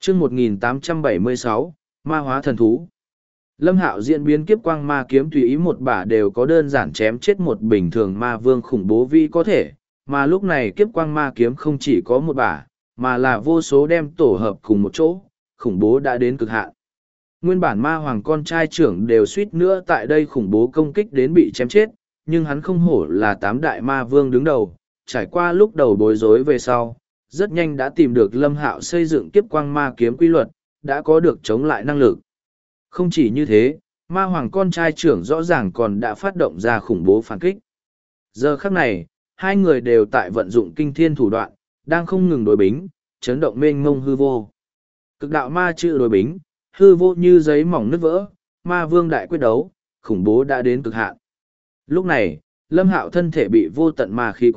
chương 1876, ma hóa thần thú. Lâm Hạo diễn biến kiếp quang ma kiếm tùy ý một bả đều có đơn giản chém chết một bình thường ma vương khủng bố vi có thể, mà lúc này kiếp quang ma kiếm không chỉ có một bả, mà là vô số đem tổ hợp cùng một chỗ, khủng bố đã đến cực hạn. Nguyên bản ma hoàng con trai trưởng đều suýt nữa tại đây khủng bố công kích đến bị chém chết, nhưng hắn không hổ là 8 đại ma vương đứng đầu, trải qua lúc đầu bối rối về sau, rất nhanh đã tìm được Lâm Hạo xây dựng kiếp quang ma kiếm quy luật, đã có được chống lại năng lực. Không chỉ như thế, ma hoàng con trai trưởng rõ ràng còn đã phát động ra khủng bố phản kích. Giờ khắc này, hai người đều tại vận dụng kinh thiên thủ đoạn, đang không ngừng đối bính, chấn động mênh mông hư vô. Cực đạo ma chữ đối bính, hư vô như giấy mỏng nứt vỡ, ma vương đại quyết đấu, khủng bố đã đến cực hạn. Lúc này, Lâm Hạo thân thể bị vô tận ma khí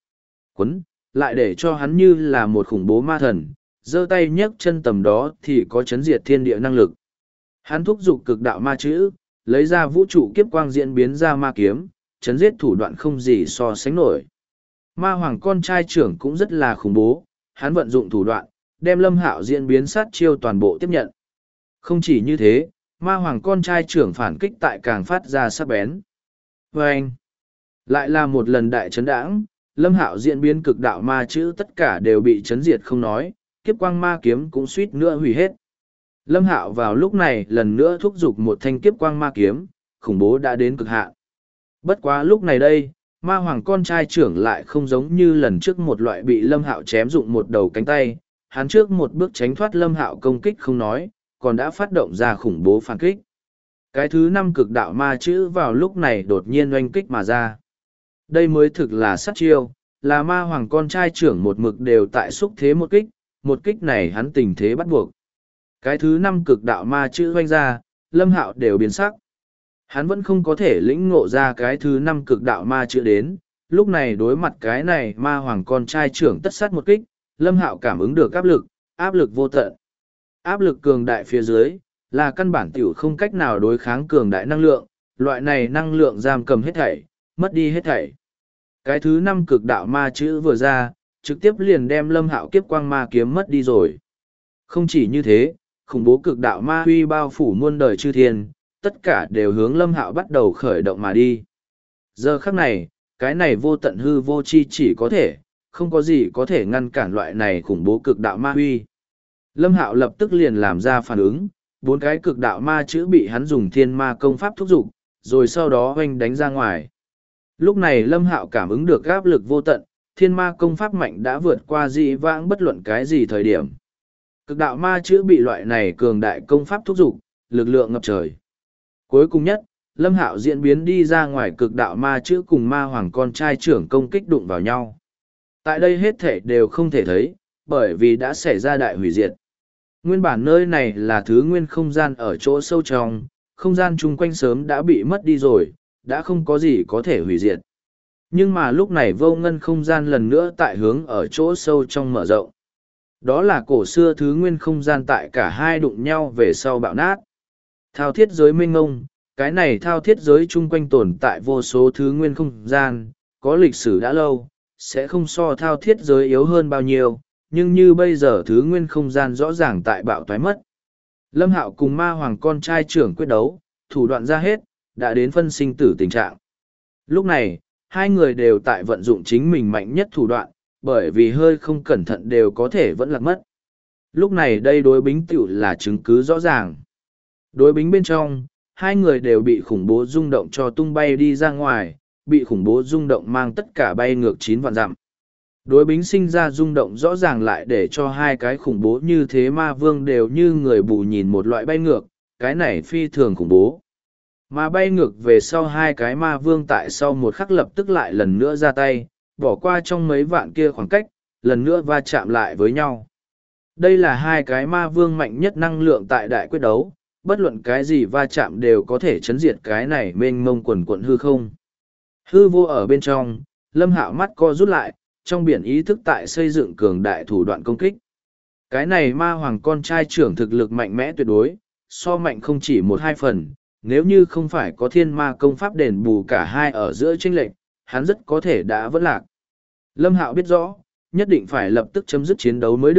quấn, lại để cho hắn như là một khủng bố ma thần, giơ tay nhấc chân tầm đó thì có chấn diệt thiên địa năng lực. Hắn thúc giục cực đạo ma chữ, lấy ra vũ trụ kiếp quang diễn biến ra ma kiếm, chấn giết thủ đoạn không gì so sánh nổi. Ma hoàng con trai trưởng cũng rất là khủng bố, hắn vận dụng thủ đoạn, đem Lâm Hạo diễn biến sát chiêu toàn bộ tiếp nhận. Không chỉ như thế, ma hoàng con trai trưởng phản kích tại càng phát ra sắc bén. Và anh, lại là một lần đại chấn đãng, Lâm Hạo diễn biến cực đạo ma chữ tất cả đều bị chấn diệt không nói, kiếp quang ma kiếm cũng suýt nữa hủy hết. Lâm Hạo vào lúc này lần nữa thúc giục một thanh kiếp quang ma kiếm, khủng bố đã đến cực hạn. Bất quá lúc này đây, ma hoàng con trai trưởng lại không giống như lần trước một loại bị Lâm Hạo chém dụng một đầu cánh tay, hắn trước một bước tránh thoát Lâm Hạo công kích không nói, còn đã phát động ra khủng bố phản kích. Cái thứ 5 cực đạo ma chữ vào lúc này đột nhiên oanh kích mà ra. Đây mới thực là sát chiêu, là ma hoàng con trai trưởng một mực đều tại xúc thế một kích này hắn tình thế bắt buộc. Cái thứ 5 cực đạo ma chữ oanh ra, Lâm Hạo đều biến sắc. Hắn vẫn không có thể lĩnh ngộ ra cái thứ 5 cực đạo ma chữ đến, lúc này đối mặt cái này ma hoàng con trai trưởng tất sát một kích, Lâm Hạo cảm ứng được áp lực vô tận. Áp lực cường đại phía dưới, là căn bản tiểu không cách nào đối kháng cường đại năng lượng, loại này năng lượng giam cầm hết thảy, mất đi hết thảy. Cái thứ 5 cực đạo ma chữ vừa ra, trực tiếp liền đem Lâm Hạo kiếp quang ma kiếm mất đi rồi. Không chỉ như thế, khủng bố cực đạo ma huy bao phủ muôn đời chư thiên, tất cả đều hướng Lâm Hạo bắt đầu khởi động mà đi. Giờ khắc này, cái này vô tận hư vô chi chỉ có thể, không có gì có thể ngăn cản loại này khủng bố cực đạo ma huy. Lâm Hạo lập tức liền làm ra phản ứng, 4 cái cực đạo ma chữ bị hắn dùng thiên ma công pháp thúc giục, rồi sau đó hoành đánh ra ngoài. Lúc này Lâm Hạo cảm ứng được áp lực vô tận, thiên ma công pháp mạnh đã vượt qua dị vãng bất luận cái gì thời điểm. Cực đạo ma chữ bị loại này cường đại công pháp thúc giục, lực lượng ngập trời. Cuối cùng nhất, Lâm Hạo diễn biến đi ra ngoài cực đạo ma chữ cùng ma hoàng con trai trưởng công kích đụng vào nhau. Tại đây hết thể đều không thể thấy, bởi vì đã xảy ra đại hủy diệt. Nguyên bản nơi này là thứ nguyên không gian ở chỗ sâu trong, không gian chung quanh sớm đã bị mất đi rồi, đã không có gì có thể hủy diệt. Nhưng mà lúc này vô ngân không gian lần nữa tại hướng ở chỗ sâu trong mở rộng. Đó là cổ xưa thứ nguyên không gian tại cả hai đụng nhau về sau bạo nát. Thao thiết giới mênh ngông, cái này thao thiết giới chung quanh tồn tại vô số thứ nguyên không gian, có lịch sử đã lâu, sẽ không so thao thiết giới yếu hơn bao nhiêu, nhưng như bây giờ thứ nguyên không gian rõ ràng tại bạo toái mất. Lâm Hạo cùng ma hoàng con trai trưởng quyết đấu, thủ đoạn ra hết, đã đến phân sinh tử tình trạng. Lúc này, hai người đều tại vận dụng chính mình mạnh nhất thủ đoạn, bởi vì hơi không cẩn thận đều có thể vẫn lạc mất. Lúc này đây đối bính tiểu là chứng cứ rõ ràng. Đối bính bên trong, hai người đều bị khủng bố rung động cho tung bay đi ra ngoài, bị khủng bố rung động mang tất cả bay ngược 9 vạn dặm. Đối bính sinh ra rung động rõ ràng lại để cho hai cái khủng bố như thế ma vương đều như người bù nhìn một loại bay ngược, cái này phi thường khủng bố. Mà bay ngược về sau hai cái ma vương tại sau một khắc lập tức lại lần nữa ra tay, bỏ qua trong mấy vạn kia khoảng cách, lần nữa va chạm lại với nhau. Đây là hai cái ma vương mạnh nhất năng lượng tại đại quyết đấu, bất luận cái gì va chạm đều có thể chấn diệt cái này mênh mông quần quận hư không. Hư vô ở bên trong, Lâm Hạo mắt co rút lại, trong biển ý thức tại xây dựng cường đại thủ đoạn công kích. Cái này ma hoàng con trai trưởng thực lực mạnh mẽ tuyệt đối, so mạnh không chỉ 1-2 phần, nếu như không phải có thiên ma công pháp đền bù cả hai ở giữa chênh lệch, hắn rất có thể đã vẫn lạc. Lâm Hạo biết rõ, nhất định phải lập tức chấm dứt chiến đấu mới được,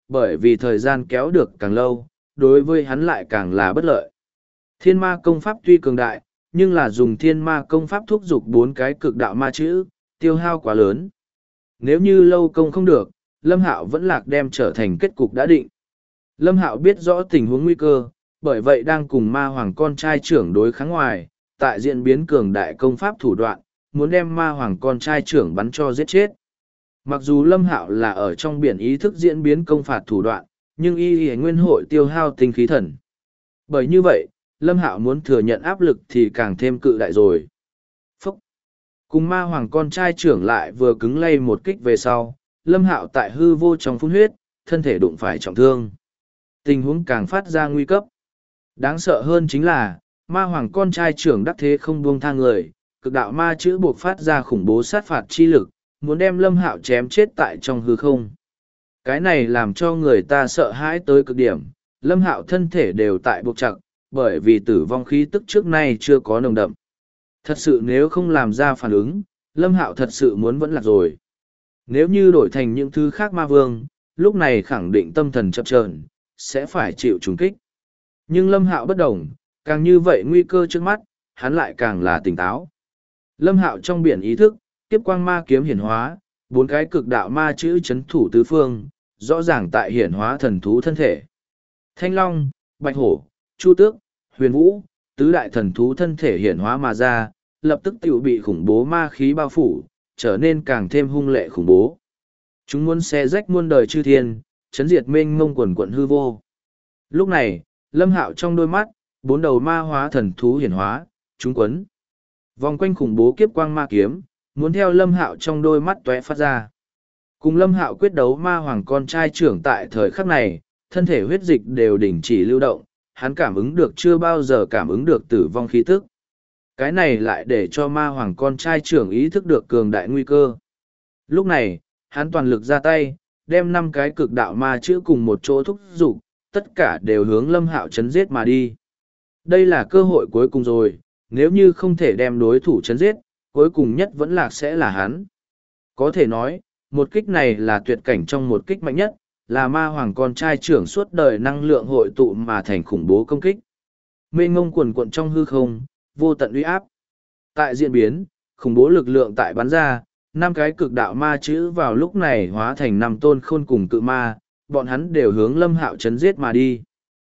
bởi vì thời gian kéo được càng lâu, đối với hắn lại càng là bất lợi. Thiên ma công pháp tuy cường đại, nhưng là dùng thiên ma công pháp thúc giục 4 cái cực đạo ma chữ, tiêu hao quá lớn. Nếu như lâu công không được, Lâm Hạo vẫn lạc đem trở thành kết cục đã định. Lâm Hạo biết rõ tình huống nguy cơ, bởi vậy đang cùng ma hoàng con trai trưởng đối kháng ngoài, tại diễn biến cường đại công pháp thủ đoạn, muốn đem ma hoàng con trai trưởng bắn cho giết chết. Mặc dù Lâm Hạo là ở trong biển ý thức diễn biến công phạt thủ đoạn, nhưng y nguyên hội tiêu hao tinh khí thần. Bởi như vậy, Lâm Hạo muốn thừa nhận áp lực thì càng thêm cự đại rồi. Phúc! Cùng ma hoàng con trai trưởng lại vừa cứng lay một kích về sau, Lâm Hạo tại hư vô trong phun huyết, thân thể đụng phải trọng thương. Tình huống càng phát ra nguy cấp. Đáng sợ hơn chính là, ma hoàng con trai trưởng đắc thế không buông tha người, cực đạo ma chữ buộc phát ra khủng bố sát phạt chi lực, muốn đem Lâm Hạo chém chết tại trong hư không. Cái này làm cho người ta sợ hãi tới cực điểm, Lâm Hạo thân thể đều tại buộc chặt, bởi vì tử vong khí tức trước nay chưa có nồng đậm. Thật sự nếu không làm ra phản ứng, Lâm Hạo thật sự muốn vẫn lạc rồi. Nếu như đổi thành những thứ khác ma vương, lúc này khẳng định tâm thần chập chờn, sẽ phải chịu trùng kích. Nhưng Lâm Hạo bất đồng, càng như vậy nguy cơ trước mắt, hắn lại càng là tỉnh táo. Lâm Hạo trong biển ý thức, kiếp quang ma kiếm hiển hóa, 4 cái cực đạo ma chữ chấn thủ tứ phương, rõ ràng tại hiển hóa thần thú thân thể. Thanh Long, Bạch Hổ, Chu Tước, Huyền Vũ, tứ đại thần thú thân thể hiển hóa mà ra, lập tức tiểu bị khủng bố ma khí bao phủ, trở nên càng thêm hung lệ khủng bố. Chúng muốn xé rách muôn đời chư thiên, chấn diệt mênh mông quần quận hư vô. Lúc này, Lâm Hạo trong đôi mắt, 4 đầu ma hóa thần thú hiển hóa, chúng quấn. Vòng quanh khủng bố kiếp quang ma kiếm, muốn theo Lâm Hạo trong đôi mắt tóe phát ra. Cùng Lâm Hạo quyết đấu ma hoàng con trai trưởng tại thời khắc này, thân thể huyết dịch đều đình chỉ lưu động, hắn cảm ứng được chưa bao giờ cảm ứng được tử vong khí tức. Cái này lại để cho ma hoàng con trai trưởng ý thức được cường đại nguy cơ. Lúc này, hắn toàn lực ra tay, đem 5 cái cực đạo ma chữ cùng một chỗ thúc giục, tất cả đều hướng Lâm Hạo chấn giết mà đi. Đây là cơ hội cuối cùng rồi, nếu như không thể đem đối thủ chấn giết, cuối cùng nhất vẫn lạc sẽ là hắn. Có thể nói, một kích này là tuyệt cảnh trong một kích mạnh nhất, là ma hoàng con trai trưởng suốt đời năng lượng hội tụ mà thành khủng bố công kích. Mênh ngông quần quận trong hư không, vô tận uy áp. Tại diễn biến, khủng bố lực lượng tại bắn ra, 5 cái cực đạo ma chữ vào lúc này hóa thành 5 tôn khôn cùng cự ma, bọn hắn đều hướng Lâm Hạo chấn giết mà đi.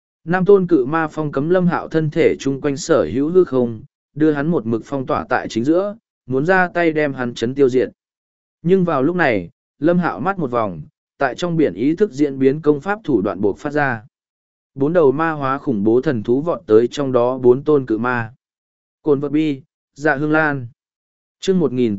5 tôn cự ma phong cấm Lâm Hạo thân thể chung quanh sở hữu hư không, đưa hắn một mực phong tỏa tại chính giữa, muốn ra tay đem hắn chấn tiêu diệt. Nhưng vào lúc này, Lâm Hạo mắt một vòng, tại trong biển ý thức diễn biến công pháp thủ đoạn buộc phát ra. 4 đầu ma hóa khủng bố thần thú vọt tới trong đó 4 tôn cự ma. Cồn vật bi, dạ hương lan. Chương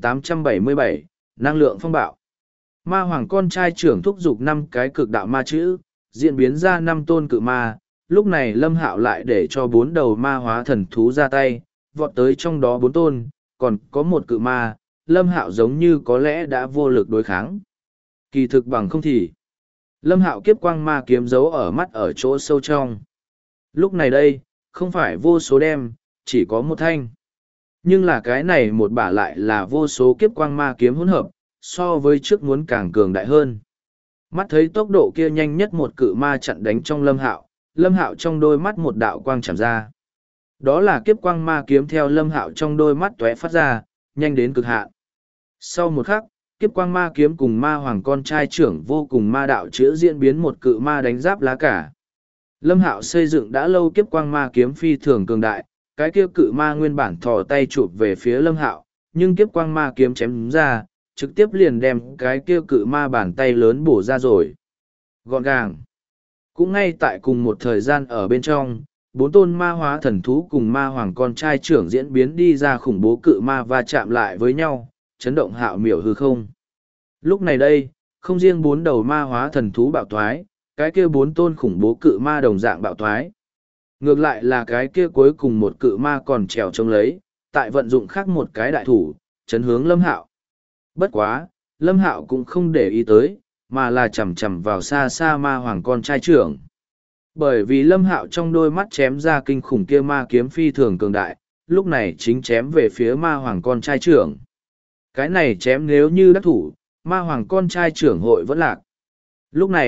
1877, năng lượng phong bạo. Ma hoàng con trai trưởng thúc giục 5 cái cực đạo ma chữ, diễn biến ra 5 tôn cự ma. Lúc này Lâm Hạo lại để cho 4 đầu ma hóa thần thú ra tay, vọt tới trong đó 4 tôn, còn có một cự ma, Lâm Hạo giống như có lẽ đã vô lực đối kháng. Kỳ thực bằng không thì. Lâm Hạo kiếp quang ma kiếm giấu ở mắt ở chỗ sâu trong. Lúc này đây, không phải vô số đem, chỉ có một thanh. Nhưng là cái này một bả lại là vô số kiếp quang ma kiếm hỗn hợp, so với trước muốn càng cường đại hơn. Mắt thấy tốc độ kia nhanh nhất một cự ma chặn đánh trong Lâm Hạo trong đôi mắt một đạo quang chạm ra. Đó là kiếp quang ma kiếm theo Lâm Hạo trong đôi mắt tóe phát ra, nhanh đến cực hạn. Sau một khắc, kiếp quang ma kiếm cùng ma hoàng con trai trưởng vô cùng ma đạo chữa diễn biến một cự ma đánh giáp lá cả. Lâm Hạo xây dựng đã lâu kiếp quang ma kiếm phi thường cường đại, cái kia cự ma nguyên bản thò tay chụp về phía Lâm Hạo, nhưng kiếp quang ma kiếm chém ra, trực tiếp liền đem cái kia cự ma bàn tay lớn bổ ra rồi. Gọn gàng. Cũng ngay tại cùng một thời gian ở bên trong, 4 tôn ma hóa thần thú cùng ma hoàng con trai trưởng diễn biến đi ra khủng bố cự ma va chạm lại với nhau, chấn động hạo miểu hư không. Lúc này đây, không riêng 4 đầu ma hóa thần thú bạo thoái, cái kia 4 tôn khủng bố cự ma đồng dạng bạo thoái. Ngược lại là cái kia cuối cùng một cự ma còn trèo trông lấy, tại vận dụng khác một cái đại thủ, chấn hướng Lâm Hạo. Bất quá, Lâm Hạo cũng không để ý tới, mà là chầm chầm vào xa xa ma hoàng con trai trưởng. Bởi vì Lâm Hạo trong đôi mắt chém ra kinh khủng kia ma kiếm phi thường cường đại, lúc này chính chém về phía ma hoàng con trai trưởng. Cái này chém nếu như đắc thủ, ma hoàng con trai trưởng hội vẫn lạc. Lúc này,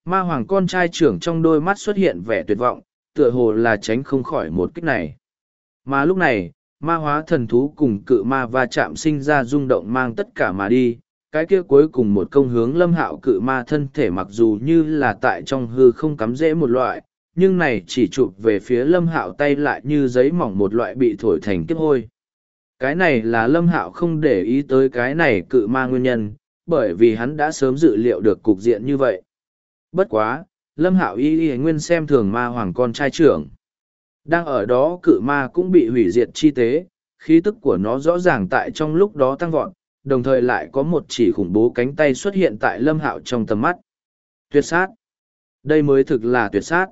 ma hoàng con trai trưởng trong đôi mắt xuất hiện vẻ tuyệt vọng, tựa hồ là tránh không khỏi một kích này. Mà lúc này, ma hóa thần thú cùng cự ma va chạm sinh ra rung động mang tất cả mà đi, cái kia cuối cùng một công hướng Lâm Hạo cự ma thân thể mặc dù như là tại trong hư không cắm rễ một loại, nhưng này chỉ chụp về phía Lâm Hạo tay lại như giấy mỏng một loại bị thổi thành kiếp hôi. Cái này là Lâm Hạo không để ý tới cái này cự ma nguyên nhân, bởi vì hắn đã sớm dự liệu được cục diện như vậy. Bất quá, Lâm Hạo y nguyên xem thường ma hoàng con trai trưởng. Đang ở đó cự ma cũng bị hủy diệt chi tế, khí tức của nó rõ ràng tại trong lúc đó tăng vọt, đồng thời lại có một chỉ khủng bố cánh tay xuất hiện tại Lâm Hạo trong tầm mắt. Tuyệt sát. Đây mới thực là tuyệt sát.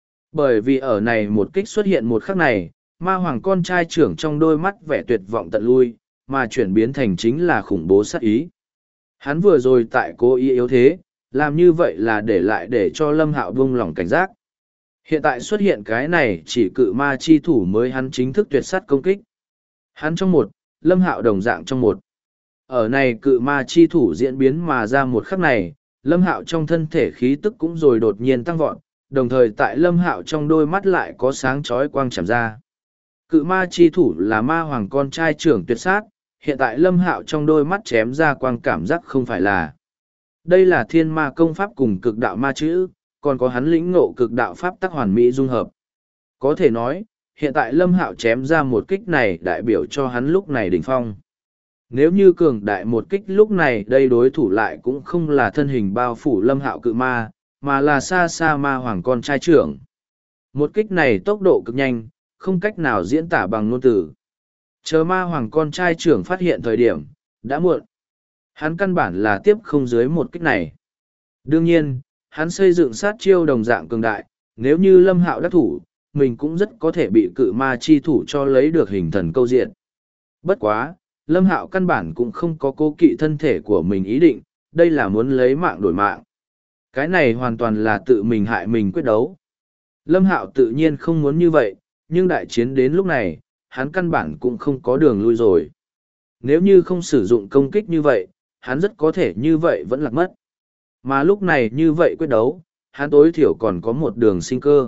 Bởi vì ở này một kích xuất hiện một khắc này, ma hoàng con trai trưởng trong đôi mắt vẻ tuyệt vọng tận lui, mà chuyển biến thành chính là khủng bố sát ý. Hắn vừa rồi tại cố ý yếu thế, làm như vậy là để lại để cho Lâm Hạo buông lỏng cảnh giác. Hiện tại xuất hiện cái này chỉ cự ma chi thủ mới hắn chính thức tuyệt sát công kích. Hắn trong một, Lâm Hạo đồng dạng trong một. Ở này cự ma chi thủ diễn biến mà ra một khắc này, Lâm Hạo trong thân thể khí tức cũng rồi đột nhiên tăng vọt, đồng thời tại Lâm Hạo trong đôi mắt lại có sáng chói quang chạm ra. Cự ma chi thủ là ma hoàng con trai trưởng tuyệt sát, hiện tại Lâm Hạo trong đôi mắt chém ra quang cảm giác không phải là. Đây là thiên ma công pháp cùng cực đạo ma chữ, còn có hắn lĩnh ngộ cực đạo pháp tắc hoàn mỹ dung hợp. Có thể nói, hiện tại Lâm Hạo chém ra một kích này đại biểu cho hắn lúc này đỉnh phong. Nếu như cường đại một kích lúc này đây đối thủ lại cũng không là thân hình bao phủ Lâm Hạo cự ma, mà là xa xa ma hoàng con trai trưởng. Một kích này tốc độ cực nhanh, không cách nào diễn tả bằng ngôn từ. Chờ ma hoàng con trai trưởng phát hiện thời điểm, đã muộn. Hắn căn bản là tiếp không dưới một kích này. Đương nhiên, hắn xây dựng sát chiêu đồng dạng cường đại, nếu như Lâm Hạo đắc thủ, mình cũng rất có thể bị cự ma chi thủ cho lấy được hình thần câu diện. Bất quá, Lâm Hạo căn bản cũng không có cố kỵ thân thể của mình ý định, đây là muốn lấy mạng đổi mạng. Cái này hoàn toàn là tự mình hại mình quyết đấu. Lâm Hạo tự nhiên không muốn như vậy, nhưng đại chiến đến lúc này, hắn căn bản cũng không có đường lui rồi. Nếu như không sử dụng công kích như vậy, hắn rất có thể như vậy vẫn lạc mất. Mà lúc này như vậy quyết đấu, hắn tối thiểu còn có một đường sinh cơ.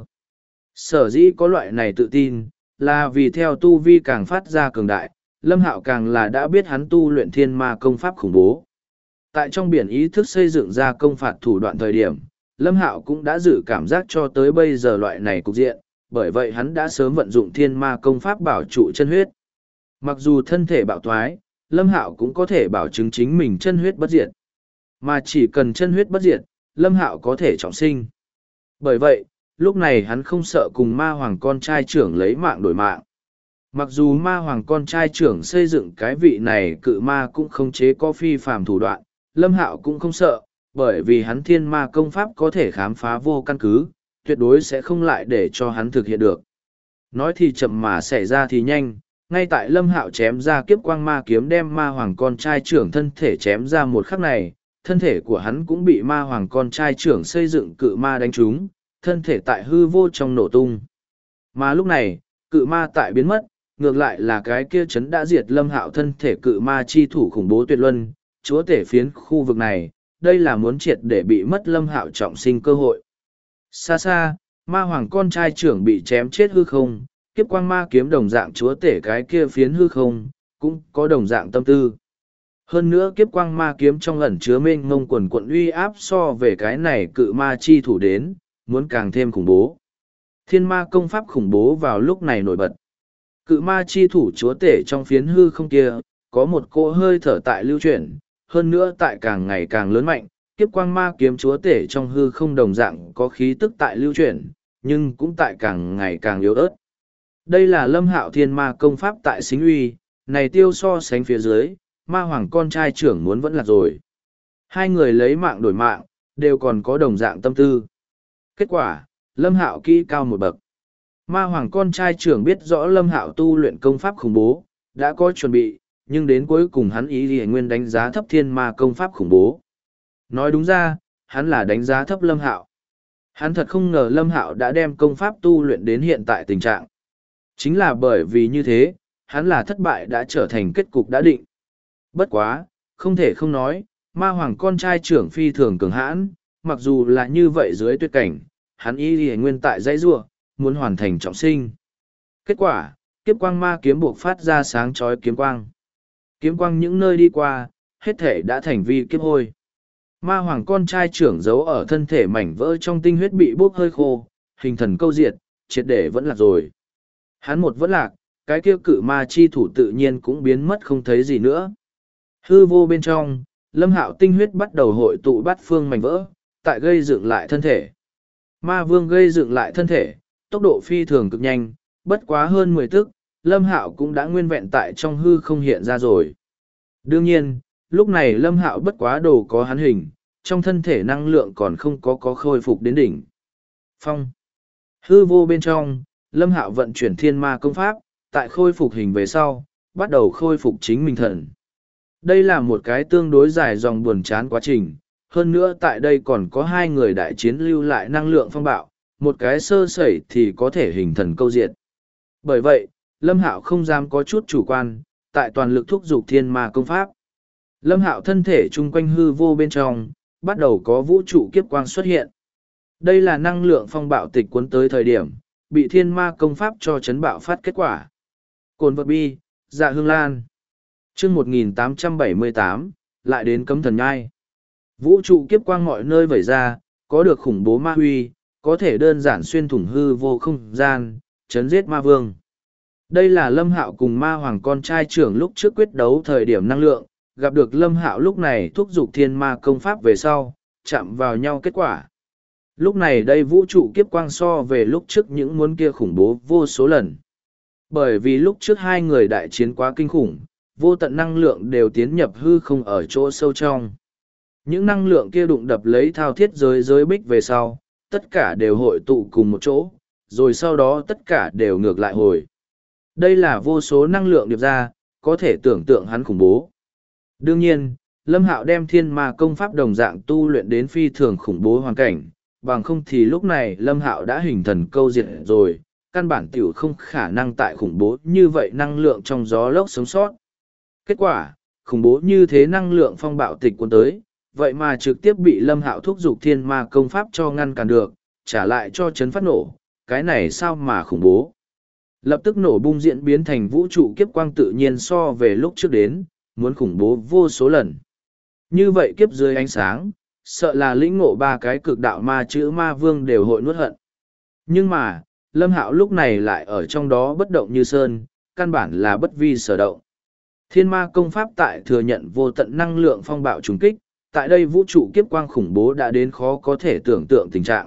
Sở dĩ có loại này tự tin, là vì theo tu vi càng phát ra cường đại, Lâm Hạo càng là đã biết hắn tu luyện thiên ma công pháp khủng bố. Tại trong biển ý thức xây dựng ra công phạt thủ đoạn thời điểm, Lâm Hạo cũng đã dự cảm giác cho tới bây giờ loại này cục diện, bởi vậy hắn đã sớm vận dụng thiên ma công pháp bảo trụ chân huyết. Mặc dù thân thể bạo thoái, Lâm Hạo cũng có thể bảo chứng chính mình chân huyết bất diệt. Mà chỉ cần chân huyết bất diệt, Lâm Hạo có thể trọng sinh. Bởi vậy, lúc này hắn không sợ cùng ma hoàng con trai trưởng lấy mạng đổi mạng. Mặc dù ma hoàng con trai trưởng xây dựng cái vị này cự ma cũng không chế có phi phàm thủ đoạn, Lâm Hạo cũng không sợ, bởi vì hắn thiên ma công pháp có thể khám phá vô căn cứ, tuyệt đối sẽ không lại để cho hắn thực hiện được. Nói thì chậm mà xảy ra thì nhanh, ngay tại Lâm Hạo chém ra kiếp quang ma kiếm đem ma hoàng con trai trưởng thân thể chém ra một khắc này, thân thể của hắn cũng bị ma hoàng con trai trưởng xây dựng cự ma đánh trúng, thân thể tại hư vô trong nổ tung. Mà lúc này, cự ma tại biến mất, ngược lại là cái kia chấn đã diệt Lâm Hạo thân thể cự ma chi thủ khủng bố tuyệt luân, chúa tể phiến khu vực này, đây là muốn triệt để bị mất Lâm Hạo trọng sinh cơ hội. Xa xa, ma hoàng con trai trưởng bị chém chết hư không, kiếp quang ma kiếm đồng dạng chúa tể cái kia phiến hư không, cũng có đồng dạng tâm tư. Hơn nữa kiếp quang ma kiếm trong ẩn chứa mênh mông quần quận uy áp so về cái này cự ma chi thủ đến, muốn càng thêm khủng bố. Thiên ma công pháp khủng bố vào lúc này nổi bật. Cự ma chi thủ chúa tể trong phiến hư không kia, có một cỗ hơi thở tại lưu chuyển, hơn nữa tại càng ngày càng lớn mạnh, kiếp quang ma kiếm chúa tể trong hư không đồng dạng có khí tức tại lưu chuyển, nhưng cũng tại càng ngày càng yếu ớt. Đây là Lâm Hạo thiên ma công pháp tại xính uy, này tiêu so sánh phía dưới, ma hoàng con trai trưởng muốn vẫn là rồi. Hai người lấy mạng đổi mạng, đều còn có đồng dạng tâm tư. Kết quả, Lâm Hạo kỹ cao một bậc. Ma hoàng con trai trưởng biết rõ Lâm Hạo tu luyện công pháp khủng bố, đã có chuẩn bị, nhưng đến cuối cùng hắn ý thì nguyên đánh giá thấp thiên ma công pháp khủng bố. Nói đúng ra, hắn là đánh giá thấp Lâm Hạo. Hắn thật không ngờ Lâm Hạo đã đem công pháp tu luyện đến hiện tại tình trạng. Chính là bởi vì như thế, hắn là thất bại đã trở thành kết cục đã định. Bất quá, không thể không nói, ma hoàng con trai trưởng phi thường cường hãn, mặc dù là như vậy dưới tuyệt cảnh, hắn y nguyên tại dãy giụa, muốn hoàn thành trọng sinh. Kết quả, kiếp quang ma kiếm buộc phát ra sáng chói kiếm quang. Kiếm quang những nơi đi qua, hết thể đã thành vi kiếp hôi. Ma hoàng con trai trưởng giấu ở thân thể mảnh vỡ trong tinh huyết bị bốc hơi khô, hình thần câu diệt, triệt để vẫn lạc rồi. Hắn một vẫn lạc, cái kia cự ma chi thủ tự nhiên cũng biến mất không thấy gì nữa. Hư vô bên trong, Lâm Hạo tinh huyết bắt đầu hội tụ bát phương mảnh vỡ, tại gây dựng lại thân thể. Ma vương gây dựng lại thân thể, tốc độ phi thường cực nhanh, bất quá hơn 10 tức, Lâm Hạo cũng đã nguyên vẹn tại trong hư không hiện ra rồi. Đương nhiên, lúc này Lâm Hạo bất quá đồ có hắn hình, trong thân thể năng lượng còn không có khôi phục đến đỉnh. Phong. Hư vô bên trong, Lâm Hạo vận chuyển thiên ma công pháp, tại khôi phục hình về sau, bắt đầu khôi phục chính mình thần. Đây là một cái tương đối dài dòng buồn chán quá trình, hơn nữa tại đây còn có hai người đại chiến lưu lại năng lượng phong bạo, một cái sơ sẩy thì có thể hình thần câu diệt. Bởi vậy, Lâm Hạo không dám có chút chủ quan, tại toàn lực thúc giục thiên ma công pháp. Lâm Hạo thân thể chung quanh hư vô bên trong, bắt đầu có vũ trụ kiếp quang xuất hiện. Đây là năng lượng phong bạo tịch cuốn tới thời điểm, bị thiên ma công pháp cho chấn bạo phát kết quả. Cồn vật bi, dạ hương lan. Chương 1878, lại đến cấm thần nhai. Vũ trụ kiếp quang mọi nơi vẩy ra, có được khủng bố ma huy, có thể đơn giản xuyên thủng hư vô không gian, chấn giết ma vương. Đây là Lâm Hạo cùng ma hoàng con trai trưởng lúc trước quyết đấu thời điểm năng lượng, gặp được Lâm Hạo lúc này thúc giục thiên ma công pháp về sau, chạm vào nhau kết quả. Lúc này đây vũ trụ kiếp quang so về lúc trước những muốn kia khủng bố vô số lần. Bởi vì lúc trước hai người đại chiến quá kinh khủng, vô tận năng lượng đều tiến nhập hư không ở chỗ sâu trong. Những năng lượng kia đụng đập lấy thao thiết giới bích về sau, tất cả đều hội tụ cùng một chỗ, rồi sau đó tất cả đều ngược lại hồi. Đây là vô số năng lượng điệp ra, có thể tưởng tượng hắn khủng bố. Đương nhiên, Lâm Hạo đem thiên ma công pháp đồng dạng tu luyện đến phi thường khủng bố hoàn cảnh, bằng không thì lúc này Lâm Hạo đã hình thần câu diệt rồi, căn bản tiểu không khả năng tại khủng bố như vậy năng lượng trong gió lốc sống sót. Kết quả, khủng bố như thế năng lượng phong bạo tịch cuốn tới, vậy mà trực tiếp bị Lâm Hạo thúc giục thiên ma công pháp cho ngăn cản được, trả lại cho chấn phát nổ, cái này sao mà khủng bố. Lập tức nổ bung diễn biến thành vũ trụ kiếp quang tự nhiên so về lúc trước đến, muốn khủng bố vô số lần. Như vậy kiếp dưới ánh sáng, sợ là lĩnh ngộ ba cái cực đạo ma chữ ma vương đều hội nuốt hận. Nhưng mà, Lâm Hạo lúc này lại ở trong đó bất động như sơn, căn bản là bất vi sở động. Thiên ma công pháp tại thừa nhận vô tận năng lượng phong bạo trùng kích, tại đây vũ trụ kiếp quang khủng bố đã đến khó có thể tưởng tượng tình trạng.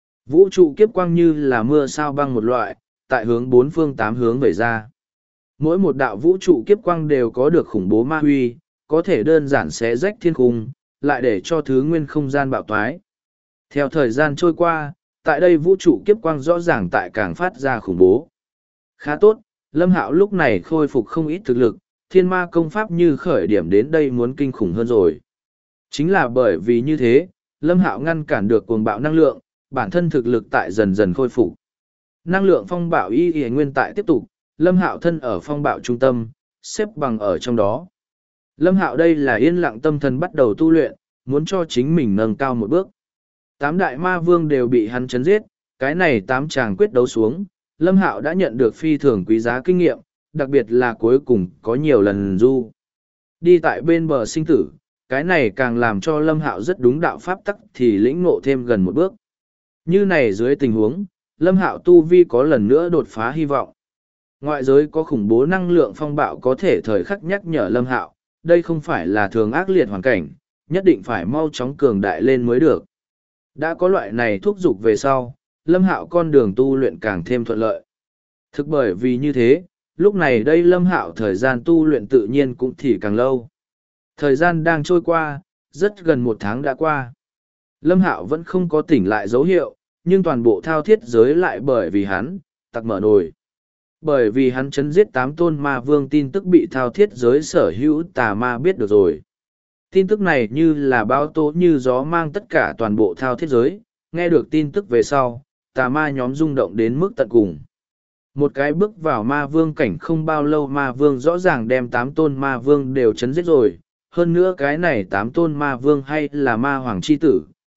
Vũ trụ kiếp quang như là mưa sao băng một loại, tại hướng bốn phương tám hướng vẩy ra. Mỗi một đạo vũ trụ kiếp quang đều có được khủng bố ma huy, có thể đơn giản xé rách thiên khung, lại để cho thứ nguyên không gian bạo toái. Theo thời gian trôi qua, tại đây vũ trụ kiếp quang rõ ràng tại càng phát ra khủng bố. Khá tốt, Lâm Hạo lúc này khôi phục không ít thực lực, thiên ma công pháp như khởi điểm đến đây muốn kinh khủng hơn rồi. Chính là bởi vì như thế, Lâm Hạo ngăn cản được cuồng bạo năng lượng, bản thân thực lực tại dần dần khôi phục. Năng lượng phong bạo y nguyên tại tiếp tục, Lâm Hạo thân ở phong bạo trung tâm, xếp bằng ở trong đó. Lâm Hạo đây là yên lặng tâm thần bắt đầu tu luyện, muốn cho chính mình nâng cao một bước. 8 đại ma vương đều bị hắn chấn giết, cái này 8 chàng quyết đấu xuống, Lâm Hạo đã nhận được phi thường quý giá kinh nghiệm, đặc biệt là cuối cùng có nhiều lần du. Đi tại bên bờ sinh tử, cái này càng làm cho Lâm Hạo rất đúng đạo pháp tắc thì lĩnh ngộ thêm gần một bước. Như này dưới tình huống, Lâm Hạo tu vi có lần nữa đột phá hy vọng. Ngoại giới có khủng bố năng lượng phong bạo có thể thời khắc nhắc nhở Lâm Hạo, đây không phải là thường ác liệt hoàn cảnh, nhất định phải mau chóng cường đại lên mới được. Đã có loại này thúc giục về sau, Lâm Hạo con đường tu luyện càng thêm thuận lợi. Thực bởi vì như thế, lúc này đây Lâm Hạo thời gian tu luyện tự nhiên cũng thì càng lâu. Thời gian đang trôi qua, rất gần 1 tháng đã qua. Lâm Hạo vẫn không có tỉnh lại dấu hiệu, nhưng toàn bộ thao thiết giới lại bởi vì hắn, tặc mở nồi. Bởi vì hắn chấn giết 8 tôn ma vương tin tức bị thao thiết giới sở hữu tà ma biết được rồi. Tin tức này như là bao tố như gió mang tất cả toàn bộ thao thiết giới, nghe được tin tức về sau, tà ma nhóm rung động đến mức tận cùng. Một cái bước vào ma vương cảnh không bao lâu ma vương rõ ràng đem 8 tôn ma vương đều chấn giết rồi, hơn nữa cái này 8 tôn ma vương hay là ma hoàng chi tử,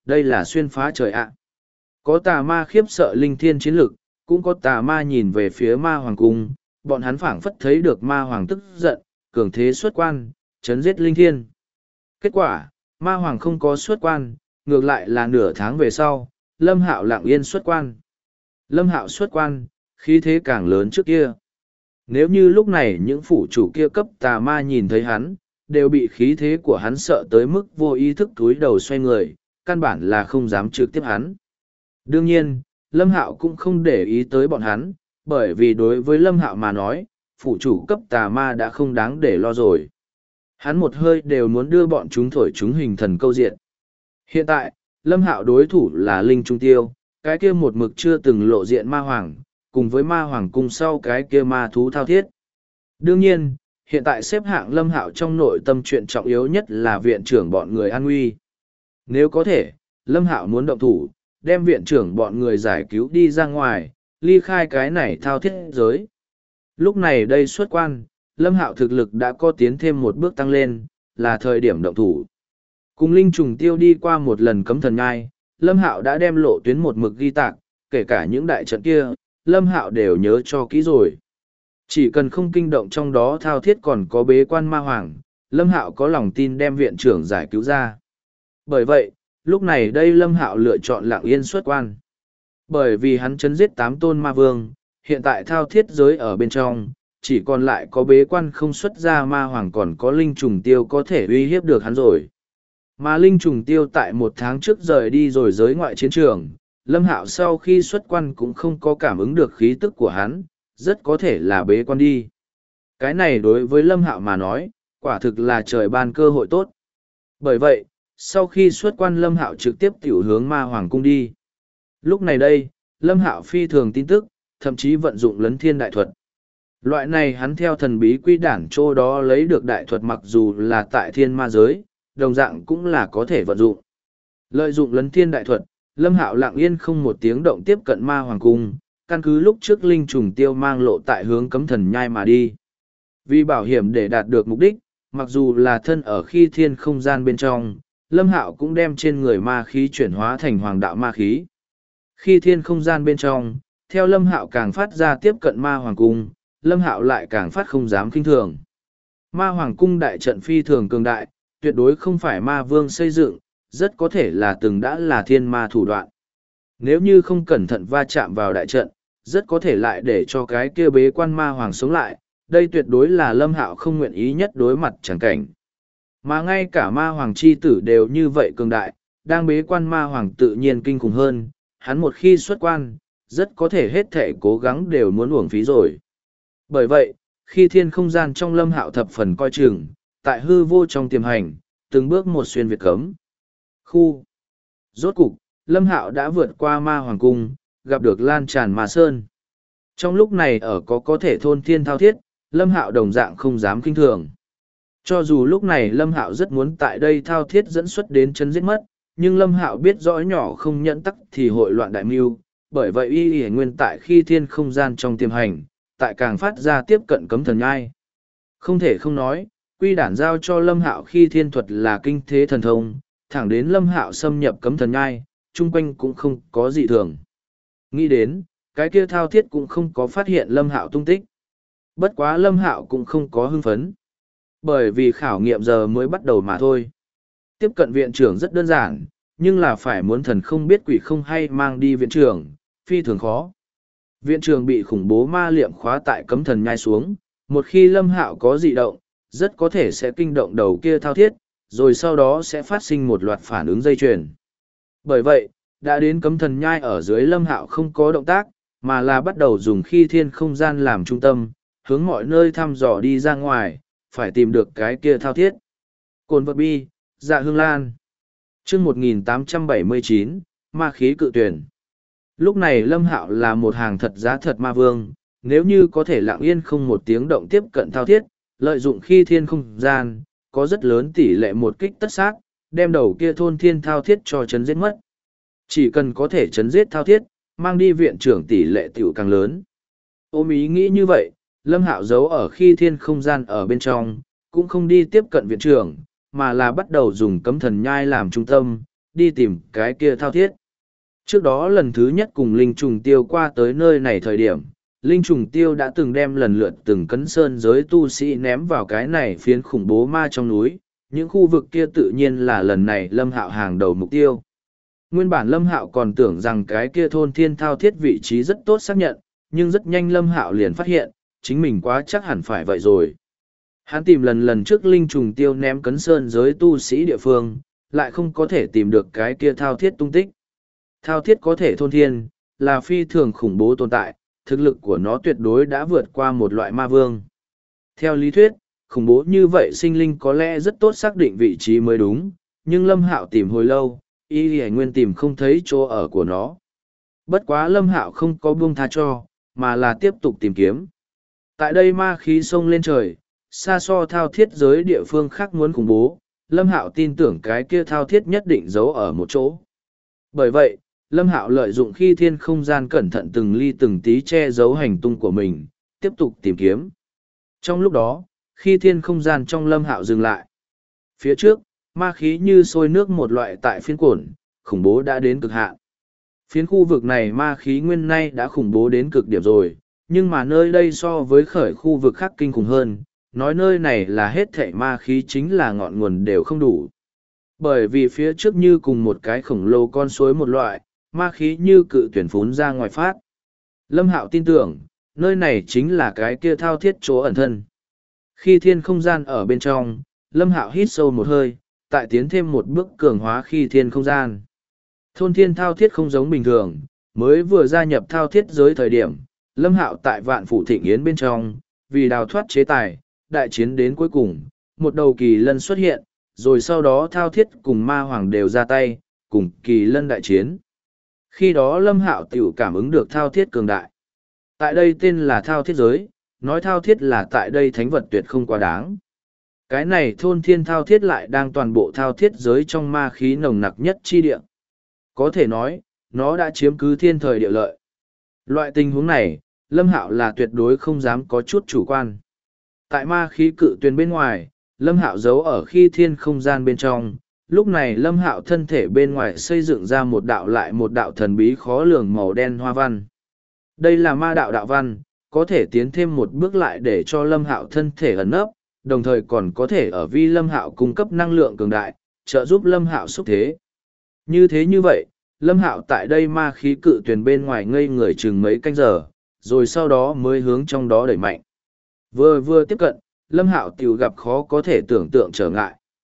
đây là xuyên phá trời ạ. Có tà ma khiếp sợ linh thiên chiến lực, cũng có tà ma nhìn về phía ma hoàng cung, bọn hắn phảng phất thấy được ma hoàng tức giận, cường thế xuất quan, chấn giết linh thiên. Kết quả, ma hoàng không có xuất quan, ngược lại là nửa tháng về sau, Lâm Hạo lặng yên xuất quan. Lâm Hạo xuất quan, khí thế càng lớn trước kia. Nếu như lúc này những phủ chủ kia cấp tà ma nhìn thấy hắn, đều bị khí thế của hắn sợ tới mức vô ý thức túi đầu xoay người, căn bản là không dám trực tiếp hắn. Đương nhiên, Lâm Hạo cũng không để ý tới bọn hắn, bởi vì đối với Lâm Hạo mà nói, phủ chủ cấp tà ma đã không đáng để lo rồi. Hắn một hơi đều muốn đưa bọn chúng thổi chúng hình thần câu diện. Hiện tại, Lâm Hạo đối thủ là Linh Trung Tiêu, cái kia một mực chưa từng lộ diện ma hoàng, cùng với ma hoàng cung sau cái kia ma thú thao thiết. Đương nhiên, hiện tại xếp hạng Lâm Hạo trong nội tâm chuyện trọng yếu nhất là viện trưởng bọn người an nguy. Nếu có thể, Lâm Hạo muốn động thủ, đem viện trưởng bọn người giải cứu đi ra ngoài, ly khai cái này thao thiết giới. Lúc này đây xuất quan, Lâm Hạo thực lực đã có tiến thêm một bước tăng lên, là thời điểm động thủ. Cùng Linh Trùng Tiêu đi qua một lần cấm thần ngai, Lâm Hạo đã đem lộ tuyến một mực ghi tạc, kể cả những đại trận kia, Lâm Hạo đều nhớ cho kỹ rồi. Chỉ cần không kinh động trong đó thao thiết còn có bế quan ma hoàng, Lâm Hạo có lòng tin đem viện trưởng giải cứu ra. Bởi vậy, lúc này đây Lâm Hạo lựa chọn lặng yên xuất quan. Bởi vì hắn chấn giết 8 tôn ma vương, hiện tại thao thiết giới ở bên trong, chỉ còn lại có bế quan không xuất ra ma hoàng còn có Linh Trùng Tiêu có thể uy hiếp được hắn rồi. Mà Linh Trùng Tiêu tại 1 tháng trước rời đi rồi giới ngoại chiến trường, Lâm Hạo sau khi xuất quan cũng không có cảm ứng được khí tức của hắn, rất có thể là bế quan đi. Cái này đối với Lâm Hạo mà nói, quả thực là trời ban cơ hội tốt. Bởi vậy, sau khi xuất quan Lâm Hạo trực tiếp tiểu hướng ma hoàng cung đi. Lúc này đây, Lâm Hạo phi thường tin tức, thậm chí vận dụng lấn thiên đại thuật. Loại này hắn theo thần bí quy đản chỗ đó lấy được đại thuật mặc dù là tại thiên ma giới, đồng dạng cũng là có thể vận dụng. Lợi dụng lấn thiên đại thuật, Lâm Hạo lặng yên không một tiếng động tiếp cận ma hoàng cung, căn cứ lúc trước Linh Trùng Tiêu mang lộ tại hướng cấm thần nhai mà đi. Vì bảo hiểm để đạt được mục đích, mặc dù là thân ở khi thiên không gian bên trong, Lâm Hạo cũng đem trên người ma khí chuyển hóa thành hoàng đạo ma khí. Khi thiên không gian bên trong, theo Lâm Hạo càng phát ra tiếp cận ma hoàng cung, Lâm Hạo lại càng phát không dám kinh thường. Ma hoàng cung đại trận phi thường cường đại, tuyệt đối không phải ma vương xây dựng, rất có thể là từng đã là thiên ma thủ đoạn. Nếu như không cẩn thận va chạm vào đại trận, rất có thể lại để cho cái kia bế quan ma hoàng sống lại, đây tuyệt đối là Lâm Hạo không nguyện ý nhất đối mặt chẳng cảnh. Mà ngay cả ma hoàng chi tử đều như vậy cường đại, đang bế quan ma hoàng tự nhiên kinh khủng hơn, hắn một khi xuất quan, rất có thể hết thể cố gắng đều muốn uổng phí rồi. Bởi vậy, khi thiên không gian trong Lâm Hạo thập phần coi chừng, tại hư vô trong tiềm hành, từng bước một xuyên việt cấm. Khu. Rốt cục, Lâm Hạo đã vượt qua ma hoàng cung, gặp được lan tràn ma sơn. Trong lúc này ở có thể thôn thiên thao thiết, Lâm Hạo đồng dạng không dám kinh thường. Cho dù lúc này Lâm Hạo rất muốn tại đây thao thiết dẫn xuất đến chân giết mất, nhưng Lâm Hạo biết rõ nhỏ không nhẫn tắc thì hội loạn đại mưu, bởi vậy y nguyên tại khi thiên không gian trong tiềm hành, tại càng phát ra tiếp cận cấm thần nhai. Không thể không nói, quy đản giao cho Lâm Hạo khi thiên thuật là kinh thế thần thông, thẳng đến Lâm Hạo xâm nhập cấm thần nhai, chung quanh cũng không có gì thường. Nghĩ đến, cái kia thao thiết cũng không có phát hiện Lâm Hạo tung tích. Bất quá Lâm Hạo cũng không có hưng phấn. Bởi vì khảo nghiệm giờ mới bắt đầu mà thôi. Tiếp cận viện trưởng rất đơn giản, nhưng là phải muốn thần không biết quỷ không hay mang đi viện trưởng, phi thường khó. Viện trưởng bị khủng bố ma liệm khóa tại cấm thần nhai xuống, một khi Lâm Hạo có dị động, rất có thể sẽ kinh động đầu kia thao thiết, rồi sau đó sẽ phát sinh một loạt phản ứng dây chuyền. Bởi vậy, đã đến cấm thần nhai ở dưới Lâm Hạo không có động tác, mà là bắt đầu dùng khi thiên không gian làm trung tâm, hướng mọi nơi thăm dò đi ra ngoài, phải tìm được cái kia thao thiết. Cồn vật bi, dạ hương lan. chương 1879, ma khí cự tuyển. Lúc này Lâm Hạo là một hàng thật giá thật ma vương, nếu như có thể lặng yên không một tiếng động tiếp cận thao thiết, lợi dụng khi thiên không gian, có rất lớn tỷ lệ một kích tất sát, đem đầu kia thôn thiên thao thiết cho chấn giết mất. Chỉ cần có thể chấn giết thao thiết, mang đi viện trưởng tỷ lệ tiểu càng lớn. Ôm ý nghĩ như vậy, Lâm Hạo giấu ở khi thiên không gian ở bên trong, cũng không đi tiếp cận viện trưởng, mà là bắt đầu dùng cấm thần nhai làm trung tâm, đi tìm cái kia thao thiết. Trước đó lần thứ nhất cùng Linh Trùng Tiêu qua tới nơi này thời điểm, Linh Trùng Tiêu đã từng đem lần lượt từng cấn sơn giới tu sĩ ném vào cái này phiến khủng bố ma trong núi, những khu vực kia tự nhiên là lần này Lâm Hạo hàng đầu mục tiêu. Nguyên bản Lâm Hạo còn tưởng rằng cái kia thôn thiên thao thiết vị trí rất tốt xác nhận, nhưng rất nhanh Lâm Hạo liền phát hiện, chính mình quá chắc hẳn phải vậy rồi. Hắn tìm lần trước Linh Trùng Tiêu ném cấn sơn giới tu sĩ địa phương, lại không có thể tìm được cái kia thao thiết tung tích. Thao thiết có thể thôn thiên, là phi thường khủng bố tồn tại, thực lực của nó tuyệt đối đã vượt qua một loại ma vương. Theo lý thuyết, khủng bố như vậy sinh linh có lẽ rất tốt xác định vị trí mới đúng, nhưng Lâm Hạo tìm hồi lâu, y nguyên tìm không thấy chỗ ở của nó. Bất quá Lâm Hạo không có buông tha cho, mà là tiếp tục tìm kiếm. Tại đây ma khí sông lên trời, xa so thao thiết giới địa phương khác muốn khủng bố, Lâm Hạo tin tưởng cái kia thao thiết nhất định giấu ở một chỗ. Bởi vậy, Lâm Hạo lợi dụng khi thiên không gian cẩn thận từng ly từng tí che giấu hành tung của mình, tiếp tục tìm kiếm. Trong lúc đó, khi thiên không gian trong Lâm Hạo dừng lại. Phía trước, ma khí như sôi nước một loại tại phiên cổn, khủng bố đã đến cực hạn. Phiến khu vực này ma khí nguyên nay đã khủng bố đến cực điểm rồi, nhưng mà nơi đây so với khởi khu vực khác kinh khủng hơn, nói nơi này là hết thảy ma khí chính là ngọn nguồn đều không đủ. Bởi vì phía trước như cùng một cái khổng lồ con suối một loại, ma khí như cự tuyển phún ra ngoài phát. Lâm Hạo tin tưởng, nơi này chính là cái kia thao thiết chỗ ẩn thân. Khi thiên không gian ở bên trong, Lâm Hạo hít sâu một hơi, tại tiến thêm một bước cường hóa khi thiên không gian. Thôn thiên thao thiết không giống bình thường, mới vừa gia nhập thao thiết giới thời điểm, Lâm Hạo tại vạn phủ thịnh yến bên trong, vì đào thoát chế tài, đại chiến đến cuối cùng, một đầu kỳ lân xuất hiện, rồi sau đó thao thiết cùng ma hoàng đều ra tay, cùng kỳ lân đại chiến. Khi đó Lâm Hạo tiểu cảm ứng được thao thiết cường đại. Tại đây tên là thao thiết giới, nói thao thiết là tại đây thánh vật tuyệt không quá đáng. Cái này thôn thiên thao thiết lại đang toàn bộ thao thiết giới trong ma khí nồng nặc nhất chi địa. Có thể nói, nó đã chiếm cứ thiên thời địa lợi. Loại tình huống này, Lâm Hạo là tuyệt đối không dám có chút chủ quan. Tại ma khí cự tuyến bên ngoài, Lâm Hạo giấu ở khi thiên không gian bên trong. Lúc này Lâm Hạo thân thể bên ngoài xây dựng ra một đạo lại một đạo thần bí khó lường màu đen hoa văn. Đây là ma đạo đạo văn, có thể tiến thêm một bước lại để cho Lâm Hạo thân thể ẩn nấp, đồng thời còn có thể ở vi Lâm Hạo cung cấp năng lượng cường đại, trợ giúp Lâm Hạo xúc thế. Như vậy, Lâm Hạo tại đây ma khí cự tuyển bên ngoài ngây người chừng mấy canh giờ, rồi sau đó mới hướng trong đó đẩy mạnh. Vừa tiếp cận, Lâm Hạo tiểu gặp khó có thể tưởng tượng trở ngại.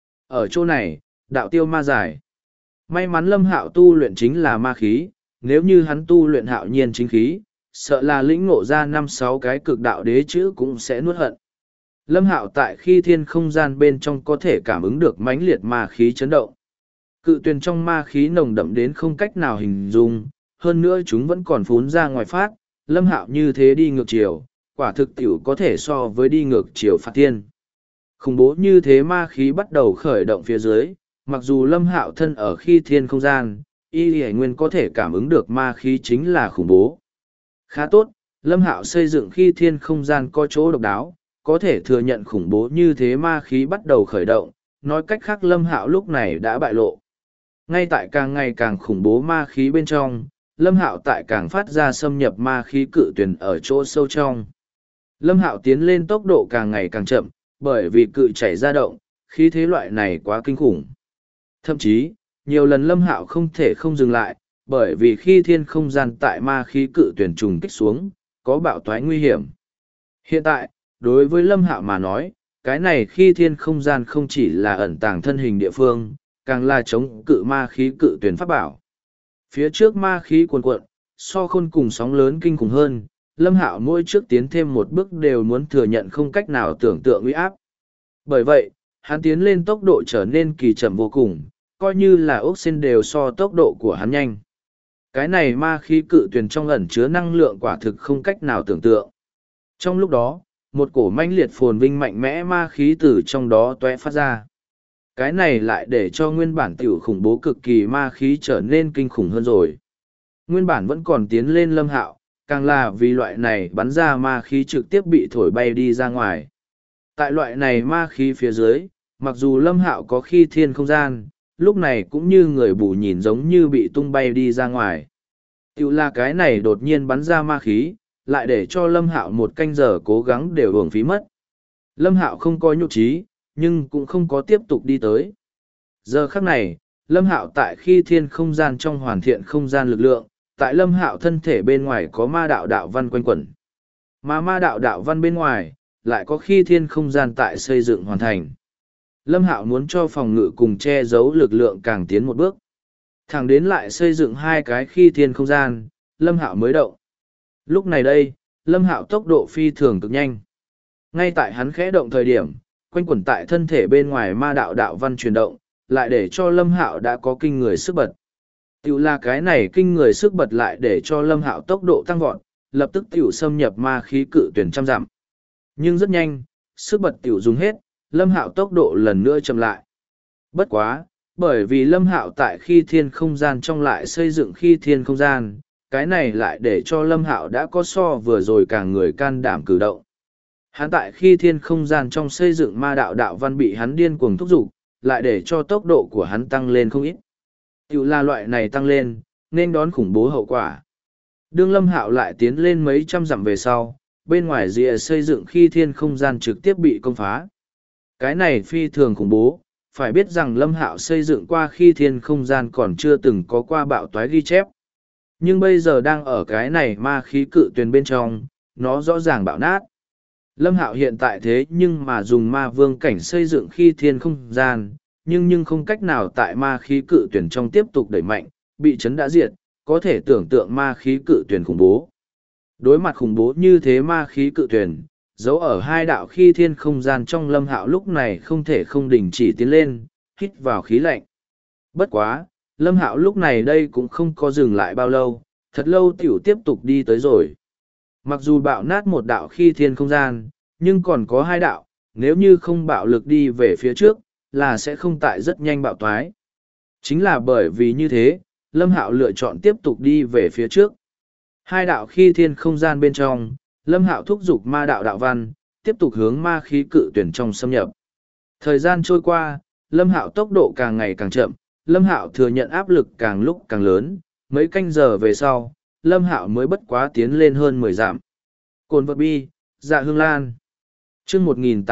Ở chỗ này, đạo tiêu ma giải. May mắn Lâm Hạo tu luyện chính là ma khí, nếu như hắn tu luyện hạo nhiên chính khí, sợ là lĩnh ngộ ra 5-6 cái cực đạo đế chữ cũng sẽ nuốt hận. Lâm Hạo tại khi thiên không gian bên trong có thể cảm ứng được mãnh liệt ma khí chấn động. Cự tuyền trong ma khí nồng đậm đến không cách nào hình dung, hơn nữa chúng vẫn còn phún ra ngoài phát, Lâm Hạo như thế đi ngược chiều, quả thực tiểu có thể so với đi ngược chiều phạt tiên. Khủng bố như thế ma khí bắt đầu khởi động phía dưới, mặc dù Lâm Hạo thân ở khi thiên không gian, y nguyên có thể cảm ứng được ma khí chính là khủng bố. Khá tốt, Lâm Hạo xây dựng khi thiên không gian có chỗ độc đáo, có thể thừa nhận khủng bố như thế ma khí bắt đầu khởi động, nói cách khác Lâm Hạo lúc này đã bại lộ. Ngay tại càng ngày càng khủng bố ma khí bên trong, Lâm Hạo tại càng phát ra xâm nhập ma khí cự tuyển ở chỗ sâu trong. Lâm Hạo tiến lên tốc độ càng ngày càng chậm, bởi vì cự chảy ra động, khí thế loại này quá kinh khủng. Thậm chí, nhiều lần Lâm Hạo không thể không dừng lại, bởi vì khi thiên không gian tại ma khí cự tuyển trùng kích xuống, có bạo toái nguy hiểm. Hiện tại, đối với Lâm Hạo mà nói, cái này khi thiên không gian không chỉ là ẩn tàng thân hình địa phương, càng là chống cự ma khí cự tuyển pháp bảo. Phía trước ma khí cuồn cuộn, so khôn cùng sóng lớn kinh khủng hơn, Lâm Hạo mỗi trước tiến thêm một bước đều muốn thừa nhận không cách nào tưởng tượng uy áp. Bởi vậy, hắn tiến lên tốc độ trở nên kỳ chậm vô cùng, coi như là ốc sen đều so tốc độ của hắn nhanh. Cái này ma khí cự tuyển trong ẩn chứa năng lượng quả thực không cách nào tưởng tượng. Trong lúc đó, một cổ mãnh liệt phồn vinh mạnh mẽ ma khí từ trong đó tóe phát ra. Cái này lại để cho nguyên bản tiểu khủng bố cực kỳ ma khí trở nên kinh khủng hơn rồi. Nguyên bản vẫn còn tiến lên Lâm Hạo, càng là vì loại này bắn ra ma khí trực tiếp bị thổi bay đi ra ngoài. Tại loại này ma khí phía dưới, mặc dù Lâm Hạo có khi thiên không gian, lúc này cũng như người bù nhìn giống như bị tung bay đi ra ngoài. Tiểu là cái này đột nhiên bắn ra ma khí, lại để cho Lâm Hạo một canh giờ cố gắng đều uổng phí mất. Lâm Hạo không có nhục trí, nhưng cũng không có tiếp tục đi tới. Giờ khắc này, Lâm Hạo tại khi thiên không gian trong hoàn thiện không gian lực lượng, tại Lâm Hạo thân thể bên ngoài có ma đạo đạo văn quanh quẩn. Mà ma đạo đạo văn bên ngoài, lại có khi thiên không gian tại xây dựng hoàn thành. Lâm Hạo muốn cho phòng ngự cùng che giấu lực lượng càng tiến một bước. Thẳng đến lại xây dựng hai cái khi thiên không gian, Lâm Hạo mới động. Lúc này đây, Lâm Hạo tốc độ phi thường cực nhanh. Ngay tại hắn khẽ động thời điểm, quanh quẩn tại thân thể bên ngoài ma đạo đạo văn chuyển động, lại để cho Lâm Hạo đã có kinh người sức bật. Tiểu là cái này kinh người sức bật lại để cho Lâm Hạo tốc độ tăng vọt, lập tức tiểu xâm nhập ma khí cự tuyển trăm dặm. Nhưng rất nhanh, sức bật tiểu dùng hết, Lâm Hạo tốc độ lần nữa chậm lại. Bất quá, bởi vì Lâm Hạo tại khi thiên không gian trong lại xây dựng khi thiên không gian, cái này lại để cho Lâm Hạo đã có so vừa rồi càng người can đảm cử động. Hắn tại khi thiên không gian trong xây dựng ma đạo đạo văn bị hắn điên cuồng thúc giục, lại để cho tốc độ của hắn tăng lên không ít. Tiểu là loại này tăng lên, nên đón khủng bố hậu quả. Đương Lâm Hạo lại tiến lên mấy trăm dặm về sau, bên ngoài rìa xây dựng khi thiên không gian trực tiếp bị công phá. Cái này phi thường khủng bố, phải biết rằng Lâm Hạo xây dựng qua khi thiên không gian còn chưa từng có qua bạo toái ghi chép. Nhưng bây giờ đang ở cái này ma khí cự tuyền bên trong, nó rõ ràng bạo nát. Lâm Hạo hiện tại thế nhưng mà dùng ma vương cảnh xây dựng khi thiên không gian, nhưng không cách nào tại ma khí cự tuyển trong tiếp tục đẩy mạnh, bị chấn đã diệt, có thể tưởng tượng ma khí cự tuyển khủng bố. Đối mặt khủng bố như thế ma khí cự tuyển, giấu ở hai đạo khi thiên không gian trong Lâm Hạo lúc này không thể không đình chỉ tiến lên, hít vào khí lạnh. Bất quá, Lâm Hạo lúc này đây cũng không có dừng lại bao lâu, thật lâu tiểu tiếp tục đi tới rồi. Mặc dù bạo nát một đạo khi thiên không gian, nhưng còn có hai đạo, nếu như không bạo lực đi về phía trước, là sẽ không tại rất nhanh bạo toái. Chính là bởi vì như thế, Lâm Hạo lựa chọn tiếp tục đi về phía trước. Hai đạo khi thiên không gian bên trong, Lâm Hạo thúc giục ma đạo đạo văn, tiếp tục hướng ma khí cự tuyển trong xâm nhập. Thời gian trôi qua, Lâm Hạo tốc độ càng ngày càng chậm, Lâm Hạo thừa nhận áp lực càng lúc càng lớn, mấy canh giờ về sau, Lâm Hạo mới bất quá tiến lên hơn 10 dặm. Cồn vật bi, dạ hương lan. Chương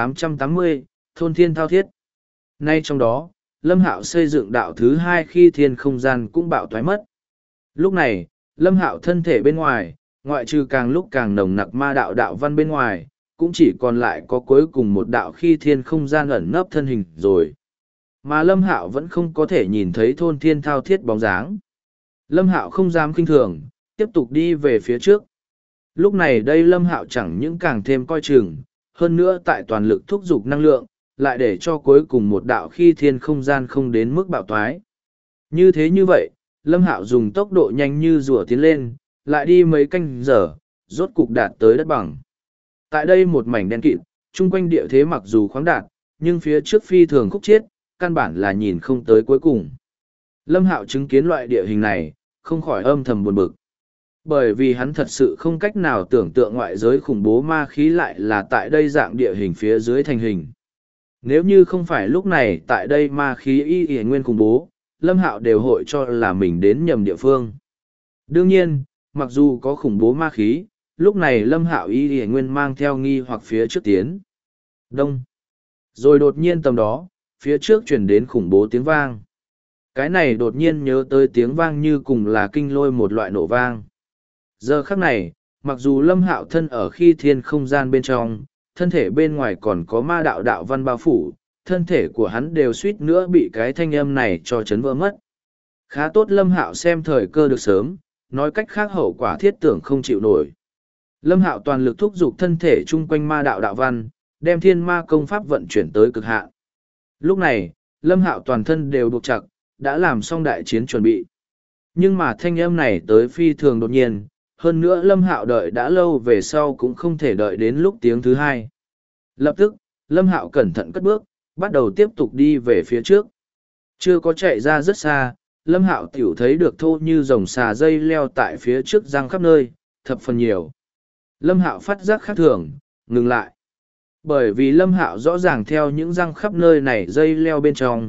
1880, thôn thiên thao thiết. Nay trong đó, Lâm Hạo xây dựng đạo thứ hai khi thiên không gian cũng bạo toái mất. Lúc này, Lâm Hạo thân thể bên ngoài, ngoại trừ càng lúc càng nồng nặc ma đạo đạo văn bên ngoài, cũng chỉ còn lại có cuối cùng một đạo khi thiên không gian ẩn nấp thân hình rồi. Mà Lâm Hạo vẫn không có thể nhìn thấy thôn thiên thao thiết bóng dáng. Lâm Hạo không dám kinh thường, tiếp tục đi về phía trước. Lúc này đây Lâm Hạo chẳng những càng thêm coi chừng, hơn nữa tại toàn lực thúc giục năng lượng, lại để cho cuối cùng một đạo khi thiên không gian không đến mức bạo toái. Như thế như vậy, Lâm Hạo dùng tốc độ nhanh như rùa tiến lên, lại đi mấy canh giờ, rốt cục đạt tới đất bằng. Tại đây một mảnh đen kịt, chung quanh địa thế mặc dù khoáng đạt, nhưng phía trước phi thường khúc chiết, căn bản là nhìn không tới cuối cùng. Lâm Hạo chứng kiến loại địa hình này, không khỏi âm thầm buồn bực. Bởi vì hắn thật sự không cách nào tưởng tượng ngoại giới khủng bố ma khí lại là tại đây dạng địa hình phía dưới thành hình. Nếu như không phải lúc này tại đây ma khí y nguyên khủng bố, Lâm Hạo đều hội cho là mình đến nhầm địa phương. Đương nhiên, mặc dù có khủng bố ma khí, lúc này Lâm Hạo y nguyên mang theo nghi hoặc phía trước tiến. Đông. Rồi đột nhiên tầm đó, phía trước chuyển đến khủng bố tiếng vang. Cái này đột nhiên nhớ tới tiếng vang như cùng là kinh lôi một loại nổ vang. Giờ khắc này, mặc dù Lâm Hạo thân ở khi thiên không gian bên trong, thân thể bên ngoài còn có ma đạo đạo văn bao phủ, thân thể của hắn đều suýt nữa bị cái thanh âm này cho chấn vỡ mất. Khá tốt Lâm Hạo xem thời cơ được sớm, nói cách khác hậu quả thiết tưởng không chịu nổi. Lâm Hạo toàn lực thúc giục thân thể chung quanh ma đạo đạo văn, đem thiên ma công pháp vận chuyển tới cực hạn. Lúc này, Lâm Hạo toàn thân đều buộc chặt, đã làm xong đại chiến chuẩn bị. Nhưng mà thanh âm này tới phi thường đột nhiên, hơn nữa Lâm Hạo đợi đã lâu về sau cũng không thể đợi đến lúc tiếng thứ hai. Lập tức, Lâm Hạo cẩn thận cất bước, bắt đầu tiếp tục đi về phía trước. Chưa có chạy ra rất xa, Lâm Hạo tiểu thấy được thô như rồng xà dây leo tại phía trước răng khắp nơi, thập phần nhiều. Lâm Hạo phát giác khác thường, ngừng lại. Bởi vì Lâm Hạo rõ ràng theo những răng khắp nơi này dây leo bên trong,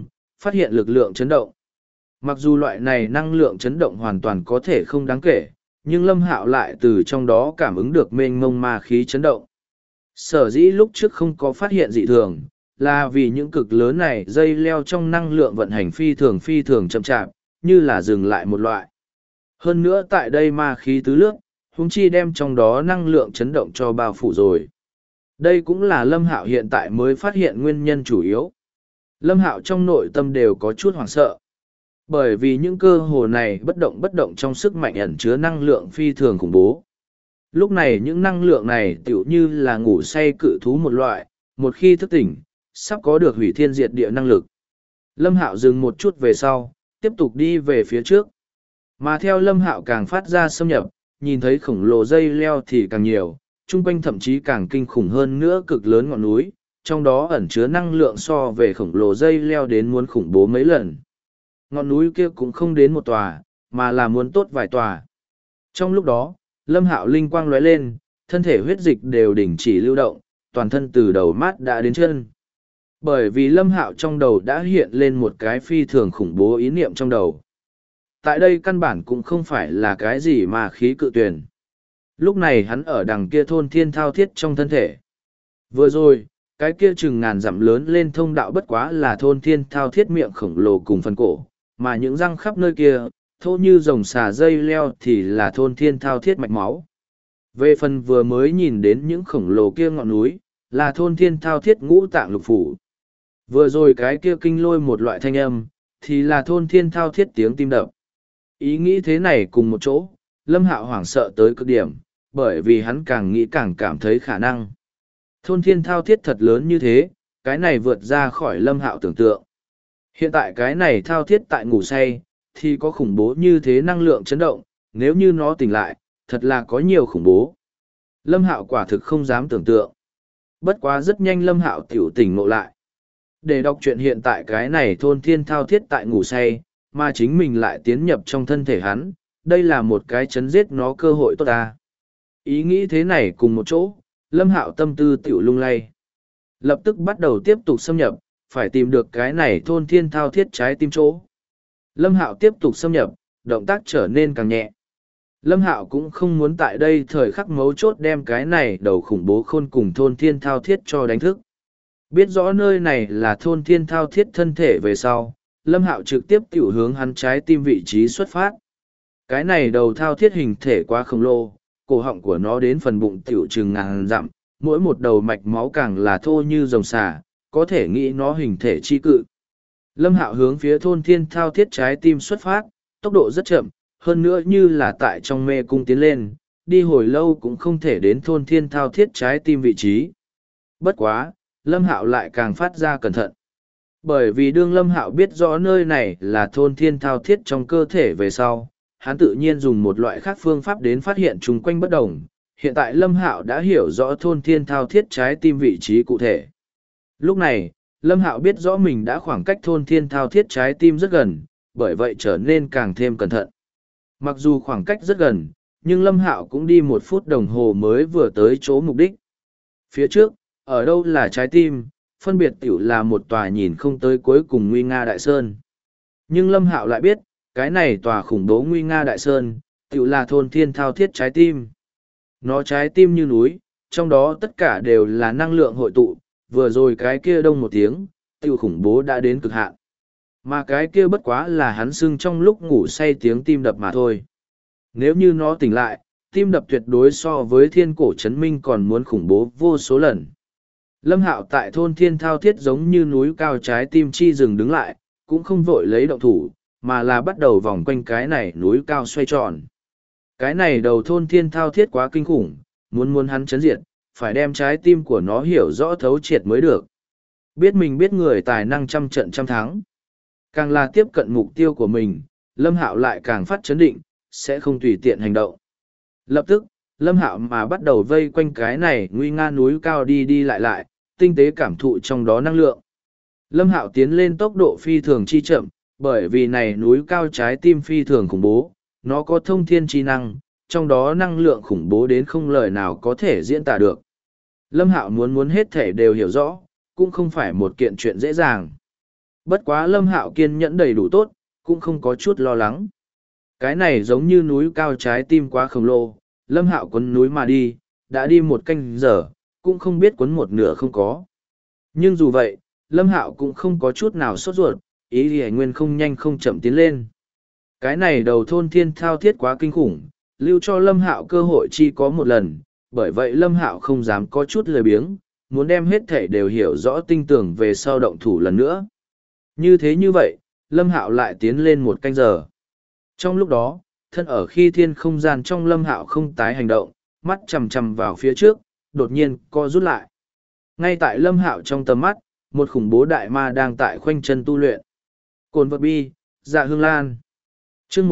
phát hiện lực lượng chấn động. Mặc dù loại này năng lượng chấn động hoàn toàn có thể không đáng kể, nhưng Lâm Hạo lại từ trong đó cảm ứng được mênh mông ma khí chấn động. Sở dĩ lúc trước không có phát hiện dị thường, là vì những cực lớn này dây leo trong năng lượng vận hành phi thường chậm chạp, như là dừng lại một loại. Hơn nữa tại đây ma khí tứ lướt, huống chi đem trong đó năng lượng chấn động cho bao phủ rồi. Đây cũng là Lâm Hạo hiện tại mới phát hiện nguyên nhân chủ yếu. Lâm Hạo trong nội tâm đều có chút hoảng sợ. Bởi vì những cơ hồ này bất động trong sức mạnh ẩn chứa năng lượng phi thường khủng bố. Lúc này những năng lượng này tựu như là ngủ say cự thú một loại, một khi thức tỉnh, sắp có được hủy thiên diệt địa năng lực. Lâm Hạo dừng một chút về sau, tiếp tục đi về phía trước. Mà theo Lâm Hạo càng phát ra xâm nhập, nhìn thấy khổng lồ dây leo thì càng nhiều, chung quanh thậm chí càng kinh khủng hơn nữa cực lớn ngọn núi, trong đó ẩn chứa năng lượng so về khổng lồ dây leo đến muốn khủng bố mấy lần. Ngọn núi kia cũng không đến một tòa, mà là muốn tốt vài tòa. Trong lúc đó, Lâm Hạo linh quang lóe lên, thân thể huyết dịch đều đình chỉ lưu động, toàn thân từ đầu mát đã đến chân. Bởi vì Lâm Hạo trong đầu đã hiện lên một cái phi thường khủng bố ý niệm trong đầu. Tại đây căn bản cũng không phải là cái gì mà khí cự tuyển. Lúc này hắn ở đằng kia thôn thiên thao thiết trong thân thể. Vừa rồi, cái kia chừng ngàn dặm lớn lên thông đạo bất quá là thôn thiên thao thiết miệng khổng lồ cùng phần cổ, mà những răng khắp nơi kia, thô như rồng xà dây leo thì là thôn thiên thao thiết mạch máu. Về phần vừa mới nhìn đến những khổng lồ kia ngọn núi, là thôn thiên thao thiết ngũ tạng lục phủ. Vừa rồi cái kia kinh lôi một loại thanh âm, thì là thôn thiên thao thiết tiếng tim đập. Ý nghĩ thế này cùng một chỗ, Lâm Hạo hoảng sợ tới cực điểm, bởi vì hắn càng nghĩ càng cảm thấy khả năng. Thôn thiên thao thiết thật lớn như thế, cái này vượt ra khỏi Lâm Hạo tưởng tượng. Hiện tại cái này thao thiết tại ngủ say, thì có khủng bố như thế năng lượng chấn động, nếu như nó tỉnh lại, thật là có nhiều khủng bố. Lâm Hạo quả thực không dám tưởng tượng. Bất quá rất nhanh Lâm Hạo tiểu tỉnh ngộ lại. Để đọc truyện hiện tại cái này thôn thiên thao thiết tại ngủ say, mà chính mình lại tiến nhập trong thân thể hắn, đây là một cái chấn giết nó cơ hội tốt ta. Ý nghĩ thế này cùng một chỗ, Lâm Hạo tâm tư tiểu lung lay. Lập tức bắt đầu tiếp tục xâm nhập, phải tìm được cái này thôn thiên thao thiết trái tim chỗ. Lâm Hạo tiếp tục xâm nhập, động tác trở nên càng nhẹ. Lâm Hạo cũng không muốn tại đây thời khắc mấu chốt đem cái này đầu khủng bố khôn cùng thôn thiên thao thiết cho đánh thức. Biết rõ nơi này là thôn thiên thao thiết thân thể về sau, Lâm Hạo trực tiếp tiểu hướng hắn trái tim vị trí xuất phát. Cái này đầu thao thiết hình thể quá khổng lồ, cổ họng của nó đến phần bụng tiểu chừng ngàn dặm, mỗi một đầu mạch máu càng là thô như rồng xà, có thể nghĩ nó hình thể chi cự. Lâm Hạo hướng phía thôn thiên thao thiết trái tim xuất phát, tốc độ rất chậm, hơn nữa như là tại trong mê cung tiến lên, đi hồi lâu cũng không thể đến thôn thiên thao thiết trái tim vị trí. Bất quá, Lâm Hạo lại càng phát ra cẩn thận. Bởi vì đương Lâm Hạo biết rõ nơi này là thôn thiên thao thiết trong cơ thể về sau, hắn tự nhiên dùng một loại khác phương pháp đến phát hiện chung quanh bất đồng. Hiện tại Lâm Hạo đã hiểu rõ thôn thiên thao thiết trái tim vị trí cụ thể. Lúc này, Lâm Hạo biết rõ mình đã khoảng cách thôn thiên thao thiết trái tim rất gần, bởi vậy trở nên càng thêm cẩn thận. Mặc dù khoảng cách rất gần, nhưng Lâm Hạo cũng đi 1 phút đồng hồ mới vừa tới chỗ mục đích. Phía trước, ở đâu là trái tim, phân biệt tiểu là một tòa nhìn không tới cuối cùng nguy nga đại sơn. Nhưng Lâm Hạo lại biết, cái này tòa khủng bố nguy nga đại sơn, tiểu là thôn thiên thao thiết trái tim. Nó trái tim như núi, trong đó tất cả đều là năng lượng hội tụ, vừa rồi cái kia đông một tiếng, tiểu khủng bố đã đến cực hạn. Mà cái kia bất quá là hắn sưng trong lúc ngủ say tiếng tim đập mà thôi. Nếu như nó tỉnh lại, tim đập tuyệt đối so với thiên cổ chấn minh còn muốn khủng bố vô số lần. Lâm Hạo tại thôn thiên thao thiết giống như núi cao trái tim chi rừng đứng lại, cũng không vội lấy động thủ, mà là bắt đầu vòng quanh cái này núi cao xoay tròn. Cái này đầu thôn thiên thao thiết quá kinh khủng, muốn hắn chấn diệt, phải đem trái tim của nó hiểu rõ thấu triệt mới được. Biết mình biết người tài năng trăm trận trăm thắng. Càng là tiếp cận mục tiêu của mình, Lâm Hạo lại càng phát chấn định, sẽ không tùy tiện hành động. Lập tức, Lâm Hạo mà bắt đầu vây quanh cái này nguy nga núi cao đi đi lại, tinh tế cảm thụ trong đó năng lượng. Lâm Hạo tiến lên tốc độ phi thường chi chậm, bởi vì này núi cao trái tim phi thường khủng bố, nó có thông thiên chi năng, trong đó năng lượng khủng bố đến không lời nào có thể diễn tả được. Lâm Hạo muốn hết thể đều hiểu rõ, cũng không phải một kiện chuyện dễ dàng. Bất quá Lâm Hạo kiên nhẫn đầy đủ tốt, cũng không có chút lo lắng. Cái này giống như núi cao trái tim quá khổng lồ, Lâm Hạo quấn núi mà đi, đã đi một canh giờ, cũng không biết quấn một nửa không có. Nhưng dù vậy, Lâm Hạo cũng không có chút nào sốt ruột, ý thì nguyên không nhanh không chậm tiến lên. Cái này đầu thôn thiên thao thiết quá kinh khủng, lưu cho Lâm Hạo cơ hội chỉ có một lần, bởi vậy Lâm Hạo không dám có chút lười biếng, muốn đem hết thể đều hiểu rõ tinh tưởng về sau động thủ lần nữa. Như thế như vậy, Lâm Hạo lại tiến lên một canh giờ. Trong lúc đó, thân ở khi thiên không gian trong Lâm Hạo không tái hành động, mắt chằm chằm vào phía trước, đột nhiên co rút lại. Ngay tại Lâm Hạo trong tầm mắt, một khủng bố đại ma đang tại khoanh chân tu luyện. Cồn vật bi, dạ hương lan. Chương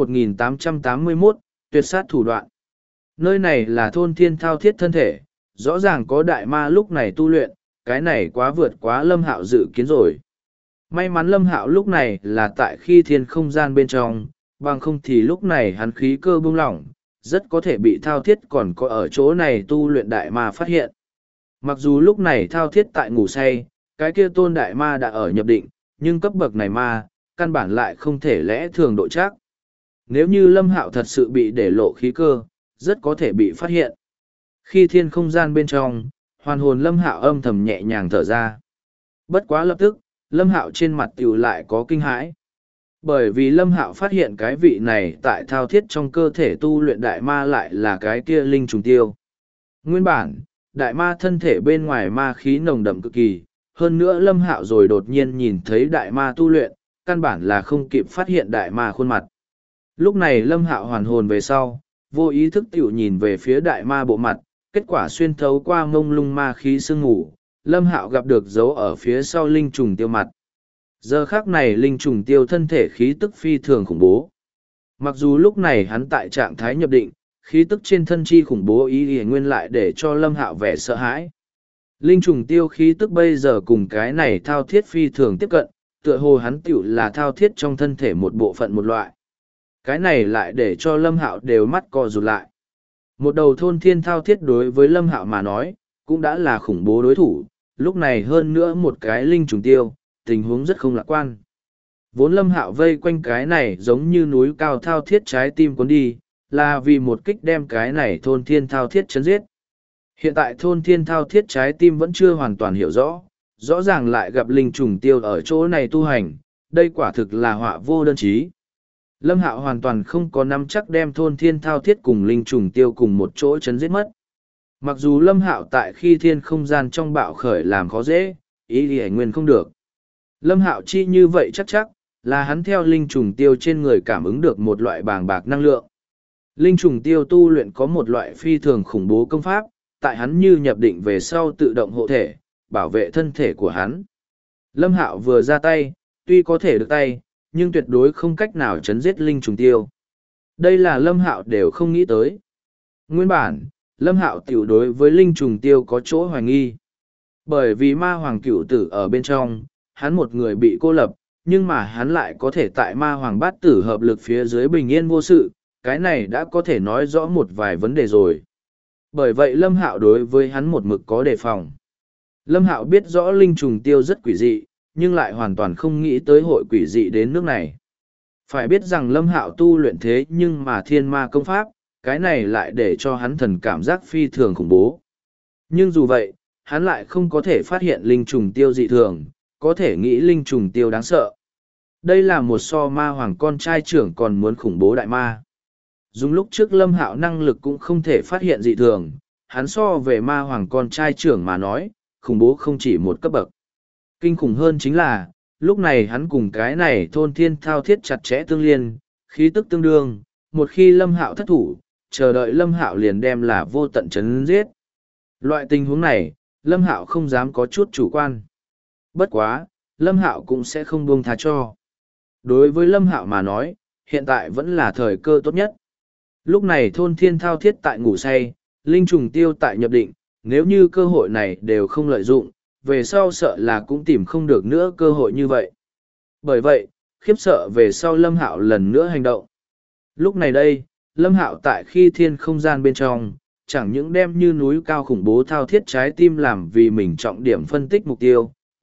1881, tuyệt sát thủ đoạn. Nơi này là thôn thiên thao thiết thân thể, rõ ràng có đại ma lúc này tu luyện, cái này quá vượt quá Lâm Hạo dự kiến rồi. May mắn Lâm Hạo lúc này là tại khi thiên không gian bên trong, bằng không thì lúc này hắn khí cơ bung lỏng, rất có thể bị thao thiết còn có ở chỗ này tu luyện đại ma phát hiện. Mặc dù lúc này thao thiết tại ngủ say, cái kia tôn đại ma đã ở nhập định, nhưng cấp bậc này ma, căn bản lại không thể lẽ thường độ chắc. Nếu như Lâm Hạo thật sự bị để lộ khí cơ, rất có thể bị phát hiện. Khi thiên không gian bên trong, hoàn hồn Lâm Hạo âm thầm nhẹ nhàng thở ra. Bất quá lập tức, Lâm Hạo trên mặt tiểu lại có kinh hãi. Bởi vì Lâm Hạo phát hiện cái vị này tại thao thiết trong cơ thể tu luyện đại ma lại là cái kia linh trùng tiêu. Nguyên bản, đại ma thân thể bên ngoài ma khí nồng đậm cực kỳ, hơn nữa Lâm Hạo rồi đột nhiên nhìn thấy đại ma tu luyện, căn bản là không kịp phát hiện đại ma khuôn mặt. Lúc này Lâm Hạo hoàn hồn về sau, vô ý thức tiểu nhìn về phía đại ma bộ mặt, kết quả xuyên thấu qua mông lung ma khí sương ngủ, Lâm Hạo gặp được dấu ở phía sau linh trùng tiêu mặt. Giờ khác này linh trùng tiêu thân thể khí tức phi thường khủng bố. Mặc dù lúc này hắn tại trạng thái nhập định, khí tức trên thân chi khủng bố ý y nguyên lại để cho Lâm Hạo vẻ sợ hãi. Linh trùng tiêu khí tức bây giờ cùng cái này thao thiết phi thường tiếp cận, tựa hồ hắn tiểu là thao thiết trong thân thể một bộ phận một loại. Cái này lại để cho Lâm Hạo đều mắt co rụt lại. Một đầu thôn thiên thao thiết đối với Lâm Hạo mà nói, cũng đã là khủng bố đối thủ, lúc này hơn nữa một cái linh trùng tiêu, tình huống rất không lạc quan. Vốn Lâm Hạo vây quanh cái này giống như núi cao thao thiết trái tim cuốn đi, là vì một kích đem cái này thôn thiên thao thiết chấn giết. Hiện tại thôn thiên thao thiết trái tim vẫn chưa hoàn toàn hiểu rõ, rõ ràng lại gặp linh trùng tiêu ở chỗ này tu hành, đây quả thực là họa vô đơn chí. Lâm Hạo hoàn toàn không có nắm chắc đem thôn thiên thao thiết cùng linh trùng tiêu cùng một chỗ chấn giết mất. Mặc dù Lâm Hạo tại khi thiên không gian trong bạo khởi làm khó dễ, ý thì ảnh nguyên không được. Lâm Hạo chi như vậy chắc là hắn theo linh trùng tiêu trên người cảm ứng được một loại bàng bạc năng lượng. Linh trùng tiêu tu luyện có một loại phi thường khủng bố công pháp, tại hắn như nhập định về sau tự động hộ thể, bảo vệ thân thể của hắn. Lâm Hạo vừa ra tay, tuy có thể được tay, nhưng tuyệt đối không cách nào chấn giết linh trùng tiêu. Đây là Lâm Hạo đều không nghĩ tới. Nguyên bản, Lâm Hạo tiểu đối với linh trùng tiêu có chỗ hoài nghi. Bởi vì ma hoàng cửu tử ở bên trong, hắn một người bị cô lập, nhưng mà hắn lại có thể tại ma hoàng bát tử hợp lực phía dưới bình yên vô sự, cái này đã có thể nói rõ một vài vấn đề rồi. Bởi vậy Lâm Hạo đối với hắn một mực có đề phòng. Lâm Hạo biết rõ linh trùng tiêu rất quỷ dị, nhưng lại hoàn toàn không nghĩ tới hội quỷ dị đến nước này. Phải biết rằng Lâm Hạo tu luyện thế nhưng mà thiên ma công pháp, cái này lại để cho hắn thần cảm giác phi thường khủng bố. Nhưng dù vậy, hắn lại không có thể phát hiện linh trùng tiêu dị thường, có thể nghĩ linh trùng tiêu đáng sợ. Đây là một so ma hoàng con trai trưởng còn muốn khủng bố đại ma. Dùng lúc trước Lâm Hạo năng lực cũng không thể phát hiện dị thường, hắn so về ma hoàng con trai trưởng mà nói, khủng bố không chỉ một cấp bậc. Kinh khủng hơn chính là, lúc này hắn cùng cái này thôn thiên thao thiết chặt chẽ tương liên, khí tức tương đương, một khi Lâm Hạo thất thủ, chờ đợi Lâm Hạo liền đem là vô tận chấn giết. Loại tình huống này, Lâm Hạo không dám có chút chủ quan. Bất quá, Lâm Hạo cũng sẽ không buông tha cho. Đối với Lâm Hạo mà nói, hiện tại vẫn là thời cơ tốt nhất. Lúc này thôn thiên thao thiết tại ngủ say, linh trùng tiêu tại nhập định, nếu như cơ hội này đều không lợi dụng, về sau sợ là cũng tìm không được nữa cơ hội như vậy. Bởi vậy, khiếp sợ về sau Lâm Hạo lần nữa hành động. Lúc này đây, Lâm Hạo tại khi thiên không gian bên trong, chẳng những đem như núi cao khủng bố thao thiết trái tim làm vì mình trọng điểm phân tích mục tiêu,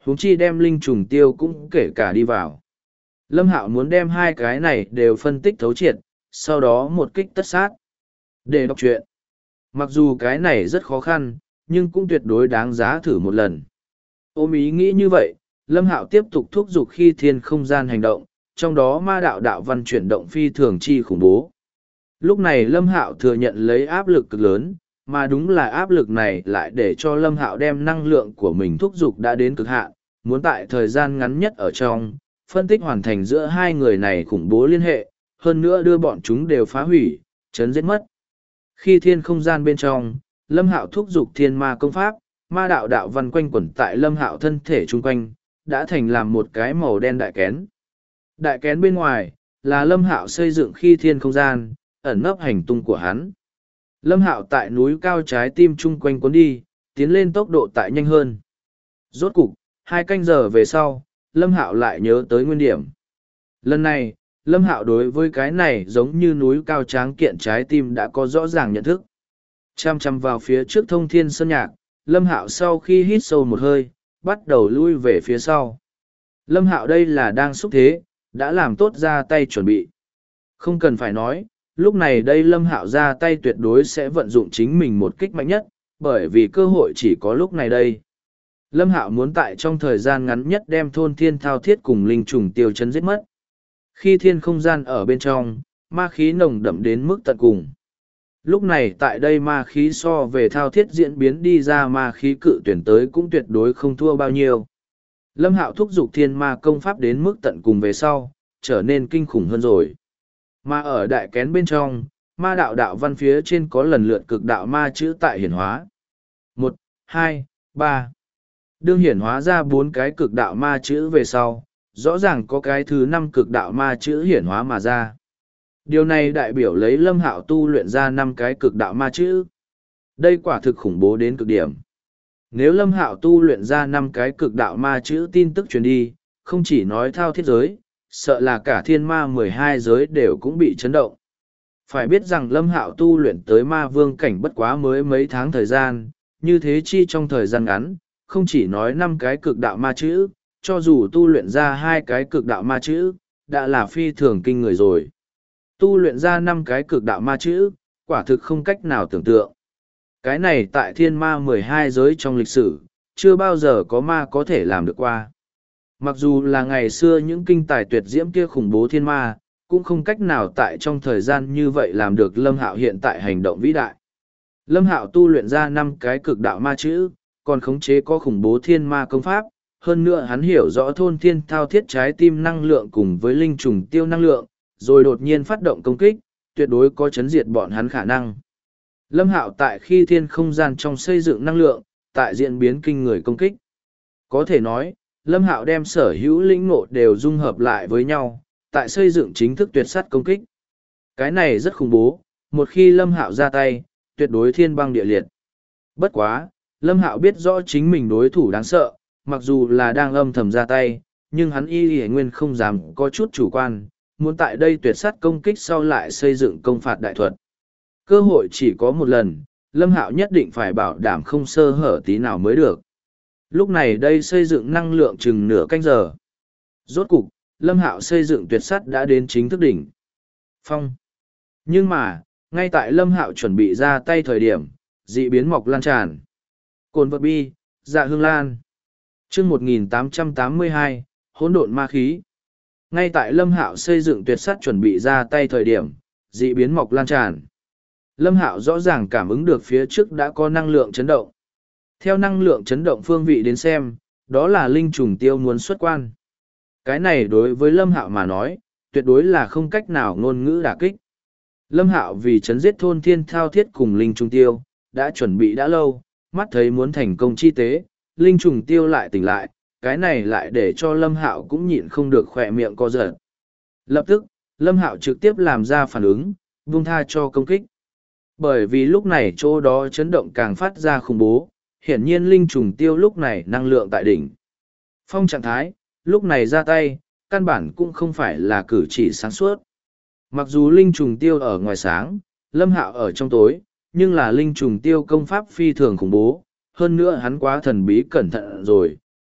huống chi đem linh trùng tiêu cũng kể cả đi vào. Lâm Hạo muốn đem hai cái này đều phân tích thấu triệt, sau đó một kích tất sát. Để đọc truyện. Mặc dù cái này rất khó khăn, nhưng cũng tuyệt đối đáng giá thử một lần. Ôm ý nghĩ như vậy, Lâm Hạo tiếp tục thúc giục khi thiên không gian hành động, trong đó ma đạo đạo văn chuyển động phi thường chi khủng bố. Lúc này Lâm Hạo thừa nhận lấy áp lực cực lớn, mà đúng là áp lực này lại để cho Lâm Hạo đem năng lượng của mình thúc giục đã đến cực hạn, muốn tại thời gian ngắn nhất ở trong, phân tích hoàn thành giữa hai người này khủng bố liên hệ, hơn nữa đưa bọn chúng đều phá hủy, chấn giết mất. Khi thiên không gian bên trong, Lâm Hạo thúc giục thiên ma công pháp, ma đạo đạo văn quanh quẩn tại Lâm Hạo thân thể chung quanh, đã thành làm một cái màu đen đại kén. Đại kén bên ngoài, là Lâm Hạo xây dựng khi thiên không gian, ẩn nấp hành tung của hắn. Lâm Hạo tại núi cao trái tim chung quanh cuốn đi, tiến lên tốc độ tại nhanh hơn. Rốt cục, 2 canh giờ về sau, Lâm Hạo lại nhớ tới nguyên điểm. Lần này, Lâm Hạo đối với cái này giống như núi cao tráng kiện trái tim đã có rõ ràng nhận thức. Chăm chăm vào phía trước thông thiên sơn nhạc, Lâm Hạo sau khi hít sâu một hơi, bắt đầu lui về phía sau. Lâm Hạo đây là đang xúc thế, đã làm tốt ra tay chuẩn bị. Không cần phải nói, lúc này đây Lâm Hạo ra tay tuyệt đối sẽ vận dụng chính mình một kích mạnh nhất, bởi vì cơ hội chỉ có lúc này đây. Lâm Hạo muốn tại trong thời gian ngắn nhất đem thôn thiên thao thiết cùng linh trùng tiêu chấn giết mất. Khi thiên không gian ở bên trong, ma khí nồng đậm đến mức tận cùng. Lúc này tại đây ma khí so về thao thiết diễn biến đi ra ma khí cự tuyển tới cũng tuyệt đối không thua bao nhiêu. Lâm Hạo thúc giục thiên ma công pháp đến mức tận cùng về sau, trở nên kinh khủng hơn rồi. Mà ở đại kén bên trong, ma đạo đạo văn phía trên có lần lượt cực đạo ma chữ tại hiển hóa. 1, 2, 3. Đương hiển hóa ra 4 cái cực đạo ma chữ về sau, rõ ràng có cái thứ 5 cực đạo ma chữ hiển hóa mà ra. Điều này đại biểu lấy Lâm Hạo tu luyện ra 5 cái cực đạo ma chữ. Đây quả thực khủng bố đến cực điểm. Nếu Lâm Hạo tu luyện ra 5 cái cực đạo ma chữ tin tức truyền đi, không chỉ nói thao thiết giới, sợ là cả thiên ma 12 giới đều cũng bị chấn động. Phải biết rằng Lâm Hạo tu luyện tới ma vương cảnh bất quá mới mấy tháng thời gian, như thế chi trong thời gian ngắn, không chỉ nói 5 cái cực đạo ma chữ, cho dù tu luyện ra 2 cái cực đạo ma chữ, đã là phi thường kinh người rồi. Tu luyện ra 5 cái cực đạo ma chữ, quả thực không cách nào tưởng tượng. Cái này tại thiên ma 12 giới trong lịch sử, chưa bao giờ có ma có thể làm được qua. Mặc dù là ngày xưa những kinh tài tuyệt diễm kia khủng bố thiên ma, cũng không cách nào tại trong thời gian như vậy làm được Lâm Hạo hiện tại hành động vĩ đại. Lâm Hạo tu luyện ra 5 cái cực đạo ma chữ, còn khống chế có khủng bố thiên ma công pháp, hơn nữa hắn hiểu rõ thôn thiên thao thiết trái tim năng lượng cùng với linh trùng tiêu năng lượng, rồi đột nhiên phát động công kích, tuyệt đối có chấn diệt bọn hắn khả năng. Lâm Hạo tại khi thiên không gian trong xây dựng năng lượng, tại diễn biến kinh người công kích. Có thể nói, Lâm Hạo đem sở hữu lĩnh ngộ đều dung hợp lại với nhau, tại xây dựng chính thức tuyệt sắt công kích. Cái này rất khủng bố, một khi Lâm Hạo ra tay, tuyệt đối thiên băng địa liệt. Bất quá, Lâm Hạo biết rõ chính mình đối thủ đáng sợ, mặc dù là đang âm thầm ra tay, nhưng hắn y nguyên không dám có chút chủ quan, muốn tại đây tuyệt sắt công kích sau lại xây dựng công phạt đại thuật. Cơ hội chỉ có một lần, Lâm Hạo nhất định phải bảo đảm không sơ hở tí nào mới được. Lúc này đây xây dựng năng lượng chừng nửa canh giờ. Rốt cục, Lâm Hạo xây dựng tuyệt sắt đã đến chính thức đỉnh phong. Nhưng mà, ngay tại Lâm Hạo chuẩn bị ra tay thời điểm, dị biến mọc lan tràn. Cồn vật bi, dạ hương lan. Chương 1882, hỗn độn ma khí. Ngay tại Lâm Hạo xây dựng tuyệt sắt chuẩn bị ra tay thời điểm, dị biến mọc lan tràn. Lâm Hạo rõ ràng cảm ứng được phía trước đã có năng lượng chấn động. Theo năng lượng chấn động phương vị đến xem, đó là linh trùng tiêu muốn xuất quan. Cái này đối với Lâm Hạo mà nói, tuyệt đối là không cách nào ngôn ngữ đả kích. Lâm Hạo vì chấn giết thôn thiên thao thiết cùng linh trùng tiêu, đã chuẩn bị đã lâu, mắt thấy muốn thành công chi tế, linh trùng tiêu lại tỉnh lại, cái này lại để cho Lâm Hạo cũng nhịn không được khỏe miệng co giật. Lập tức, Lâm Hạo trực tiếp làm ra phản ứng, buông tha cho công kích. Bởi vì lúc này chỗ đó chấn động càng phát ra khủng bố, hiển nhiên linh trùng tiêu lúc này năng lượng tại đỉnh phong trạng thái, lúc này ra tay, căn bản cũng không phải là cử chỉ sáng suốt. Mặc dù linh trùng tiêu ở ngoài sáng, Lâm Hạo ở trong tối, nhưng là linh trùng tiêu công pháp phi thường khủng bố, hơn nữa hắn quá thần bí cẩn thận rồi,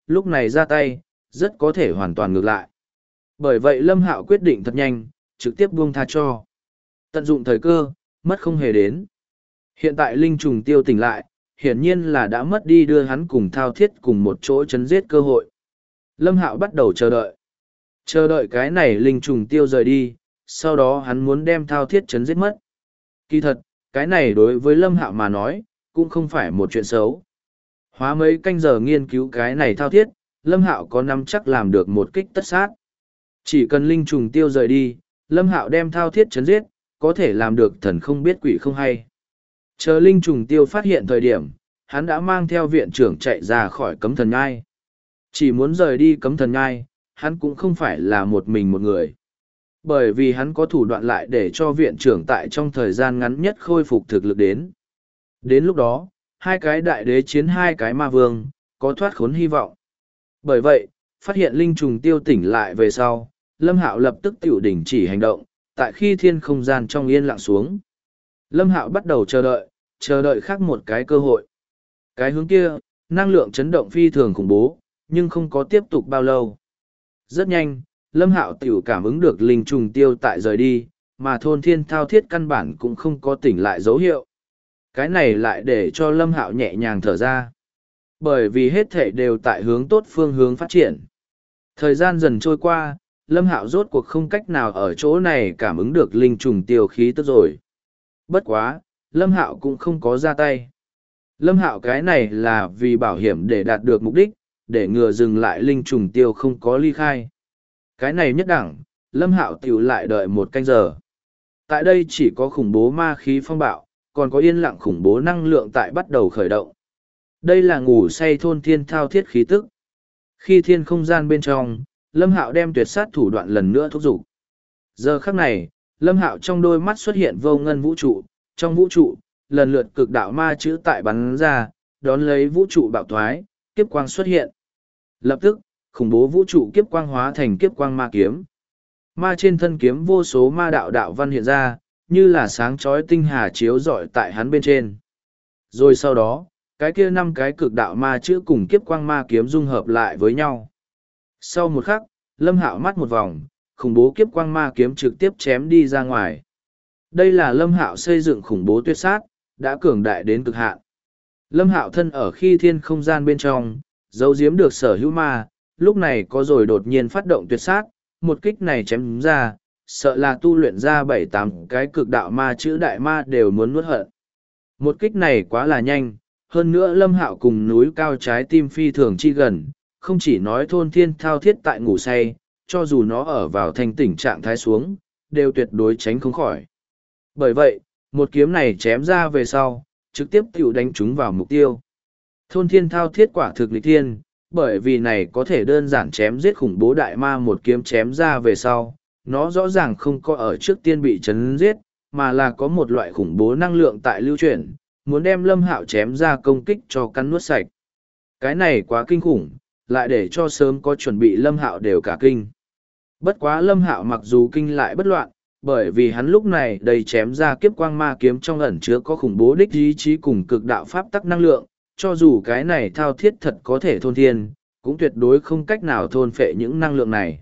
lúc này ra tay, rất có thể hoàn toàn ngược lại. Bởi vậy Lâm Hạo quyết định thật nhanh, trực tiếp buông tha cho. Tận dụng thời cơ, mất không hề đến. Hiện tại linh trùng tiêu tỉnh lại, hiển nhiên là đã mất đi đưa hắn cùng Thao Thiết cùng một chỗ chấn giết cơ hội. Lâm Hạo bắt đầu chờ đợi. Chờ đợi cái này linh trùng tiêu rời đi, sau đó hắn muốn đem Thao Thiết chấn giết mất. Kỳ thật, cái này đối với Lâm Hạo mà nói, cũng không phải một chuyện xấu. Hóa mấy canh giờ nghiên cứu cái này Thao Thiết, Lâm Hạo có nắm chắc làm được một kích tất sát. Chỉ cần linh trùng tiêu rời đi, Lâm Hạo đem Thao Thiết chấn giết, có thể làm được thần không biết quỷ không hay. Chờ linh trùng tiêu phát hiện thời điểm, hắn đã mang theo viện trưởng chạy ra khỏi cấm thần nhai. Chỉ muốn rời đi cấm thần nhai, hắn cũng không phải là một mình một người. Bởi vì hắn có thủ đoạn lại để cho viện trưởng tại trong thời gian ngắn nhất khôi phục thực lực đến. Đến lúc đó, hai cái đại đế chiến hai cái ma vương, có thoát khốn hy vọng. Bởi vậy, phát hiện linh trùng tiêu tỉnh lại về sau, Lâm Hạo lập tức tiểu đình chỉ hành động, tại khi thiên không gian trong yên lặng xuống. Lâm Hạo bắt đầu chờ đợi khác một cái cơ hội. Cái hướng kia, năng lượng chấn động phi thường khủng bố, nhưng không có tiếp tục bao lâu. Rất nhanh, Lâm Hạo tiểu cảm ứng được linh trùng tiêu tại rời đi, mà thôn thiên thao thiết căn bản cũng không có tỉnh lại dấu hiệu. Cái này lại để cho Lâm Hạo nhẹ nhàng thở ra. Bởi vì hết thể đều tại hướng tốt phương hướng phát triển. Thời gian dần trôi qua, Lâm Hạo rốt cuộc không cách nào ở chỗ này cảm ứng được linh trùng tiêu khí tức rồi. Bất quá, Lâm Hạo cũng không có ra tay. Lâm Hạo cái này là vì bảo hiểm để đạt được mục đích, để ngừa dừng lại linh trùng tiêu không có ly khai. Cái này nhất đẳng, Lâm Hạo tiểu lại đợi một canh giờ. Tại đây chỉ có khủng bố ma khí phong bạo, còn có yên lặng khủng bố năng lượng tại bắt đầu khởi động. Đây là ngủ say thôn thiên thao thiết khí tức. Khi thiên không gian bên trong, Lâm Hạo đem tuyệt sát thủ đoạn lần nữa thúc giục. Giờ khắc này, Lâm Hạo trong đôi mắt xuất hiện vô ngân vũ trụ, trong vũ trụ, lần lượt cực đạo ma chữ tại bắn ra, đón lấy vũ trụ bạo thoái, kiếp quang xuất hiện. Lập tức, khủng bố vũ trụ kiếp quang hóa thành kiếp quang ma kiếm. Ma trên thân kiếm vô số ma đạo đạo văn hiện ra, như là sáng chói tinh hà chiếu rọi tại hắn bên trên. Rồi sau đó, cái kia 5 cái cực đạo ma chữ cùng kiếp quang ma kiếm dung hợp lại với nhau. Sau một khắc, Lâm Hạo mắt một vòng, khủng bố kiếp quang ma kiếm trực tiếp chém đi ra ngoài. Đây là Lâm Hạo xây dựng khủng bố tuyệt sát, đã cường đại đến cực hạn. Lâm Hạo thân ở khi thiên không gian bên trong, giấu giếm được sở hữu ma, lúc này có rồi đột nhiên phát động tuyệt sát, một kích này chém ra, sợ là tu luyện ra 7-8 cái cực đạo ma chữ đại ma đều muốn nuốt hận. Một kích này quá là nhanh, hơn nữa Lâm Hạo cùng núi cao trái tim phi thường chi gần, không chỉ nói thôn thiên thao thiết tại ngủ say, cho dù nó ở vào thành tỉnh trạng thái xuống, đều tuyệt đối tránh không khỏi. Bởi vậy, một kiếm này chém ra về sau, trực tiếp tiểu đánh chúng vào mục tiêu. Thôn thiên thao thiết quả thực lịch thiên, bởi vì này có thể đơn giản chém giết khủng bố đại ma một kiếm chém ra về sau, nó rõ ràng không có ở trước tiên bị chấn giết, mà là có một loại khủng bố năng lượng tại lưu chuyển, muốn đem Lâm Hạo chém ra công kích cho cắn nuốt sạch. Cái này quá kinh khủng, lại để cho sớm có chuẩn bị Lâm Hạo đều cả kinh. Bất quá Lâm Hạo mặc dù kinh lại bất loạn, bởi vì hắn lúc này đầy chém ra kiếp quang ma kiếm trong ẩn chứa có khủng bố đích ý chí cùng cực đạo pháp tắc năng lượng, cho dù cái này thao thiết thật có thể thôn thiên, cũng tuyệt đối không cách nào thôn phệ những năng lượng này.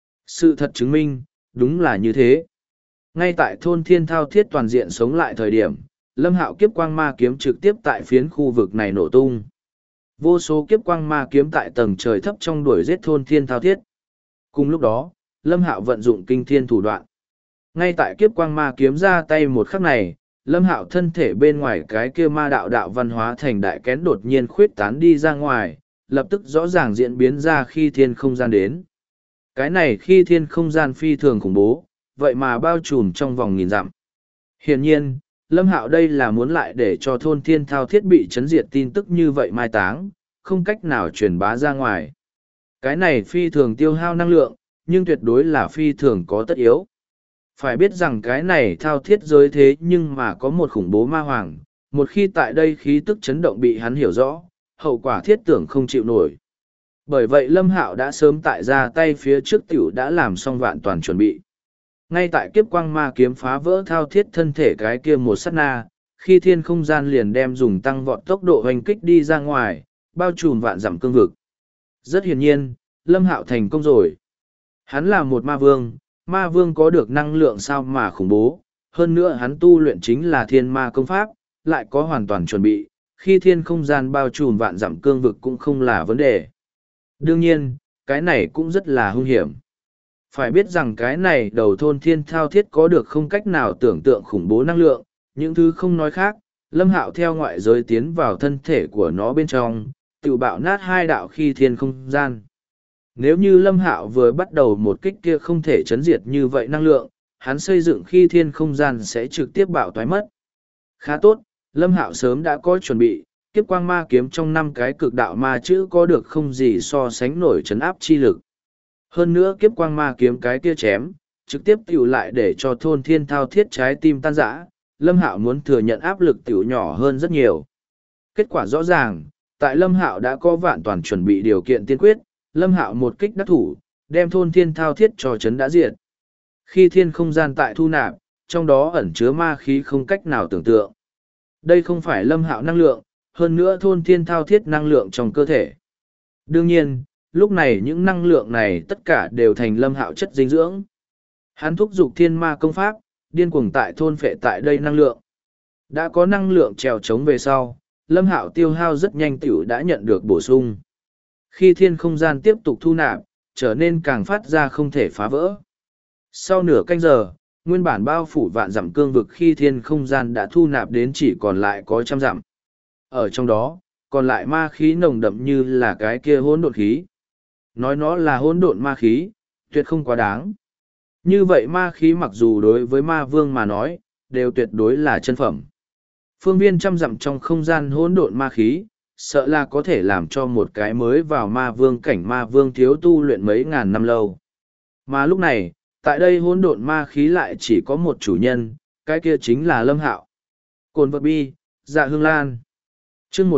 Sự thật chứng minh, đúng là như thế. Ngay tại thôn thiên thao thiết toàn diện sống lại thời điểm, Lâm Hạo kiếp quang ma kiếm trực tiếp tại phiến khu vực này nổ tung. Vô số kiếp quang ma kiếm tại tầng trời thấp trong đuổi giết thôn thiên thao thiết. Cùng lúc đó, Lâm Hạo vận dụng kinh thiên thủ đoạn. Ngay tại kiếp quang ma kiếm ra tay một khắc này, Lâm Hạo thân thể bên ngoài cái kia ma đạo đạo văn hóa thành đại kén đột nhiên khuyết tán đi ra ngoài, lập tức rõ ràng diễn biến ra khi thiên không gian đến. Cái này khi thiên không gian phi thường khủng bố, vậy mà bao trùm trong vòng 1000 dặm. Hiển nhiên, Lâm Hạo đây là muốn lại để cho thôn thiên thao thiết bị chấn diệt tin tức như vậy mai táng, không cách nào truyền bá ra ngoài. Cái này phi thường tiêu hao năng lượng, nhưng tuyệt đối là phi thường có tất yếu. Phải biết rằng cái này thao thiết giới thế nhưng mà có một khủng bố ma hoàng, một khi tại đây khí tức chấn động bị hắn hiểu rõ, hậu quả thiết tưởng không chịu nổi. Bởi vậy Lâm Hạo đã sớm tại ra tay phía trước tiểu đã làm xong vạn toàn chuẩn bị. Ngay tại kiếp quang ma kiếm phá vỡ thao thiết thân thể cái kia một sát na, khi thiên không gian liền đem dùng tăng vọt tốc độ hoành kích đi ra ngoài, bao trùm vạn dặm cương vực. Rất hiển nhiên, Lâm Hạo thành công rồi. Hắn là một ma vương có được năng lượng sao mà khủng bố, hơn nữa hắn tu luyện chính là thiên ma công pháp, lại có hoàn toàn chuẩn bị, khi thiên không gian bao trùm vạn dặm cương vực cũng không là vấn đề. Đương nhiên, cái này cũng rất là hung hiểm. Phải biết rằng cái này đầu thôn thiên thao thiết có được không cách nào tưởng tượng khủng bố năng lượng, những thứ không nói khác, Lâm Hạo theo ngoại giới tiến vào thân thể của nó bên trong, tự bạo nát hai đạo khi thiên không gian. Nếu như Lâm Hạo vừa bắt đầu một kích kia không thể chấn diệt như vậy năng lượng, hắn xây dựng khi thiên không gian sẽ trực tiếp bạo toái mất. Khá tốt, Lâm Hạo sớm đã có chuẩn bị, kiếp quang ma kiếm trong 5 cái cực đạo ma chữ có được không gì so sánh nổi chấn áp chi lực. Hơn nữa kiếp quang ma kiếm cái kia chém, trực tiếp tiểu lại để cho thôn thiên thao thiết trái tim tan rã, Lâm Hạo muốn thừa nhận áp lực tiểu nhỏ hơn rất nhiều. Kết quả rõ ràng, tại Lâm Hạo đã có vạn toàn chuẩn bị điều kiện tiên quyết, Lâm Hạo một kích đắc thủ, đem thôn thiên thao thiết cho chấn đã diệt. Khi thiên không gian tại thu nạp, trong đó ẩn chứa ma khí không cách nào tưởng tượng. Đây không phải Lâm Hạo năng lượng, hơn nữa thôn thiên thao thiết năng lượng trong cơ thể. Đương nhiên, lúc này những năng lượng này tất cả đều thành Lâm Hạo chất dinh dưỡng. Hắn thúc giục thiên ma công pháp, điên cuồng tại thôn phệ tại đây năng lượng. Đã có năng lượng trèo trống về sau, Lâm Hạo tiêu hao rất nhanh tiểu đã nhận được bổ sung. Khi thiên không gian tiếp tục thu nạp, trở nên càng phát ra không thể phá vỡ. Sau nửa canh giờ, nguyên bản bao phủ vạn dặm cương vực khi thiên không gian đã thu nạp đến chỉ còn lại có 100 dặm. Ở trong đó, còn lại ma khí nồng đậm như là cái kia hỗn độn khí. Nói nó là hỗn độn ma khí, tuyệt không quá đáng. Như vậy ma khí mặc dù đối với ma vương mà nói, đều tuyệt đối là chân phẩm. Phương viên 100 dặm trong không gian hỗn độn ma khí, sợ là có thể làm cho một cái mới vào ma vương cảnh ma vương thiếu tu luyện mấy ngàn năm lâu. Mà lúc này, tại đây hỗn độn ma khí lại chỉ có một chủ nhân, cái kia chính là Lâm Hạo. Cồn vật bi, dạ hương lan. Chương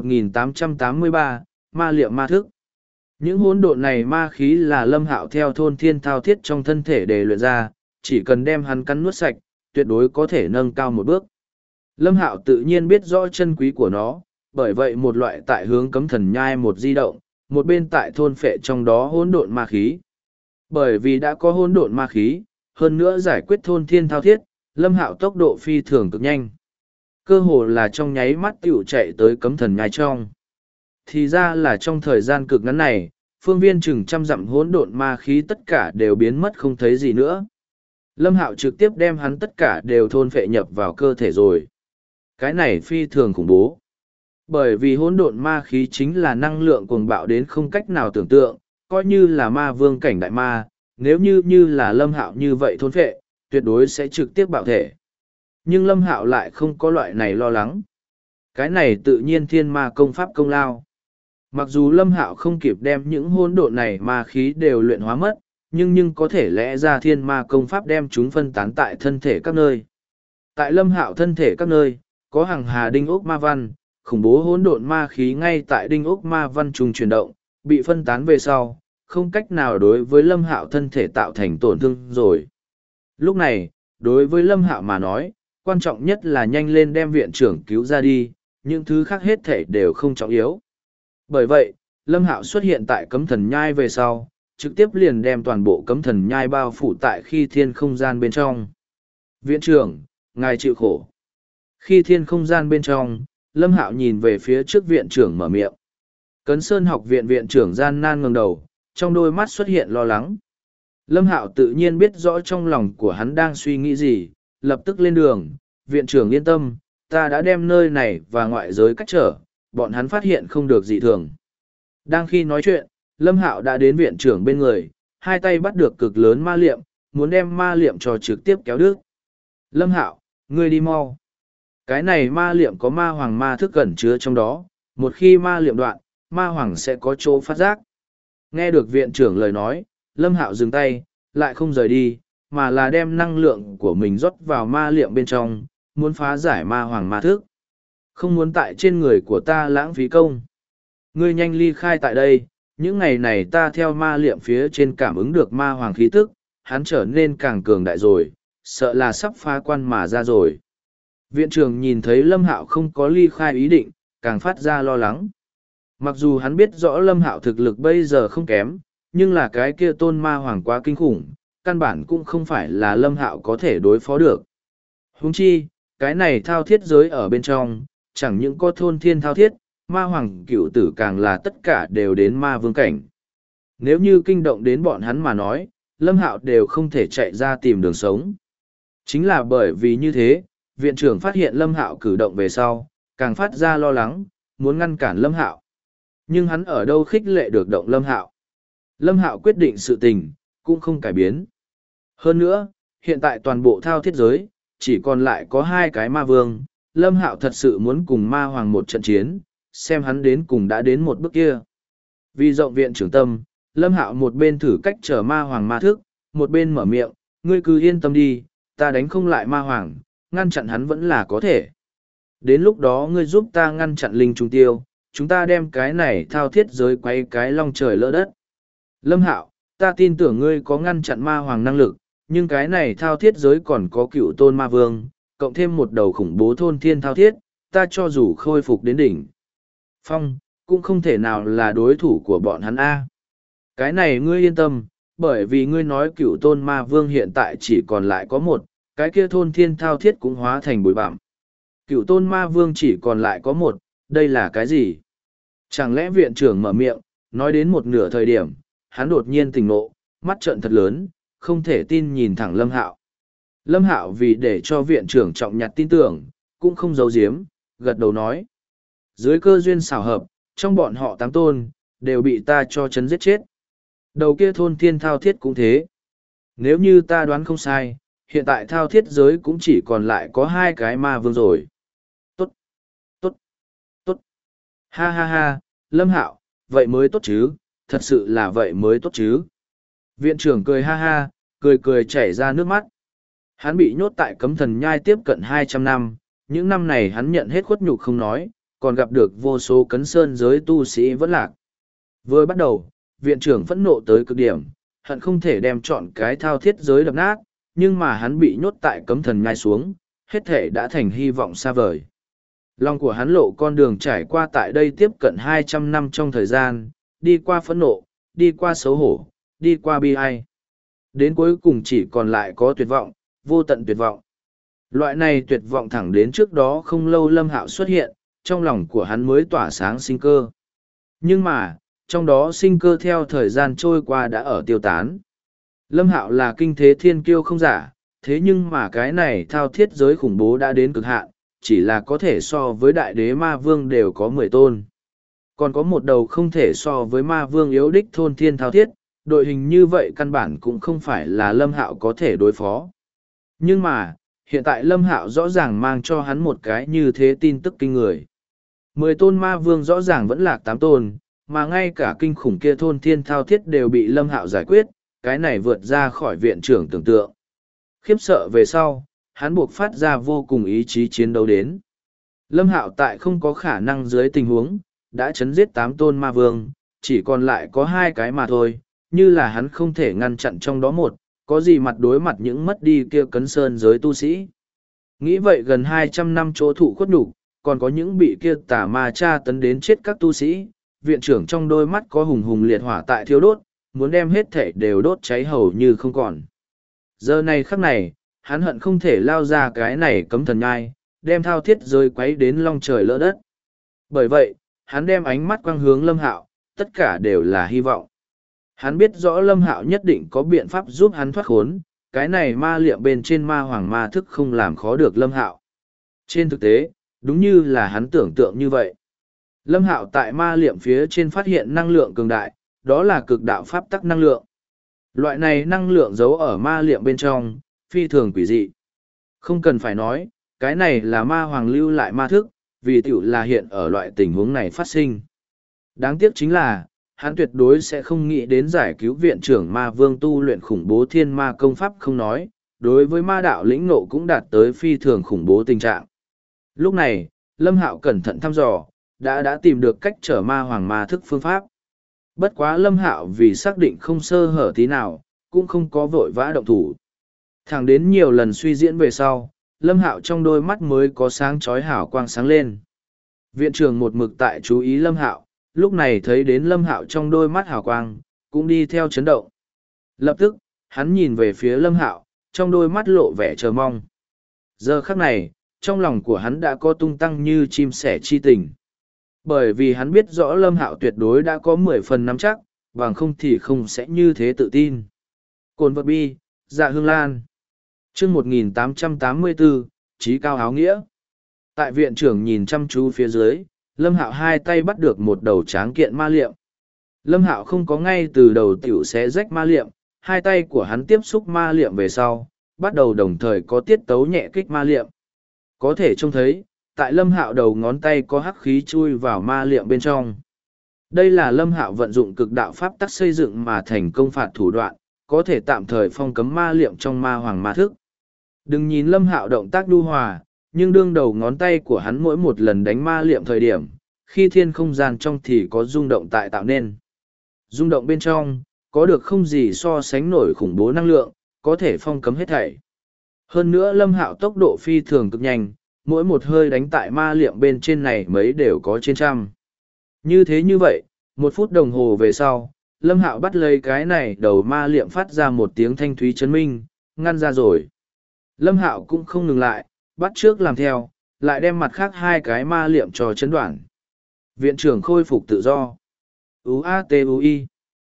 1883, ma liệm ma thức. Những hỗn độn này ma khí là Lâm Hạo theo thôn thiên thao thiết trong thân thể để luyện ra, chỉ cần đem hắn cắn nuốt sạch, tuyệt đối có thể nâng cao một bước. Lâm Hạo tự nhiên biết rõ chân quý của nó, bởi vậy một loại tại hướng cấm thần nhai một di động, một bên tại thôn phệ trong đó hỗn độn ma khí. Bởi vì đã có hỗn độn ma khí, hơn nữa giải quyết thôn thiên thao thiết, Lâm Hạo tốc độ phi thường cực nhanh. Cơ hồ là trong nháy mắt tiểu chạy tới cấm thần nhai trong. Thì ra là trong thời gian cực ngắn này, phương viên chừng 100 dặm hỗn độn ma khí tất cả đều biến mất không thấy gì nữa. Lâm Hạo trực tiếp đem hắn tất cả đều thôn phệ nhập vào cơ thể rồi. Cái này phi thường khủng bố. Bởi vì hỗn độn ma khí chính là năng lượng cuồng bạo đến không cách nào tưởng tượng, coi như là ma vương cảnh đại ma, nếu như là Lâm Hạo như vậy thôn phệ, tuyệt đối sẽ trực tiếp bạo thể. Nhưng Lâm Hạo lại không có loại này lo lắng. Cái này tự nhiên thiên ma công pháp công lao. Mặc dù Lâm Hạo không kịp đem những hỗn độn này ma khí đều luyện hóa mất, nhưng có thể lẽ ra thiên ma công pháp đem chúng phân tán tại thân thể các nơi. Tại Lâm Hạo thân thể các nơi, có hàng hà đinh ốc ma văn, khủng bố hỗn độn ma khí ngay tại đinh ốc ma văn trùng chuyển động, bị phân tán về sau, không cách nào đối với Lâm Hạo thân thể tạo thành tổn thương rồi. Lúc này, đối với Lâm Hạo mà nói, quan trọng nhất là nhanh lên đem viện trưởng cứu ra đi, những thứ khác hết thể đều không trọng yếu. Bởi vậy, Lâm Hạo xuất hiện tại cấm thần nhai về sau, trực tiếp liền đem toàn bộ cấm thần nhai bao phủ tại khi thiên không gian bên trong. Viện trưởng, ngài chịu khổ. Khi thiên không gian bên trong, Lâm Hạo nhìn về phía trước viện trưởng mở miệng. Cấn Sơn học viện viện trưởng gian nan ngẩng đầu, trong đôi mắt xuất hiện lo lắng. Lâm Hạo tự nhiên biết rõ trong lòng của hắn đang suy nghĩ gì, lập tức lên đường. Viện trưởng yên tâm, ta đã đem nơi này và ngoại giới cách trở, bọn hắn phát hiện không được dị thường. Đang khi nói chuyện, Lâm Hạo đã đến viện trưởng bên người, hai tay bắt được cực lớn ma liệm, muốn đem ma liệm cho trực tiếp kéo đứt. Lâm Hạo, ngươi đi mau. Cái này ma liệm có ma hoàng ma thức ẩn chứa trong đó, một khi ma liệm đoạn, ma hoàng sẽ có chỗ phát giác. Nghe được viện trưởng lời nói, Lâm Hạo dừng tay, lại không rời đi, mà là đem năng lượng của mình rót vào ma liệm bên trong, muốn phá giải ma hoàng ma thức. Không muốn tại trên người của ta lãng phí công. Ngươi nhanh ly khai tại đây, những ngày này ta theo ma liệm phía trên cảm ứng được ma hoàng khí tức, hắn trở nên càng cường đại rồi, sợ là sắp phá quan mà ra rồi. Viện trưởng nhìn thấy Lâm Hạo không có ly khai ý định, càng phát ra lo lắng. Mặc dù hắn biết rõ Lâm Hạo thực lực bây giờ không kém, nhưng là cái kia tôn ma hoàng quá kinh khủng, căn bản cũng không phải là Lâm Hạo có thể đối phó được. Huống chi, cái này thao thiết giới ở bên trong, chẳng những có thôn thiên thao thiết, ma hoàng cựu tử càng là tất cả đều đến ma vương cảnh. Nếu như kinh động đến bọn hắn mà nói, Lâm Hạo đều không thể chạy ra tìm đường sống. Chính là bởi vì như thế, viện trưởng phát hiện Lâm Hạo cử động về sau, càng phát ra lo lắng, muốn ngăn cản Lâm Hạo. Nhưng hắn ở đâu khích lệ được động Lâm Hạo. Lâm Hạo quyết định sự tình, cũng không cải biến. Hơn nữa, hiện tại toàn bộ thao thiết giới, chỉ còn lại có hai cái ma vương, Lâm Hạo thật sự muốn cùng ma hoàng một trận chiến, xem hắn đến cùng đã đến một bước kia. Vì rộng viện trưởng tâm, Lâm Hạo một bên thử cách trở ma hoàng ma thức, một bên mở miệng, ngươi cứ yên tâm đi, ta đánh không lại ma hoàng, ngăn chặn hắn vẫn là có thể. Đến lúc đó ngươi giúp ta ngăn chặn linh trùng tiêu, chúng ta đem cái này thao thiết giới quay cái long trời lỡ đất. Lâm Hạo, ta tin tưởng ngươi có ngăn chặn ma hoàng năng lực, nhưng cái này thao thiết giới còn có cựu tôn ma vương, cộng thêm một đầu khủng bố thôn thiên thao thiết, ta cho dù khôi phục đến đỉnh phong, cũng không thể nào là đối thủ của bọn hắn A. Cái này ngươi yên tâm, bởi vì ngươi nói cựu tôn ma vương hiện tại chỉ còn lại có một, cái kia thôn thiên thao thiết cũng hóa thành bụi bặm. Cựu tôn ma vương chỉ còn lại có một, đây là cái gì? Chẳng lẽ viện trưởng mở miệng, nói đến một nửa thời điểm, hắn đột nhiên tỉnh ngộ, mắt trợn thật lớn, không thể tin nhìn thẳng Lâm Hạo. Lâm Hạo vì để cho viện trưởng trọng nhặt tin tưởng, cũng không giấu giếm, gật đầu nói. Dưới cơ duyên xảo hợp, trong bọn họ 8 tôn, đều bị ta cho chấn giết chết. Đầu kia thôn thiên thao thiết cũng thế. Nếu như ta đoán không sai, hiện tại thao thiết giới cũng chỉ còn lại có 2 cái ma vương rồi. Tốt, tốt, tốt. Ha ha ha, Lâm Hạo, vậy mới tốt chứ, thật sự là vậy mới tốt chứ. Viện trưởng cười ha ha, cười cười chảy ra nước mắt. Hắn bị nhốt tại cấm thần nhai tiếp cận 200 năm, những năm này hắn nhận hết khuất nhục không nói, còn gặp được vô số cấn sơn giới tu sĩ vẫn lạc. Vừa bắt đầu, viện trưởng phẫn nộ tới cực điểm, hận không thể đem chọn cái thao thiết giới đập nát, nhưng mà hắn bị nhốt tại cấm thần nhai xuống, hết thể đã thành hy vọng xa vời. Lòng của hắn lộ con đường trải qua tại đây tiếp cận 200 năm trong thời gian, đi qua phẫn nộ, đi qua xấu hổ, đi qua bi ai. Đến cuối cùng chỉ còn lại có tuyệt vọng, vô tận tuyệt vọng. Loại này tuyệt vọng thẳng đến trước đó không lâu Lâm Hạo xuất hiện, trong lòng của hắn mới tỏa sáng sinh cơ. Nhưng mà, trong đó sinh cơ theo thời gian trôi qua đã ở tiêu tán. Lâm Hạo là kinh thế thiên kiêu không giả, thế nhưng mà cái này thao thiết giới khủng bố đã đến cực hạn, chỉ là có thể so với đại đế ma vương đều có 10 tôn. Còn có một đầu không thể so với ma vương yếu đích thôn thiên thao thiết, đội hình như vậy căn bản cũng không phải là Lâm Hạo có thể đối phó. Nhưng mà, hiện tại Lâm Hạo rõ ràng mang cho hắn một cái như thế tin tức kinh người. 10 tôn ma vương rõ ràng vẫn lạc 8 tôn, mà ngay cả kinh khủng kia thôn thiên thao thiết đều bị Lâm Hạo giải quyết, cái này vượt ra khỏi viện trưởng tưởng tượng. Khiếp sợ về sau, hắn buộc phát ra vô cùng ý chí chiến đấu đến. Lâm Hạo tại không có khả năng dưới tình huống, đã chấn giết 8 tôn ma vương, chỉ còn lại có 2 cái mà thôi, như là hắn không thể ngăn chặn trong đó một, có gì mặt đối mặt những mất đi kia cấn sơn giới tu sĩ. Nghĩ vậy gần 200 năm chỗ thụ khuất nhục, còn có những bị kia tà ma tra tấn đến chết các tu sĩ, viện trưởng trong đôi mắt có hùng hùng liệt hỏa tại thiêu đốt, muốn đem hết thể đều đốt cháy hầu như không còn. Giờ này khắc này, hắn hận không thể lao ra cái này cấm thần nhai, đem thao thiết rơi quấy đến long trời lỡ đất. Bởi vậy, hắn đem ánh mắt quang hướng Lâm Hạo, tất cả đều là hy vọng. Hắn biết rõ Lâm Hạo nhất định có biện pháp giúp hắn thoát khốn, cái này ma liệm bên trên ma hoàng ma thức không làm khó được Lâm Hạo. Trên thực tế, đúng như là hắn tưởng tượng như vậy. Lâm Hạo tại ma liệm phía trên phát hiện năng lượng cường đại, đó là cực đạo pháp tắc năng lượng. Loại này năng lượng giấu ở ma liệm bên trong, phi thường quỷ dị. Không cần phải nói, cái này là ma hoàng lưu lại ma thức, vì tiểu là hiện ở loại tình huống này phát sinh. Đáng tiếc chính là, hắn tuyệt đối sẽ không nghĩ đến giải cứu viện trưởng ma vương tu luyện khủng bố thiên ma công pháp không nói, đối với ma đạo lĩnh ngộ cũng đạt tới phi thường khủng bố tình trạng. Lúc này, Lâm Hạo cẩn thận thăm dò, đã tìm được cách trở ma hoàng ma thức phương pháp. Bất quá Lâm Hạo vì xác định không sơ hở tí nào, cũng không có vội vã động thủ. Thẳng đến nhiều lần suy diễn về sau, Lâm Hạo trong đôi mắt mới có sáng chói hào quang sáng lên. Viện trưởng một mực tại chú ý Lâm Hạo, lúc này thấy đến Lâm Hạo trong đôi mắt hào quang, cũng đi theo chấn động. Lập tức, hắn nhìn về phía Lâm Hạo, trong đôi mắt lộ vẻ chờ mong. Giờ khắc này, trong lòng của hắn đã có tung tăng như chim sẻ chi tình. Bởi vì hắn biết rõ Lâm Hạo tuyệt đối đã có 10 phần nắm chắc, bằng không thì không sẽ như thế tự tin. Cồn vật bi, dạ hương lan. Chương 1884, Chí cao áo nghĩa. Tại viện trưởng nhìn chăm chú phía dưới, Lâm Hạo hai tay bắt được một đầu tráng kiện ma liệm. Lâm Hạo không có ngay từ đầu tiểu xé rách ma liệm, hai tay của hắn tiếp xúc ma liệm về sau, bắt đầu đồng thời có tiết tấu nhẹ kích ma liệm. Có thể trông thấy, tại Lâm Hạo đầu ngón tay có hắc khí chui vào ma liệm bên trong. Đây là Lâm Hạo vận dụng cực đạo pháp tắc xây dựng mà thành công phạt thủ đoạn, có thể tạm thời phong cấm ma liệm trong ma hoàng ma thức. Đừng nhìn Lâm Hạo động tác nhu hòa, nhưng đương đầu ngón tay của hắn mỗi một lần đánh ma liệm thời điểm, khi thiên không gian trong thì có rung động tại tạo nên. Rung động bên trong, có được không gì so sánh nổi khủng bố năng lượng, có thể phong cấm hết thảy. Hơn nữa Lâm Hạo tốc độ phi thường cực nhanh, mỗi một hơi đánh tại ma liệm bên trên này mấy đều có trên trăm. Như thế như vậy, 1 phút đồng hồ về sau, Lâm Hạo bắt lấy cái này đầu ma liệm phát ra một tiếng thanh thúy chấn minh, ngăn ra rồi. Lâm Hạo cũng không ngừng lại, bắt trước làm theo, lại đem mặt khác hai cái ma liệm cho chấn đoạn. Viện trưởng khôi phục tự do. UATUI.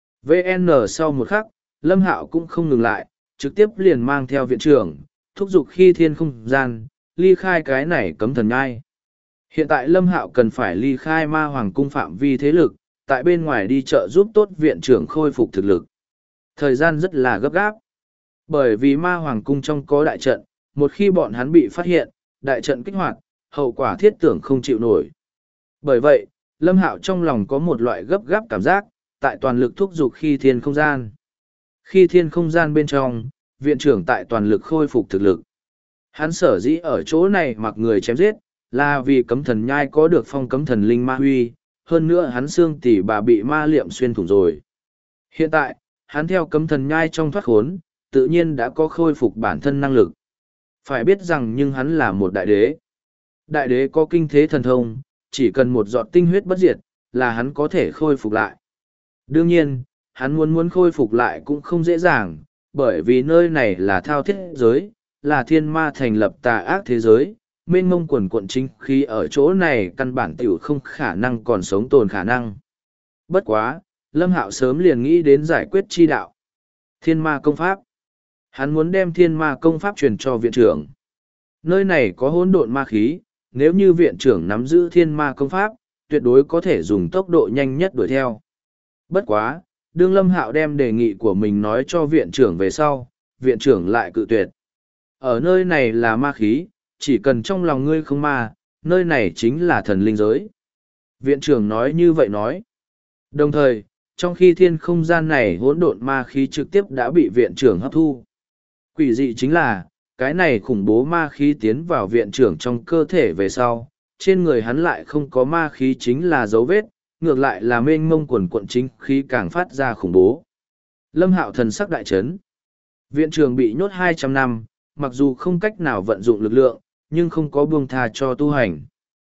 VN sau một khắc, Lâm Hạo cũng không ngừng lại, trực tiếp liền mang theo viện trưởng, thúc giục khi thiên không gian, ly khai cái này cấm thần nhai. Hiện tại Lâm Hạo cần phải ly khai ma hoàng cung phạm vi thế lực, tại bên ngoài đi chợ giúp tốt viện trưởng khôi phục thực lực. Thời gian rất là gấp gáp. Bởi vì ma hoàng cung trong có đại trận, một khi bọn hắn bị phát hiện, đại trận kích hoạt, hậu quả thiết tưởng không chịu nổi. Bởi vậy, Lâm Hạo trong lòng có một loại gấp gáp cảm giác, tại toàn lực thúc giục khi thiên không gian. Khi thiên không gian bên trong, viện trưởng tại toàn lực khôi phục thực lực. Hắn sở dĩ ở chỗ này mặc người chém giết, là vì cấm thần nhai có được phong cấm thần linh ma huy, hơn nữa hắn xương tỷ bà bị ma liệm xuyên thủng rồi. Hiện tại, hắn theo cấm thần nhai trong thoát khốn, tự nhiên đã có khôi phục bản thân năng lực. Phải biết rằng nhưng hắn là một đại đế. Đại đế có kinh thế thần thông, chỉ cần một giọt tinh huyết bất diệt, là hắn có thể khôi phục lại. Đương nhiên, hắn muốn khôi phục lại cũng không dễ dàng, bởi vì nơi này là thao thiết giới, là thiên ma thành lập tà ác thế giới, mênh mông quần quận chính khí ở chỗ này căn bản tiểu không khả năng còn sống tồn khả năng. Bất quá, Lâm Hạo sớm liền nghĩ đến giải quyết chi đạo. Thiên ma công pháp. Hắn muốn đem thiên ma công pháp truyền cho viện trưởng. Nơi này có hỗn độn ma khí, nếu như viện trưởng nắm giữ thiên ma công pháp, tuyệt đối có thể dùng tốc độ nhanh nhất đuổi theo. Bất quá, đương Lâm Hạo đem đề nghị của mình nói cho viện trưởng về sau, viện trưởng lại cự tuyệt. Ở nơi này là ma khí, chỉ cần trong lòng ngươi không ma, nơi này chính là thần linh giới. Viện trưởng nói như vậy nói. Đồng thời, trong khi thiên không gian này hỗn độn ma khí trực tiếp đã bị viện trưởng hấp thu. Quỷ dị chính là, cái này khủng bố ma khí tiến vào viện trưởng trong cơ thể về sau, trên người hắn lại không có ma khí chính là dấu vết, ngược lại là mênh mông quần quận chính khí càng phát ra khủng bố. Lâm Hạo thần sắc đại chấn. Viện trưởng bị nhốt 200 năm, mặc dù không cách nào vận dụng lực lượng, nhưng không có buông tha cho tu hành.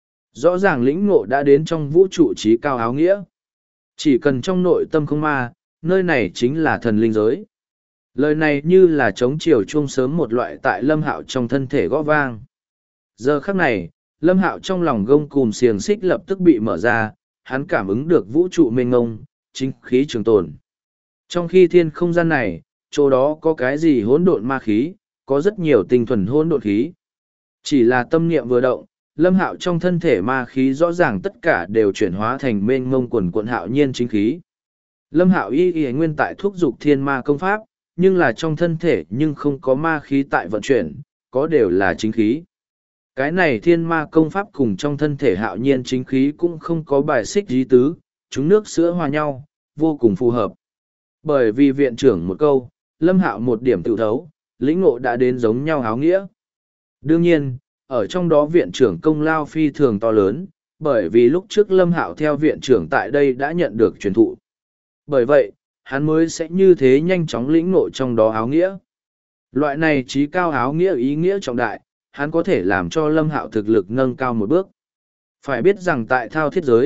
Rõ ràng lĩnh ngộ đã đến trong vũ trụ trí cao áo nghĩa. Chỉ cần trong nội tâm không ma, nơi này chính là thần linh giới. Lời này như là trống chiều chuông sớm một loại tại Lâm Hạo trong thân thể gõ vang. Giờ khắc này, Lâm Hạo trong lòng gông cùm xiềng xích lập tức bị mở ra, hắn cảm ứng được vũ trụ mênh ngông, chính khí trường tồn. Trong khi thiên không gian này, chỗ đó có cái gì hỗn độn ma khí, có rất nhiều tinh thuần hỗn độn khí. Chỉ là tâm niệm vừa động, Lâm Hạo trong thân thể ma khí rõ ràng tất cả đều chuyển hóa thành mênh mông quần quận hạo nhiên chính khí. Lâm Hạo y nguyên tại thúc dục thiên ma công pháp, nhưng là trong thân thể nhưng không có ma khí tại vận chuyển, có đều là chính khí. Cái này thiên ma công pháp cùng trong thân thể hạo nhiên chính khí cũng không có bài xích dí tứ, chúng nước sữa hòa nhau, vô cùng phù hợp. Bởi vì viện trưởng một câu, Lâm Hạo một điểm tự thấu, lĩnh ngộ đã đến giống nhau áo nghĩa. Đương nhiên, ở trong đó viện trưởng công lao phi thường to lớn, bởi vì lúc trước Lâm Hạo theo viện trưởng tại đây đã nhận được truyền thụ. Bởi vậy, hắn mới sẽ như thế nhanh chóng lĩnh ngộ trong đó áo nghĩa. Loại này trí cao áo nghĩa ý nghĩa trọng đại, hắn có thể làm cho Lâm Hạo thực lực nâng cao một bước. Phải biết rằng tại thao thiết giới,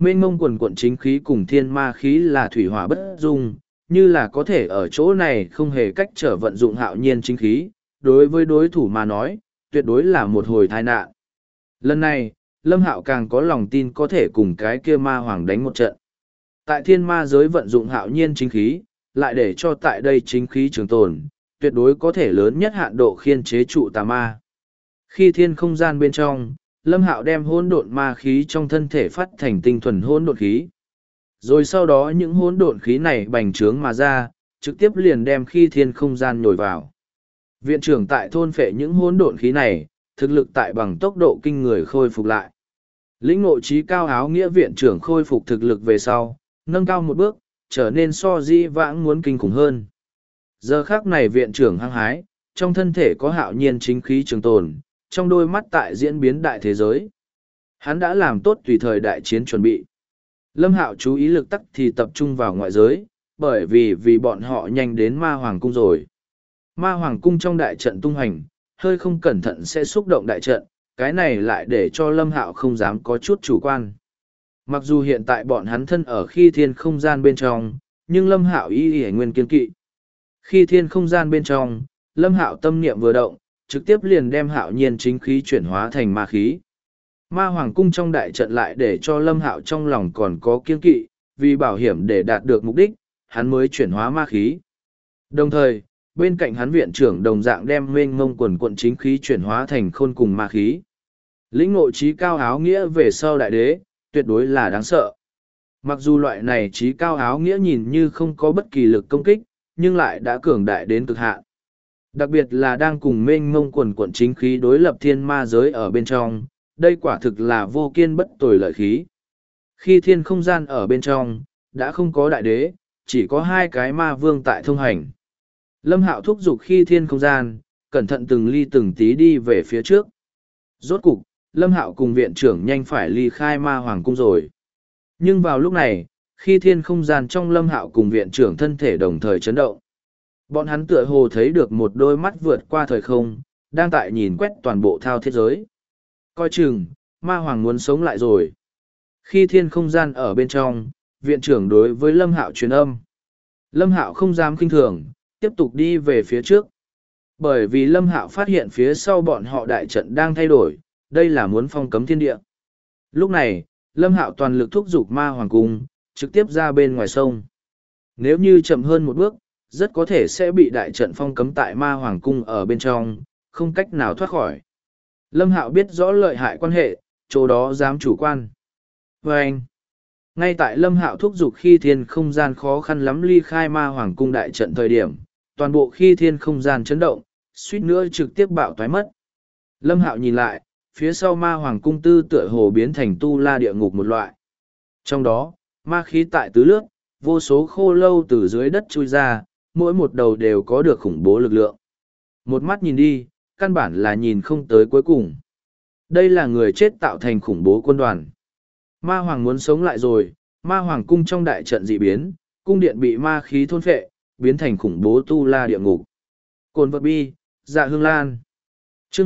mênh mông quần quận chính khí cùng thiên ma khí là thủy hỏa bất dung, như là có thể ở chỗ này không hề cách trở vận dụng hạo nhiên chính khí, đối với đối thủ mà nói, tuyệt đối là một hồi tai nạn. Lần này, Lâm Hạo càng có lòng tin có thể cùng cái kia ma hoàng đánh một trận. Tại thiên ma giới vận dụng hạo nhiên chính khí, lại để cho tại đây chính khí trường tồn, tuyệt đối có thể lớn nhất hạn độ khiên chế trụ tà ma. Khi thiên không gian bên trong, Lâm Hạo đem hỗn độn ma khí trong thân thể phát thành tinh thuần hỗn độn khí. Rồi sau đó những hỗn độn khí này bành trướng mà ra, trực tiếp liền đem khi thiên không gian nhồi vào. Viện trưởng tại thôn phệ những hỗn độn khí này, thực lực tại bằng tốc độ kinh người khôi phục lại. Lĩnh ngộ trí cao áo nghĩa viện trưởng khôi phục thực lực về sau, nâng cao một bước, trở nên so di vãng muốn kinh khủng hơn. Giờ khác này viện trưởng hăng hái, trong thân thể có hạo nhiên chính khí trường tồn, trong đôi mắt tại diễn biến đại thế giới. Hắn đã làm tốt tùy thời đại chiến chuẩn bị. Lâm Hạo chú ý lực tắc thì tập trung vào ngoại giới, bởi vì bọn họ nhanh đến ma hoàng cung rồi. Ma hoàng cung trong đại trận tung hành, hơi không cẩn thận sẽ xúc động đại trận, cái này lại để cho Lâm Hạo không dám có chút chủ quan. Mặc dù hiện tại bọn hắn thân ở khi thiên không gian bên trong, nhưng Lâm Hạo y nguyên kiên kỵ. Khi thiên không gian bên trong, Lâm Hạo tâm niệm vừa động, trực tiếp liền đem hạo nhiên chính khí chuyển hóa thành ma khí. Ma hoàng cung trong đại trận lại để cho Lâm Hạo trong lòng còn có kiên kỵ, vì bảo hiểm để đạt được mục đích, hắn mới chuyển hóa ma khí. Đồng thời, bên cạnh hắn viện trưởng đồng dạng đem mênh mông quần quận chính khí chuyển hóa thành khôn cùng ma khí. Lĩnh ngộ trí cao áo nghĩa về sau đại đế, tuyệt đối là đáng sợ. Mặc dù loại này trí cao áo nghĩa nhìn như không có bất kỳ lực công kích, nhưng lại đã cường đại đến cực hạn. Đặc biệt là đang cùng mênh mông quần quận chính khí đối lập thiên ma giới ở bên trong, đây quả thực là vô kiên bất tồi lợi khí. Khi thiên không gian ở bên trong, đã không có đại đế, chỉ có hai cái ma vương tại thông hành. Lâm Hạo thúc giục khi thiên không gian, cẩn thận từng ly từng tí đi về phía trước. Rốt cục, Lâm Hạo cùng viện trưởng nhanh phải ly khai ma hoàng cung rồi. Nhưng vào lúc này, khi thiên không gian trong Lâm Hạo cùng viện trưởng thân thể đồng thời chấn động. Bọn hắn tựa hồ thấy được một đôi mắt vượt qua thời không, đang tại nhìn quét toàn bộ thao thiết giới. Coi chừng, ma hoàng muốn sống lại rồi. Khi thiên không gian ở bên trong, viện trưởng đối với Lâm Hạo truyền âm. Lâm Hạo không dám kinh thường, tiếp tục đi về phía trước. Bởi vì Lâm Hạo phát hiện phía sau bọn họ đại trận đang thay đổi, đây là muốn phong cấm thiên địa. Lúc này, Lâm Hạo toàn lực thúc giục ma hoàng cung, trực tiếp ra bên ngoài sông. Nếu như chậm hơn một bước, rất có thể sẽ bị đại trận phong cấm tại ma hoàng cung ở bên trong, không cách nào thoát khỏi. Lâm Hạo biết rõ lợi hại quan hệ, chỗ đó dám chủ quan. Và anh, ngay tại Lâm Hạo thúc giục khi thiên không gian khó khăn lắm ly khai ma hoàng cung đại trận thời điểm, toàn bộ khi thiên không gian chấn động, suýt nữa trực tiếp bạo toái mất. Lâm Hạo nhìn lại, phía sau ma hoàng cung tư tựa hồ biến thành tu la địa ngục một loại. Trong đó, ma khí tại tứ lướt, vô số khô lâu từ dưới đất chui ra, mỗi một đầu đều có được khủng bố lực lượng. Một mắt nhìn đi, căn bản là nhìn không tới cuối cùng. Đây là người chết tạo thành khủng bố quân đoàn. Ma hoàng muốn sống lại rồi, ma hoàng cung trong đại trận dị biến, cung điện bị ma khí thôn phệ, biến thành khủng bố tu la địa ngục. Cồn vật bi, dạ hương lan. Chương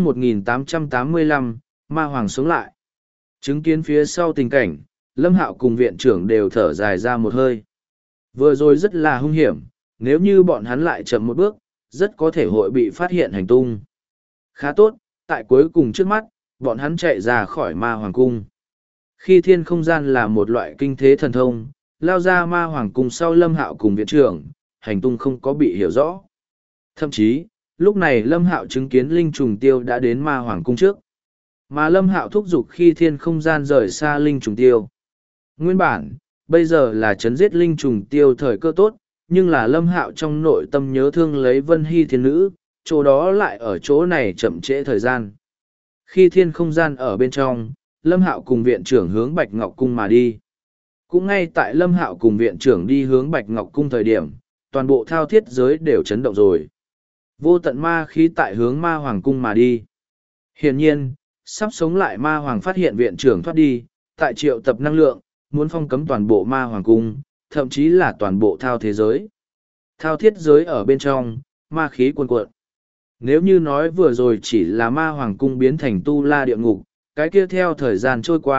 1885, ma hoàng sống lại. Chứng kiến phía sau tình cảnh, Lâm Hạo cùng viện trưởng đều thở dài ra một hơi. Vừa rồi rất là hung hiểm, nếu như bọn hắn lại chậm một bước, rất có thể hội bị phát hiện hành tung. Khá tốt, tại cuối cùng trước mắt, bọn hắn chạy ra khỏi ma hoàng cung. Khi thiên không gian là một loại kinh thế thần thông, lao ra ma hoàng cung sau Lâm Hạo cùng viện trưởng, hành tung không có bị hiểu rõ. Thậm chí, lúc này Lâm Hạo chứng kiến linh trùng tiêu đã đến ma hoàng cung trước. Mà Lâm Hạo thúc giục khi thiên không gian rời xa linh trùng tiêu. Nguyên bản, bây giờ là chấn giết linh trùng tiêu thời cơ tốt, nhưng là Lâm Hạo trong nội tâm nhớ thương lấy Vân Hy thiên nữ, chỗ đó lại ở chỗ này chậm trễ thời gian. Khi thiên không gian ở bên trong, Lâm Hạo cùng viện trưởng hướng Bạch Ngọc Cung mà đi. Cũng ngay tại Lâm Hạo cùng viện trưởng đi hướng Bạch Ngọc Cung thời điểm, toàn bộ thao thiết giới đều chấn động rồi. Vô tận ma khí tại hướng ma hoàng cung mà đi. Hiển nhiên, sắp sống lại ma hoàng phát hiện viện trưởng thoát đi, tại triệu tập năng lượng, muốn phong cấm toàn bộ ma hoàng cung, thậm chí là toàn bộ thao thế giới. Thao thiết giới ở bên trong, ma khí cuồn cuộn. Nếu như nói vừa rồi chỉ là ma hoàng cung biến thành tu la địa ngục, cái kia theo thời gian trôi qua,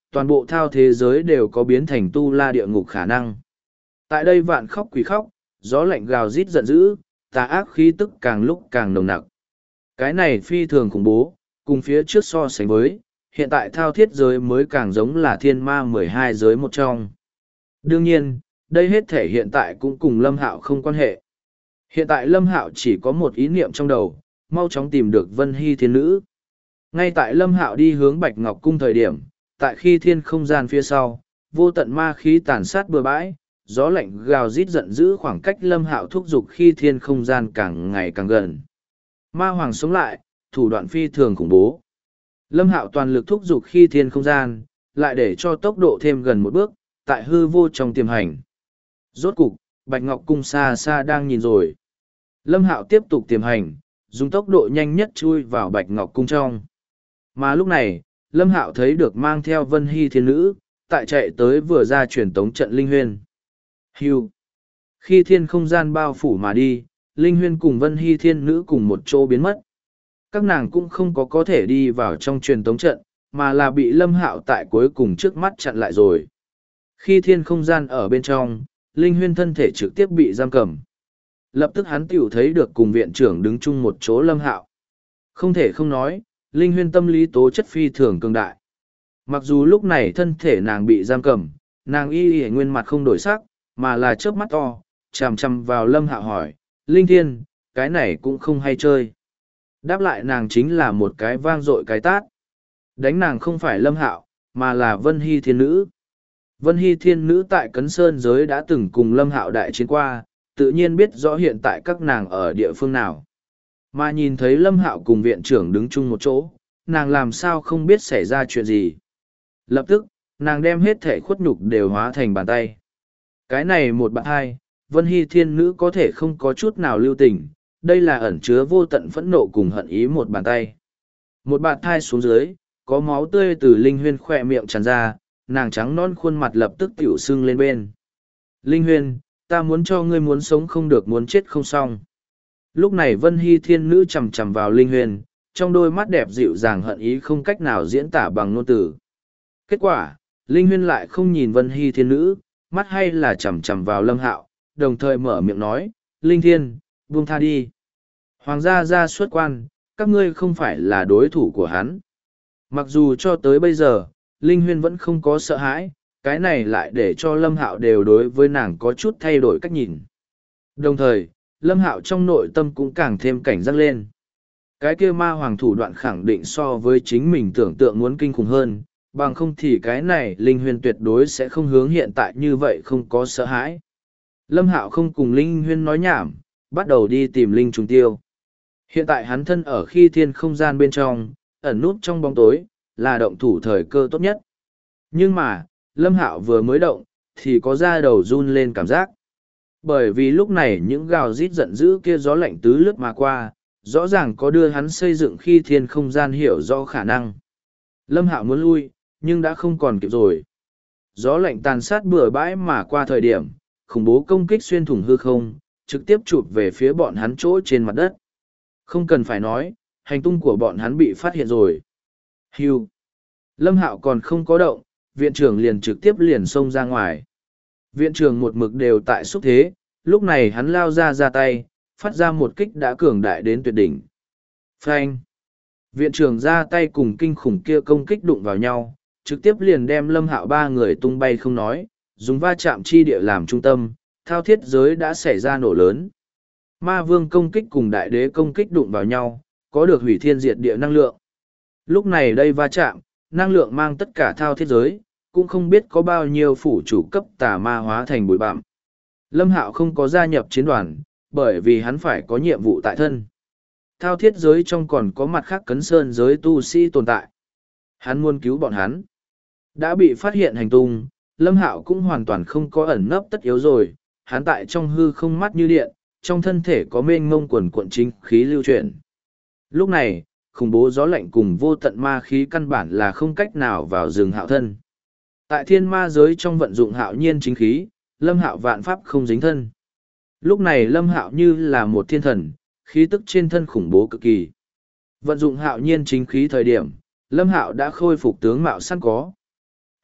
toàn bộ thao thế giới đều có biến thành tu la địa ngục khả năng. Tại đây vạn khóc quỷ khóc, gió lạnh gào rít giận dữ, tà ác khí tức càng lúc càng nồng nặc. Cái này phi thường khủng bố, cùng phía trước so sánh với, hiện tại thao thiết giới mới càng giống là thiên ma 12 giới một trong. Đương nhiên, đây hết thể hiện tại cũng cùng Lâm Hạo không quan hệ. Hiện tại Lâm Hạo chỉ có một ý niệm trong đầu, mau chóng tìm được Vân Hy Thiên Nữ. Ngay tại Lâm Hạo đi hướng Bạch Ngọc Cung thời điểm, tại khi thiên không gian phía sau, vô tận ma khí tàn sát bừa bãi, gió lạnh gào rít giận dữ khoảng cách Lâm Hạo thúc giục khi thiên không gian càng ngày càng gần. Ma Hoàng sống lại, thủ đoạn phi thường khủng bố. Lâm Hạo toàn lực thúc giục khi thiên không gian, lại để cho tốc độ thêm gần một bước, tại hư vô trong tiềm hành. Rốt cục, Bạch Ngọc Cung xa xa đang nhìn rồi. Lâm Hạo tiếp tục tiềm hành, dùng tốc độ nhanh nhất chui vào Bạch Ngọc Cung trong. Mà lúc này, Lâm Hạo thấy được mang theo Vân Hy Thiên Nữ, tại chạy tới vừa ra truyền tống trận Linh Huyên. Hưu. Khi thiên không gian bao phủ mà đi, Linh Huyên cùng Vân Hy Thiên Nữ cùng một chỗ biến mất. Các nàng cũng không có thể đi vào trong truyền tống trận, mà là bị Lâm Hạo tại cuối cùng trước mắt chặn lại rồi. Khi thiên không gian ở bên trong, Linh Huyên thân thể trực tiếp bị giam cầm. Lập tức hắn tiểu thấy được cùng viện trưởng đứng chung một chỗ Lâm Hạo. Không thể không nói, Linh Huyên tâm lý tố chất phi thường cường đại. Mặc dù lúc này thân thể nàng bị giam cầm, nàng y nguyên mặt không đổi sắc, mà là chớp mắt to, chằm chằm vào Lâm Hạo hỏi, Linh Thiên, cái này cũng không hay chơi. Đáp lại nàng chính là một cái vang dội cái tát. Đánh nàng không phải Lâm Hạo, mà là Vân Hy Thiên Nữ. Vân Hy Thiên Nữ tại Cấn Sơn giới đã từng cùng Lâm Hạo đại chiến qua, tự nhiên biết rõ hiện tại các nàng ở địa phương nào. Mà nhìn thấy Lâm Hạo cùng viện trưởng đứng chung một chỗ, nàng làm sao không biết xảy ra chuyện gì. Lập tức, nàng đem hết thể khuất nhục đều hóa thành bàn tay. Cái này một bạn hai, Vân Hy Thiên Nữ có thể không có chút nào lưu tình, đây là ẩn chứa vô tận phẫn nộ cùng hận ý một bàn tay. Một bạn thai xuống dưới, có máu tươi từ Linh Huyên khỏe miệng tràn ra, nàng trắng non khuôn mặt lập tức tiểu sưng lên bên. Linh Huyên, ta muốn cho ngươi muốn sống không được muốn chết không xong. Lúc này Vân Hy Thiên Nữ chầm chầm vào Linh Huyên, trong đôi mắt đẹp dịu dàng hận ý không cách nào diễn tả bằng ngôn từ. Kết quả, Linh Huyên lại không nhìn Vân Hy Thiên Nữ, mắt hay là chầm chầm vào Lâm Hạo, đồng thời mở miệng nói, Linh Thiên, buông tha đi. Hoàng gia ra xuất quan, các ngươi không phải là đối thủ của hắn. Mặc dù cho tới bây giờ, Linh Huyên vẫn không có sợ hãi, cái này lại để cho Lâm Hạo đều đối với nàng có chút thay đổi cách nhìn. Đồng thời, Lâm Hạo trong nội tâm cũng càng thêm cảnh giác lên. Cái kia ma hoàng thủ đoạn khẳng định so với chính mình tưởng tượng muốn kinh khủng hơn, bằng không thì cái này Linh Huyên tuyệt đối sẽ không hướng hiện tại như vậy không có sợ hãi. Lâm Hạo không cùng Linh Huyên nói nhảm, bắt đầu đi tìm Linh Trùng Tiêu. Hiện tại hắn thân ở khi thiên không gian bên trong, ẩn nút trong bóng tối, là động thủ thời cơ tốt nhất. Nhưng mà, Lâm Hạo vừa mới động, thì có da đầu run lên cảm giác. Bởi vì lúc này những gào rít giận dữ kia gió lạnh tứ lướt mà qua, rõ ràng có đưa hắn xây dựng khi thiên không gian hiểu rõ khả năng. Lâm Hạo muốn lui, nhưng đã không còn kịp rồi. Gió lạnh tàn sát bừa bãi mà qua thời điểm, khủng bố công kích xuyên thủng hư không, trực tiếp chụp về phía bọn hắn chỗ trên mặt đất. Không cần phải nói, hành tung của bọn hắn bị phát hiện rồi. Hưu. Lâm Hạo còn không có động, viện trưởng liền trực tiếp liền xông ra ngoài. Viện trưởng một mực đều tại xúc thế, lúc này hắn lao ra tay, phát ra một kích đã cường đại đến tuyệt đỉnh. Phanh. Viện trưởng ra tay cùng kinh khủng kia công kích đụng vào nhau, trực tiếp liền đem Lâm Hạo ba người tung bay không nói, dùng va chạm chi địa làm trung tâm, thao thiết giới đã xảy ra nổ lớn. Ma vương công kích cùng đại đế công kích đụng vào nhau, có được hủy thiên diệt địa năng lượng. Lúc này đây va chạm, năng lượng mang tất cả thao thiết giới, cũng không biết có bao nhiêu phủ chủ cấp tà ma hóa thành bụi bặm. Lâm Hạo không có gia nhập chiến đoàn, bởi vì hắn phải có nhiệm vụ tại thân. Thao thiết giới trong còn có mặt khác Cấn Sơn giới tu sĩ tồn tại. Hắn muốn cứu bọn hắn. Đã bị phát hiện hành tung, Lâm Hạo cũng hoàn toàn không có ẩn nấp tất yếu rồi, hắn tại trong hư không mắt như điện, trong thân thể có mênh mông quần cuộn chính khí lưu chuyển. Lúc này, khủng bố gió lạnh cùng vô tận ma khí căn bản là không cách nào vào rừng Hạo thân. Tại thiên ma giới trong vận dụng hạo nhiên chính khí, Lâm Hạo vạn pháp không dính thân. Lúc này Lâm Hạo như là một thiên thần, khí tức trên thân khủng bố cực kỳ. Vận dụng hạo nhiên chính khí thời điểm, Lâm Hạo đã khôi phục tướng mạo sẵn có.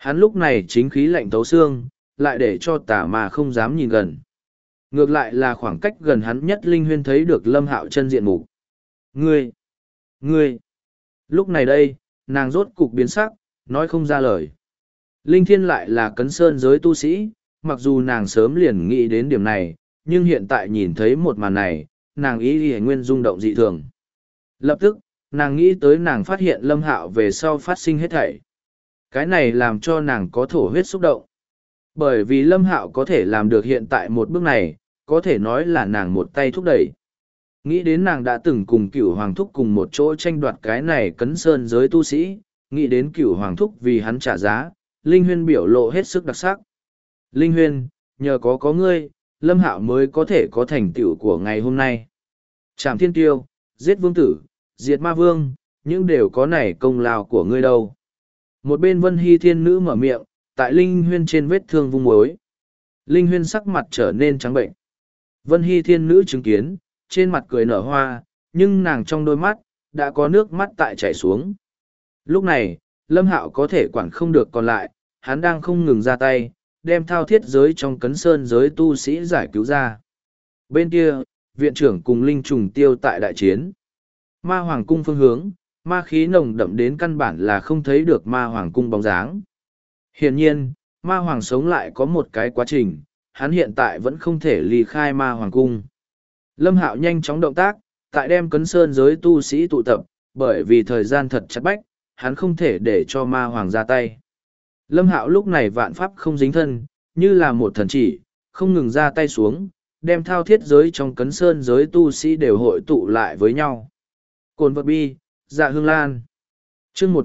Hắn lúc này chính khí lạnh tấu xương, lại để cho tà ma không dám nhìn gần. Ngược lại là khoảng cách gần hắn nhất Linh Huyên thấy được Lâm Hạo chân diện mục. Ngươi! Lúc này đây, nàng rốt cục biến sắc, nói không ra lời. Linh Thiên lại là cấn sơn giới tu sĩ, mặc dù nàng sớm liền nghĩ đến điểm này, nhưng hiện tại nhìn thấy một màn này, nàng ý nguyên rung động dị thường. Lập tức, nàng nghĩ tới nàng phát hiện Lâm Hạo về sau phát sinh hết thảy. Cái này làm cho nàng có thổ huyết xúc động. Bởi vì Lâm Hạo có thể làm được hiện tại một bước này, có thể nói là nàng một tay thúc đẩy. Nghĩ đến nàng đã từng cùng Cửu Hoàng Thúc cùng một chỗ tranh đoạt cái này cấn sơn giới tu sĩ, nghĩ đến Cửu Hoàng Thúc vì hắn trả giá, Linh Huyên biểu lộ hết sức đặc sắc. Linh Huyên, nhờ có ngươi, Lâm Hạo mới có thể có thành tựu của ngày hôm nay. Trảm thiên tiêu, giết vương tử, diệt ma vương, những đều có này công lao của ngươi đâu. Một bên Vân Hy Thiên Nữ mở miệng, tại Linh Huyên trên vết thương vung mối. Linh Huyên sắc mặt trở nên trắng bệnh. Vân Hy Thiên Nữ chứng kiến, trên mặt cười nở hoa, nhưng nàng trong đôi mắt, đã có nước mắt tại chảy xuống. Lúc này, Lâm Hạo có thể quản không được còn lại, hắn đang không ngừng ra tay, đem thao thiết giới trong cấn sơn giới tu sĩ giải cứu ra. Bên kia, viện trưởng cùng Linh Trùng Tiêu tại đại chiến. Ma Hoàng Cung phương hướng, ma khí nồng đậm đến căn bản là không thấy được Ma Hoàng Cung bóng dáng. Hiển nhiên, Ma Hoàng sống lại có một cái quá trình, hắn hiện tại vẫn không thể ly khai Ma Hoàng Cung. Lâm Hạo nhanh chóng động tác, tại đem cấn sơn giới tu sĩ tụ tập, bởi vì thời gian thật chặt bách, hắn không thể để cho Ma Hoàng ra tay. Lâm Hạo lúc này vạn pháp không dính thân, như là một thần chỉ, không ngừng ra tay xuống, đem thao thiết giới trong cấn sơn giới tu sĩ đều hội tụ lại với nhau. Cồn vật bi, dạ hương lan. Chương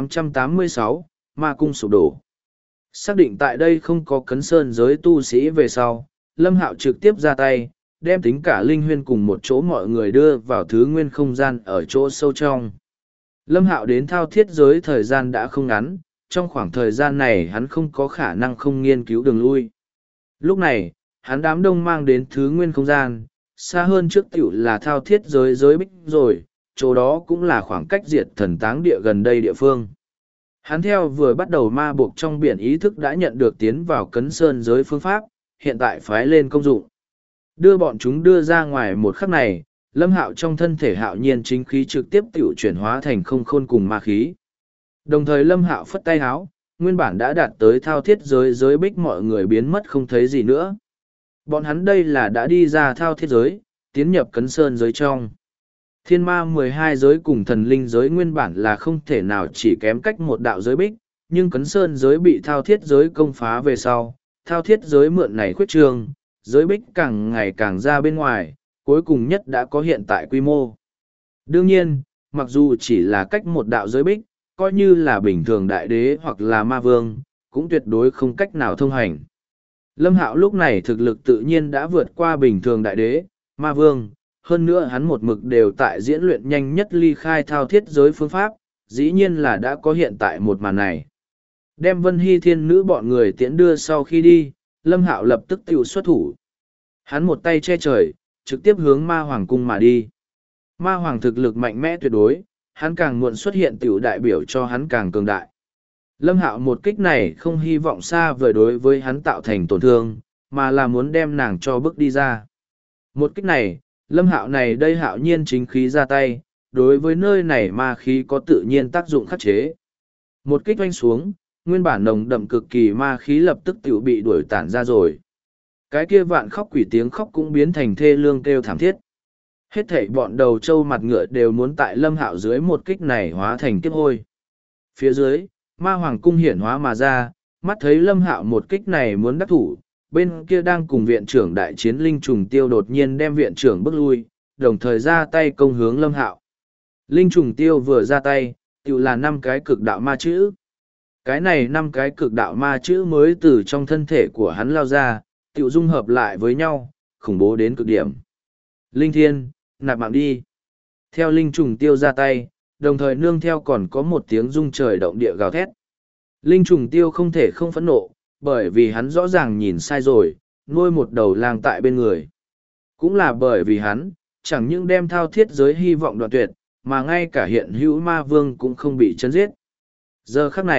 1886, Ma Cung sụp đổ. Xác định tại đây không có cấn sơn giới tu sĩ về sau, Lâm Hạo trực tiếp ra tay, đem tính cả Linh Huyên cùng một chỗ mọi người đưa vào thứ nguyên không gian ở chỗ sâu trong. Lâm Hạo đến thao thiết giới thời gian đã không ngắn, trong khoảng thời gian này hắn không có khả năng không nghiên cứu đường lui. Lúc này, hắn đám đông mang đến thứ nguyên không gian, xa hơn trước tiểu là thao thiết giới bích rồi, chỗ đó cũng là khoảng cách diệt thần táng địa gần đây địa phương. Hắn theo vừa bắt đầu ma buộc trong biển ý thức đã nhận được tiến vào cấn sơn giới phương pháp, hiện tại phái lên công dụng. Đưa bọn chúng đưa ra ngoài một khắc này, Lâm Hạo trong thân thể hạo nhiên chính khí trực tiếp tiểu chuyển hóa thành không khôn cùng ma khí. Đồng thời Lâm Hạo phất tay háo, nguyên bản đã đạt tới thao thiết giới bích mọi người biến mất không thấy gì nữa. Bọn hắn đây là đã đi ra thao thiết giới, tiến nhập cấn sơn giới trong. Thiên ma 12 giới cùng thần linh giới nguyên bản là không thể nào chỉ kém cách một đạo giới bích, nhưng cấn sơn giới bị thao thiết giới công phá về sau, thao thiết giới mượn này khuyết trường, giới bích càng ngày càng ra bên ngoài, cuối cùng nhất đã có hiện tại quy mô. Đương nhiên, mặc dù chỉ là cách một đạo giới bích, coi như là bình thường đại đế hoặc là ma vương, cũng tuyệt đối không cách nào thông hành. Lâm Hạo lúc này thực lực tự nhiên đã vượt qua bình thường đại đế, ma vương, hơn nữa hắn một mực đều tại diễn luyện nhanh nhất ly khai thao thiết giới phương pháp, dĩ nhiên là đã có hiện tại một màn này. Đem Vân Hy Thiên Nữ bọn người tiễn đưa sau khi đi, Lâm Hạo lập tức tiểu xuất thủ. Hắn một tay che trời, trực tiếp hướng Ma Hoàng Cung mà đi. Ma Hoàng thực lực mạnh mẽ tuyệt đối, hắn càng muộn xuất hiện tiểu đại biểu cho hắn càng cường đại. Lâm Hạo một kích này không hy vọng xa vời đối với hắn tạo thành tổn thương, mà là muốn đem nàng cho bước đi ra. Một kích này, Lâm Hạo này đây hạo nhiên chính khí ra tay, đối với nơi này ma khí có tự nhiên tác dụng khắc chế. Một kích oanh xuống, nguyên bản nồng đậm cực kỳ ma khí lập tức tiểu bị đuổi tản ra rồi. Cái kia vạn khóc quỷ tiếng khóc cũng biến thành thê lương kêu thảm thiết. Hết thảy bọn đầu trâu mặt ngựa đều muốn tại Lâm Hạo dưới một kích này hóa thành kiếp hôi. Phía dưới, Ma Hoàng Cung hiển hóa mà ra, mắt thấy Lâm Hạo một kích này muốn đắc thủ, bên kia đang cùng viện trưởng đại chiến Linh Trùng Tiêu đột nhiên đem viện trưởng bước lui, đồng thời ra tay công hướng Lâm Hạo. Linh Trùng Tiêu vừa ra tay, tự là 5 cái cực đạo ma chữ. Cái này 5 cái cực đạo ma chữ mới từ trong thân thể của hắn lao ra, tự dung hợp lại với nhau, khủng bố đến cực điểm. Linh Thiên, nạp mạng đi. Theo Linh Trùng Tiêu ra tay, đồng thời nương theo còn có một tiếng rung trời động địa gào thét. Linh Trùng Tiêu không thể không phẫn nộ, bởi vì hắn rõ ràng nhìn sai rồi, nuôi một đầu lang tại bên người. Cũng là bởi vì hắn, chẳng những đem thao thiết giới hy vọng đoạn tuyệt, mà ngay cả hiện hữu ma vương cũng không bị chấn giết. Giờ khắc này,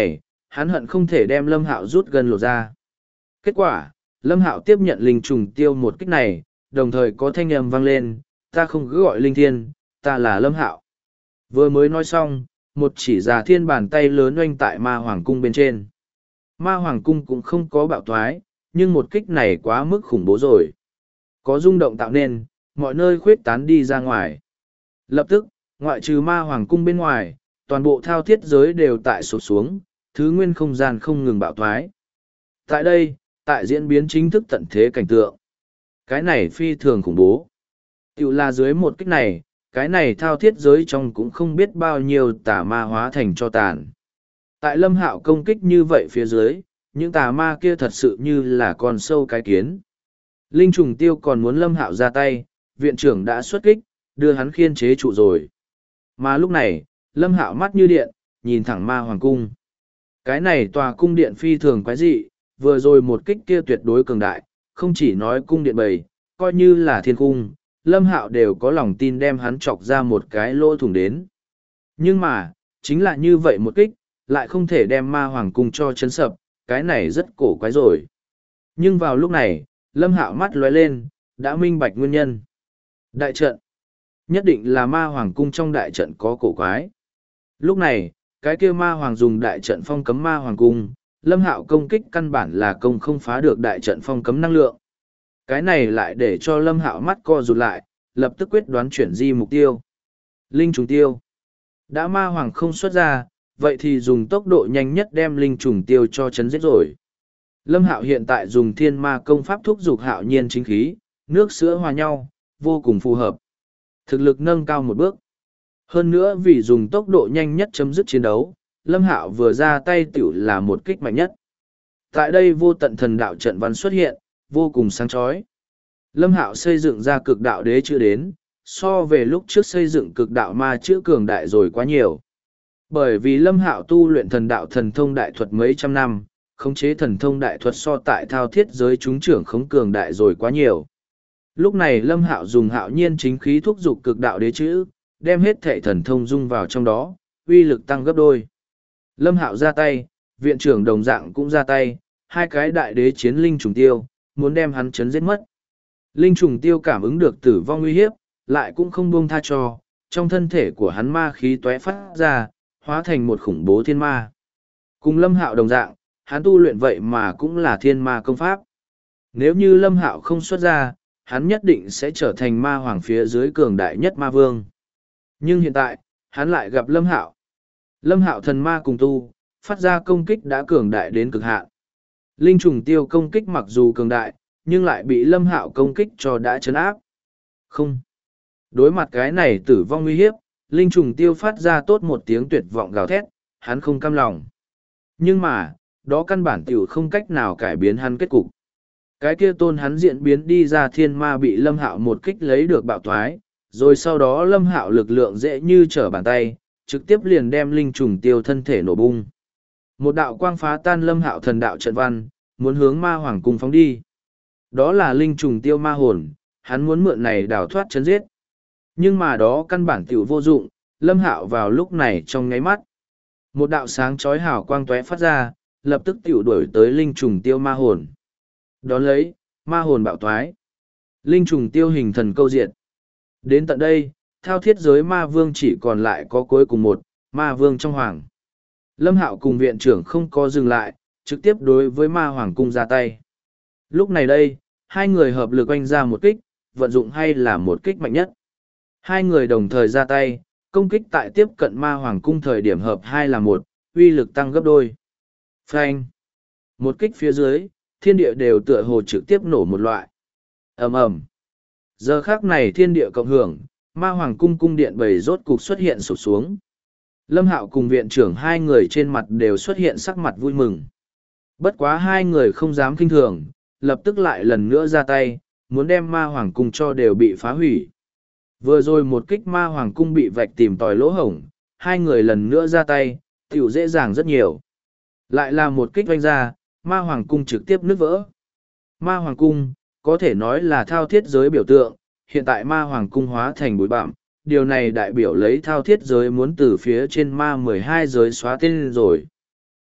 hắn hận không thể đem Lâm Hạo rút gần lột ra. Kết quả, Lâm Hạo tiếp nhận linh trùng tiêu một kích này, đồng thời có thanh âm vang lên, ta không cứ gọi linh thiên, ta là Lâm Hạo. Vừa mới nói xong, một chỉ già thiên bàn tay lớn oanh tại ma hoàng cung bên trên. Ma hoàng cung cũng không có bạo thoái, nhưng một kích này quá mức khủng bố rồi. Có rung động tạo nên, mọi nơi khuyết tán đi ra ngoài. Lập tức, ngoại trừ ma hoàng cung bên ngoài, toàn bộ thao thiết giới đều tại sụp xuống, thứ nguyên không gian không ngừng bạo thoái. Tại đây, tại diễn biến chính thức tận thế cảnh tượng. Cái này phi thường khủng bố. Tiểu là dưới một kích này, cái này thao thiết giới trong cũng không biết bao nhiêu tà ma hóa thành cho tàn. Tại Lâm Hạo công kích như vậy phía dưới, những tà ma kia thật sự như là con sâu cái kiến. Linh trùng tiêu còn muốn Lâm Hạo ra tay, viện trưởng đã xuất kích, đưa hắn khiên chế trụ rồi. Mà lúc này, Lâm Hạo mắt như điện, nhìn thẳng ma hoàng cung. Cái này tòa cung điện phi thường quái dị, vừa rồi một kích kia tuyệt đối cường đại, không chỉ nói cung điện bầy, coi như là thiên cung, Lâm Hạo đều có lòng tin đem hắn chọc ra một cái lỗ thủng đến. Nhưng mà, chính là như vậy một kích, lại không thể đem ma hoàng cung cho chấn sập, cái này rất cổ quái rồi. Nhưng vào lúc này, Lâm Hạo mắt lóe lên, đã minh bạch nguyên nhân. Đại trận. Nhất định là ma hoàng cung trong đại trận có cổ quái. Lúc này, cái kia ma hoàng dùng đại trận phong cấm ma hoàng cung, Lâm Hạo công kích căn bản là công không phá được đại trận phong cấm năng lượng. Cái này lại để cho Lâm Hạo mắt co rụt lại, lập tức quyết đoán chuyển di mục tiêu. Linh trùng tiêu. Đã ma hoàng không xuất ra, vậy thì dùng tốc độ nhanh nhất đem linh trùng tiêu cho chấn giết rồi. Lâm Hạo hiện tại dùng thiên ma công pháp thúc giục hạo nhiên chính khí, nước sữa hòa nhau, vô cùng phù hợp. Thực lực nâng cao một bước. Hơn nữa vì dùng tốc độ nhanh nhất chấm dứt chiến đấu, Lâm Hạo vừa ra tay tiểu là một kích mạnh nhất. Tại đây vô tận thần đạo trận văn xuất hiện, vô cùng sáng chói. Lâm Hạo xây dựng ra cực đạo đế chữ đến, so về lúc trước xây dựng cực đạo ma chữ cường đại rồi quá nhiều. Bởi vì Lâm Hạo tu luyện thần đạo thần thông đại thuật mấy trăm năm, khống chế thần thông đại thuật so tại thao thiết giới chúng trưởng khống cường đại rồi quá nhiều. Lúc này Lâm Hạo dùng hạo nhiên chính khí thúc giục cực đạo đế chữ, đem hết thệ thần thông dung vào trong đó, uy lực tăng gấp đôi. Lâm Hạo ra tay, viện trưởng đồng dạng cũng ra tay, hai cái đại đế chiến linh trùng tiêu, muốn đem hắn chấn giết mất. Linh trùng tiêu cảm ứng được tử vong uy hiếp, lại cũng không buông tha cho, trong thân thể của hắn ma khí tóe phát ra, hóa thành một khủng bố thiên ma. Cùng Lâm Hạo đồng dạng, hắn tu luyện vậy mà cũng là thiên ma công pháp. Nếu như Lâm Hạo không xuất ra, hắn nhất định sẽ trở thành ma hoàng phía dưới cường đại nhất ma vương. Nhưng hiện tại, hắn lại gặp Lâm Hạo. Lâm Hạo thần ma cùng tu, phát ra công kích đã cường đại đến cực hạn. Linh trùng tiêu công kích mặc dù cường đại, nhưng lại bị Lâm Hạo công kích cho đã chấn áp. Không. Đối mặt cái này tử vong uy hiếp, linh trùng tiêu phát ra tốt một tiếng tuyệt vọng gào thét, hắn không cam lòng. Nhưng mà, đó căn bản tiểu không cách nào cải biến hắn kết cục. Cái kia tôn hắn diễn biến đi ra thiên ma bị Lâm Hạo một kích lấy được bạo thoái, rồi sau đó Lâm Hạo lực lượng dễ như trở bàn tay, trực tiếp liền đem linh trùng tiêu thân thể nổ bung. Một đạo quang phá tan Lâm Hạo thần đạo trận văn, muốn hướng ma hoàng cung phóng đi. Đó là linh trùng tiêu ma hồn, hắn muốn mượn này đào thoát chấn giết. Nhưng mà đó căn bản tiểu vô dụng, Lâm Hạo vào lúc này trong ngáy mắt. Một đạo sáng chói hào quang tóe phát ra, lập tức tiểu đuổi tới linh trùng tiêu ma hồn. Đón lấy, ma hồn bạo thoái. Linh trùng tiêu hình thần câu diệt. Đến tận đây, thao thiết giới ma vương chỉ còn lại có cuối cùng một, ma vương trong hoàng. Lâm Hạo cùng viện trưởng không có dừng lại, trực tiếp đối với ma hoàng cung ra tay. Lúc này đây, hai người hợp lực oanh ra một kích, vận dụng hay là một kích mạnh nhất. Hai người đồng thời ra tay, công kích tại tiếp cận ma hoàng cung thời điểm hợp hai là một, uy lực tăng gấp đôi. Phanh. Một kích phía dưới, thiên địa đều tựa hồ trực tiếp nổ một loại. Ầm ầm. Giờ khác này thiên địa cộng hưởng, ma hoàng cung cung điện bầy rốt cục xuất hiện sụp xuống. Lâm Hạo cùng viện trưởng hai người trên mặt đều xuất hiện sắc mặt vui mừng. Bất quá hai người không dám kinh thường, lập tức lại lần nữa ra tay, muốn đem ma hoàng cung cho đều bị phá hủy. Vừa rồi một kích ma hoàng cung bị vạch tìm tòi lỗ hổng, hai người lần nữa ra tay, tiểu dễ dàng rất nhiều. Lại là một kích oanh ra, ma hoàng cung trực tiếp nứt vỡ. Ma hoàng cung, có thể nói là thao thiết giới biểu tượng, hiện tại ma hoàng cung hóa thành bụi bặm, điều này đại biểu lấy thao thiết giới muốn từ phía trên ma 12 giới xóa tên rồi.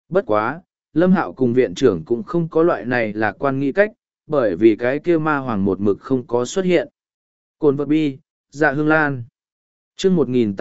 Bất quá, Lâm Hạo cùng viện trưởng cũng không có loại này lạc quan nghĩ cách, bởi vì cái kia ma hoàng một mực không có xuất hiện. Cồn vật bi, dạ hương lan. chương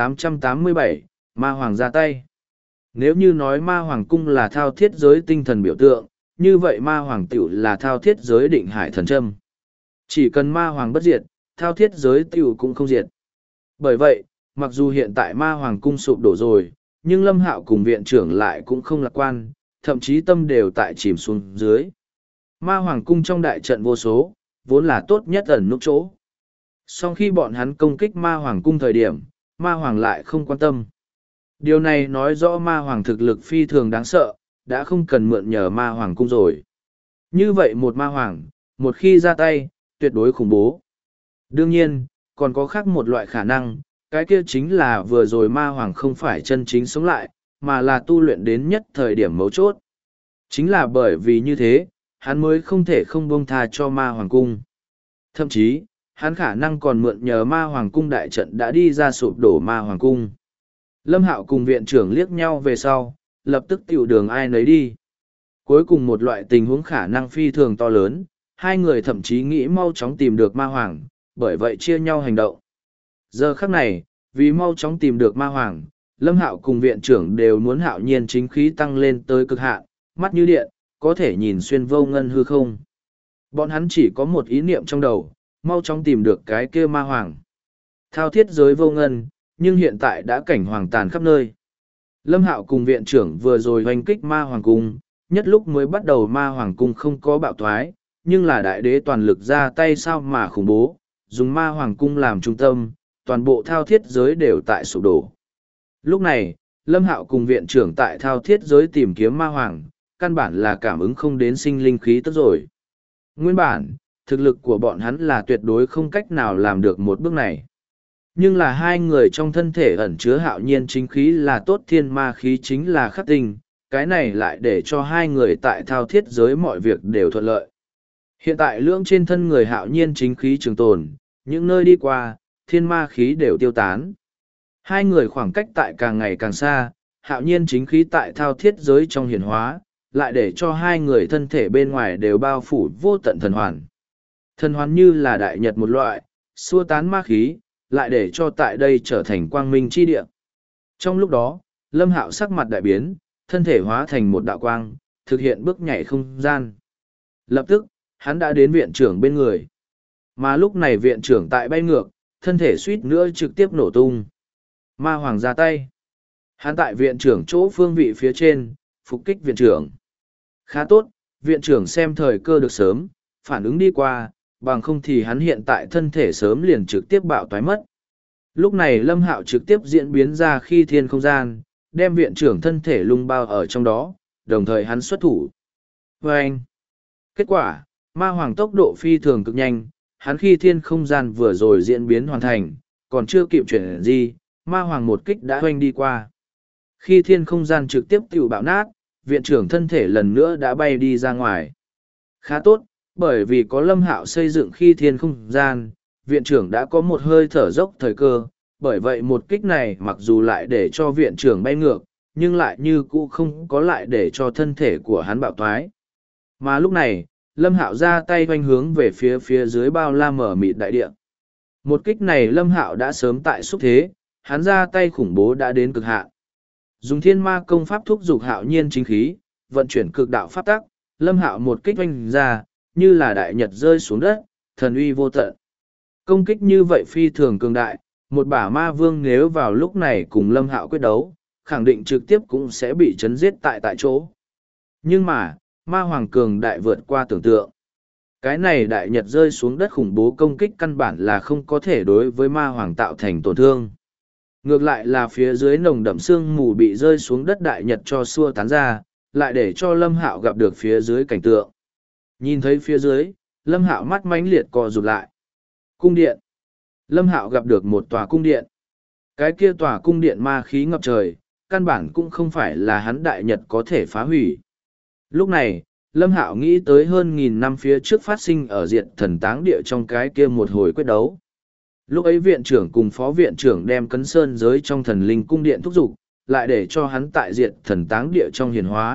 1887, ma hoàng ra tay. Nếu như nói ma hoàng cung là thao thiết giới tinh thần biểu tượng, như vậy ma hoàng tiểu là thao thiết giới định hải thần châm. Chỉ cần ma hoàng bất diệt, thao thiết giới tiểu cũng không diệt. Bởi vậy, mặc dù hiện tại ma hoàng cung sụp đổ rồi, nhưng Lâm Hạo cùng viện trưởng lại cũng không lạc quan, thậm chí tâm đều tại chìm xuống dưới. Ma hoàng cung trong đại trận vô số, vốn là tốt nhất ẩn núp chỗ. Sau khi bọn hắn công kích ma hoàng cung thời điểm, ma hoàng lại không quan tâm. Điều này nói rõ ma hoàng thực lực phi thường đáng sợ, đã không cần mượn nhờ ma hoàng cung rồi. Như vậy một ma hoàng, một khi ra tay, tuyệt đối khủng bố. Đương nhiên, còn có khác một loại khả năng, cái kia chính là vừa rồi ma hoàng không phải chân chính sống lại, mà là tu luyện đến nhất thời điểm mấu chốt. Chính là bởi vì như thế, hắn mới không thể không buông tha cho ma hoàng cung. Thậm chí, hắn khả năng còn mượn nhờ ma hoàng cung đại trận đã đi ra sụp đổ ma hoàng cung. Lâm Hạo cùng viện trưởng liếc nhau về sau, lập tức tiểu đường ai nấy đi. Cuối cùng một loại tình huống khả năng phi thường to lớn, hai người thậm chí nghĩ mau chóng tìm được ma hoàng, bởi vậy chia nhau hành động. Giờ khắc này, vì mau chóng tìm được ma hoàng, Lâm Hạo cùng viện trưởng đều muốn hạo nhiên chính khí tăng lên tới cực hạn, mắt như điện, có thể nhìn xuyên vô ngân hư không. Bọn hắn chỉ có một ý niệm trong đầu, mau chóng tìm được cái kia ma hoàng. Thao thiết giới vô ngân, nhưng hiện tại đã cảnh hoàng tàn khắp nơi. Lâm Hạo cùng viện trưởng vừa rồi hoành kích ma hoàng cung, nhất lúc mới bắt đầu ma hoàng cung không có bạo thoái, nhưng là đại đế toàn lực ra tay sao mà khủng bố, dùng ma hoàng cung làm trung tâm, toàn bộ thao thiết giới đều tại sụp đổ. Lúc này, Lâm Hạo cùng viện trưởng tại thao thiết giới tìm kiếm ma hoàng, căn bản là cảm ứng không đến sinh linh khí tức rồi. Nguyên bản, thực lực của bọn hắn là tuyệt đối không cách nào làm được một bước này. Nhưng là hai người trong thân thể ẩn chứa hạo nhiên chính khí là tốt thiên ma khí chính là khắc tinh, cái này lại để cho hai người tại thao thiết giới mọi việc đều thuận lợi. Hiện tại lưỡng trên thân người hạo nhiên chính khí trường tồn, những nơi đi qua, thiên ma khí đều tiêu tán. Hai người khoảng cách tại càng ngày càng xa, hạo nhiên chính khí tại thao thiết giới trong hiển hóa, lại để cho hai người thân thể bên ngoài đều bao phủ vô tận thần hoàn. Thần hoàn như là đại nhật một loại, xua tán ma khí, lại để cho tại đây trở thành quang minh chi địa. Trong lúc đó, Lâm Hạo sắc mặt đại biến, thân thể hóa thành một đạo quang, thực hiện bước nhảy không gian. Lập tức, hắn đã đến viện trưởng bên người. Mà lúc này viện trưởng tại bay ngược, thân thể suýt nữa trực tiếp nổ tung. Ma hoàng ra tay. Hắn tại viện trưởng chỗ phương vị phía trên, phục kích viện trưởng. Khá tốt, viện trưởng xem thời cơ được sớm, phản ứng đi qua, bằng không thì hắn hiện tại thân thể sớm liền trực tiếp bạo toái mất. Lúc này Lâm Hạo trực tiếp diễn biến ra khi thiên không gian, đem viện trưởng thân thể lung bao ở trong đó, đồng thời hắn xuất thủ. Và anh, kết quả, ma hoàng tốc độ phi thường cực nhanh, hắn khi thiên không gian vừa rồi diễn biến hoàn thành, còn chưa kịp chuyển gì, ma hoàng một kích đã hoanh đi qua. Khi thiên không gian trực tiếp tiểu bạo nát, viện trưởng thân thể lần nữa đã bay đi ra ngoài. Khá tốt, bởi vì có Lâm Hạo xây dựng khi thiên không gian, viện trưởng đã có một hơi thở dốc thời cơ, bởi vậy một kích này mặc dù lại để cho viện trưởng bay ngược, nhưng lại như cũ không có lại để cho thân thể của hắn bạo thoái. Mà lúc này, Lâm Hạo ra tay hoành hướng về phía dưới bao la mở mịt đại địa. Một kích này Lâm Hạo đã sớm tại xúc thế, hắn ra tay khủng bố đã đến cực hạn. Dùng thiên ma công pháp thúc dục hạo nhiên chính khí, vận chuyển cực đạo pháp tắc, Lâm Hạo một kích oanh ra, như là đại nhật rơi xuống đất, thần uy vô tận. Công kích như vậy phi thường cường đại, một bả ma vương nếu vào lúc này cùng Lâm Hạo quyết đấu, khẳng định trực tiếp cũng sẽ bị chấn giết tại chỗ. Nhưng mà, ma hoàng cường đại vượt qua tưởng tượng. Cái này đại nhật rơi xuống đất khủng bố công kích căn bản là không có thể đối với ma hoàng tạo thành tổn thương. Ngược lại là phía dưới nồng đậm sương mù bị rơi xuống đất đại nhật cho xua tán ra, lại để cho Lâm Hạo gặp được phía dưới cảnh tượng. Nhìn thấy phía dưới, Lâm Hạo mắt mãnh liệt co rụt lại. Cung điện. Lâm Hạo gặp được một tòa cung điện. Cái kia tòa cung điện ma khí ngập trời, căn bản cũng không phải là hắn đại nhật có thể phá hủy. Lúc này, Lâm Hạo nghĩ tới hơn 1000 năm phía trước phát sinh ở Diệt Thần Táng Địa trong cái kia một hồi quyết đấu. Lúc ấy viện trưởng cùng phó viện trưởng đem cấn sơn giới trong thần linh cung điện thúc giục, lại để cho hắn tại Diệt Thần Táng Địa trong hiền hóa,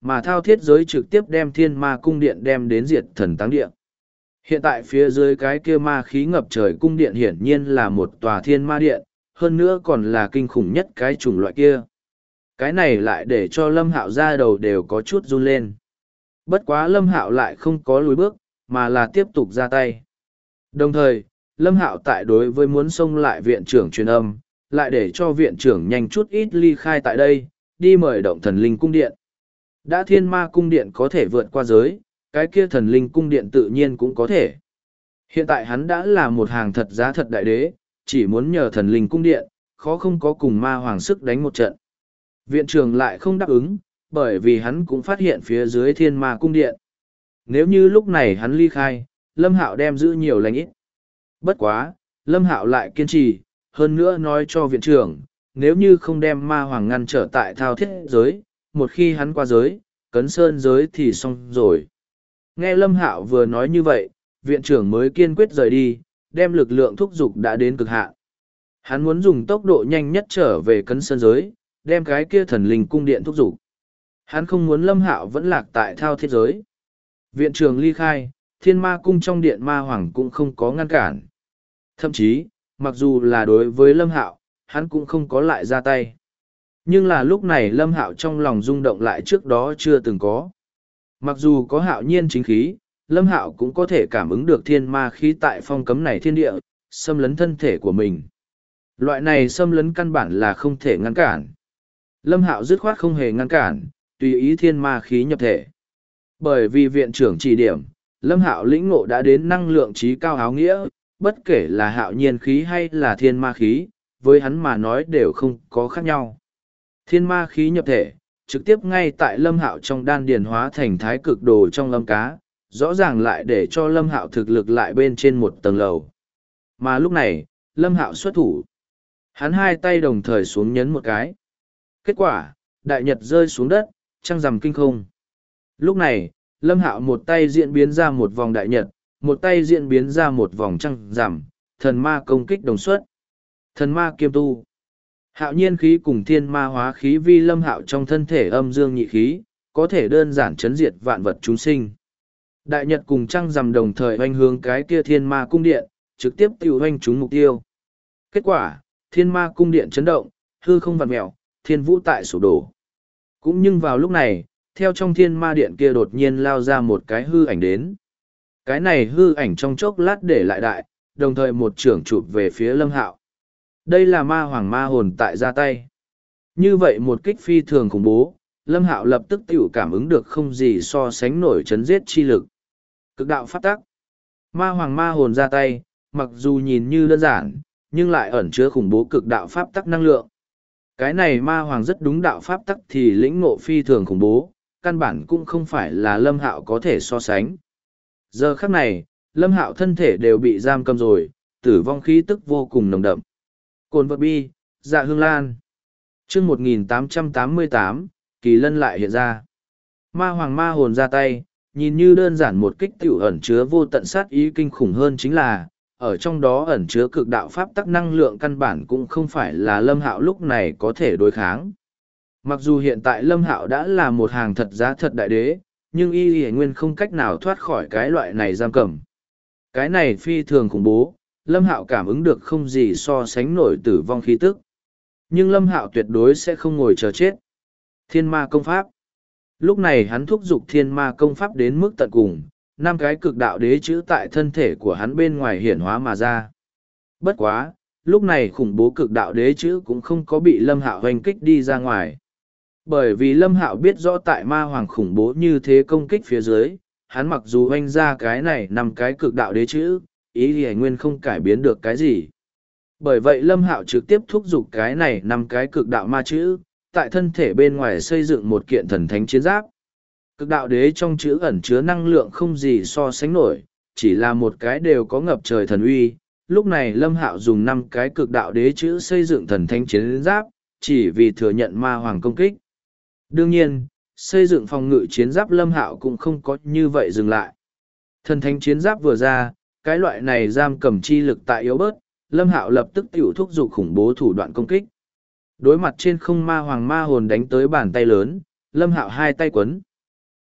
mà thao thiết giới trực tiếp đem thiên ma cung điện đem đến diệt thần táng điện. Hiện tại phía dưới cái kia ma khí ngập trời cung điện hiển nhiên là một tòa thiên ma điện, hơn nữa còn là kinh khủng nhất cái chủng loại kia. Cái này lại để cho Lâm Hạo ra đầu đều có chút run lên. Bất quá Lâm Hạo lại không có lùi bước, mà là tiếp tục ra tay. Đồng thời, Lâm Hạo tại đối với muốn xông lại viện trưởng truyền âm, lại để cho viện trưởng nhanh chút ít ly khai tại đây, đi mời động thần linh cung điện. Đã thiên ma cung điện có thể vượt qua giới, cái kia thần linh cung điện tự nhiên cũng có thể. Hiện tại hắn đã là một hàng thật giá thật đại đế, chỉ muốn nhờ thần linh cung điện, khó không có cùng ma hoàng sức đánh một trận. Viện trưởng lại không đáp ứng, bởi vì hắn cũng phát hiện phía dưới thiên ma cung điện. Nếu như lúc này hắn ly khai, Lâm Hạo đem giữ nhiều lành ít. Bất quá, Lâm Hạo lại kiên trì, hơn nữa nói cho viện trưởng, nếu như không đem ma hoàng ngăn trở tại thao thiết giới, một khi hắn qua giới, cấn sơn giới thì xong rồi. Nghe Lâm Hạo vừa nói như vậy, viện trưởng mới kiên quyết rời đi, đem lực lượng thúc giục đã đến cực hạn. Hắn muốn dùng tốc độ nhanh nhất trở về cấn sơn giới, đem cái kia thần linh cung điện thúc giục. Hắn không muốn Lâm Hạo vẫn lạc tại thao thiết giới. Viện trưởng ly khai, thiên ma cung trong điện ma hoàng cũng không có ngăn cản. Thậm chí, mặc dù là đối với Lâm Hạo, hắn cũng không có lại ra tay. Nhưng là lúc này Lâm Hạo trong lòng rung động lại trước đó chưa từng có. Mặc dù có hạo nhiên chính khí, Lâm Hạo cũng có thể cảm ứng được thiên ma khí tại phong cấm này thiên địa, xâm lấn thân thể của mình. Loại này xâm lấn căn bản là không thể ngăn cản. Lâm Hạo dứt khoát không hề ngăn cản, tùy ý thiên ma khí nhập thể. Bởi vì viện trưởng chỉ điểm, Lâm Hạo lĩnh ngộ đã đến năng lượng trí cao áo nghĩa, bất kể là hạo nhiên khí hay là thiên ma khí, với hắn mà nói đều không có khác nhau. Thiên ma khí nhập thể, trực tiếp ngay tại Lâm Hạo trong đan điền hóa thành thái cực đồ trong âm cá, rõ ràng lại để cho Lâm Hạo thực lực lại bên trên một tầng lầu. Mà lúc này, Lâm Hạo xuất thủ. Hắn hai tay đồng thời xuống nhấn một cái. Kết quả, đại nhật rơi xuống đất, trăng rằm kinh không. Lúc này, Lâm Hạo một tay diễn biến ra một vòng đại nhật, một tay diễn biến ra một vòng trăng rằm, thần ma công kích đồng xuất. Thần ma kiêm tu. Hạo nhiên khí cùng thiên ma hóa khí vi Lâm Hạo trong thân thể âm dương nhị khí, có thể đơn giản chấn diệt vạn vật chúng sinh. Đại nhật cùng trăng rằm đồng thời hoành hướng cái kia thiên ma cung điện, trực tiếp tiêu hoành trúng mục tiêu. Kết quả, thiên ma cung điện chấn động, hư không vặn mẹo, thiên vũ tại sụp đổ. Cũng nhưng vào lúc này, theo trong thiên ma điện kia đột nhiên lao ra một cái hư ảnh đến. Cái này hư ảnh trong chốc lát để lại đại, đồng thời một trưởng chụp về phía Lâm Hạo. Đây là ma hoàng ma hồn tại ra tay. Như vậy một kích phi thường khủng bố, Lâm Hạo lập tức tiểu cảm ứng được không gì so sánh nổi chấn giết chi lực. Cực đạo pháp tắc. Ma hoàng ma hồn ra tay, mặc dù nhìn như đơn giản, nhưng lại ẩn chứa khủng bố cực đạo pháp tắc năng lượng. Cái này ma hoàng rất đúng đạo pháp tắc thì lĩnh ngộ phi thường khủng bố, căn bản cũng không phải là Lâm Hạo có thể so sánh. Giờ khắc này, Lâm Hạo thân thể đều bị giam cầm rồi, tử vong khí tức vô cùng nồng đậm. Cồn vật bi, dạ hương lan. chương 1888, kỳ lân lại hiện ra. Ma hoàng ma hồn ra tay, nhìn như đơn giản một kích tiểu ẩn chứa vô tận sát ý kinh khủng hơn chính là, ở trong đó ẩn chứa cực đạo pháp tắc năng lượng căn bản cũng không phải là Lâm Hạo lúc này có thể đối kháng. Mặc dù hiện tại Lâm Hạo đã là một hàng thật giá thật đại đế, nhưng y nguyên không cách nào thoát khỏi cái loại này giam cầm. Cái này phi thường khủng bố, Lâm Hạo cảm ứng được không gì so sánh nổi tử vong khí tức. Nhưng Lâm Hạo tuyệt đối sẽ không ngồi chờ chết. Thiên ma công pháp. Lúc này hắn thúc giục thiên ma công pháp đến mức tận cùng, 5 cái cực đạo đế chữ tại thân thể của hắn bên ngoài hiển hóa mà ra. Bất quá, lúc này khủng bố cực đạo đế chữ cũng không có bị Lâm Hạo hoành kích đi ra ngoài. Bởi vì Lâm Hạo biết rõ tại ma hoàng khủng bố như thế công kích phía dưới, hắn mặc dù hoành ra cái này 5 cái cực đạo đế chữ, ý thì nguyên không cải biến được cái gì. Bởi vậy Lâm Hạo trực tiếp thúc giục cái này 5 cái cực đạo ma chữ, tại thân thể bên ngoài xây dựng một kiện thần thánh chiến giáp. Cực đạo đế trong chữ ẩn chứa năng lượng không gì so sánh nổi, chỉ là một cái đều có ngập trời thần uy. Lúc này Lâm Hạo dùng 5 cái cực đạo đế chữ xây dựng thần thánh chiến giáp, chỉ vì thừa nhận ma hoàng công kích. Đương nhiên, xây dựng phòng ngự chiến giáp Lâm Hạo cũng không có như vậy dừng lại. Thần thánh chiến giáp vừa ra, cái loại này giam cầm chi lực tại yếu bớt, Lâm Hạo lập tức tiểu thúc giục khủng bố thủ đoạn công kích. Đối mặt trên không ma hoàng ma hồn đánh tới bàn tay lớn, Lâm Hạo hai tay quấn.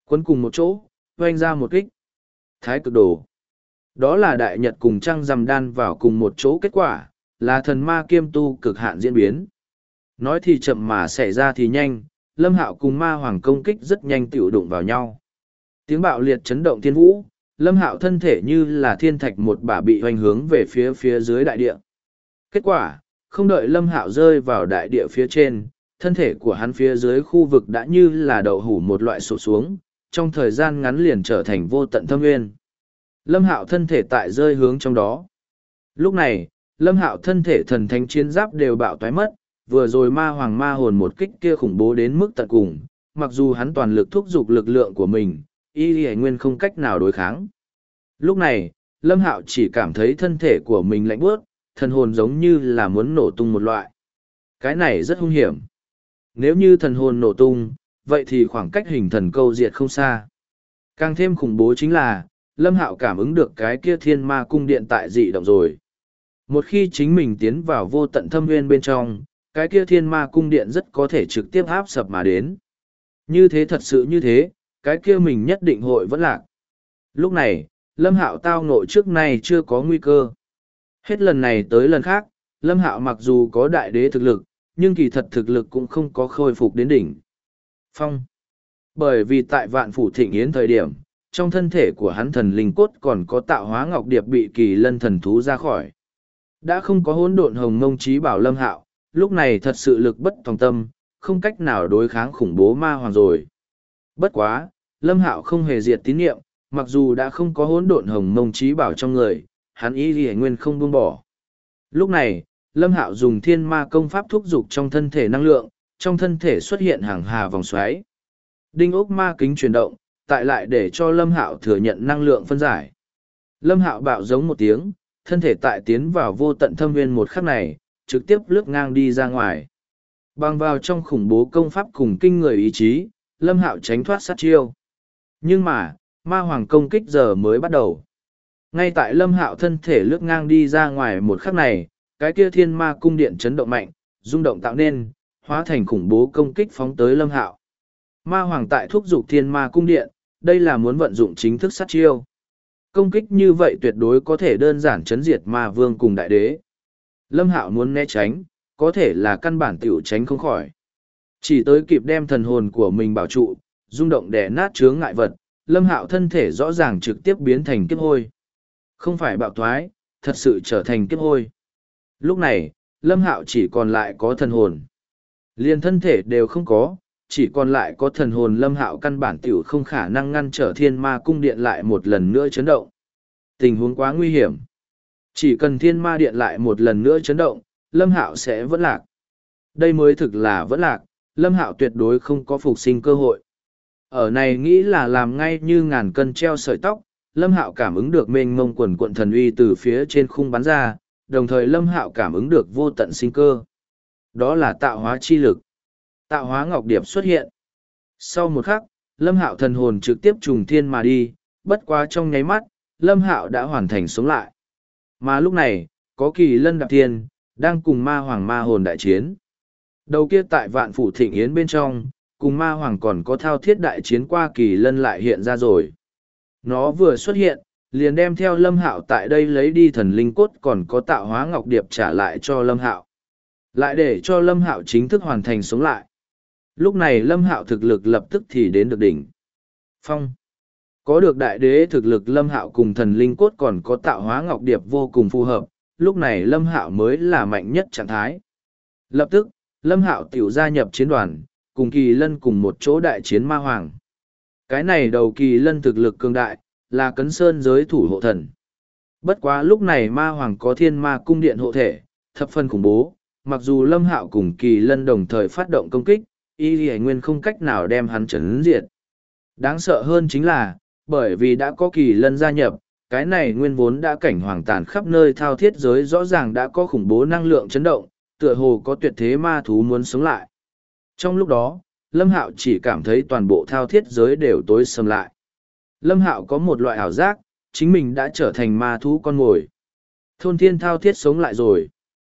Quấn cùng một chỗ, oanh ra một kích. Thái cực đồ. Đó là đại nhật cùng trăng rằm đan vào cùng một chỗ, kết quả là thần ma kiêm tu cực hạn diễn biến. Nói thì chậm mà xảy ra thì nhanh, Lâm Hạo cùng ma hoàng công kích rất nhanh tiểu đụng vào nhau. Tiếng bạo liệt chấn động thiên vũ, Lâm Hạo thân thể như là thiên thạch một bả bị hoành hướng về phía dưới đại địa. Kết quả, không đợi Lâm Hạo rơi vào đại địa phía trên, thân thể của hắn phía dưới khu vực đã như là đậu hủ một loại sụt xuống, trong thời gian ngắn liền trở thành vô tận thâm nguyên. Lâm Hạo thân thể tại rơi hướng trong đó. Lúc này, Lâm Hạo thân thể thần thánh chiến giáp đều bạo toái mất, vừa rồi ma hoàng ma hồn một kích kia khủng bố đến mức tận cùng, mặc dù hắn toàn lực thúc giục lực lượng của mình, y nguyên không cách nào đối kháng. Lúc này, Lâm Hạo chỉ cảm thấy thân thể của mình lạnh buốt, thần hồn giống như là muốn nổ tung một loại. Cái này rất hung hiểm. Nếu như thần hồn nổ tung, vậy thì khoảng cách hình thần câu diệt không xa. Càng thêm khủng bố chính là, Lâm Hạo cảm ứng được cái kia thiên ma cung điện tại dị động rồi. Một khi chính mình tiến vào vô tận thâm nguyên bên trong, cái kia thiên ma cung điện rất có thể trực tiếp áp sập mà đến. Như thế thật sự như thế, cái kia mình nhất định hội vẫn lạc. Lúc này, Lâm Hạo tao ngộ trước nay chưa có nguy cơ. Hết lần này tới lần khác, Lâm Hạo mặc dù có đại đế thực lực, nhưng kỳ thật thực lực cũng không có khôi phục đến đỉnh phong. Bởi vì tại Vạn Phủ Thịnh Yến thời điểm, trong thân thể của hắn thần linh cốt còn có tạo hóa ngọc điệp bị kỳ lân thần thú ra khỏi. Đã không có hỗn độn hồng mông trí bảo Lâm Hạo, lúc này thật sự lực bất tòng tâm, không cách nào đối kháng khủng bố ma hoàng rồi. Bất quá, Lâm Hạo không hề diệt tín niệm, mặc dù đã không có hỗn độn hồng mông trí bảo trong người, hắn ý gì nguyên không buông bỏ. Lúc này, Lâm Hạo dùng thiên ma công pháp thúc giục trong thân thể năng lượng, trong thân thể xuất hiện hàng hà vòng xoáy. Đinh ốc ma kính chuyển động, tại lại để cho Lâm Hạo thừa nhận năng lượng phân giải. Lâm Hạo bạo giống một tiếng, thân thể tại tiến vào vô tận thâm nguyên một khắc này, trực tiếp lướt ngang đi ra ngoài. Bằng vào trong khủng bố công pháp cùng kinh người ý chí, Lâm Hạo tránh thoát sát chiêu. Nhưng mà, ma hoàng công kích giờ mới bắt đầu. Ngay tại Lâm Hạo thân thể lướt ngang đi ra ngoài một khắc này, cái kia thiên ma cung điện chấn động mạnh, rung động tạo nên, hóa thành khủng bố công kích phóng tới Lâm Hạo. Ma hoàng tại thúc giục thiên ma cung điện, đây là muốn vận dụng chính thức sát chiêu. Công kích như vậy tuyệt đối có thể đơn giản chấn diệt ma vương cùng đại đế. Lâm Hạo muốn né tránh, có thể là căn bản tiểu tránh không khỏi. Chỉ tới kịp đem thần hồn của mình bảo trụ, rung động đè nát chướng ngại vật, Lâm Hạo thân thể rõ ràng trực tiếp biến thành kiếp hôi. Không phải bạo thoái, thật sự trở thành kiếp hôi. Lúc này, Lâm Hạo chỉ còn lại có thần hồn. Liền thân thể đều không có, chỉ còn lại có thần hồn. Lâm Hạo căn bản tiểu không khả năng ngăn trở thiên ma cung điện lại một lần nữa chấn động. Tình huống quá nguy hiểm. Chỉ cần thiên ma điện lại một lần nữa chấn động, Lâm Hạo sẽ vẫn lạc. Đây mới thực là vẫn lạc, Lâm Hạo tuyệt đối không có phục sinh cơ hội. Ở này nghĩ là làm ngay như ngàn cân treo sợi tóc, Lâm Hạo cảm ứng được mênh mông quần quận thần uy từ phía trên khung bắn ra, đồng thời Lâm Hạo cảm ứng được vô tận sinh cơ. Đó là tạo hóa chi lực. Tạo hóa ngọc điệp xuất hiện. Sau một khắc, Lâm Hạo thần hồn trực tiếp trùng thiên mà đi, bất quá trong nháy mắt, Lâm Hạo đã hoàn thành sống lại. Mà lúc này, có kỳ lân đạp thiên, đang cùng ma hoàng ma hồn đại chiến. Đầu kia tại Vạn Phủ Thịnh Yến bên trong, cùng ma hoàng còn có thao thiết đại chiến qua kỳ lân lại hiện ra rồi. Nó vừa xuất hiện, liền đem theo Lâm Hạo tại đây lấy đi thần linh cốt còn có tạo hóa ngọc điệp trả lại cho Lâm Hạo. Lại để cho Lâm Hạo chính thức hoàn thành sống lại. Lúc này Lâm Hạo thực lực lập tức thì đến được đỉnh phong. Có được đại đế thực lực, Lâm Hạo cùng thần linh cốt còn có tạo hóa ngọc điệp vô cùng phù hợp, lúc này Lâm Hạo mới là mạnh nhất trạng thái. Lập tức, Lâm Hạo tiểu gia nhập chiến đoàn, cùng kỳ lân cùng một chỗ đại chiến ma hoàng. Cái này đầu kỳ lân thực lực cường đại, là cấn sơn giới thủ hộ thần. Bất quá lúc này ma hoàng có thiên ma cung điện hộ thể, thập phân khủng bố, mặc dù Lâm Hạo cùng kỳ lân đồng thời phát động công kích, y nguyên không cách nào đem hắn chấn diệt. Đáng sợ hơn chính là, bởi vì đã có kỳ lân gia nhập, cái này nguyên vốn đã cảnh hoàng tàn khắp nơi thao thiết giới rõ ràng đã có khủng bố năng lượng chấn động, tựa hồ có tuyệt thế ma thú muốn sống lại. Trong lúc đó, Lâm Hạo chỉ cảm thấy toàn bộ thao thiết giới đều tối sầm lại. Lâm Hạo có một loại ảo giác, chính mình đã trở thành ma thú con mồi. Thôn thiên thao thiết sống lại rồi.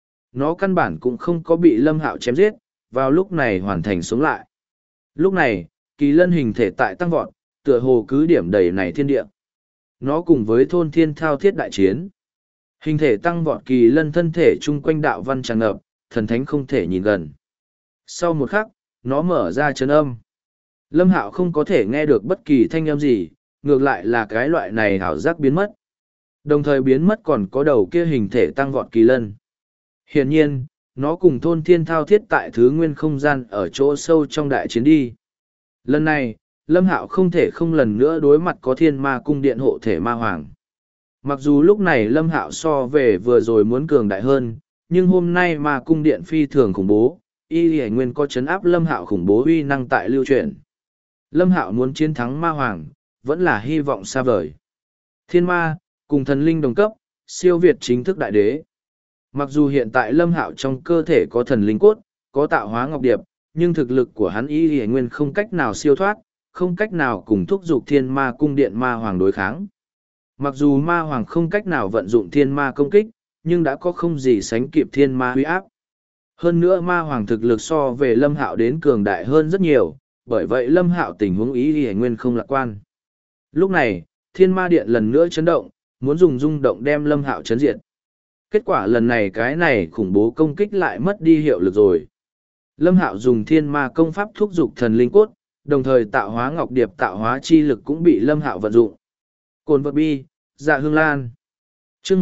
Nó căn bản cũng không có bị Lâm Hạo chém giết, vào lúc này hoàn thành sống lại. Lúc này, kỳ lân hình thể tại tăng vọt, tựa hồ cứ điểm đầy này thiên địa. Nó cùng với thôn thiên thao thiết đại chiến. Hình thể tăng vọt kỳ lân thân thể chung quanh đạo văn tràn ngập, thần thánh không thể nhìn gần. Sau một khắc, nó mở ra chấn âm. Lâm Hạo không có thể nghe được bất kỳ thanh âm gì, ngược lại là cái loại này hảo giác biến mất. Đồng thời biến mất còn có đầu kia hình thể tăng vọt kỳ lân. Hiển nhiên, nó cùng thôn thiên thao thiết tại thứ nguyên không gian ở chỗ sâu trong đại chiến đi. Lần này, Lâm Hạo không thể không lần nữa đối mặt có thiên ma cung điện hộ thể ma hoàng. Mặc dù lúc này Lâm Hạo so về vừa rồi muốn cường đại hơn, nhưng hôm nay ma cung điện phi thường khủng bố, y hải nguyên có chấn áp Lâm Hạo khủng bố uy năng tại lưu truyền. Lâm Hạo muốn chiến thắng ma hoàng, vẫn là hy vọng xa vời. Thiên ma, cùng thần linh đồng cấp, siêu việt chính thức đại đế. Mặc dù hiện tại Lâm Hạo trong cơ thể có thần linh cốt, có tạo hóa ngọc điệp, nhưng thực lực của hắn y hải nguyên không cách nào siêu thoát, không cách nào cùng thúc giục thiên ma cung điện ma hoàng đối kháng. Mặc dù ma hoàng không cách nào vận dụng thiên ma công kích, nhưng đã có không gì sánh kịp thiên ma huy áp. Hơn nữa ma hoàng thực lực so về Lâm Hạo đến cường đại hơn rất nhiều, bởi vậy Lâm Hạo tình huống ý y nguyên không lạc quan. Lúc này, thiên ma điện lần nữa chấn động, muốn dùng rung động đem Lâm Hạo chấn diệt. Kết quả lần này cái này khủng bố công kích lại mất đi hiệu lực rồi. Lâm Hạo dùng thiên ma công pháp thúc giục thần linh cốt, đồng thời tạo hóa ngọc điệp tạo hóa chi lực cũng bị Lâm Hạo vận dụng. Cồn vật bi, dạ hương lan. Chương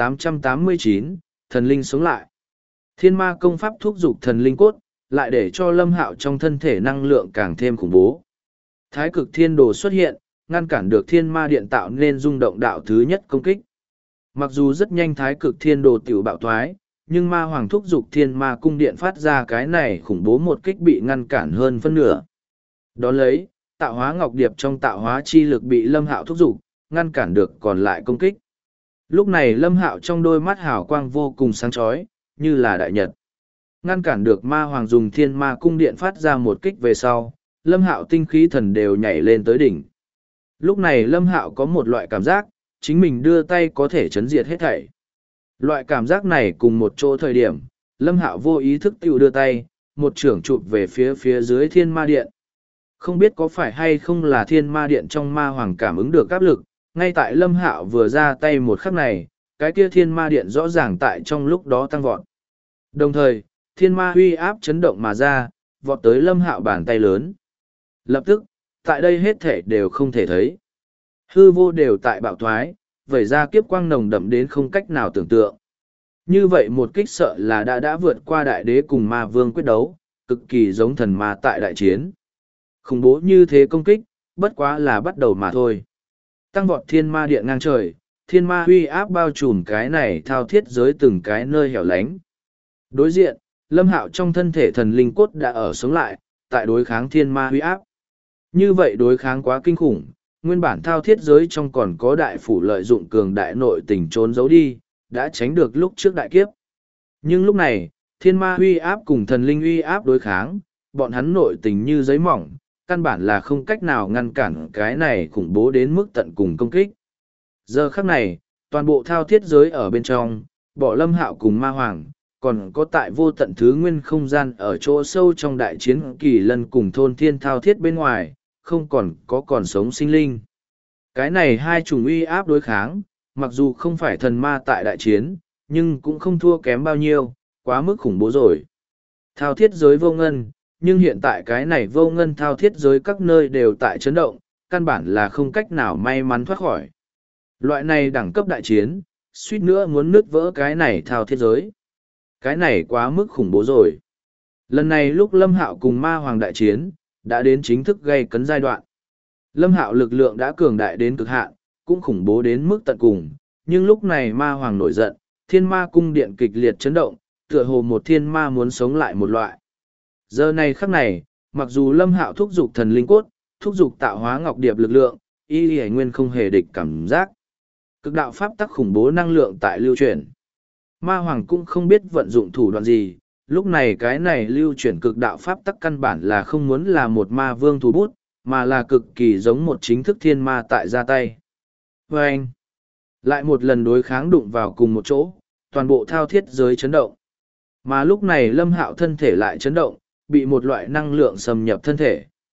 1889, thần linh sống lại. Thiên ma công pháp thúc giục thần linh cốt, lại để cho Lâm Hạo trong thân thể năng lượng càng thêm khủng bố. Thái cực thiên đồ xuất hiện, ngăn cản được thiên ma điện tạo nên rung động đạo thứ nhất công kích. Mặc dù rất nhanh thái cực thiên đồ tiểu bạo thoái, nhưng ma hoàng thúc giục thiên ma cung điện phát ra cái này khủng bố một kích bị ngăn cản hơn phân nửa. Đón lấy, tạo hóa ngọc điệp trong tạo hóa chi lực bị Lâm Hạo thúc giục, ngăn cản được còn lại công kích. Lúc này Lâm Hạo trong đôi mắt hào quang vô cùng sáng chói, như là đại nhật. Ngăn cản được ma hoàng dùng thiên ma cung điện phát ra một kích về sau, Lâm Hạo tinh khí thần đều nhảy lên tới đỉnh. Lúc này Lâm Hạo có một loại cảm giác, chính mình đưa tay có thể chấn diệt hết thảy. Loại cảm giác này cùng một chỗ thời điểm, Lâm Hạo vô ý thức tiêu đưa tay, một chưởng chụp về phía dưới thiên ma điện. Không biết có phải hay không là thiên ma điện trong ma hoàng cảm ứng được áp lực, ngay tại Lâm Hạo vừa ra tay một khắc này, cái kia thiên ma điện rõ ràng tại trong lúc đó tăng vọt. Đồng thời, thiên ma huy áp chấn động mà ra, vọt tới Lâm Hạo bàn tay lớn. Lập tức, tại đây hết thể đều không thể thấy. Hư vô đều tại bạo thoái, vẩy ra kiếp quang nồng đậm đến không cách nào tưởng tượng. Như vậy một kích sợ là đã vượt qua đại đế cùng ma vương quyết đấu, cực kỳ giống thần ma tại đại chiến. Khủng bố như thế công kích, bất quá là bắt đầu mà thôi. Tăng vọt thiên ma điện ngang trời, thiên ma huy áp bao trùm cái này thao thiết giới từng cái nơi hẻo lánh. Đối diện, Lâm Hạo trong thân thể thần linh cốt đã ở sống lại, tại đối kháng thiên ma huy áp. Như vậy đối kháng quá kinh khủng, nguyên bản thao thiết giới trong còn có đại phủ lợi dụng cường đại nội tình trốn giấu đi, đã tránh được lúc trước đại kiếp. Nhưng lúc này, thiên ma huy áp cùng thần linh huy áp đối kháng, bọn hắn nội tình như giấy mỏng, căn bản là không cách nào ngăn cản cái này khủng bố đến mức tận cùng công kích. Giờ khắc này, toàn bộ thao thiết giới ở bên trong, bỏ Lâm Hạo cùng ma hoàng, còn có tại vô tận thứ nguyên không gian ở chỗ sâu trong đại chiến kỳ lân cùng thôn thiên thao thiết bên ngoài, không còn sống sinh linh. Cái này hai chủng uy áp đối kháng, mặc dù không phải thần ma tại đại chiến, nhưng cũng không thua kém bao nhiêu, quá mức khủng bố rồi. Thao thiết giới vô ngân, nhưng hiện tại cái này vô ngân thao thiết giới các nơi đều tại chấn động, căn bản là không cách nào may mắn thoát khỏi. Loại này đẳng cấp đại chiến, suýt nữa muốn nứt vỡ cái này thao thiết giới. Cái này quá mức khủng bố rồi. Lần này lúc Lâm Hạo cùng ma hoàng đại chiến, đã đến chính thức gây cấn giai đoạn. Lâm Hạo lực lượng đã cường đại đến cực hạn, cũng khủng bố đến mức tận cùng, nhưng lúc này ma hoàng nổi giận, thiên ma cung điện kịch liệt chấn động, tựa hồ một thiên ma muốn sống lại một loại. Giờ này khắc này, mặc dù Lâm Hạo thúc giục thần linh cốt, thúc giục tạo hóa ngọc điệp lực lượng, y y nguyên không hề địch cảm giác. Cực đạo pháp tắc khủng bố năng lượng tại lưu chuyển. Ma hoàng cũng không biết vận dụng thủ đoạn gì, lúc này cái này lưu chuyển cực đạo pháp tắc căn bản là không muốn là một ma vương thủ bút, mà là cực kỳ giống một chính thức thiên ma tại ra tay. Và anh, lại một lần đối kháng đụng vào cùng một chỗ, toàn bộ thao thiết giới chấn động. Mà lúc này Lâm Hạo thân thể lại chấn động, bị một loại năng lượng xâm nhập thân thể.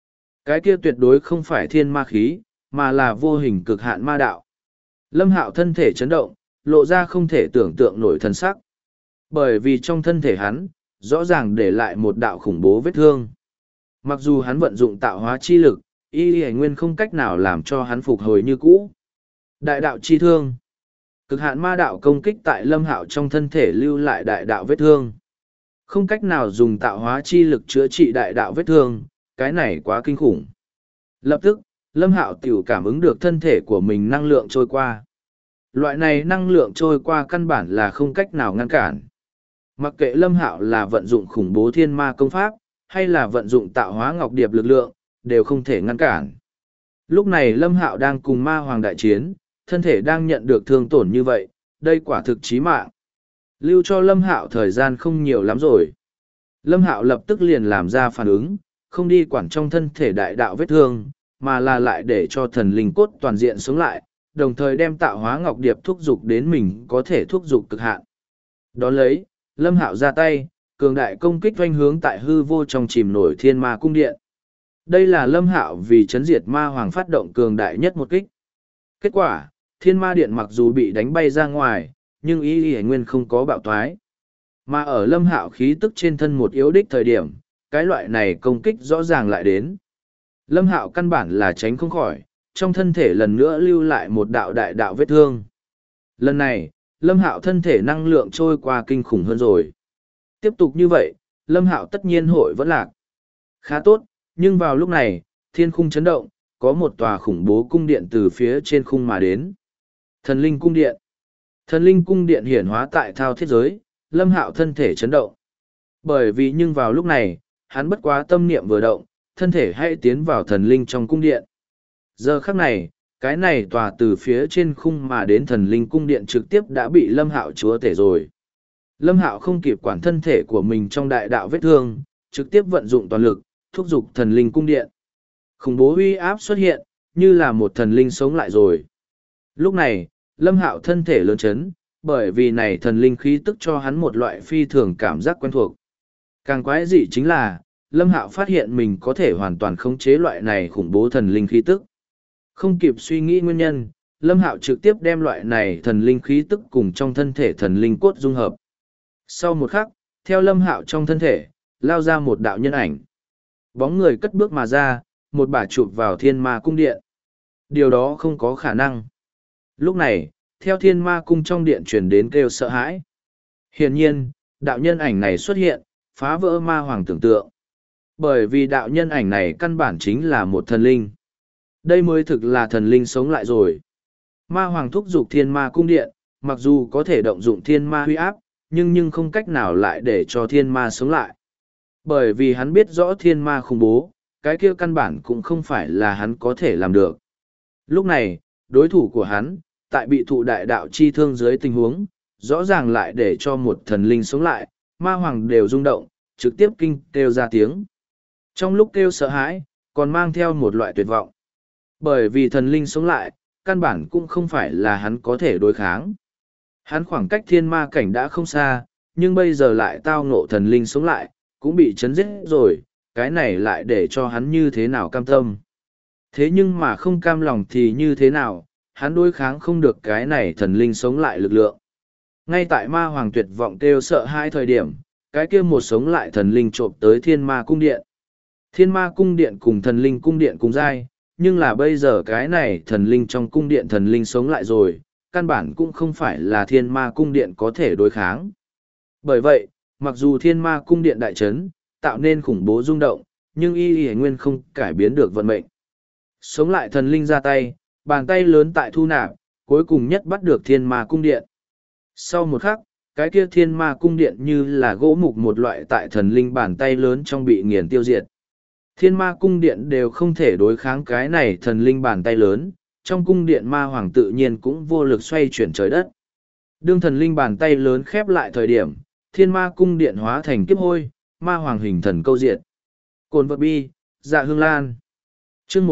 Cái kia tuyệt đối không phải thiên ma khí, mà là vô hình cực hạn ma đạo. Lâm Hạo thân thể chấn động, lộ ra không thể tưởng tượng nổi thân sắc. Bởi vì trong thân thể hắn, rõ ràng để lại một đạo khủng bố vết thương. Mặc dù hắn vận dụng tạo hóa chi lực, y nguyên không cách nào làm cho hắn phục hồi như cũ. Đại đạo chi thương. Cực hạn ma đạo công kích tại Lâm Hạo trong thân thể lưu lại đại đạo vết thương. Không cách nào dùng tạo hóa chi lực chữa trị đại đạo vết thương, cái này quá kinh khủng. Lập tức, Lâm Hạo tiểu cảm ứng được thân thể của mình năng lượng trôi qua. Loại này năng lượng trôi qua căn bản là không cách nào ngăn cản. Mặc kệ Lâm Hạo là vận dụng khủng bố thiên ma công pháp, hay là vận dụng tạo hóa ngọc điệp lực lượng, đều không thể ngăn cản. Lúc này Lâm Hạo đang cùng ma hoàng đại chiến, thân thể đang nhận được thương tổn như vậy, đây quả thực chí mạng. Lưu cho Lâm Hạo thời gian không nhiều lắm rồi. Lâm Hạo lập tức liền làm ra phản ứng, không đi quản trong thân thể đại đạo vết thương, mà là lại để cho thần linh cốt toàn diện sống lại, đồng thời đem tạo hóa ngọc điệp thúc giục đến mình có thể thúc giục cực hạn. Đón lấy, Lâm Hạo ra tay, cường đại công kích doanh hướng tại hư vô trong chìm nổi thiên ma cung điện. Đây là Lâm Hạo vì chấn diệt ma hoàng phát động cường đại nhất một kích. Kết quả, thiên ma điện mặc dù bị đánh bay ra ngoài, nhưng y nguyên không có bạo toái. Mà ở Lâm Hạo khí tức trên thân một yếu đích thời điểm, cái loại này công kích rõ ràng lại đến. Lâm Hạo căn bản là tránh không khỏi, trong thân thể lần nữa lưu lại một đạo đại đạo vết thương. Lần này, Lâm Hạo thân thể năng lượng trôi qua kinh khủng hơn rồi. Tiếp tục như vậy, Lâm Hạo tất nhiên hội vẫn lạc. Khá tốt, nhưng vào lúc này, thiên khung chấn động, có một tòa khủng bố cung điện từ phía trên khung mà đến. Thần linh cung điện. Thần linh cung điện hiển hóa tại thao thiết giới, Lâm Hạo thân thể chấn động. Bởi vì nhưng vào lúc này, hắn bất quá tâm niệm vừa động, thân thể hãy tiến vào thần linh trong cung điện. Giờ khắc này, cái này tòa từ phía trên khung mà đến thần linh cung điện trực tiếp đã bị Lâm Hạo chúa tể rồi. Lâm Hạo không kịp quản thân thể của mình trong đại đạo vết thương, trực tiếp vận dụng toàn lực, thúc giục thần linh cung điện. Khủng bố uy áp xuất hiện, như là một thần linh sống lại rồi. Lúc này, Lâm Hạo thân thể lớn chấn, bởi vì này thần linh khí tức cho hắn một loại phi thường cảm giác quen thuộc. Càng quái dị chính là, Lâm Hạo phát hiện mình có thể hoàn toàn khống chế loại này khủng bố thần linh khí tức. Không kịp suy nghĩ nguyên nhân, Lâm Hạo trực tiếp đem loại này thần linh khí tức cùng trong thân thể thần linh cốt dung hợp. Sau một khắc, theo Lâm Hạo trong thân thể, lao ra một đạo nhân ảnh. Bóng người cất bước mà ra, một bả chụp vào thiên ma cung điện. Điều đó không có khả năng. Lúc này, theo thiên ma cung trong điện truyền đến kêu sợ hãi. Hiển nhiên, đạo nhân ảnh này xuất hiện, phá vỡ ma hoàng tưởng tượng. Bởi vì đạo nhân ảnh này căn bản chính là một thần linh. Đây mới thực là thần linh sống lại rồi. Ma hoàng thúc giục thiên ma cung điện, mặc dù có thể động dụng thiên ma huy áp, nhưng không cách nào lại để cho thiên ma sống lại. Bởi vì hắn biết rõ thiên ma khủng bố, cái kia căn bản cũng không phải là hắn có thể làm được. Lúc này, đối thủ của hắn, tại bị thụ đại đạo chi thương dưới tình huống, rõ ràng lại để cho một thần linh sống lại, ma hoàng đều rung động, trực tiếp kinh kêu ra tiếng. Trong lúc kêu sợ hãi, còn mang theo một loại tuyệt vọng. Bởi vì thần linh sống lại, căn bản cũng không phải là hắn có thể đối kháng. Hắn khoảng cách thiên ma cảnh đã không xa, nhưng bây giờ lại tao ngộ thần linh sống lại, cũng bị chấn giết rồi, cái này lại để cho hắn như thế nào cam tâm. Thế nhưng mà không cam lòng thì như thế nào, hắn đối kháng không được cái này thần linh sống lại lực lượng. Ngay tại ma hoàng tuyệt vọng kêu sợ hai thời điểm, cái kia một sống lại thần linh trộm tới thiên ma cung điện. Thiên ma cung điện cùng thần linh cung điện cùng giai, nhưng là bây giờ cái này thần linh trong cung điện thần linh sống lại rồi, căn bản cũng không phải là thiên ma cung điện có thể đối kháng. Bởi vậy, mặc dù thiên ma cung điện đại trấn, tạo nên khủng bố rung động, nhưng y nguyên không cải biến được vận mệnh. Sống lại thần linh ra tay, bàn tay lớn tại thu nạp, cuối cùng nhất bắt được thiên ma cung điện. Sau một khắc, cái kia thiên ma cung điện như là gỗ mục một loại tại thần linh bàn tay lớn trong bị nghiền tiêu diệt. Thiên ma cung điện đều không thể đối kháng cái này thần linh bàn tay lớn, trong cung điện ma hoàng tự nhiên cũng vô lực xoay chuyển trời đất. Đương thần linh bàn tay lớn khép lại thời điểm, thiên ma cung điện hóa thành kiếp hôi, ma hoàng hình thần câu diệt. Cồn vật bi, dạ hương lan. Chương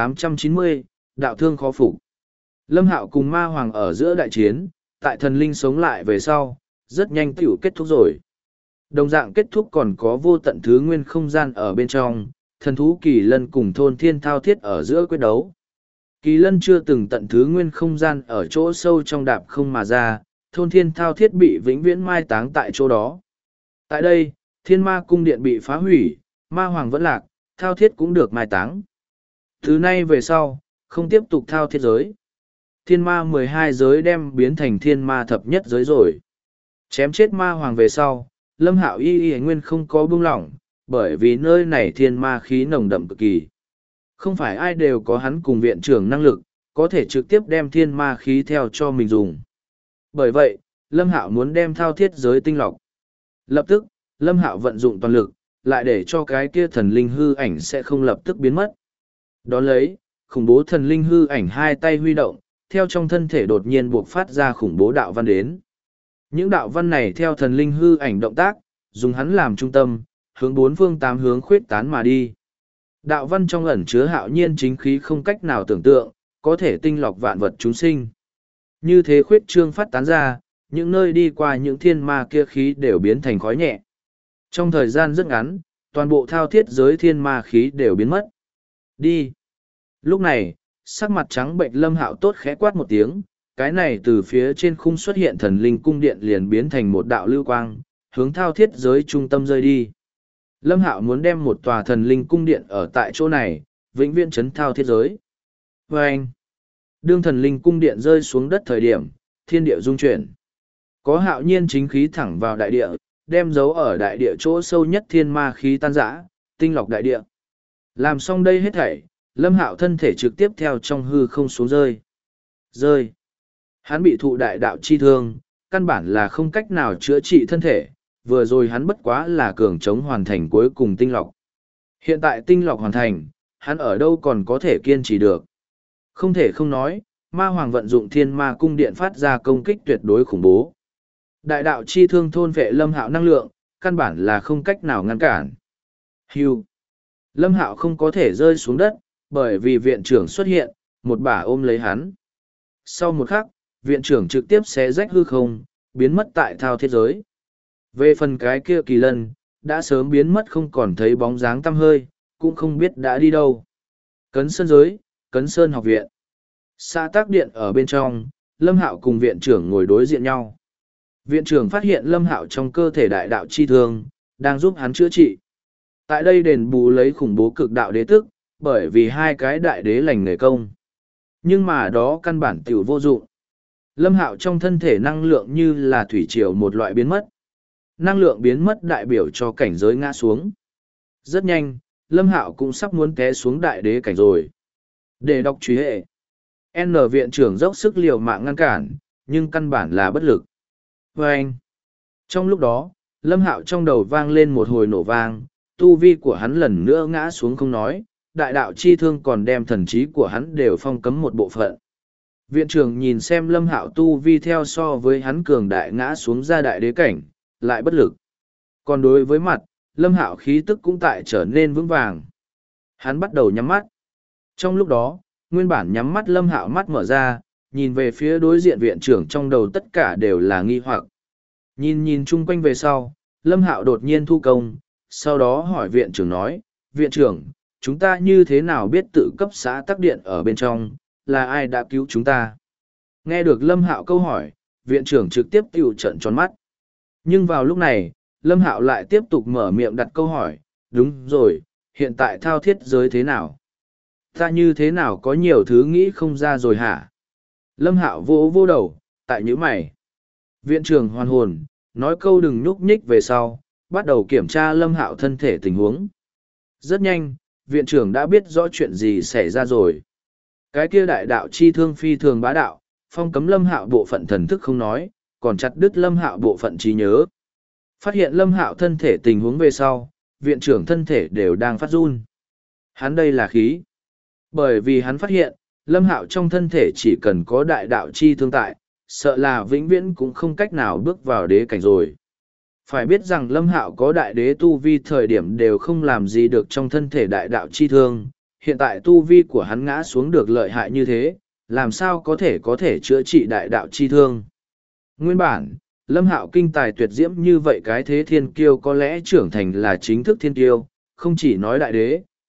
1890, đạo thương khó phục. Lâm Hạo cùng ma hoàng ở giữa đại chiến, tại thần linh sống lại về sau, rất nhanh tiểu kết thúc rồi. Đồng dạng kết thúc còn có vô tận thứ nguyên không gian ở bên trong, thần thú kỳ lân cùng thôn thiên thao thiết ở giữa quyết đấu. Kỳ lân chưa từng tận thứ nguyên không gian ở chỗ sâu trong đạp không mà ra, thôn thiên thao thiết bị vĩnh viễn mai táng tại chỗ đó. Tại đây, thiên ma cung điện bị phá hủy, ma hoàng vẫn lạc, thao thiết cũng được mai táng. Thứ nay về sau, không tiếp tục thao thiết giới. Thiên ma 12 giới đem biến thành thiên ma thập nhất giới rồi. Chém chết ma hoàng về sau, Lâm Hạo y nguyên không có buông lỏng, bởi vì nơi này thiên ma khí nồng đậm cực kỳ. Không phải ai đều có hắn cùng viện trưởng năng lực, có thể trực tiếp đem thiên ma khí theo cho mình dùng. Bởi vậy, Lâm Hạo muốn đem thao thiết giới tinh lọc. Lập tức, Lâm Hạo vận dụng toàn lực, lại để cho cái kia thần linh hư ảnh sẽ không lập tức biến mất. Đón lấy, khủng bố thần linh hư ảnh hai tay huy động, theo trong thân thể đột nhiên buộc phát ra khủng bố đạo văn đến. Những đạo văn này theo thần linh hư ảnh động tác, dùng hắn làm trung tâm, hướng bốn phương tám hướng khuyết tán mà đi. Đạo văn trong ẩn chứa hạo nhiên chính khí không cách nào tưởng tượng, có thể tinh lọc vạn vật chúng sinh. Như thế khuyết trương phát tán ra, những nơi đi qua những thiên ma kia khí đều biến thành khói nhẹ. Trong thời gian rất ngắn, toàn bộ thao thiết giới thiên ma khí đều biến mất. Đi! Lúc này, sắc mặt trắng bệnh Lâm Hạo tốt khẽ quát một tiếng, cái này từ phía trên khung xuất hiện thần linh cung điện liền biến thành một đạo lưu quang, hướng thao thiết giới trung tâm rơi đi. Lâm Hạo muốn đem một tòa thần linh cung điện ở tại chỗ này, vĩnh viễn chấn thao thiết giới. Và anh, đương thần linh cung điện rơi xuống đất thời điểm, thiên địa rung chuyển. Có hạo nhiên chính khí thẳng vào đại địa, đem dấu ở đại địa chỗ sâu nhất thiên ma khí tan rã, tinh lọc đại địa. Làm xong đây hết thảy, Lâm Hạo thân thể trực tiếp theo trong hư không xuống rơi. Rơi. Hắn bị thụ đại đạo chi thương, căn bản là không cách nào chữa trị thân thể, vừa rồi hắn bất quá là cường chống hoàn thành cuối cùng tinh lọc. Hiện tại tinh lọc hoàn thành, hắn ở đâu còn có thể kiên trì được. Không thể không nói, ma hoàng vận dụng thiên ma cung điện phát ra công kích tuyệt đối khủng bố. Đại đạo chi thương thôn vệ Lâm Hạo năng lượng, căn bản là không cách nào ngăn cản. Hưu. Lâm Hạo không có thể rơi xuống đất, bởi vì viện trưởng xuất hiện, một bả ôm lấy hắn. Sau một khắc, viện trưởng trực tiếp xé rách hư không, biến mất tại thao thiết giới. Về phần cái kia kỳ lân, đã sớm biến mất không còn thấy bóng dáng tăm hơi, cũng không biết đã đi đâu. Cấn Sơn giới, Cấn Sơn học viện. Xã tác điện ở bên trong, Lâm Hạo cùng viện trưởng ngồi đối diện nhau. Viện trưởng phát hiện Lâm Hạo trong cơ thể đại đạo chi thương, đang giúp hắn chữa trị. Tại đây đền bù lấy khủng bố cực đạo đế tức, bởi vì hai cái đại đế lành nghề công. Nhưng mà đó căn bản tiểu vô dụng. Lâm Hạo trong thân thể năng lượng như là thủy triều một loại biến mất. Năng lượng biến mất đại biểu cho cảnh giới ngã xuống. Rất nhanh, Lâm Hạo cũng sắp muốn té xuống đại đế cảnh rồi. Để đọc truy hệ. N viện trưởng dốc sức liều mạng ngăn cản, nhưng căn bản là bất lực. Và anh. Trong lúc đó, Lâm Hạo trong đầu vang lên một hồi nổ vang, tu vi của hắn lần nữa ngã xuống không nói, đại đạo chi thương còn đem thần trí của hắn đều phong cấm một bộ phận. Viện trưởng nhìn xem Lâm Hạo tu vi theo so với hắn cường đại ngã xuống ra đại đế cảnh, lại bất lực. Còn đối với mặt, Lâm Hạo khí tức cũng tại trở nên vững vàng. Hắn bắt đầu nhắm mắt. Trong lúc đó, nguyên bản nhắm mắt Lâm Hạo mắt mở ra, nhìn về phía đối diện viện trưởng trong đầu tất cả đều là nghi hoặc. Nhìn chung quanh về sau, Lâm Hạo đột nhiên thu công, sau đó hỏi viện trưởng nói, viện trưởng, chúng ta như thế nào biết tự cấp xã tắc điện ở bên trong, là ai đã cứu chúng ta? Nghe được Lâm Hạo câu hỏi, viện trưởng trực tiếp tiểu trận tròn mắt. Nhưng vào lúc này, Lâm Hạo lại tiếp tục mở miệng đặt câu hỏi, đúng rồi, hiện tại thao thiết giới thế nào? Ta như thế nào có nhiều thứ nghĩ không ra rồi hả? Lâm Hạo vô đầu, tại nhíu mày. Viện trưởng hoàn hồn, nói câu đừng nhúc nhích về sau, bắt đầu kiểm tra Lâm Hạo thân thể tình huống. Rất nhanh, viện trưởng đã biết rõ chuyện gì xảy ra rồi. Cái kia đại đạo chi thương phi thường bá đạo, phong cấm Lâm Hạo bộ phận thần thức không nói, còn chặt đứt Lâm Hạo bộ phận trí nhớ. Phát hiện Lâm Hạo thân thể tình huống về sau, viện trưởng thân thể đều đang phát run. Hắn đây là khí. Bởi vì hắn phát hiện, Lâm Hạo trong thân thể chỉ cần có đại đạo chi thương tại, sợ là vĩnh viễn cũng không cách nào bước vào đế cảnh rồi. Phải biết rằng Lâm Hạo có đại đế tu vi thời điểm đều không làm gì được trong thân thể đại đạo chi thương, hiện tại tu vi của hắn ngã xuống được lợi hại như thế, làm sao có thể chữa trị đại đạo chi thương. Nguyên bản, Lâm Hạo kinh tài tuyệt diễm như vậy cái thế thiên kiêu có lẽ trưởng thành là chính thức thiên kiêu, không chỉ nói đại đế,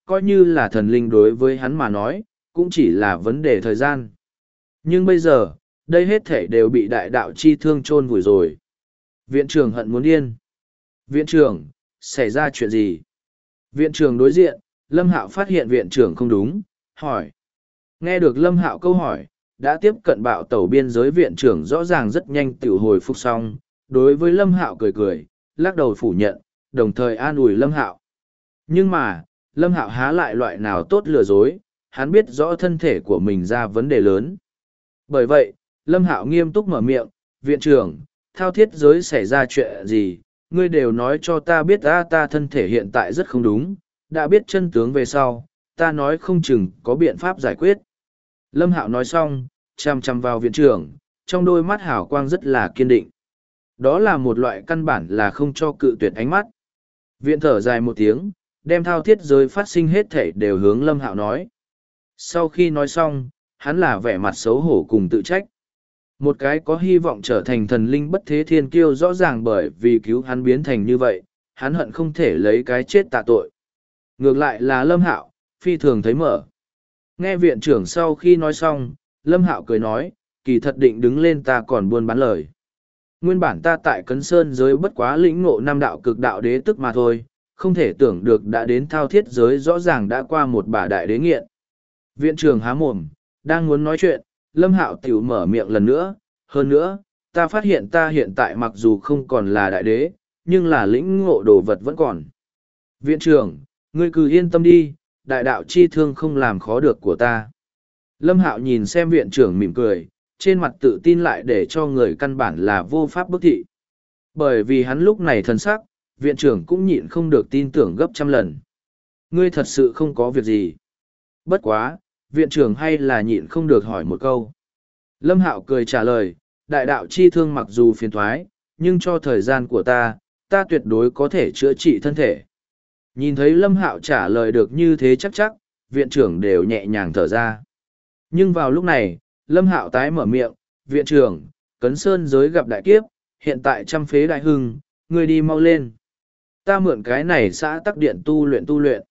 coi như là thần linh đối với hắn mà nói, cũng chỉ là vấn đề thời gian. Nhưng bây giờ, đây hết thể đều bị đại đạo chi thương chôn vùi rồi. Viện trưởng hận muốn điên. Viện trưởng, xảy ra chuyện gì? Viện trưởng đối diện, Lâm Hạo phát hiện viện trưởng không đúng, hỏi. Nghe được Lâm Hạo câu hỏi, đã tiếp cận bạo tẩu biên giới viện trưởng rõ ràng rất nhanh tiểu hồi phục xong, đối với Lâm Hạo cười cười, lắc đầu phủ nhận, đồng thời an ủi Lâm Hạo. Nhưng mà, Lâm Hạo há lại loại nào tốt lừa dối, hắn biết rõ thân thể của mình ra vấn đề lớn. Bởi vậy, Lâm Hạo nghiêm túc mở miệng, viện trưởng, thao thiết giới xảy ra chuyện gì, ngươi đều nói cho ta biết ta thân thể hiện tại rất không đúng, đã biết chân tướng về sau, ta nói không chừng có biện pháp giải quyết. Lâm Hạo nói xong, chằm chằm vào viện trưởng, trong đôi mắt hào quang rất là kiên định. Đó là một loại căn bản là không cho cự tuyệt ánh mắt. Viện thở dài một tiếng, đem thao thiết giới phát sinh hết thể đều hướng Lâm Hạo nói. Sau khi nói xong, hắn là vẻ mặt xấu hổ cùng tự trách. Một cái có hy vọng trở thành thần linh bất thế thiên kiêu rõ ràng bởi vì cứu hắn biến thành như vậy, hắn hận không thể lấy cái chết tạ tội. Ngược lại là Lâm Hạo, phi thường thấy mở. Nghe viện trưởng sau khi nói xong, Lâm Hạo cười nói, kỳ thật định đứng lên ta còn buôn bán lời. Nguyên bản ta tại Cấn Sơn giới bất quá lĩnh ngộ năm đạo cực đạo đế tức mà thôi, không thể tưởng được đã đến thao thiết giới rõ ràng đã qua một bà đại đế nghiện. Viện trưởng há mồm, đang muốn nói chuyện, Lâm Hạo tiểu mở miệng lần nữa, hơn nữa, ta phát hiện ta hiện tại mặc dù không còn là đại đế, nhưng là lĩnh ngộ đồ vật vẫn còn. Viện trưởng, ngươi cứ yên tâm đi, đại đạo chi thương không làm khó được của ta. Lâm Hạo nhìn xem viện trưởng mỉm cười, trên mặt tự tin lại để cho người căn bản là vô pháp bức thị. Bởi vì hắn lúc này thân sắc, viện trưởng cũng nhịn không được tin tưởng gấp trăm lần. Ngươi thật sự không có việc gì. Bất quá, viện trưởng hay là nhịn không được hỏi một câu. Lâm Hạo cười trả lời, đại đạo chi thương mặc dù phiền thoái, nhưng cho thời gian của ta tuyệt đối có thể chữa trị thân thể. Nhìn thấy Lâm Hạo trả lời được như thế chắc, viện trưởng đều nhẹ nhàng thở ra. Nhưng vào lúc này, Lâm Hạo tái mở miệng, viện trưởng, Cấn Sơn giới gặp đại kiếp, hiện tại trăm phế đại hưng, ngươi đi mau lên. Ta mượn cái này xã tắc điện tu luyện.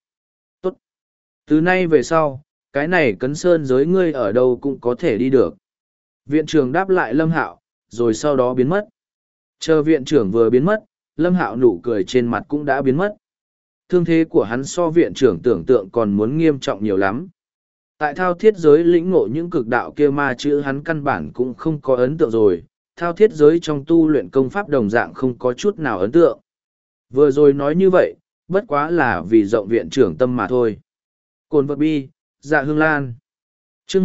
Tốt. Từ nay về sau, cái này Cấn Sơn giới ngươi ở đâu cũng có thể đi được. Viện trưởng đáp lại Lâm Hạo, rồi sau đó biến mất. Chờ viện trưởng vừa biến mất, Lâm Hạo nụ cười trên mặt cũng đã biến mất. Thương thế của hắn so viện trưởng tưởng tượng còn muốn nghiêm trọng nhiều lắm. Tại thao thiết giới lĩnh ngộ những cực đạo kia ma chữ hắn căn bản cũng không có ấn tượng rồi, thao thiết giới trong tu luyện công pháp đồng dạng không có chút nào ấn tượng. Vừa rồi nói như vậy, bất quá là vì rộng viện trưởng tâm mà thôi. Cồn vật bi, dạ hương lan. chương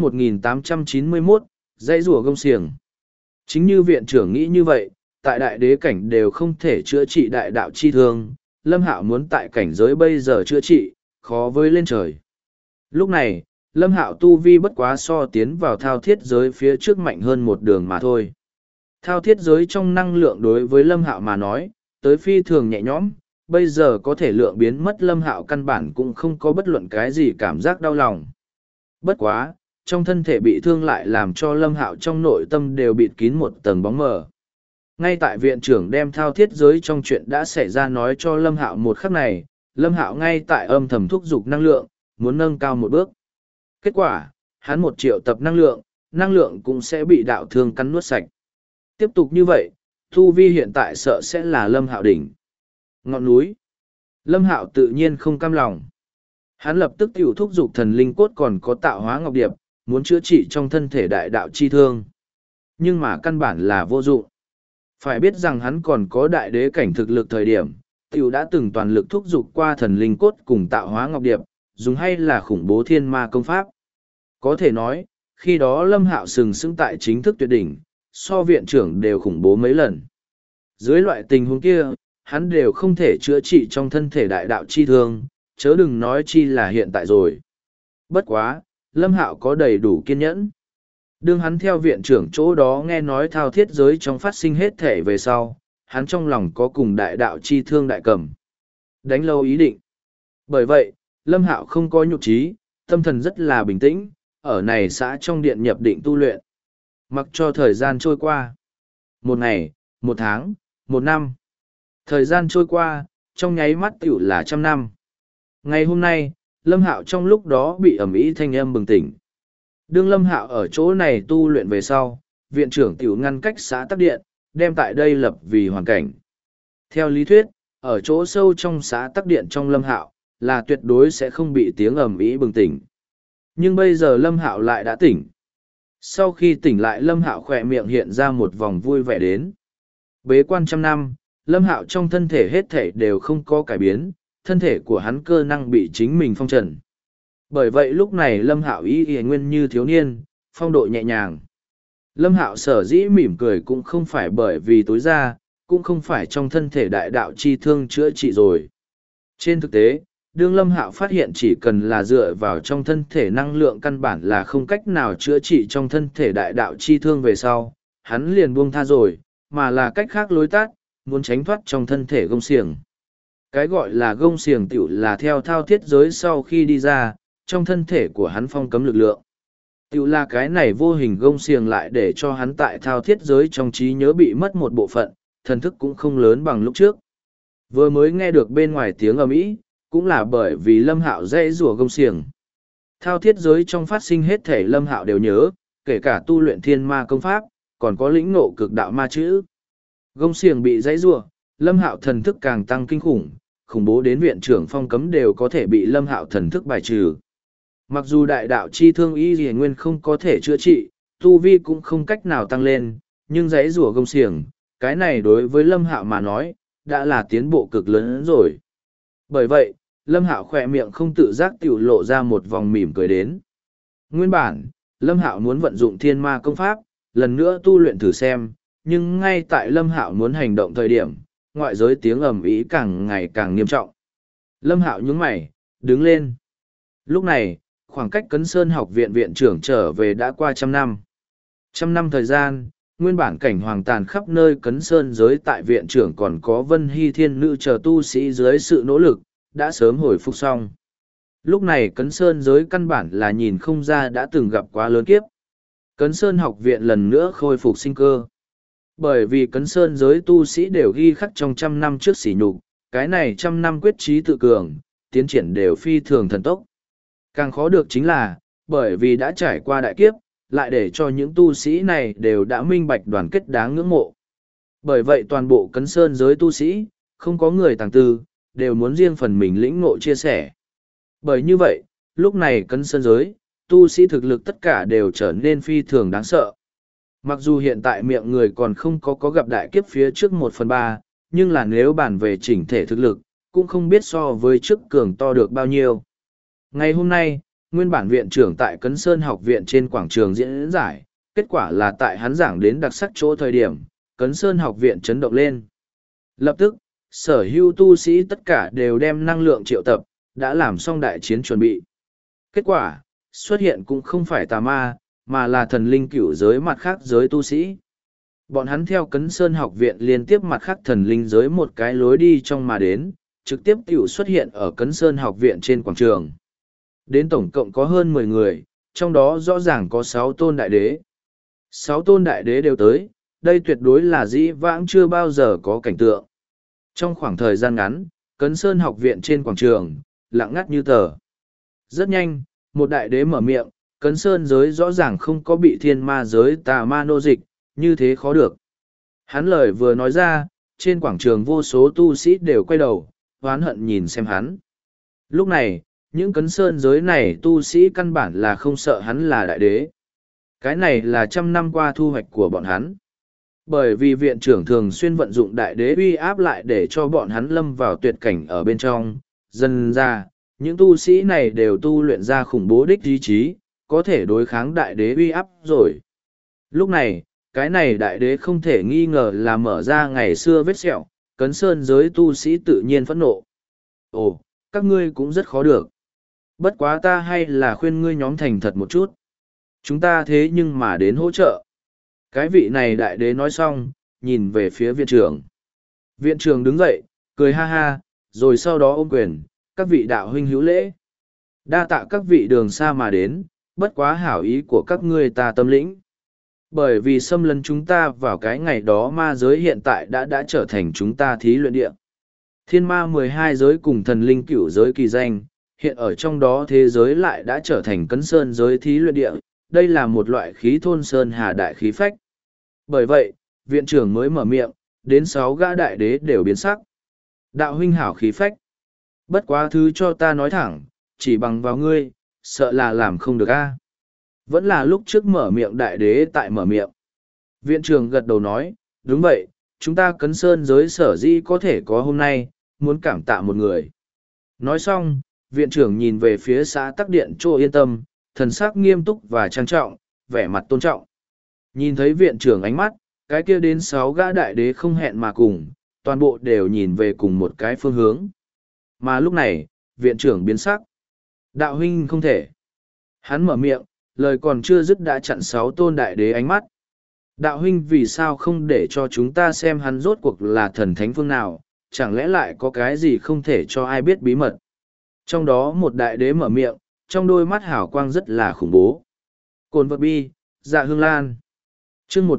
1891, dãy rùa gông xiềng. Chính như viện trưởng nghĩ như vậy, tại đại đế cảnh đều không thể chữa trị đại đạo chi thương, Lâm Hạo muốn tại cảnh giới bây giờ chữa trị, khó với lên trời. Lúc này, Lâm Hạo tu vi bất quá so tiến vào thao thiết giới phía trước mạnh hơn một đường mà thôi. Thao thiết giới trong năng lượng đối với Lâm Hạo mà nói, tới phi thường nhẹ nhõm, bây giờ có thể lượng biến mất Lâm Hạo căn bản cũng không có bất luận cái gì cảm giác đau lòng. Bất quá, trong thân thể bị thương lại làm cho Lâm Hạo trong nội tâm đều bịt kín một tầng bóng mờ. Ngay tại viện trưởng đem thao thiết giới trong chuyện đã xảy ra nói cho Lâm Hạo một khắc này, Lâm Hạo ngay tại âm thầm thúc giục năng lượng, muốn nâng cao một bước. Kết quả, hắn 1.000.000 tập năng lượng cũng sẽ bị đạo thương cắn nuốt sạch. Tiếp tục như vậy, thu vi hiện tại sợ sẽ là Lâm Hạo đỉnh. Ngọn núi. Lâm Hạo tự nhiên không cam lòng. Hắn lập tức tiểu thúc giục thần linh cốt còn có tạo hóa ngọc điệp, muốn chữa trị trong thân thể đại đạo chi thương. Nhưng mà căn bản là vô dụng. Phải biết rằng hắn còn có đại đế cảnh thực lực thời điểm, tiểu đã từng toàn lực thúc giục qua thần linh cốt cùng tạo hóa ngọc điệp, dùng hay là khủng bố thiên ma công pháp. Có thể nói, khi đó Lâm Hạo sừng sững tại chính thức tuyệt đỉnh, so viện trưởng đều khủng bố mấy lần. Dưới loại tình huống kia, hắn đều không thể chữa trị trong thân thể đại đạo chi thương, chớ đừng nói chi là hiện tại rồi. Bất quá, Lâm Hạo có đầy đủ kiên nhẫn. Đương hắn theo viện trưởng chỗ đó nghe nói thao thiết giới trong phát sinh hết thể về sau, hắn trong lòng có cùng đại đạo chi thương đại cầm. Đánh lâu ý định. Bởi vậy, Lâm Hạo không có nhục trí, tâm thần rất là bình tĩnh, ở này xã trong điện nhập định tu luyện. Mặc cho thời gian trôi qua. 1 ngày, 1 tháng, 1 năm. Thời gian trôi qua, trong nháy mắt tiểu là 100 năm. Ngày hôm nay, Lâm Hạo trong lúc đó bị ầm ĩ thanh âm bừng tỉnh. Đương Lâm Hạo ở chỗ này tu luyện về sau, viện trưởng tiểu ngăn cách xã Tắc Điện, đem tại đây lập vì hoàn cảnh. Theo lý thuyết, ở chỗ sâu trong xã Tắc Điện trong Lâm Hạo, là tuyệt đối sẽ không bị tiếng ầm ĩ bừng tỉnh. Nhưng bây giờ Lâm Hạo lại đã tỉnh. Sau khi tỉnh lại Lâm Hạo khỏe miệng hiện ra một vòng vui vẻ đến. Bế quan trăm năm, Lâm Hạo trong thân thể hết thể đều không có cải biến, thân thể của hắn cơ năng bị chính mình phong trần. Bởi vậy lúc này Lâm Hạo y nguyên như thiếu niên, phong độ nhẹ nhàng. Lâm Hạo sở dĩ mỉm cười cũng không phải bởi vì tối ra, cũng không phải trong thân thể đại đạo chi thương chữa trị rồi. Trên thực tế, đương Lâm Hạo phát hiện chỉ cần là dựa vào trong thân thể năng lượng căn bản là không cách nào chữa trị trong thân thể đại đạo chi thương về sau, hắn liền buông tha rồi, mà là cách khác lối tắt, muốn tránh thoát trong thân thể gông xiềng. Cái gọi là gông xiềng tiểu là theo thao thiết giới sau khi đi ra, trong thân thể của hắn phong cấm lực lượng. Tiểu là cái này vô hình gông xiềng lại để cho hắn tại thao thiết giới trong trí nhớ bị mất một bộ phận, thần thức cũng không lớn bằng lúc trước. Vừa mới nghe được bên ngoài tiếng ầm ĩ, cũng là bởi vì Lâm Hạo dễ rủa gông xiềng. Thao thiết giới trong phát sinh hết thể Lâm Hạo đều nhớ, kể cả tu luyện thiên ma công pháp, còn có lĩnh ngộ cực đạo ma chữ. Gông xiềng bị dãy rủa, Lâm Hạo thần thức càng tăng kinh khủng, khủng bố đến viện trưởng phong cấm đều có thể bị Lâm Hạo thần thức bài trừ. Mặc dù đại đạo chi thương y Lìa Nguyên không có thể chữa trị, tu vi cũng không cách nào tăng lên, nhưng dãy rủa gông xiềng, cái này đối với Lâm Hạo mà nói, đã là tiến bộ cực lớn rồi. Bởi vậy, Lâm Hạo khỏe miệng không tự giác tiểu lộ ra một vòng mỉm cười đến. Nguyên bản, Lâm Hạo muốn vận dụng thiên ma công pháp, lần nữa tu luyện thử xem, nhưng ngay tại Lâm Hạo muốn hành động thời điểm, ngoại giới tiếng ầm ĩ càng ngày càng nghiêm trọng. Lâm Hạo nhướng mày, đứng lên. Lúc này, khoảng cách Cấn Sơn học viện viện trưởng trở về đã qua 100 năm. 100 năm thời gian, nguyên bản cảnh hoàng tàn khắp nơi Cấn Sơn giới tại viện trưởng còn có Vân Hy Thiên Nữ chờ tu sĩ dưới sự nỗ lực, đã sớm hồi phục xong. Lúc này Cấn Sơn giới căn bản là nhìn không ra đã từng gặp quá lớn kiếp. Cấn Sơn học viện lần nữa khôi phục sinh cơ. Bởi vì Cấn Sơn giới tu sĩ đều ghi khắc trong 100 năm trước sỉ nhục, cái này 100 năm quyết trí tự cường, tiến triển đều phi thường thần tốc. Càng khó được chính là, bởi vì đã trải qua đại kiếp, lại để cho những tu sĩ này đều đã minh bạch đoàn kết đáng ngưỡng mộ. Bởi vậy toàn bộ Cấn Sơn giới tu sĩ, không có người tàng tư, đều muốn riêng phần mình lĩnh ngộ chia sẻ. Bởi như vậy, lúc này Cấn Sơn giới, tu sĩ thực lực tất cả đều trở nên phi thường đáng sợ. Mặc dù hiện tại miệng người còn không có gặp đại kiếp phía trước 1/3, nhưng là nếu bàn về chỉnh thể thực lực, cũng không biết so với trước cường to được bao nhiêu. Ngày hôm nay, nguyên bản viện trưởng tại Cấn Sơn học viện trên quảng trường diễn giải, kết quả là tại hắn giảng đến đặc sắc chỗ thời điểm, Cấn Sơn học viện chấn động lên. Lập tức, sở hữu tu sĩ tất cả đều đem năng lượng triệu tập, đã làm xong đại chiến chuẩn bị. Kết quả, xuất hiện cũng không phải tà ma, mà là thần linh cửu giới mặt khác giới tu sĩ. Bọn hắn theo Cấn Sơn học viện liên tiếp mặt khác thần linh giới một cái lối đi trong mà đến, trực tiếp tiểu xuất hiện ở Cấn Sơn học viện trên quảng trường. Đến tổng cộng có hơn 10 người, trong đó rõ ràng có 6 tôn đại đế. 6 tôn đại đế đều tới, đây tuyệt đối là dĩ vãng chưa bao giờ có cảnh tượng. Trong khoảng thời gian ngắn, Cấn Sơn học viện trên quảng trường, lặng ngắt như tờ. Rất nhanh, một đại đế mở miệng, Cấn Sơn giới rõ ràng không có bị thiên ma giới tà ma nô dịch, như thế khó được. Hắn lời vừa nói ra, trên quảng trường vô số tu sĩ đều quay đầu, oán hận nhìn xem hắn. Lúc này, những Cấn Sơn giới này tu sĩ căn bản là không sợ hắn là đại đế. Cái này là 100 năm qua thu hoạch của bọn hắn. Bởi vì viện trưởng thường xuyên vận dụng đại đế uy áp lại để cho bọn hắn lâm vào tuyệt cảnh ở bên trong. Dần ra, những tu sĩ này đều tu luyện ra khủng bố đích ý chí, có thể đối kháng đại đế uy áp rồi. Lúc này, cái này đại đế không thể nghi ngờ là mở ra ngày xưa vết sẹo, Cấn Sơn giới tu sĩ tự nhiên phẫn nộ. Ồ, các ngươi cũng rất khó được. Bất quá ta hay là khuyên ngươi nhóm thành thật một chút. Chúng ta thế nhưng mà đến hỗ trợ. Cái vị này đại đế nói xong, nhìn về phía viện trưởng. Viện trưởng đứng dậy, cười ha ha, rồi sau đó ôm quyền, các vị đạo huynh hữu lễ. Đa tạ các vị đường xa mà đến, bất quá hảo ý của các ngươi ta tâm lĩnh. Bởi vì xâm lấn chúng ta vào cái ngày đó ma giới hiện tại đã trở thành chúng ta thí luyện địa. Thiên ma 12 giới cùng thần linh cửu giới kỳ danh, hiện ở trong đó thế giới lại đã trở thành cấn sơn giới thí luyện địa, đây là một loại khí thôn sơn hà đại khí phách. Bởi vậy, viện trưởng mới mở miệng, đến 6 gã đại đế đều biến sắc. Đạo huynh hảo khí phách. Bất quá thứ cho ta nói thẳng, chỉ bằng vào ngươi, sợ là làm không được a. Vẫn là lúc trước mở miệng đại đế tại mở miệng. Viện trưởng gật đầu nói, đúng vậy, chúng ta cấn sơn giới sở dĩ có thể có hôm nay, muốn cảm tạ một người. Nói xong, viện trưởng nhìn về phía xã Tắc Điện Chỗ Yên Tâm, thần sắc nghiêm túc và trang trọng, vẻ mặt tôn trọng. Nhìn thấy viện trưởng ánh mắt, cái kia đến 6 gã đại đế không hẹn mà cùng, toàn bộ đều nhìn về cùng một cái phương hướng. Mà lúc này, viện trưởng biến sắc. Đạo huynh không thể. Hắn mở miệng, lời còn chưa dứt đã chặn 6 tôn đại đế ánh mắt. Đạo huynh vì sao không để cho chúng ta xem hắn rốt cuộc là thần thánh phương nào, chẳng lẽ lại có cái gì không thể cho ai biết bí mật. Trong đó một đại đế mở miệng, trong đôi mắt hào quang rất là khủng bố. Cồn vật bi, dạ hương lan. chương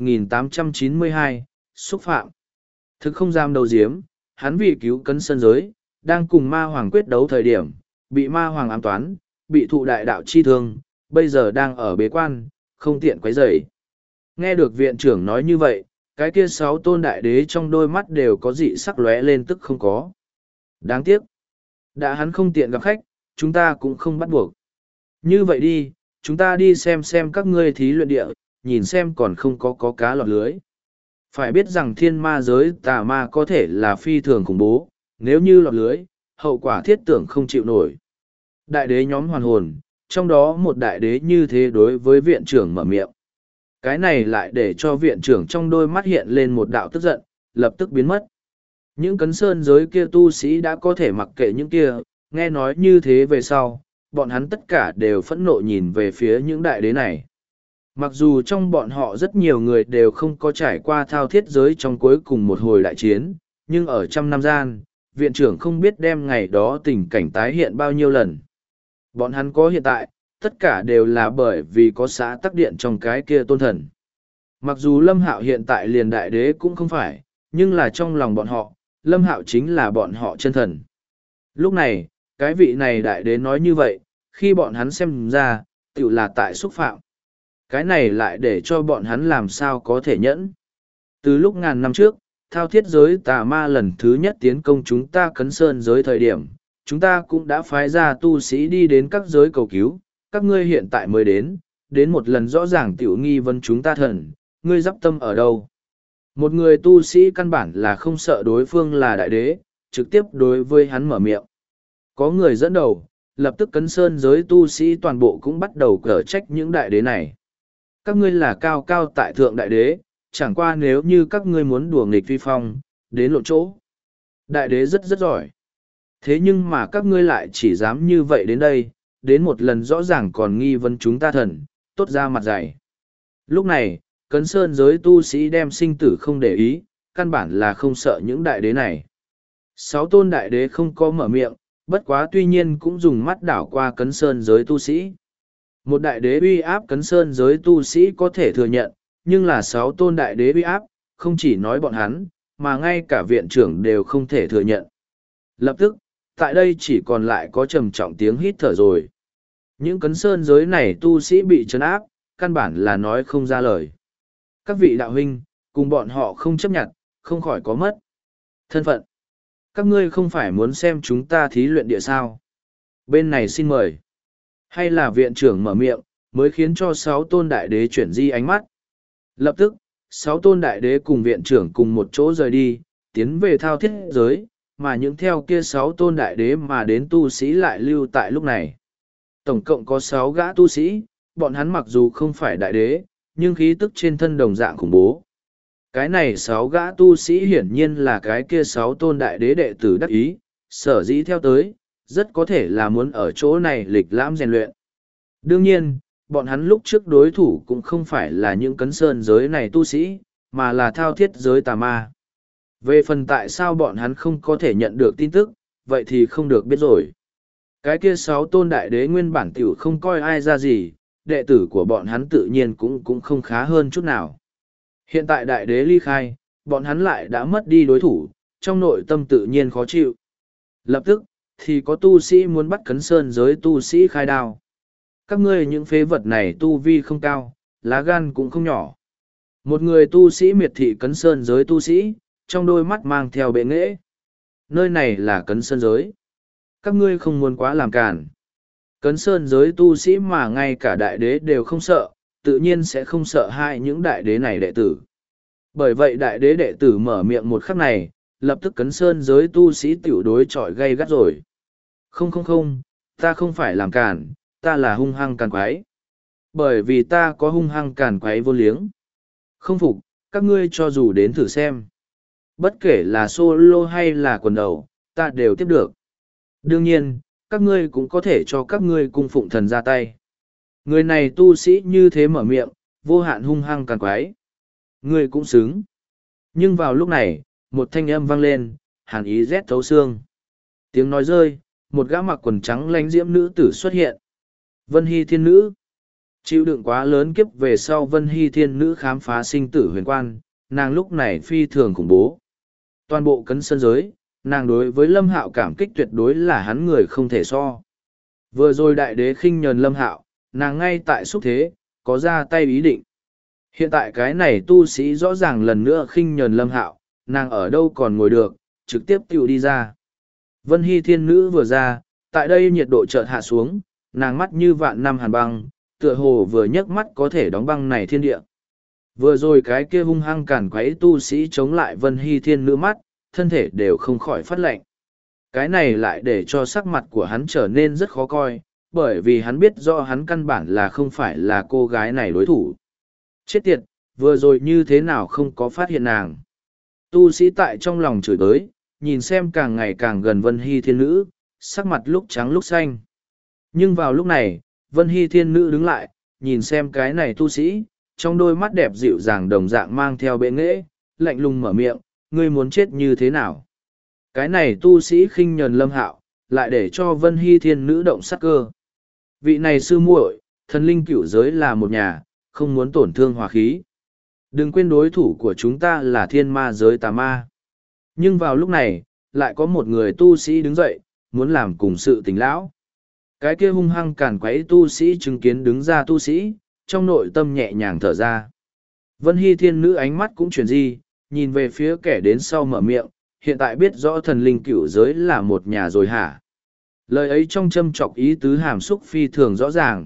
1892, xúc phạm. Thực không dám đầu diếm, hắn vì cứu cấn sơn giới, đang cùng ma hoàng quyết đấu thời điểm, bị ma hoàng ám toán, bị thụ đại đạo chi thương, bây giờ đang ở bế quan, không tiện quấy rầy. Nghe được viện trưởng nói như vậy, cái kia 6 tôn đại đế trong đôi mắt đều có dị sắc lóe lên tức không có. Đáng tiếc. Đã hắn không tiện gặp khách, chúng ta cũng không bắt buộc. Như vậy đi, chúng ta đi xem các ngươi thí luyện địa, nhìn xem còn không có cá lọt lưới. Phải biết rằng thiên ma giới tà ma có thể là phi thường khủng bố, nếu như lọt lưới, hậu quả thiết tưởng không chịu nổi. Đại đế nhóm hoàn hồn, trong đó một đại đế như thế đối với viện trưởng mở miệng. Cái này lại để cho viện trưởng trong đôi mắt hiện lên một đạo tức giận, lập tức biến mất. Những cấn sơn giới kia tu sĩ đã có thể mặc kệ những kia, nghe nói như thế về sau, bọn hắn tất cả đều phẫn nộ nhìn về phía những đại đế này. Mặc dù trong bọn họ rất nhiều người đều không có trải qua thao thiết giới trong cuối cùng một hồi đại chiến, nhưng ở trăm năm gian, viện trưởng không biết đem ngày đó tình cảnh tái hiện bao nhiêu lần. Bọn hắn có hiện tại, tất cả đều là bởi vì có xã Tắc Điện trong cái kia tôn thần. Mặc dù Lâm Hạo hiện tại liền đại đế cũng không phải, nhưng là trong lòng bọn họ, Lâm Hạo chính là bọn họ chân thần. Lúc này, cái vị này đại đế nói như vậy, khi bọn hắn xem ra, tự là tại xúc phạm. Cái này lại để cho bọn hắn làm sao có thể nhẫn. Từ lúc ngàn năm trước, thao thiết giới tà ma lần thứ nhất tiến công chúng ta cấn sơn giới thời điểm, chúng ta cũng đã phái ra tu sĩ đi đến các giới cầu cứu, các ngươi hiện tại mới đến một lần rõ ràng tiểu nghi vấn chúng ta thần, ngươi dắp tâm ở đâu. Một người tu sĩ căn bản là không sợ đối phương là đại đế, trực tiếp đối với hắn mở miệng. Có người dẫn đầu, lập tức cấn sơn giới tu sĩ toàn bộ cũng bắt đầu cở trách những đại đế này. Các ngươi là cao cao tại thượng đại đế, chẳng qua nếu như các ngươi muốn đùa nghịch vi phong, đến lộ chỗ. Đại đế rất giỏi. Thế nhưng mà các ngươi lại chỉ dám như vậy đến đây, đến một lần rõ ràng còn nghi vấn chúng ta thần, tốt ra mặt dày. Lúc này, cấn sơn giới tu sĩ đem sinh tử không để ý, căn bản là không sợ những đại đế này. 6 tôn đại đế không có mở miệng, bất quá tuy nhiên cũng dùng mắt đảo qua cấn sơn giới tu sĩ. Một đại đế uy áp cấn sơn giới tu sĩ có thể thừa nhận, nhưng là 6 tôn đại đế uy áp, không chỉ nói bọn hắn, mà ngay cả viện trưởng đều không thể thừa nhận. Lập tức, tại đây chỉ còn lại có trầm trọng tiếng hít thở rồi. Những cấn sơn giới này tu sĩ bị trấn áp, căn bản là nói không ra lời. Các vị đạo huynh, cùng bọn họ không chấp nhận, không khỏi có mất thân phận. Các ngươi không phải muốn xem chúng ta thí luyện địa sao? Bên này xin mời. Hay là viện trưởng mở miệng, mới khiến cho 6 tôn đại đế chuyển di ánh mắt. Lập tức, 6 tôn đại đế cùng viện trưởng cùng một chỗ rời đi, tiến về thao thiết giới, mà những theo kia 6 tôn đại đế mà đến tu sĩ lại lưu tại lúc này. Tổng cộng có 6 gã tu sĩ, bọn hắn mặc dù không phải đại đế, nhưng khí tức trên thân đồng dạng khủng bố. Cái này 6 gã tu sĩ hiển nhiên là cái kia 6 tôn đại đế đệ tử đắc ý, sở dĩ theo tới, rất có thể là muốn ở chỗ này lịch lãm rèn luyện. Đương nhiên, bọn hắn lúc trước đối thủ cũng không phải là những cấn sơn giới này tu sĩ, mà là thao thiết giới tà ma. Về phần tại sao bọn hắn không có thể nhận được tin tức, vậy thì không được biết rồi. Cái kia 6 tôn đại đế nguyên bản tiểu không coi ai ra gì, đệ tử của bọn hắn tự nhiên cũng không khá hơn chút nào. Hiện tại đại đế ly khai, bọn hắn lại đã mất đi đối thủ, trong nội tâm tự nhiên khó chịu. Lập tức, thì có tu sĩ muốn bắt Cấn Sơn giới tu sĩ khai đao. Các ngươi những phế vật này tu vi không cao, lá gan cũng không nhỏ. Một người tu sĩ miệt thị Cấn Sơn giới tu sĩ, trong đôi mắt mang theo bệ nghễ. Nơi này là Cấn Sơn giới. Các ngươi không muốn quá làm cản. Cấn Sơn giới tu sĩ mà ngay cả đại đế đều không sợ, tự nhiên sẽ không sợ hai những đại đế này đệ tử. Bởi vậy đại đế đệ tử mở miệng một khắc này, lập tức Cấn Sơn giới tu sĩ tiểu đối chọi gay gắt rồi. Không không không, ta không phải làm cản, ta là hung hăng càn quái. Bởi vì ta có hung hăng càn quái vô liếng. Không phục, các ngươi cho dù đến thử xem. Bất kể là solo hay là quần đầu, ta đều tiếp được. Đương nhiên, các ngươi cũng có thể cho các ngươi cung phụng thần ra tay. Người này tu sĩ như thế mở miệng, vô hạn hung hăng càn quái. Ngươi cũng xứng. Nhưng vào lúc này, một thanh âm vang lên, hàn ý rét thấu xương. Tiếng nói rơi, một gã mặc quần trắng lánh diễm nữ tử xuất hiện. Vân Hy Thiên Nữ. Chịu đựng quá lớn kiếp về sau Vân Hy Thiên Nữ khám phá sinh tử huyền quan, nàng lúc này phi thường khủng bố. Toàn bộ Cấn Sơn giới, nàng đối với Lâm Hạo cảm kích tuyệt đối là hắn người không thể so. Vừa rồi đại đế khinh nhờn Lâm Hạo, nàng ngay tại xúc thế, có ra tay ý định. Hiện tại cái này tu sĩ rõ ràng lần nữa khinh nhờn Lâm Hạo, nàng ở đâu còn ngồi được, trực tiếp tiểu đi ra. Vân Hy Thiên Nữ vừa ra, tại đây nhiệt độ chợt hạ xuống, nàng mắt như vạn năm hàn băng, tựa hồ vừa nhấc mắt có thể đóng băng này thiên địa. Vừa rồi cái kia hung hăng cản quấy tu sĩ chống lại Vân Hy Thiên Nữ mắt, thân thể đều không khỏi phát lạnh. Cái này lại để cho sắc mặt của hắn trở nên rất khó coi, bởi vì hắn biết rõ hắn căn bản là không phải là cô gái này đối thủ. Chết tiệt, vừa rồi như thế nào không có phát hiện nàng. Tu sĩ tại trong lòng chửi tới, nhìn xem càng ngày càng gần Vân Hy Thiên Nữ, sắc mặt lúc trắng lúc xanh. Nhưng vào lúc này, Vân Hy Thiên Nữ đứng lại, nhìn xem cái này tu sĩ, trong đôi mắt đẹp dịu dàng đồng dạng mang theo bệ nghễ, lạnh lùng mở miệng, ngươi muốn chết như thế nào? Cái này tu sĩ khinh nhờn Lâm Hạo, lại để cho Vân Hy Thiên Nữ động sắc cơ. Vị này sư muội, thần linh cửu giới là một nhà, không muốn tổn thương hòa khí. Đừng quên đối thủ của chúng ta là thiên ma giới tà ma. Nhưng vào lúc này, lại có một người tu sĩ đứng dậy, muốn làm cùng sự tình lão. Cái kia hung hăng càn quấy tu sĩ chứng kiến đứng ra tu sĩ, trong nội tâm nhẹ nhàng thở ra. Vân Hy Thiên Nữ ánh mắt cũng chuyển di, nhìn về phía kẻ đến sau mở miệng, hiện tại biết rõ thần linh cửu giới là một nhà rồi hả? Lời ấy trong châm chọc ý tứ hàm xúc phi thường rõ ràng.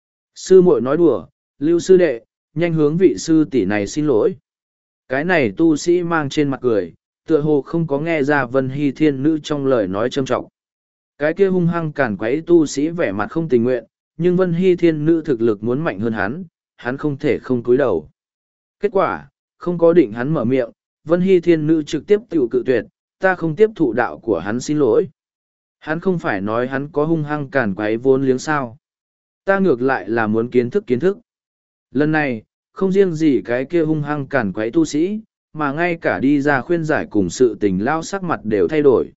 Sư muội nói đùa, Lưu sư đệ, nhanh hướng vị sư tỷ này xin lỗi. Cái này tu sĩ mang trên mặt cười, tựa hồ không có nghe ra Vân Hy Thiên Nữ trong lời nói châm trọng. Cái kia hung hăng cản quấy tu sĩ vẻ mặt không tình nguyện, nhưng Vân Hy Thiên Nữ thực lực muốn mạnh hơn hắn không thể không cúi đầu. Kết quả, không có định hắn mở miệng, Vân Hy Thiên Nữ trực tiếp tự cự tuyệt, ta không tiếp thụ đạo của hắn xin lỗi. Hắn không phải nói hắn có hung hăng cản quấy vốn liếng sao. Ta ngược lại là muốn kiến thức. Lần này, không riêng gì cái kia hung hăng cản quấy tu sĩ, mà ngay cả đi ra khuyên giải cùng sự tình lao sắc mặt đều thay đổi.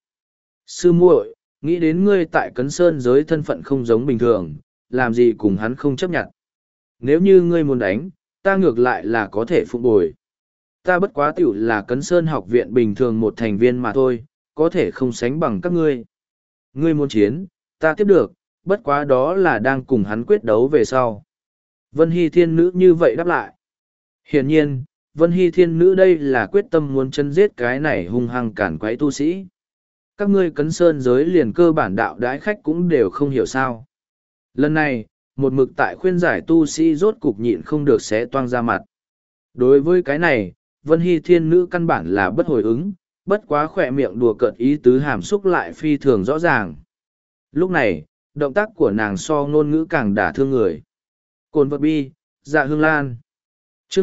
Sư muội, nghĩ đến ngươi tại Cấn Sơn giới thân phận không giống bình thường, làm gì cùng hắn không chấp nhận. Nếu như ngươi muốn đánh, ta ngược lại là có thể phụng bồi. Ta bất quá tiểu là Cấn Sơn học viện bình thường một thành viên mà thôi, có thể không sánh bằng các ngươi. Ngươi muốn chiến, ta tiếp được, bất quá đó là đang cùng hắn quyết đấu về sau. Vân Hy Thiên Nữ như vậy đáp lại. Hiển nhiên, Vân Hy Thiên Nữ đây là quyết tâm muốn chân giết cái này hung hăng cản quấy tu sĩ. Các ngươi Cấn Sơn giới liền cơ bản đạo đãi khách cũng đều không hiểu sao. Lần này, một mực tại khuyên giải tu sĩ rốt cục nhịn không được xé toang ra mặt. Đối với cái này, Vân Hy Thiên Nữ căn bản là bất hồi ứng, bất quá khỏe miệng đùa cợt ý tứ hàm xúc lại phi thường rõ ràng. Lúc này, động tác của nàng so ngôn ngữ càng đả thương người. Cồn vật bi, dạ hương lan. Chương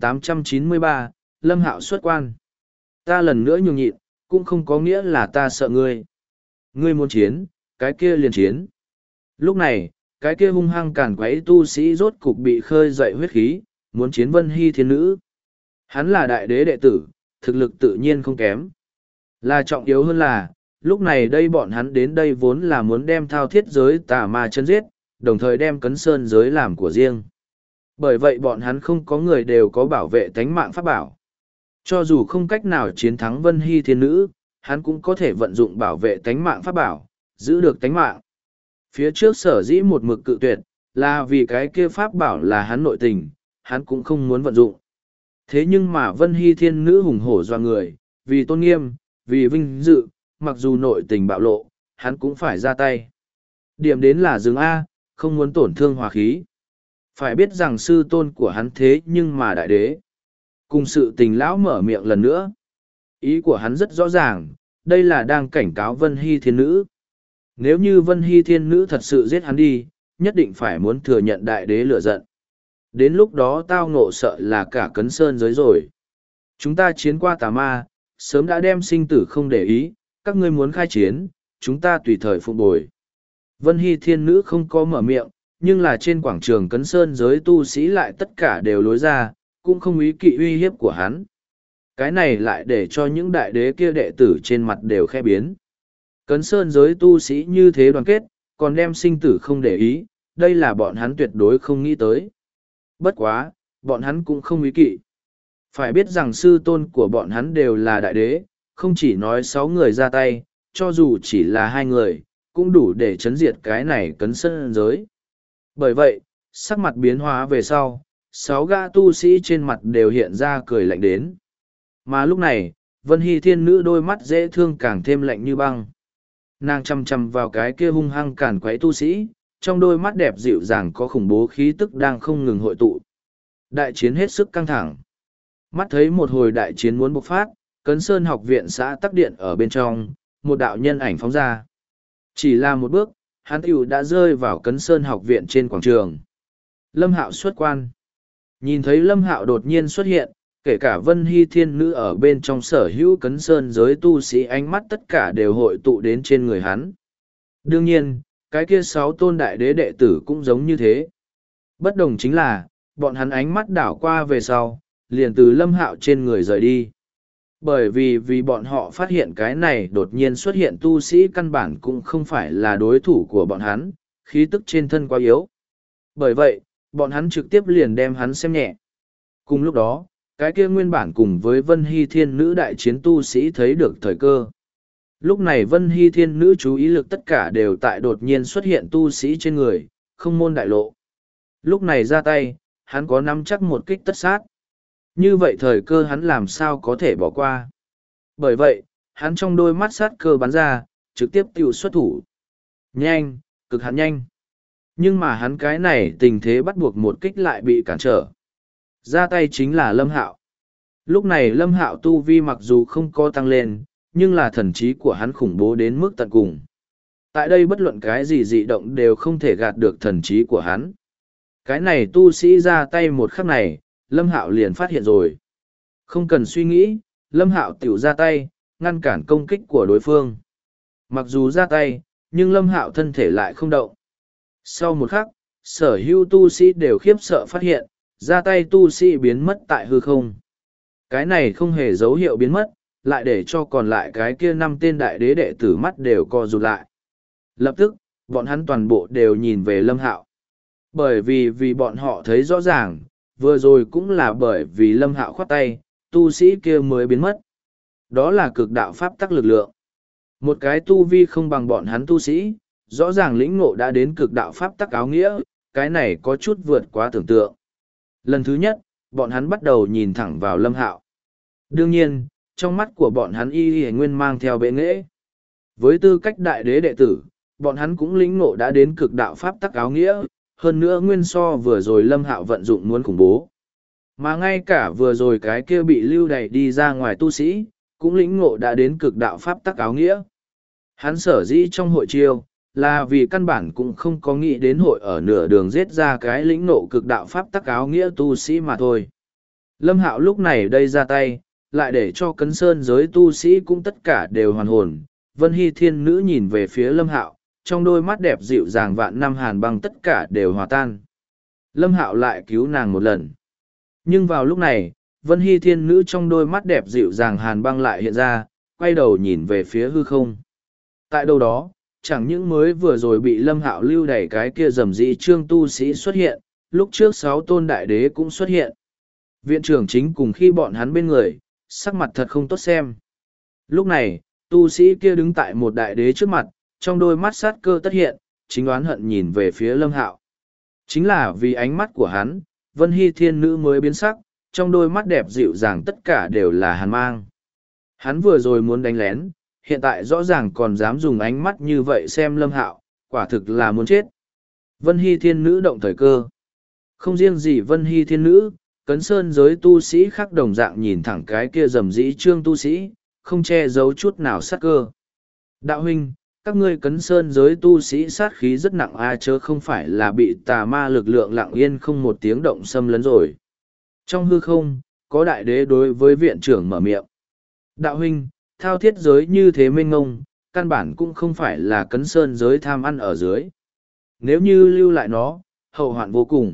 1893, Lâm Hạo xuất quan. Ta lần nữa nhường nhịn, cũng không có nghĩa là ta sợ ngươi. Ngươi muốn chiến, cái kia liền chiến. Lúc này, cái kia hung hăng cản quấy tu sĩ rốt cục bị khơi dậy huyết khí, muốn chiến Vân Hy Thiên Nữ. Hắn là đại đế đệ tử, thực lực tự nhiên không kém. Là trọng yếu hơn là, lúc này đây bọn hắn đến đây vốn là muốn đem thao thiết giới tà ma chân giết, đồng thời đem Cấn Sơn giới làm của riêng. Bởi vậy bọn hắn không có người đều có bảo vệ tánh mạng pháp bảo. Cho dù không cách nào chiến thắng Vân Hy Thiên Nữ, hắn cũng có thể vận dụng bảo vệ tánh mạng pháp bảo, giữ được tánh mạng. Phía trước sở dĩ một mực cự tuyệt, là vì cái kia pháp bảo là hắn nội tình, hắn cũng không muốn vận dụng. Thế nhưng mà Vân Hy Thiên Nữ hùng hổ doa người, vì tôn nghiêm, vì vinh dự, mặc dù nội tình bạo lộ, hắn cũng phải ra tay. Điểm đến là dừng A, không muốn tổn thương hòa khí. Phải biết rằng sư tôn của hắn thế nhưng mà đại đế. Cùng sự tình lão mở miệng lần nữa. Ý của hắn rất rõ ràng, đây là đang cảnh cáo Vân Hy Thiên Nữ. Nếu như Vân Hy Thiên Nữ thật sự giết hắn đi, nhất định phải muốn thừa nhận đại đế lửa giận. Đến lúc đó tao ngộ sợ là cả cấn sơn giới rồi. Chúng ta chiến qua tà ma, sớm đã đem sinh tử không để ý, các ngươi muốn khai chiến, chúng ta tùy thời phụng bồi. Vân Hy Thiên Nữ không có mở miệng, nhưng là trên quảng trường cấn sơn giới tu sĩ lại tất cả đều lối ra, cũng không ý kỵ uy hiếp của hắn. Cái này lại để cho những đại đế kia đệ tử trên mặt đều khe biến. Cấn sơn giới tu sĩ như thế đoàn kết, còn đem sinh tử không để ý, đây là bọn hắn tuyệt đối không nghĩ tới. Bất quá, bọn hắn cũng không ý kỵ. Phải biết rằng sư tôn của bọn hắn đều là đại đế, không chỉ nói 6 người ra tay, cho dù chỉ là 2 người, cũng đủ để chấn diệt cái này cấn sơn giới. Bởi vậy, sắc mặt biến hóa về sau, 6 gã tu sĩ trên mặt đều hiện ra cười lạnh đến. Mà lúc này, Vân Hy Thiên Nữ đôi mắt dễ thương càng thêm lạnh như băng. Nàng chăm chăm vào cái kia hung hăng càn quấy tu sĩ, trong đôi mắt đẹp dịu dàng có khủng bố khí tức đang không ngừng hội tụ. Đại chiến hết sức căng thẳng. Mắt thấy một hồi đại chiến muốn bộc phát, Cấn Sơn học viện xã Tắc Điện ở bên trong, một đạo nhân ảnh phóng ra. Chỉ là một bước, hắn tiểu đã rơi vào Cấn Sơn học viện trên quảng trường. Lâm Hạo xuất quan. Nhìn thấy Lâm Hạo đột nhiên xuất hiện, kể cả Vân Hy Thiên Nữ ở bên trong sở hữu Cấn Sơn giới tu sĩ ánh mắt tất cả đều hội tụ đến trên người hắn. Đương nhiên, cái kia 6 tôn đại đế đệ tử cũng giống như thế. Bất đồng chính là, bọn hắn ánh mắt đảo qua về sau, liền từ Lâm Hạo trên người rời đi. Bởi vì bọn họ phát hiện cái này đột nhiên xuất hiện tu sĩ căn bản cũng không phải là đối thủ của bọn hắn, khí tức trên thân quá yếu. Bởi vậy, bọn hắn trực tiếp liền đem hắn xem nhẹ. Cùng lúc đó, cái kia nguyên bản cùng với Vân Hy Thiên Nữ đại chiến tu sĩ thấy được thời cơ. Lúc này Vân Hy Thiên Nữ chú ý lực tất cả đều tại đột nhiên xuất hiện tu sĩ trên người, không môn đại lộ. Lúc này ra tay, hắn có nắm chắc một kích tất sát. Như vậy thời cơ hắn làm sao có thể bỏ qua. Bởi vậy, hắn trong đôi mắt sát cơ bắn ra, trực tiếp tiêu xuất thủ. Nhanh, cực hạn nhanh. Nhưng mà hắn cái này tình thế bắt buộc một kích lại bị cản trở. Ra tay chính là Lâm Hạo. Lúc này Lâm Hạo tu vi mặc dù không có tăng lên, nhưng là thần trí của hắn khủng bố đến mức tận cùng. Tại đây bất luận cái gì dị động đều không thể gạt được thần trí của hắn. Cái này tu sĩ ra tay một khắc này, Lâm Hạo liền phát hiện rồi. Không cần suy nghĩ, Lâm Hạo tiểu ra tay, ngăn cản công kích của đối phương. Mặc dù ra tay, nhưng Lâm Hạo thân thể lại không động. Sau một khắc, sở hữu tu sĩ đều khiếp sợ phát hiện, ra tay tu sĩ biến mất tại hư không. Cái này không hề dấu hiệu biến mất, lại để cho còn lại cái kia 5 tên đại đế đệ tử mắt đều co rụt lại. Lập tức, bọn hắn toàn bộ đều nhìn về Lâm Hạo. Bởi vì bọn họ thấy rõ ràng, vừa rồi cũng là bởi vì Lâm Hạo khoát tay, tu sĩ kia mới biến mất. Đó là cực đạo pháp tắc lực lượng. Một cái tu vi không bằng bọn hắn tu sĩ, rõ ràng lĩnh ngộ đã đến cực đạo pháp tắc áo nghĩa, cái này có chút vượt quá tưởng tượng. Lần thứ nhất, bọn hắn bắt đầu nhìn thẳng vào Lâm Hạo. Đương nhiên, trong mắt của bọn hắn y nguyên mang theo bệ nghệ. Với tư cách đại đế đệ tử, bọn hắn cũng lĩnh ngộ đã đến cực đạo pháp tắc áo nghĩa, hơn nữa nguyên so vừa rồi Lâm Hạo vận dụng muốn khủng bố. Mà ngay cả vừa rồi cái kia bị lưu đày đi ra ngoài tu sĩ, cũng lĩnh ngộ đã đến cực đạo pháp tắc áo nghĩa. Hắn sở dĩ trong hội chiêu, là vì căn bản cũng không có nghĩ đến hội ở nửa đường giết ra cái lĩnh ngộ cực đạo pháp tắc áo nghĩa tu sĩ mà thôi. Lâm Hạo lúc này đây ra tay, lại để cho Cấn Sơn giới tu sĩ cũng tất cả đều hoàn hồn. Vân Hy Thiên Nữ nhìn về phía Lâm Hạo, trong đôi mắt đẹp dịu dàng vạn năm hàn băng tất cả đều hòa tan. Lâm Hạo lại cứu nàng một lần. Nhưng vào lúc này, Vân Hy Thiên Nữ trong đôi mắt đẹp dịu dàng hàn băng lại hiện ra, quay đầu nhìn về phía hư không. Tại đâu đó, chẳng những mới vừa rồi bị Lâm Hạo lưu đẩy cái kia rầm rĩ trương tu sĩ xuất hiện, lúc trước 6 tôn đại đế cũng xuất hiện. Viện trưởng chính cùng khi bọn hắn bên người, sắc mặt thật không tốt xem. Lúc này, tu sĩ kia đứng tại một đại đế trước mặt, trong đôi mắt sát cơ tất hiện, chính oán hận nhìn về phía Lâm Hạo. Chính là vì ánh mắt của hắn, Vân Hy Thiên Nữ mới biến sắc, trong đôi mắt đẹp dịu dàng tất cả đều là hàn mang. Hắn vừa rồi muốn đánh lén, hiện tại rõ ràng còn dám dùng ánh mắt như vậy xem Lâm Hạo, quả thực là muốn chết. Vân Hy Thiên Nữ động thời cơ. Không riêng gì Vân Hy Thiên Nữ, Cấn Sơn giới tu sĩ khác đồng dạng nhìn thẳng cái kia rầm rĩ trương tu sĩ, không che giấu chút nào sát cơ. Đạo huynh, các ngươi Cấn Sơn giới tu sĩ sát khí rất nặng chớ không phải là bị tà ma lực lượng lặng yên không một tiếng động xâm lấn rồi. Trong hư không, có đại đế đối với viện trưởng mở miệng. Đạo huynh, thao thiết giới như thế mênh ngông, căn bản cũng không phải là Cấn Sơn giới tham ăn ở dưới. Nếu như lưu lại nó, hậu hoạn vô cùng.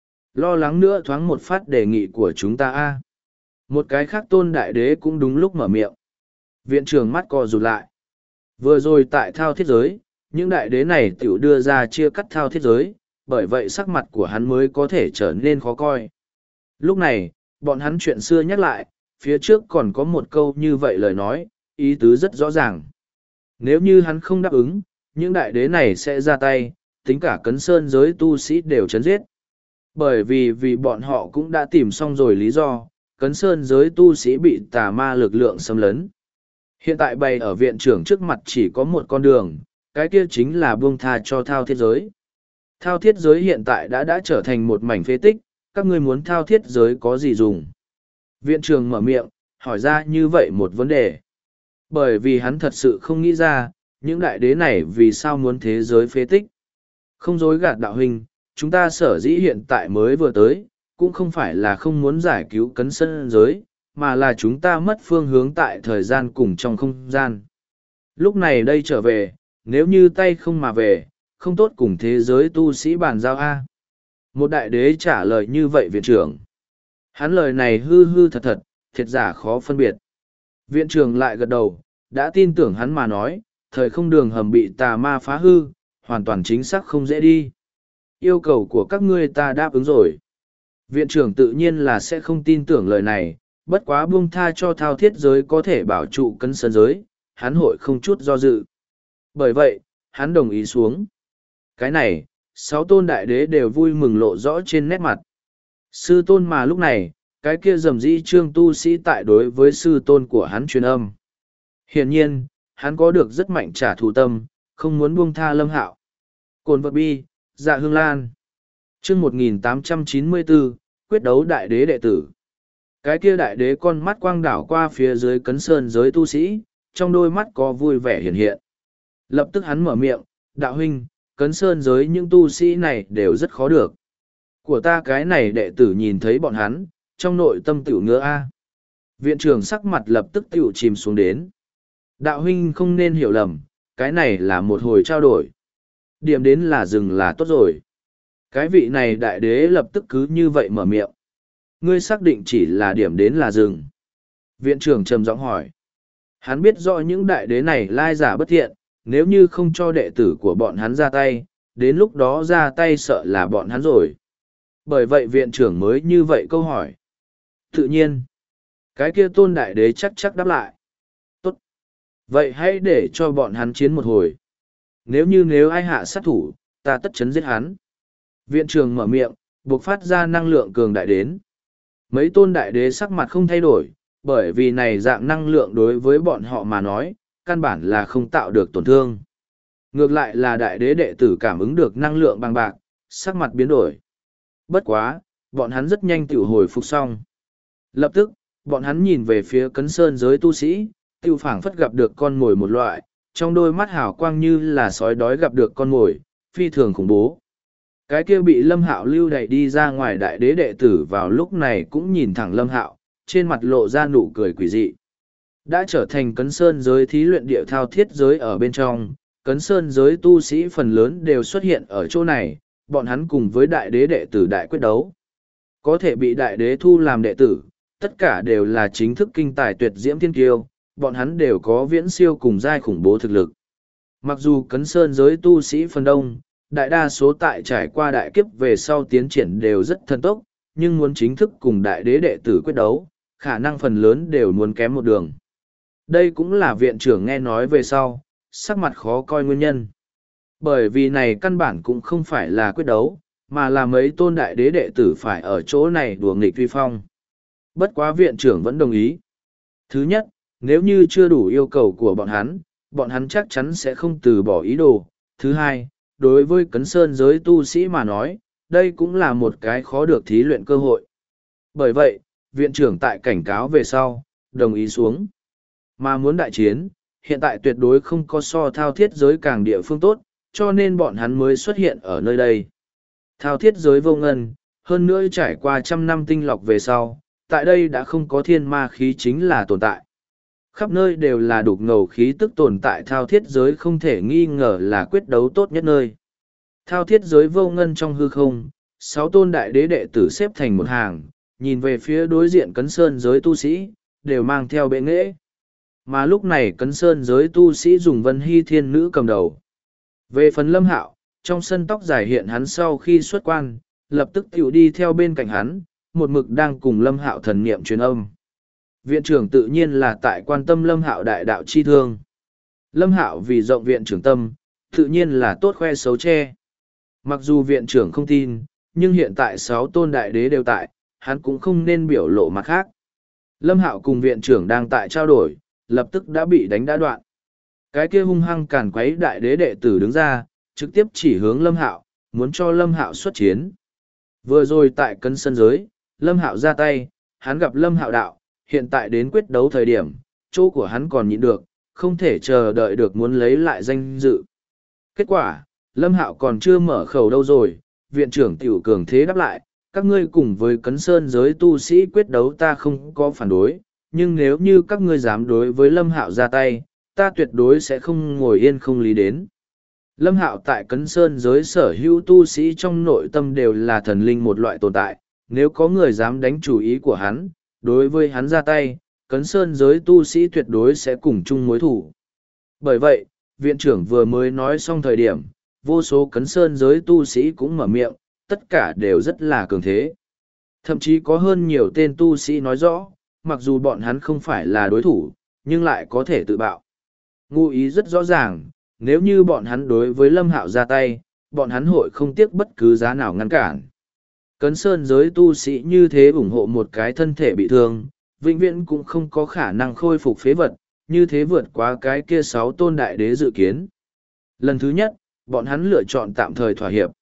Lo lắng nữa thoáng một phát đề nghị của chúng ta Một cái khác tôn đại đế cũng đúng lúc mở miệng. Viện trưởng mắt co rụt lại. Vừa rồi tại thao thiết giới, những đại đế này tiểu đưa ra chia cắt thao thiết giới, bởi vậy sắc mặt của hắn mới có thể trở nên khó coi. Lúc này, bọn hắn chuyện xưa nhắc lại, phía trước còn có một câu như vậy lời nói, ý tứ rất rõ ràng. Nếu như hắn không đáp ứng, những đại đế này sẽ ra tay, tính cả Cấn Sơn giới tu sĩ đều chấn giết. Bởi vì bọn họ cũng đã tìm xong rồi lý do, Cấn Sơn giới tu sĩ bị tà ma lực lượng xâm lấn. Hiện tại bày ở viện trưởng trước mặt chỉ có một con đường, cái kia chính là buông tha cho thao thiết giới. Thao thiết giới hiện tại đã trở thành một mảnh phế tích, các ngươi muốn thao thiết giới có gì dùng? Viện trưởng mở miệng, hỏi ra như vậy một vấn đề. Bởi vì hắn thật sự không nghĩ ra, những đại đế này vì sao muốn thế giới phế tích. Không dối gạt đạo huynh, chúng ta sở dĩ hiện tại mới vừa tới, cũng không phải là không muốn giải cứu Cấn Sơn giới, mà là chúng ta mất phương hướng tại thời gian cùng trong không gian. Lúc này đây trở về, nếu như tay không mà về, không tốt cùng thế giới tu sĩ bàn giao Một đại đế trả lời như vậy viện trưởng. Hắn lời này hư hư thật thật, thiệt giả khó phân biệt. Viện trưởng lại gật đầu, đã tin tưởng hắn mà nói, thời không đường hầm bị tà ma phá hư, hoàn toàn chính xác không dễ đi. Yêu cầu của các ngươi ta đáp ứng rồi. Viện trưởng tự nhiên là sẽ không tin tưởng lời này, bất quá buông tha cho thao thiết giới có thể bảo trụ Cấn Sơn giới, hắn hội không chút do dự. Bởi vậy, hắn đồng ý xuống. Cái này, 6 tôn đại đế đều vui mừng lộ rõ trên nét mặt. Sư tôn mà lúc này, cái kia rầm rĩ trương tu sĩ tại đối với sư tôn của hắn truyền âm. Hiển nhiên, hắn có được rất mạnh trả thù tâm, không muốn buông tha Lâm Hạo. Cồn vật bi, Dạ Hương Lan. Chương 1894, quyết đấu đại đế đệ tử. Cái kia đại đế con mắt quang đảo qua phía dưới Cấn Sơn giới tu sĩ, trong đôi mắt có vui vẻ hiện hiện. Lập tức hắn mở miệng, đạo huynh, Cấn Sơn giới những tu sĩ này đều rất khó được. Của ta cái này đệ tử nhìn thấy bọn hắn, trong nội tâm tiểu ngứa Viện trưởng sắc mặt lập tức tiểu chìm xuống đến. Đạo huynh không nên hiểu lầm, cái này là một hồi trao đổi. Điểm đến là dừng là tốt rồi. Cái vị này đại đế lập tức cứ như vậy mở miệng. Ngươi xác định chỉ là điểm đến là dừng. Viện trưởng trầm giọng hỏi. Hắn biết rõ những đại đế này lai giả bất thiện, nếu như không cho đệ tử của bọn hắn ra tay, đến lúc đó ra tay sợ là bọn hắn rồi. Bởi vậy viện trưởng mới như vậy câu hỏi. Tự nhiên, cái kia tôn đại đế chắc đáp lại. Tốt. Vậy hãy để cho bọn hắn chiến một hồi. Nếu ai hạ sát thủ, ta tất chấn giết hắn. Viện trưởng mở miệng, buộc phát ra năng lượng cường đại đến. Mấy tôn đại đế sắc mặt không thay đổi, bởi vì này dạng năng lượng đối với bọn họ mà nói, căn bản là không tạo được tổn thương. Ngược lại là đại đế đệ tử cảm ứng được năng lượng bằng bạc, sắc mặt biến đổi. Bất quá, bọn hắn rất nhanh tiểu hồi phục xong. Lập tức, bọn hắn nhìn về phía Cấn Sơn giới tu sĩ, tiểu phảng phất gặp được con mồi một loại, trong đôi mắt hào quang như là sói đói gặp được con mồi, phi thường khủng bố. Cái kia bị Lâm Hạo lưu đẩy đi ra ngoài đại đế đệ tử vào lúc này cũng nhìn thẳng Lâm Hạo, trên mặt lộ ra nụ cười quỷ dị. Đã trở thành Cấn Sơn giới thí luyện địa thao thiết giới ở bên trong, Cấn Sơn giới tu sĩ phần lớn đều xuất hiện ở chỗ này, bọn hắn cùng với đại đế đệ tử đại quyết đấu. Có thể bị đại đế thu làm đệ tử, tất cả đều là chính thức kinh tài tuyệt diễm thiên kiêu, bọn hắn đều có viễn siêu cùng giai khủng bố thực lực. Mặc dù Cấn Sơn giới tu sĩ phần đông, đại đa số tại trải qua đại kiếp về sau tiến triển đều rất thần tốc, nhưng muốn chính thức cùng đại đế đệ tử quyết đấu, khả năng phần lớn đều muốn kém một đường. Đây cũng là viện trưởng nghe nói về sau, sắc mặt khó coi nguyên nhân. Bởi vì này căn bản cũng không phải là quyết đấu, mà là mấy tôn đại đế đệ tử phải ở chỗ này đùa nghịch vi phong. Bất quá viện trưởng vẫn đồng ý. Thứ nhất, nếu như chưa đủ yêu cầu của bọn hắn chắc chắn sẽ không từ bỏ ý đồ. Thứ hai, đối với Cấn Sơn giới tu sĩ mà nói, đây cũng là một cái khó được thí luyện cơ hội. Bởi vậy, viện trưởng tại cảnh cáo về sau, đồng ý xuống. Mà muốn đại chiến, hiện tại tuyệt đối không có so thao thiết giới càng địa phương tốt, cho nên bọn hắn mới xuất hiện ở nơi đây. Thao thiết giới vô ngân, hơn nữa trải qua 100 năm tinh lọc về sau, tại đây đã không có thiên ma khí chính là tồn tại. Khắp nơi đều là đục ngầu khí tức tồn tại, thao thiết giới không thể nghi ngờ là quyết đấu tốt nhất nơi. Thao thiết giới vô ngân trong hư không, 6 tôn đại đế đệ tử xếp thành một hàng, nhìn về phía đối diện Cấn Sơn giới tu sĩ, đều mang theo bệ nghệ. Mà lúc này Cấn Sơn giới tu sĩ dùng Vân Hy Thiên Nữ cầm đầu. Về phần Lâm Hạo, trong sân tóc dài hiện hắn sau khi xuất quan, lập tức tiểu đi theo bên cạnh hắn, một mực đang cùng Lâm Hạo thần niệm truyền âm. Viện trưởng tự nhiên là tại quan tâm Lâm Hạo đại đạo chi thương. Lâm Hạo vì rộng viện trưởng tâm, tự nhiên là tốt khoe xấu che. Mặc dù viện trưởng không tin, nhưng hiện tại 6 tôn đại đế đều tại, hắn cũng không nên biểu lộ mặt khác. Lâm Hạo cùng viện trưởng đang tại trao đổi, lập tức đã bị đánh đã đoạn. Cái kia hung hăng càn quấy đại đế đệ tử đứng ra, trực tiếp chỉ hướng Lâm Hạo, muốn cho Lâm Hạo xuất chiến. Vừa rồi tại Cấn Sơn giới, Lâm Hạo ra tay, hắn gặp Lâm Hạo đạo, hiện tại đến quyết đấu thời điểm, chỗ của hắn còn nhịn được, không thể chờ đợi được muốn lấy lại danh dự. Kết quả, Lâm Hạo còn chưa mở khẩu đâu rồi, viện trưởng tiểu cường thế đáp lại, các ngươi cùng với Cấn Sơn giới tu sĩ quyết đấu ta không có phản đối, nhưng nếu như các ngươi dám đối với Lâm Hạo ra tay, ta tuyệt đối sẽ không ngồi yên không lý đến. Lâm Hạo tại Cấn Sơn giới sở hữu tu sĩ trong nội tâm đều là thần linh một loại tồn tại, nếu có người dám đánh chủ ý của hắn, đối với hắn ra tay, Cấn Sơn giới tu sĩ tuyệt đối sẽ cùng chung mối thủ. Bởi vậy, viện trưởng vừa mới nói xong thời điểm, vô số Cấn Sơn giới tu sĩ cũng mở miệng, tất cả đều rất là cường thế. Thậm chí có hơn nhiều tên tu sĩ nói rõ, mặc dù bọn hắn không phải là đối thủ, nhưng lại có thể tự bạo. Ngụ ý rất rõ ràng, nếu như bọn hắn đối với Lâm Hạo ra tay, bọn hắn hội không tiếc bất cứ giá nào ngăn cản. Cấn Sơn giới tu sĩ như thế ủng hộ một cái thân thể bị thương, vĩnh viễn cũng không có khả năng khôi phục phế vật, như thế vượt qua cái kia 6 tôn đại đế dự kiến. Lần thứ nhất, bọn hắn lựa chọn tạm thời thỏa hiệp.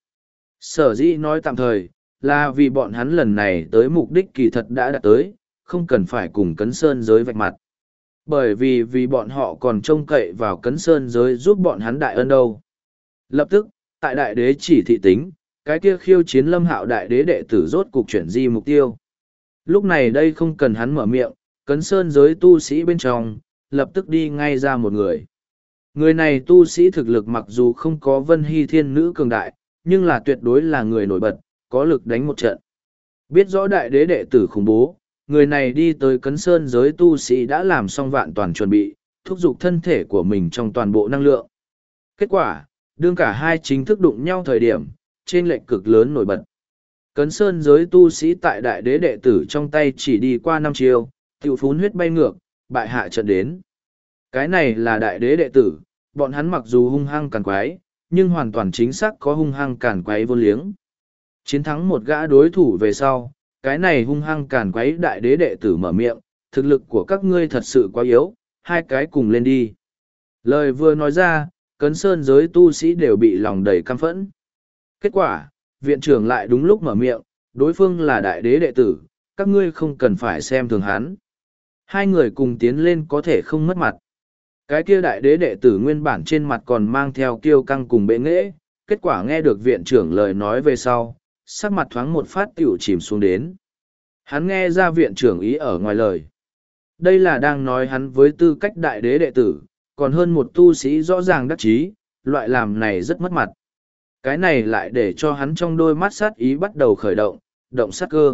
Sở dĩ nói tạm thời, là vì bọn hắn lần này tới mục đích kỳ thật đã đạt tới, không cần phải cùng Cấn Sơn giới vạch mặt. Bởi vì bọn họ còn trông cậy vào Cấn Sơn giới giúp bọn hắn đại ân đâu. Lập tức, tại đại đế chỉ thị tính, cái kia khiêu chiến Lâm Hạo đại đế đệ tử rốt cục chuyển di mục tiêu. Lúc này đây không cần hắn mở miệng, Cấn Sơn giới tu sĩ bên trong, lập tức đi ngay ra một người. Người này tu sĩ thực lực mặc dù không có Vân Hy Thiên Nữ cường đại, nhưng là tuyệt đối là người nổi bật, có lực đánh một trận. Biết rõ đại đế đệ tử khủng bố, người này đi tới Cấn Sơn giới tu sĩ đã làm xong vạn toàn chuẩn bị, thúc giục thân thể của mình trong toàn bộ năng lượng. Kết quả, đương cả hai chính thức đụng nhau thời điểm, trên lệnh cực lớn nổi bật. Cấn Sơn giới tu sĩ tại đại đế đệ tử trong tay chỉ đi qua 5 chiêu, tiểu phún huyết bay ngược, bại hạ trận đến. Cái này là đại đế đệ tử, bọn hắn mặc dù hung hăng càn quái, nhưng hoàn toàn chính xác có hung hăng càn quái vô liếng. Chiến thắng một gã đối thủ về sau, cái này hung hăng càn quái đại đế đệ tử mở miệng, thực lực của các ngươi thật sự quá yếu, hai cái cùng lên đi. Lời vừa nói ra, Cấn Sơn giới tu sĩ đều bị lòng đầy căm phẫn. Kết quả, viện trưởng lại đúng lúc mở miệng, đối phương là đại đế đệ tử, các ngươi không cần phải xem thường hắn. Hai người cùng tiến lên có thể không mất mặt. Cái kia đại đế đệ tử nguyên bản trên mặt còn mang theo kiêu căng cùng bệ nghễ, kết quả nghe được viện trưởng lời nói về sau, sắc mặt thoáng một phát tiểu chìm xuống đến. Hắn nghe ra viện trưởng ý ở ngoài lời. Đây là đang nói hắn với tư cách đại đế đệ tử, còn hơn một tu sĩ rõ ràng đắc chí, loại làm này rất mất mặt. Cái này lại để cho hắn trong đôi mắt sát ý bắt đầu khởi động, động sát cơ.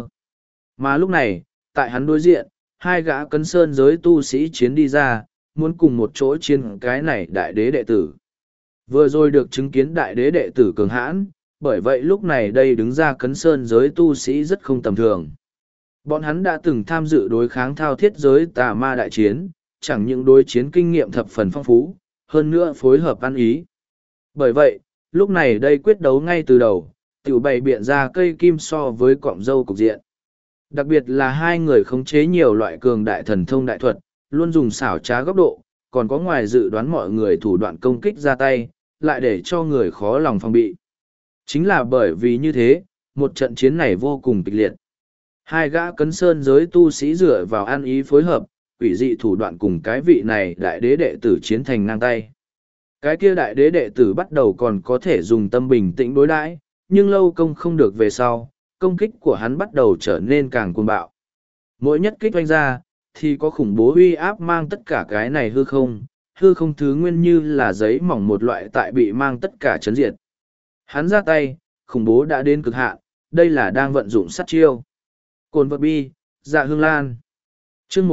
Mà lúc này, tại hắn đối diện, hai gã Cấn Sơn giới tu sĩ chiến đi ra, muốn cùng một chỗ chiến cái này đại đế đệ tử. Vừa rồi được chứng kiến đại đế đệ tử cường hãn, bởi vậy lúc này đây đứng ra Cấn Sơn giới tu sĩ rất không tầm thường. Bọn hắn đã từng tham dự đối kháng thao thiết giới tà ma đại chiến, chẳng những đối chiến kinh nghiệm thập phần phong phú, hơn nữa phối hợp ăn ý. Bởi vậy, lúc này đây quyết đấu ngay từ đầu, tiểu bày biện ra cây kim so với cọng dâu cục diện. Đặc biệt là hai người khống chế nhiều loại cường đại thần thông đại thuật, luôn dùng xảo trá góc độ, còn có ngoài dự đoán mọi người thủ đoạn công kích ra tay, lại để cho người khó lòng phòng bị. Chính là bởi vì như thế, một trận chiến này vô cùng kịch liệt. Hai gã cấn sơn giới tu sĩ dựa vào ăn ý phối hợp, quỷ dị thủ đoạn cùng cái vị này đại đế đệ tử chiến thành ngang tay. Cái kia đại đế đệ tử bắt đầu còn có thể dùng tâm bình tĩnh đối đãi, nhưng lâu công không được về sau, công kích của hắn bắt đầu trở nên càng cuồng bạo. Mỗi nhất kích oanh ra, thì có khủng bố uy áp mang tất cả cái này hư không thứ nguyên như là giấy mỏng một loại tại bị mang tất cả chấn diệt. Hắn ra tay, khủng bố đã đến cực hạn, đây là đang vận dụng sát chiêu. Cồn vật bi, dạ hương lan. chương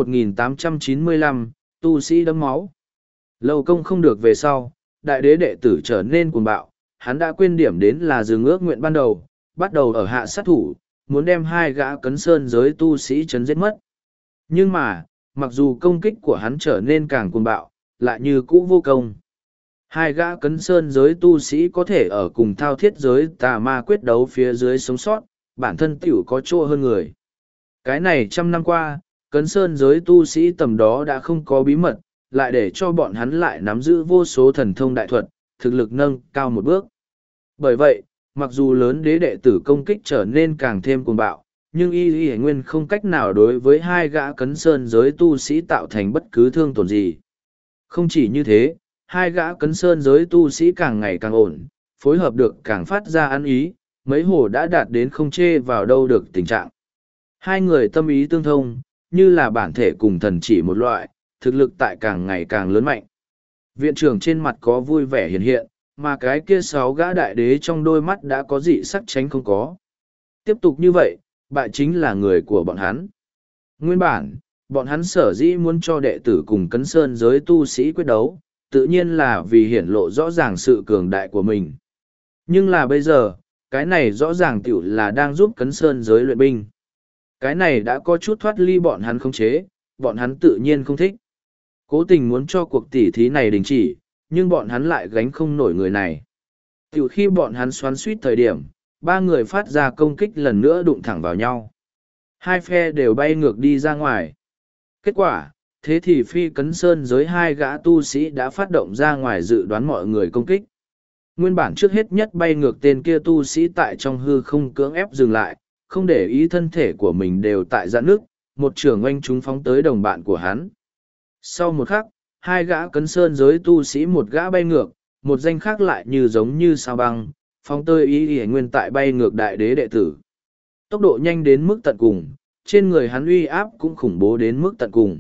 1895, tu sĩ đấm máu. Lâu công không được về sau, đại đế đệ tử trở nên cuồng bạo, hắn đã quên điểm đến là dừng ước nguyện ban đầu, bắt đầu ở hạ sát thủ, muốn đem hai gã cấn sơn giới tu sĩ chấn giết mất. Nhưng mà, mặc dù công kích của hắn trở nên càng cuồng bạo, lại như cũ vô công. Hai gã cấn sơn giới tu sĩ có thể ở cùng thao thiết giới tà ma quyết đấu phía dưới sống sót, bản thân tiểu có chỗ hơn người. Cái này trăm năm qua, cấn sơn giới tu sĩ tầm đó đã không có bí mật, lại để cho bọn hắn lại nắm giữ vô số thần thông đại thuật, thực lực nâng cao một bước. Bởi vậy, mặc dù lớn đế đệ tử công kích trở nên càng thêm cuồng bạo, nhưng y nguyên không cách nào đối với hai gã cấn sơn giới tu sĩ tạo thành bất cứ thương tổn gì. Không chỉ như thế, hai gã cấn sơn giới tu sĩ càng ngày càng ổn, phối hợp được càng phát ra ăn ý, mấy hồ đã đạt đến không chê vào đâu được tình trạng. Hai người tâm ý tương thông, như là bản thể cùng thần chỉ một loại, thực lực tại càng ngày càng lớn mạnh. Viện trưởng trên mặt có vui vẻ hiện hiện, mà cái kia sáu gã đại đế trong đôi mắt đã có dị sắc tránh không có. Tiếp tục như vậy, bại chính là người của bọn hắn. Nguyên bản, bọn hắn sở dĩ muốn cho đệ tử cùng cấn sơn giới tu sĩ quyết đấu, tự nhiên là vì hiển lộ rõ ràng sự cường đại của mình. Nhưng là bây giờ, cái này rõ ràng tiểu là đang giúp cấn sơn giới luyện binh. Cái này đã có chút thoát ly bọn hắn khống chế, bọn hắn tự nhiên không thích. Cố tình muốn cho cuộc tỉ thí này đình chỉ, nhưng bọn hắn lại gánh không nổi người này. Tiểu khi bọn hắn xoắn suýt thời điểm, ba người phát ra công kích lần nữa đụng thẳng vào nhau. Hai phe đều bay ngược đi ra ngoài. Kết quả, thế thì phi cấn sơn giới hai gã tu sĩ đã phát động ra ngoài dự đoán mọi người công kích. Nguyên bản trước hết nhất bay ngược tên kia tu sĩ tại trong hư không cưỡng ép dừng lại, không để ý thân thể của mình đều tại giãn nước, một trường oanh chúng phóng tới đồng bạn của hắn. Sau một khắc, hai gã cấn sơn giới tu sĩ một gã bay ngược, một danh khác lại như giống như sao băng, phóng tới ý nguyên tại bay ngược đại đế đệ tử. Tốc độ nhanh đến mức tận cùng, trên người hắn uy áp cũng khủng bố đến mức tận cùng.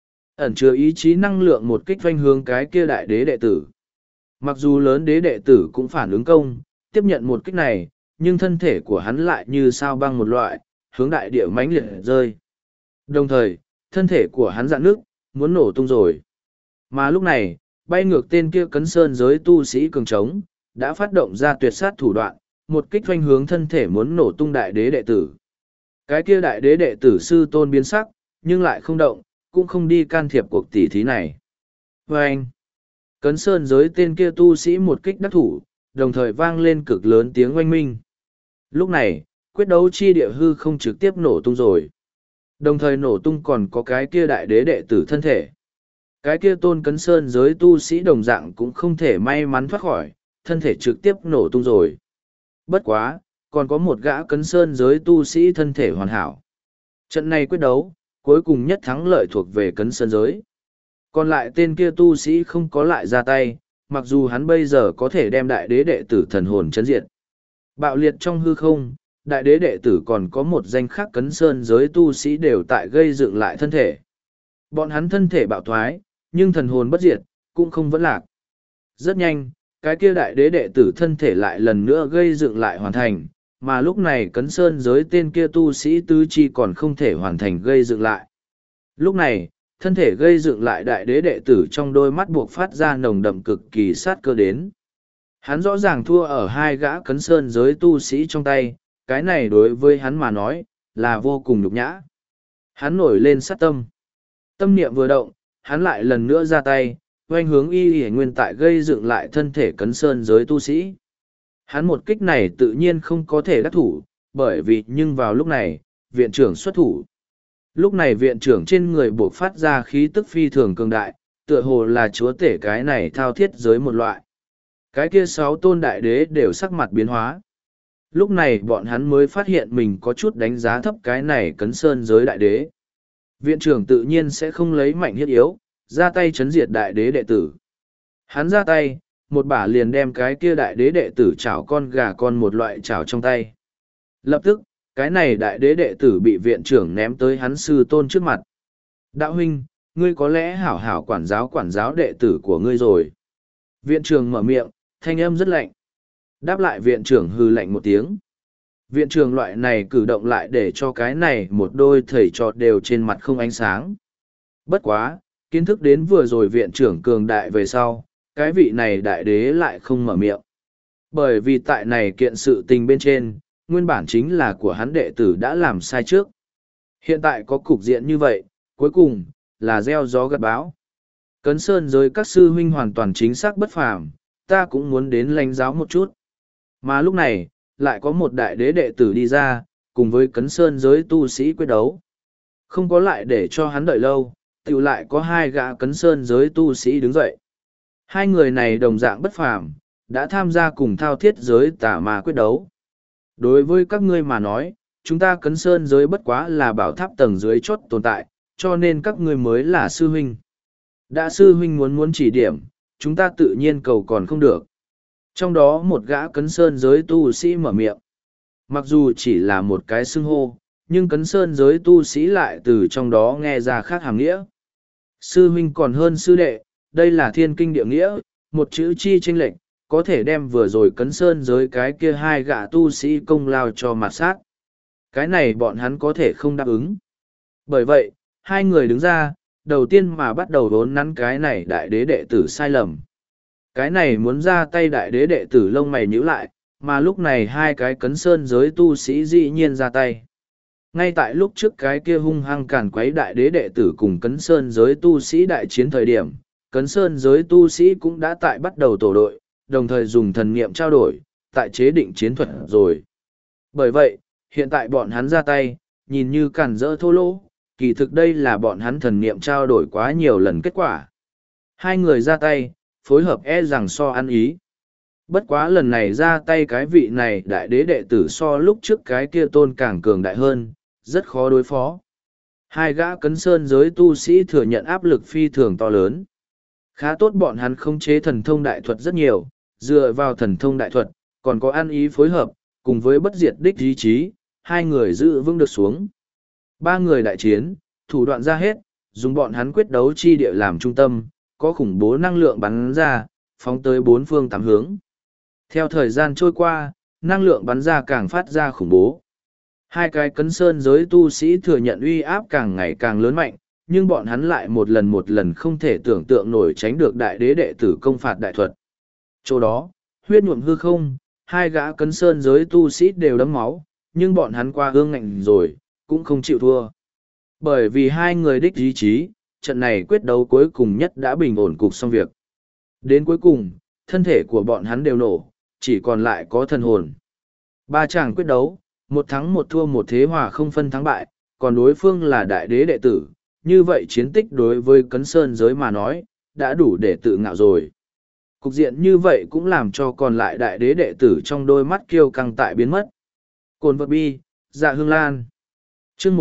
Ẩn chứa ý chí năng lượng một kích doanh hướng cái kia đại đế đệ tử. Mặc dù lớn đế đệ tử cũng phản ứng công, tiếp nhận một kích này, nhưng thân thể của hắn lại như sao băng một loại, hướng đại địa mãnh liệt rơi. Đồng thời, thân thể của hắn rạn nước, muốn nổ tung rồi. Mà lúc này, bay ngược tên kia cấn sơn giới tu sĩ cường trống, đã phát động ra tuyệt sát thủ đoạn, một kích doanh hướng thân thể muốn nổ tung đại đế đệ tử. Cái kia đại đế đệ tử sư tôn biến sắc, nhưng lại không động, cũng không đi can thiệp cuộc tỉ thí này. Và anh, cấn sơn giới tên kia tu sĩ một kích đắc thủ, đồng thời vang lên cực lớn tiếng oanh minh. Lúc này, quyết đấu chi địa hư không trực tiếp nổ tung rồi. Đồng thời nổ tung còn có cái kia đại đế đệ tử thân thể. Cái kia tôn cấn sơn giới tu sĩ đồng dạng cũng không thể may mắn thoát khỏi, thân thể trực tiếp nổ tung rồi. Bất quá, còn có một gã cấn sơn giới tu sĩ thân thể hoàn hảo. Trận này quyết đấu, cuối cùng nhất thắng lợi thuộc về cấn sơn giới. Còn lại tên kia tu sĩ không có lại ra tay, mặc dù hắn bây giờ có thể đem đại đế đệ tử thần hồn chấn diệt. Bạo liệt trong hư không, đại đế đệ tử còn có một danh khác cấn sơn giới tu sĩ đều tại gây dựng lại thân thể. Bọn hắn thân thể bạo thoái, nhưng thần hồn bất diệt, cũng không vẫn lạc. Rất nhanh, cái kia đại đế đệ tử thân thể lại lần nữa gây dựng lại hoàn thành, mà lúc này cấn sơn giới tên kia tu sĩ tứ chi còn không thể hoàn thành gây dựng lại. Lúc này, thân thể gây dựng lại đại đế đệ tử trong đôi mắt buộc phát ra nồng đậm cực kỳ sát cơ đến. Hắn rõ ràng thua ở hai gã cấn sơn giới tu sĩ trong tay, cái này đối với hắn mà nói, là vô cùng nhục nhã. Hắn nổi lên sát tâm. Tâm niệm vừa động, hắn lại lần nữa ra tay, oanh hướng y hề nguyên tại gây dựng lại thân thể cấn sơn giới tu sĩ. Hắn một kích này tự nhiên không có thể đắc thủ, bởi vì nhưng vào lúc này, viện trưởng xuất thủ. Lúc này viện trưởng trên người buộc phát ra khí tức phi thường cường đại, tựa hồ là chúa tể cái này thao thiết giới một loại. Cái kia 6 tôn đại đế đều sắc mặt biến hóa. Lúc này bọn hắn mới phát hiện mình có chút đánh giá thấp cái này cấn sơn giới đại đế. Viện trưởng tự nhiên sẽ không lấy mạnh hiết yếu, ra tay chấn diệt đại đế đệ tử. Hắn ra tay, một bả liền đem cái kia đại đế đệ tử chảo con gà con một loại chảo trong tay. Lập tức, cái này đại đế đệ tử bị viện trưởng ném tới hắn sư tôn trước mặt. Đạo huynh, ngươi có lẽ hảo hảo quản giáo đệ tử của ngươi rồi. Viện trưởng mở miệng, thanh âm rất lạnh. Đáp lại viện trưởng hừ lạnh một tiếng. Viện trưởng loại này cử động lại để cho cái này một đôi thầy trò đều trên mặt không ánh sáng. Bất quá, kiến thức đến vừa rồi viện trưởng cường đại về sau, cái vị này đại đế lại không mở miệng. Bởi vì tại này kiện sự tình bên trên, nguyên bản chính là của hắn đệ tử đã làm sai trước. Hiện tại có cục diện như vậy, cuối cùng, là gieo gió gặt bão. Cấn sơn giới các sư huynh hoàn toàn chính xác bất phàm, ta cũng muốn đến lãnh giáo một chút. Mà lúc này, lại có một đại đế đệ tử đi ra, cùng với cấn sơn giới tu sĩ quyết đấu. Không có lại để cho hắn đợi lâu, tiểu lại có 2 gã cấn sơn giới tu sĩ đứng dậy. 2 người này đồng dạng bất phàm, đã tham gia cùng thao thiết giới tả ma quyết đấu. Đối với các ngươi mà nói, chúng ta cấn sơn giới bất quá là bảo tháp tầng dưới chốt tồn tại, cho nên các ngươi mới là sư huynh. Đã sư huynh muốn chỉ điểm, chúng ta tự nhiên cầu còn không được. Trong đó một gã cấn sơn giới tu sĩ mở miệng. Mặc dù chỉ là một cái xưng hô, nhưng cấn sơn giới tu sĩ lại từ trong đó nghe ra khác hàm nghĩa. Sư huynh còn hơn sư đệ, đây là thiên kinh địa nghĩa, một chữ chi chênh lệch, có thể đem vừa rồi cấn sơn giới cái kia 2 gã tu sĩ công lao cho mặt sát. Cái này bọn hắn có thể không đáp ứng. Bởi vậy, 2 người đứng ra, đầu tiên mà bắt đầu vốn nắn cái này đại đế đệ tử sai lầm. Cái này muốn ra tay đại đế đệ tử lông mày nhíu lại, mà lúc này 2 cái cấn sơn giới tu sĩ dĩ nhiên ra tay. Ngay tại lúc trước cái kia hung hăng càn quấy đại đế đệ tử cùng cấn sơn giới tu sĩ đại chiến thời điểm, cấn sơn giới tu sĩ cũng đã tại bắt đầu tổ đội, đồng thời dùng thần niệm trao đổi, tại chế định chiến thuật rồi. Bởi vậy, hiện tại bọn hắn ra tay, nhìn như cản rỡ thô lỗ, kỳ thực đây là bọn hắn thần niệm trao đổi quá nhiều lần kết quả. 2 người ra tay, phối hợp rằng so ăn ý. Bất quá lần này ra tay cái vị này đại đế đệ tử so lúc trước cái kia tôn càng cường đại hơn, rất khó đối phó. 2 gã cấn sơn giới tu sĩ thừa nhận áp lực phi thường to lớn. Khá tốt bọn hắn khống chế thần thông đại thuật rất nhiều, dựa vào thần thông đại thuật, còn có ăn ý phối hợp, cùng với bất diệt đích ý chí, 2 người giữ vững được xuống. 3 người đại chiến, thủ đoạn ra hết, dùng bọn hắn quyết đấu chi địa làm trung tâm, có khủng bố năng lượng bắn ra, phóng tới 4 phương 8 hướng. Theo thời gian trôi qua, năng lượng bắn ra càng phát ra khủng bố. 2 cái cấn sơn giới tu sĩ thừa nhận uy áp càng ngày càng lớn mạnh, nhưng bọn hắn lại một lần không thể tưởng tượng nổi tránh được đại đế đệ tử công phạt đại thuật. Chỗ đó, huyết nhuộm hư không, 2 gã cấn sơn giới tu sĩ đều đấm máu, nhưng bọn hắn qua ương ngạnh rồi, cũng không chịu thua. Bởi vì 2 người đích ý chí, trận này quyết đấu cuối cùng nhất đã bình ổn cục xong việc. Đến cuối cùng, thân thể của bọn hắn đều nổ, chỉ còn lại có thần hồn. 3 chàng quyết đấu, 1 thắng 1 thua 1 thế hòa không phân thắng bại, còn đối phương là đại đế đệ tử, như vậy chiến tích đối với cấn sơn giới mà nói, đã đủ để tự ngạo rồi. Cục diện như vậy cũng làm cho còn lại đại đế đệ tử trong đôi mắt kiêu căng tại biến mất. Cồn vật bi, dạ hương lan. Chương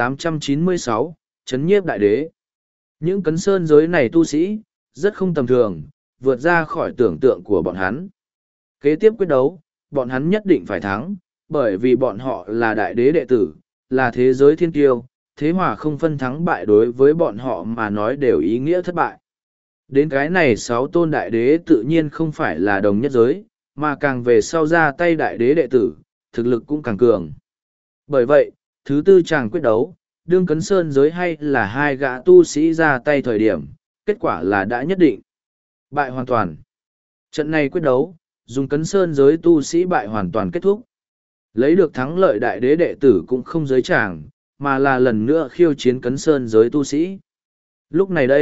1896, Chấn nhiếp đại đế. Những cấn sơn giới này tu sĩ, rất không tầm thường, vượt ra khỏi tưởng tượng của bọn hắn. Kế tiếp quyết đấu, bọn hắn nhất định phải thắng, bởi vì bọn họ là đại đế đệ tử, là thế giới thiên kiêu, thế hòa không phân thắng bại đối với bọn họ mà nói đều ý nghĩa thất bại. Đến cái này 6 tôn đại đế tự nhiên không phải là đồng nhất giới, mà càng về sau ra tay đại đế đệ tử, thực lực cũng càng cường. Bởi vậy, thứ 4 chàng quyết đấu, đương cấn sơn giới hay là 2 gã tu sĩ ra tay thời điểm, kết quả là đã nhất định. Bại hoàn toàn. Trận này quyết đấu, dùng cấn sơn giới tu sĩ bại hoàn toàn kết thúc. Lấy được thắng lợi đại đế đệ tử cũng không giới tràng, mà là lần nữa khiêu chiến cấn sơn giới tu sĩ. Lúc này đây,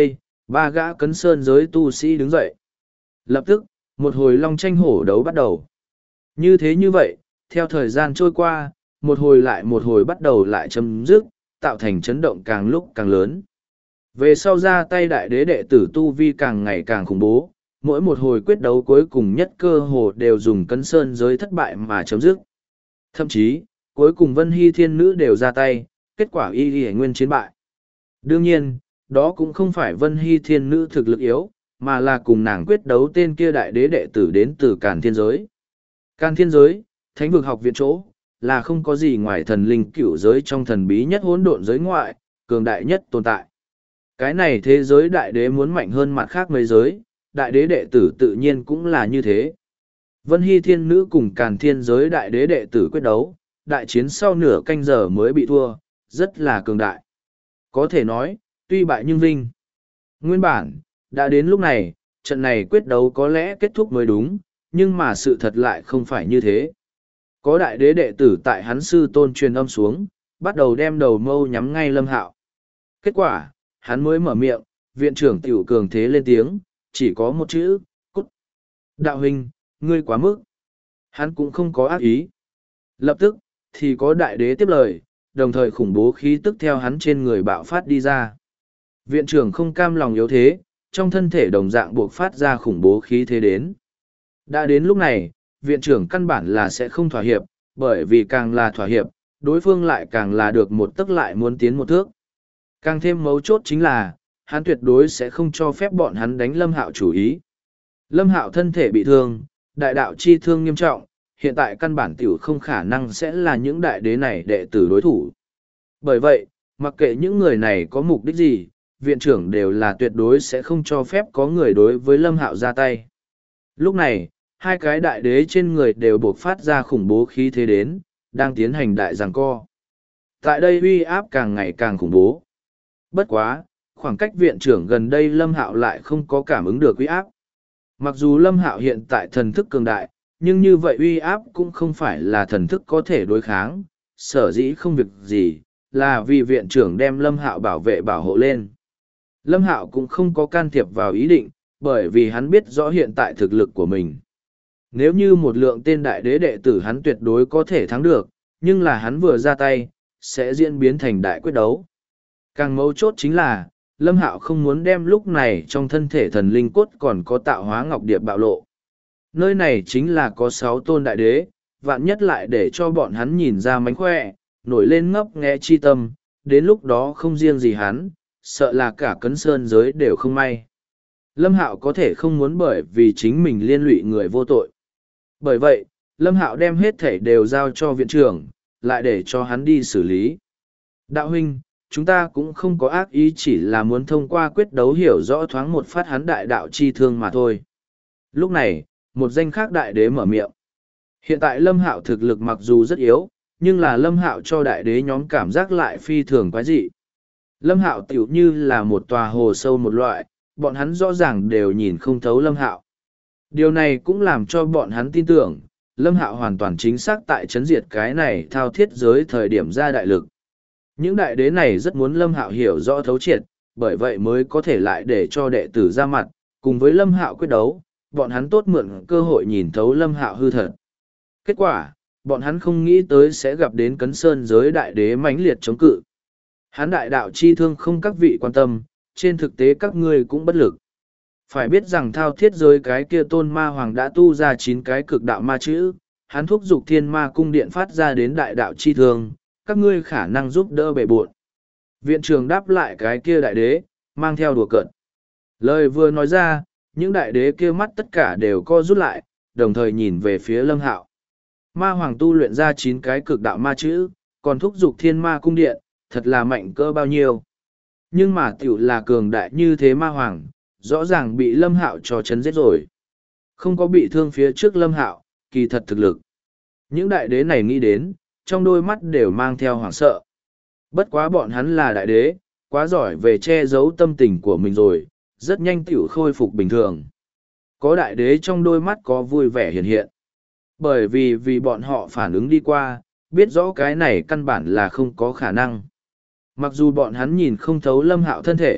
Ba gã cấn sơn giới tu sĩ đứng dậy. Lập tức, một hồi long tranh hổ đấu bắt đầu. Như thế như vậy, theo thời gian trôi qua, một hồi lại một hồi bắt đầu lại chấm dứt, tạo thành chấn động càng lúc càng lớn. Về sau ra tay đại đế đệ tử tu vi càng ngày càng khủng bố, mỗi một hồi quyết đấu cuối cùng nhất cơ hồ đều dùng cấn sơn giới thất bại mà chấm dứt. Thậm chí, cuối cùng Vân Hy Thiên Nữ đều ra tay, kết quả y y nguyên chiến bại. Đương nhiên, đó cũng không phải Vân Hy Thiên Nữ thực lực yếu, mà là cùng nàng quyết đấu tên kia đại đế đệ tử đến từ Càn Thiên Giới. Càn Thiên Giới, thánh vực học viện chỗ, là không có gì ngoài thần linh cửu giới trong thần bí nhất hỗn độn giới ngoại, cường đại nhất tồn tại. Cái này thế giới đại đế muốn mạnh hơn mặt khác mấy giới, đại đế đệ tử tự nhiên cũng là như thế. Vân Hy Thiên Nữ cùng Càn Thiên Giới đại đế đệ tử quyết đấu, đại chiến sau nửa canh giờ mới bị thua, rất là cường đại. Có thể nói, tuy bại nhưng vinh. Nguyên bản, đã đến lúc này, trận này quyết đấu có lẽ kết thúc mới đúng, nhưng mà sự thật lại không phải như thế. Có đại đế đệ tử tại hắn sư tôn truyền âm xuống, bắt đầu đem đầu mâu nhắm ngay Lâm Hạo. Kết quả, hắn mới mở miệng, viện trưởng tiểu cường thế lên tiếng, chỉ có một chữ, cút. Đạo huynh, ngươi quá mức. Hắn cũng không có ác ý. Lập tức, thì có đại đế tiếp lời, đồng thời khủng bố khí tức theo hắn trên người bạo phát đi ra. Viện trưởng không cam lòng yếu thế, trong thân thể đồng dạng buộc phát ra khủng bố khí thế đến. Đã đến lúc này, viện trưởng căn bản là sẽ không thỏa hiệp, bởi vì càng là thỏa hiệp, đối phương lại càng là được một tấc lại muốn tiến một thước. Càng thêm mấu chốt chính là, hắn tuyệt đối sẽ không cho phép bọn hắn đánh Lâm Hạo chủ ý. Lâm Hạo thân thể bị thương, đại đạo chi thương nghiêm trọng, hiện tại căn bản tiểu không khả năng sẽ là những đại đế này đệ tử đối thủ. Bởi vậy, mặc kệ những người này có mục đích gì, viện trưởng đều là tuyệt đối sẽ không cho phép có người đối với Lâm Hạo ra tay. Lúc này, hai cái đại đế trên người đều buộc phát ra khủng bố khí thế đến, đang tiến hành đại giằng co. Tại đây uy áp càng ngày càng khủng bố. Bất quá, khoảng cách viện trưởng gần đây Lâm Hạo lại không có cảm ứng được uy áp. Mặc dù Lâm Hạo hiện tại thần thức cường đại, nhưng như vậy uy áp cũng không phải là thần thức có thể đối kháng, sở dĩ không việc gì, là vì viện trưởng đem Lâm Hạo bảo vệ bảo hộ lên. Lâm Hạo cũng không có can thiệp vào ý định, bởi vì hắn biết rõ hiện tại thực lực của mình. Nếu như một lượng tên đại đế đệ tử hắn tuyệt đối có thể thắng được, nhưng là hắn vừa ra tay, sẽ diễn biến thành đại quyết đấu. Càng mấu chốt chính là, Lâm Hạo không muốn đem lúc này trong thân thể thần linh cốt còn có tạo hóa ngọc điệp bạo lộ. Nơi này chính là có 6 tôn đại đế, vạn nhất lại để cho bọn hắn nhìn ra mánh khỏe, nổi lên ngấp nghe chi tâm, đến lúc đó không riêng gì hắn, sợ là cả cấn sơn giới đều không may. Lâm Hạo có thể không muốn bởi vì chính mình liên lụy người vô tội. Bởi vậy, Lâm Hạo đem hết thể đều giao cho viện trưởng, lại để cho hắn đi xử lý. Đạo huynh, chúng ta cũng không có ác ý, chỉ là muốn thông qua quyết đấu hiểu rõ thoáng một phát hắn đại đạo chi thương mà thôi. Lúc này, một danh khác đại đế mở miệng. Hiện tại Lâm Hạo thực lực mặc dù rất yếu, nhưng là Lâm Hạo cho đại đế nhóm cảm giác lại phi thường quái dị. Lâm Hạo tiểu như là một tòa hồ sâu một loại, bọn hắn rõ ràng đều nhìn không thấu Lâm Hạo. Điều này cũng làm cho bọn hắn tin tưởng, Lâm Hạo hoàn toàn chính xác tại chấn diệt cái này thao thiết giới thời điểm ra đại lực. Những đại đế này rất muốn Lâm Hạo hiểu rõ thấu triệt, bởi vậy mới có thể lại để cho đệ tử ra mặt, cùng với Lâm Hạo quyết đấu, bọn hắn tốt mượn cơ hội nhìn thấu Lâm Hạo hư thật. Kết quả, bọn hắn không nghĩ tới sẽ gặp đến cấn sơn giới đại đế mãnh liệt chống cự. Hắn đại đạo chi thương không các vị quan tâm, trên thực tế các ngươi cũng bất lực. Phải biết rằng thao thiết giới cái kia tôn ma hoàng đã tu ra 9 cái cực đạo ma chữ, hắn thúc giục thiên ma cung điện phát ra đến đại đạo chi thương, các ngươi khả năng giúp đỡ bệ buộn. Viện trưởng đáp lại cái kia đại đế, mang theo đùa cợt. Lời vừa nói ra, những đại đế kia mắt tất cả đều co rút lại, đồng thời nhìn về phía Lâm Hạo. Ma hoàng tu luyện ra 9 cái cực đạo ma chữ, còn thúc giục thiên ma cung điện, thật là mạnh cỡ bao nhiêu. Nhưng mà tiểu là cường đại như thế ma hoàng, rõ ràng bị Lâm Hạo cho chấn giết rồi. Không có bị thương phía trước Lâm Hạo, kỳ thật thực lực. Những đại đế này nghĩ đến, trong đôi mắt đều mang theo hoảng sợ. Bất quá bọn hắn là đại đế, quá giỏi về che giấu tâm tình của mình rồi, rất nhanh tiểu khôi phục bình thường. Có đại đế trong đôi mắt có vui vẻ hiện hiện. Bởi vì bọn họ phản ứng đi qua, biết rõ cái này căn bản là không có khả năng. Mặc dù bọn hắn nhìn không thấu Lâm Hạo thân thể,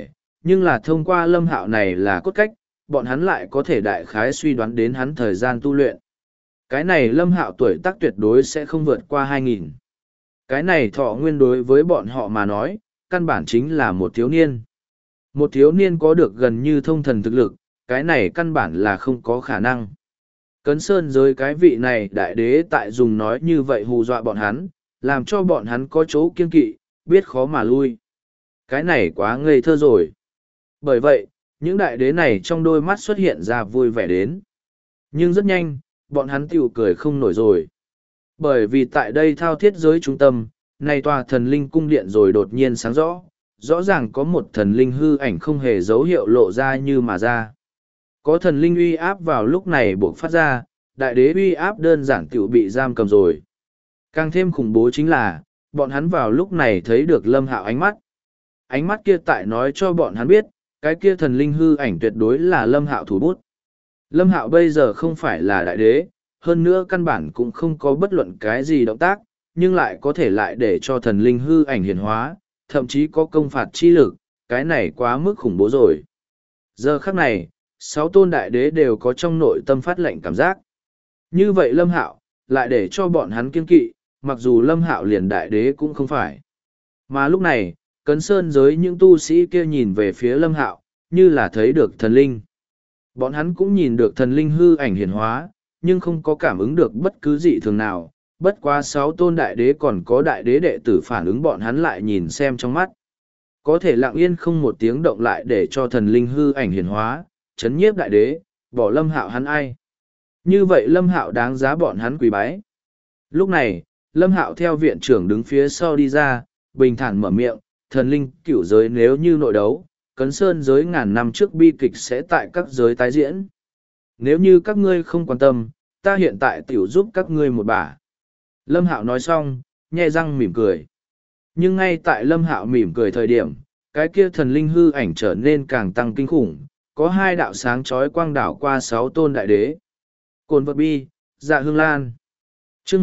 nhưng là thông qua Lâm Hạo này là cốt cách, bọn hắn lại có thể đại khái suy đoán đến hắn thời gian tu luyện. Cái này Lâm Hạo tuổi tác tuyệt đối sẽ không vượt qua 2000. Cái này thọ nguyên đối với bọn họ mà nói, căn bản chính là một thiếu niên. Một thiếu niên có được gần như thông thần thực lực, cái này căn bản là không có khả năng. Cấn Sơn giới cái vị này đại đế tại dùng nói như vậy hù dọa bọn hắn, làm cho bọn hắn có chỗ kiêng kỵ, biết khó mà lui. Cái này quá ngây thơ rồi. Bởi vậy, những đại đế này trong đôi mắt xuất hiện ra vui vẻ đến. Nhưng rất nhanh, bọn hắn tiểu cười không nổi rồi. Bởi vì tại đây thao thiết giới trung tâm, này tòa thần linh cung điện rồi đột nhiên sáng rõ, rõ ràng có một thần linh hư ảnh không hề dấu hiệu lộ ra như mà ra. Có thần linh uy áp vào lúc này buộc phát ra, đại đế uy áp đơn giản tiểu bị giam cầm rồi. Càng thêm khủng bố chính là, bọn hắn vào lúc này thấy được Lâm Hạo ánh mắt. Ánh mắt kia tại nói cho bọn hắn biết, cái kia thần linh hư ảnh tuyệt đối là Lâm Hạo thủ bút. Lâm Hạo bây giờ không phải là đại đế, hơn nữa căn bản cũng không có bất luận cái gì động tác, nhưng lại có thể lại để cho thần linh hư ảnh hiển hóa, thậm chí có công phạt chi lực, cái này quá mức khủng bố rồi. Giờ khắc này, 6 tôn đại đế đều có trong nội tâm phát lệnh cảm giác. Như vậy Lâm Hạo, lại để cho bọn hắn kiên kỵ, mặc dù Lâm Hạo liền đại đế cũng không phải. Mà lúc này, Cấn Sơn giới những tu sĩ kia nhìn về phía Lâm Hạo, như là thấy được thần linh. Bọn hắn cũng nhìn được thần linh hư ảnh hiển hóa, nhưng không có cảm ứng được bất cứ dị thường nào. Bất quá 6 tôn đại đế còn có đại đế đệ tử phản ứng bọn hắn lại nhìn xem trong mắt. Có thể lặng yên không một tiếng động lại để cho thần linh hư ảnh hiển hóa, chấn nhiếp đại đế, bỏ Lâm Hạo hắn ai. Như vậy Lâm Hạo đáng giá bọn hắn quỳ bái. Lúc này, Lâm Hạo theo viện trưởng đứng phía sau đi ra, bình thản mở miệng, thần linh cửu giới nếu như nội đấu, Cấn Sơn giới ngàn năm trước bi kịch sẽ tại các giới tái diễn. Nếu như các ngươi không quan tâm, ta hiện tại tiểu giúp các ngươi một bả. Lâm Hạo nói xong, nhe răng mỉm cười. Nhưng ngay tại Lâm Hạo mỉm cười thời điểm, cái kia thần linh hư ảnh trở nên càng tăng kinh khủng, có 2 đạo sáng chói quang đảo qua 6 tôn đại đế. Cồn vật bi, dạ hương lan. Chương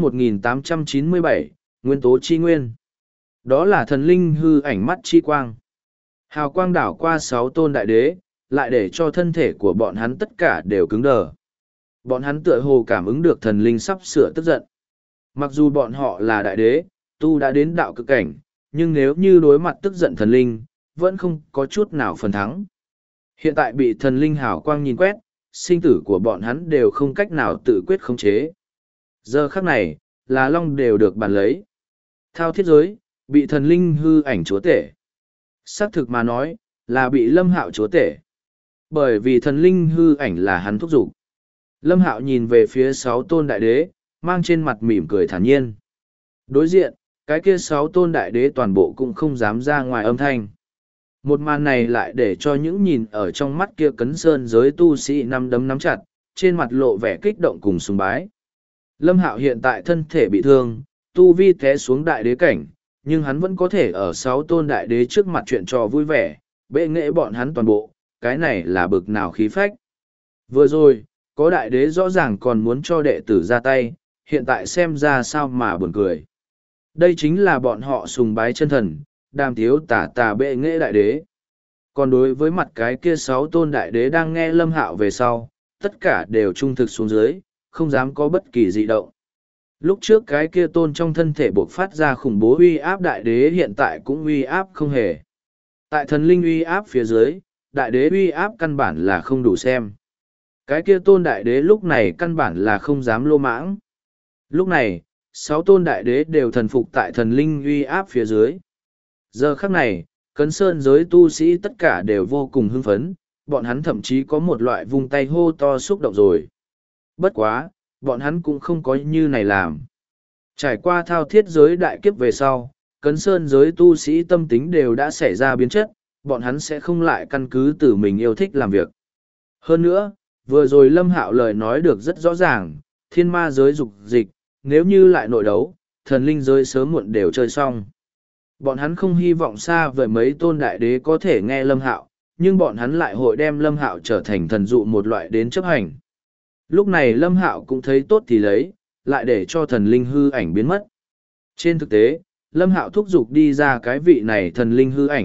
1897, Nguyên tố chi nguyên. Đó là thần linh hư ảnh mắt chi quang. Hào quang đảo qua 6 tôn đại đế, lại để cho thân thể của bọn hắn tất cả đều cứng đờ. Bọn hắn tựa hồ cảm ứng được thần linh sắp sửa tức giận. Mặc dù bọn họ là đại đế, tu đã đến đạo cực cảnh, nhưng nếu như đối mặt tức giận thần linh, vẫn không có chút nào phần thắng. Hiện tại bị thần linh hào quang nhìn quét, sinh tử của bọn hắn đều không cách nào tự quyết khống chế. Giờ khắc này, là long đều được bàn lấy. Thao thiết giới, bị thần linh hư ảnh chúa tể. Xác thực mà nói, là bị Lâm Hạo chúa tể. Bởi vì thần linh hư ảnh là hắn thúc giục. Lâm Hạo nhìn về phía 6 tôn đại đế, mang trên mặt mỉm cười thản nhiên. Đối diện, cái kia 6 tôn đại đế toàn bộ cũng không dám ra ngoài âm thanh. Một màn này lại để cho những nhìn ở trong mắt kia Cấn Sơn giới tu sĩ nắm đấm nắm chặt, trên mặt lộ vẻ kích động cùng sùng bái. Lâm Hạo hiện tại thân thể bị thương, tu vi té xuống đại đế cảnh, nhưng hắn vẫn có thể ở 6 tôn đại đế trước mặt chuyện trò vui vẻ, bệ nghệ bọn hắn toàn bộ, cái này là bực nào khí phách. Vừa rồi, có đại đế rõ ràng còn muốn cho đệ tử ra tay, hiện tại xem ra sao mà buồn cười. Đây chính là bọn họ sùng bái chân thần, đàm thiếu tả bệ nghệ đại đế. Còn đối với mặt cái kia 6 tôn đại đế đang nghe Lâm Hạo về sau, tất cả đều trung thực xuống dưới, không dám có bất kỳ dị động. Lúc trước cái kia tôn trong thân thể buộc phát ra khủng bố uy áp đại đế hiện tại cũng uy áp không hề. Tại thần linh uy áp phía dưới, đại đế uy áp căn bản là không đủ xem. Cái kia tôn đại đế lúc này căn bản là không dám lô mãng. Lúc này, 6 tôn đại đế đều thần phục tại thần linh uy áp phía dưới. Giờ khắc này, Cấn Sơn giới tu sĩ tất cả đều vô cùng hưng phấn, bọn hắn thậm chí có một loại vung tay hô to xúc động rồi. Bất quá, bọn hắn cũng không có như này làm. Trải qua thao thiết giới đại kiếp về sau, Cấn Sơn giới tu sĩ tâm tính đều đã xảy ra biến chất, bọn hắn sẽ không lại căn cứ từ mình yêu thích làm việc. Hơn nữa, vừa rồi Lâm Hạo lời nói được rất rõ ràng, thiên ma giới dục dịch, nếu như lại nội đấu, thần linh giới sớm muộn đều chơi xong. Bọn hắn không hy vọng xa vời mấy tôn đại đế có thể nghe Lâm Hạo, nhưng bọn hắn lại hội đem Lâm Hạo trở thành thần dụ một loại đến chấp hành. Lúc này Lâm Hạo cũng thấy tốt thì lấy, lại để cho thần linh hư ảnh biến mất. Trên thực tế, Lâm Hạo thúc giục đi ra cái vị này thần linh hư ảnh,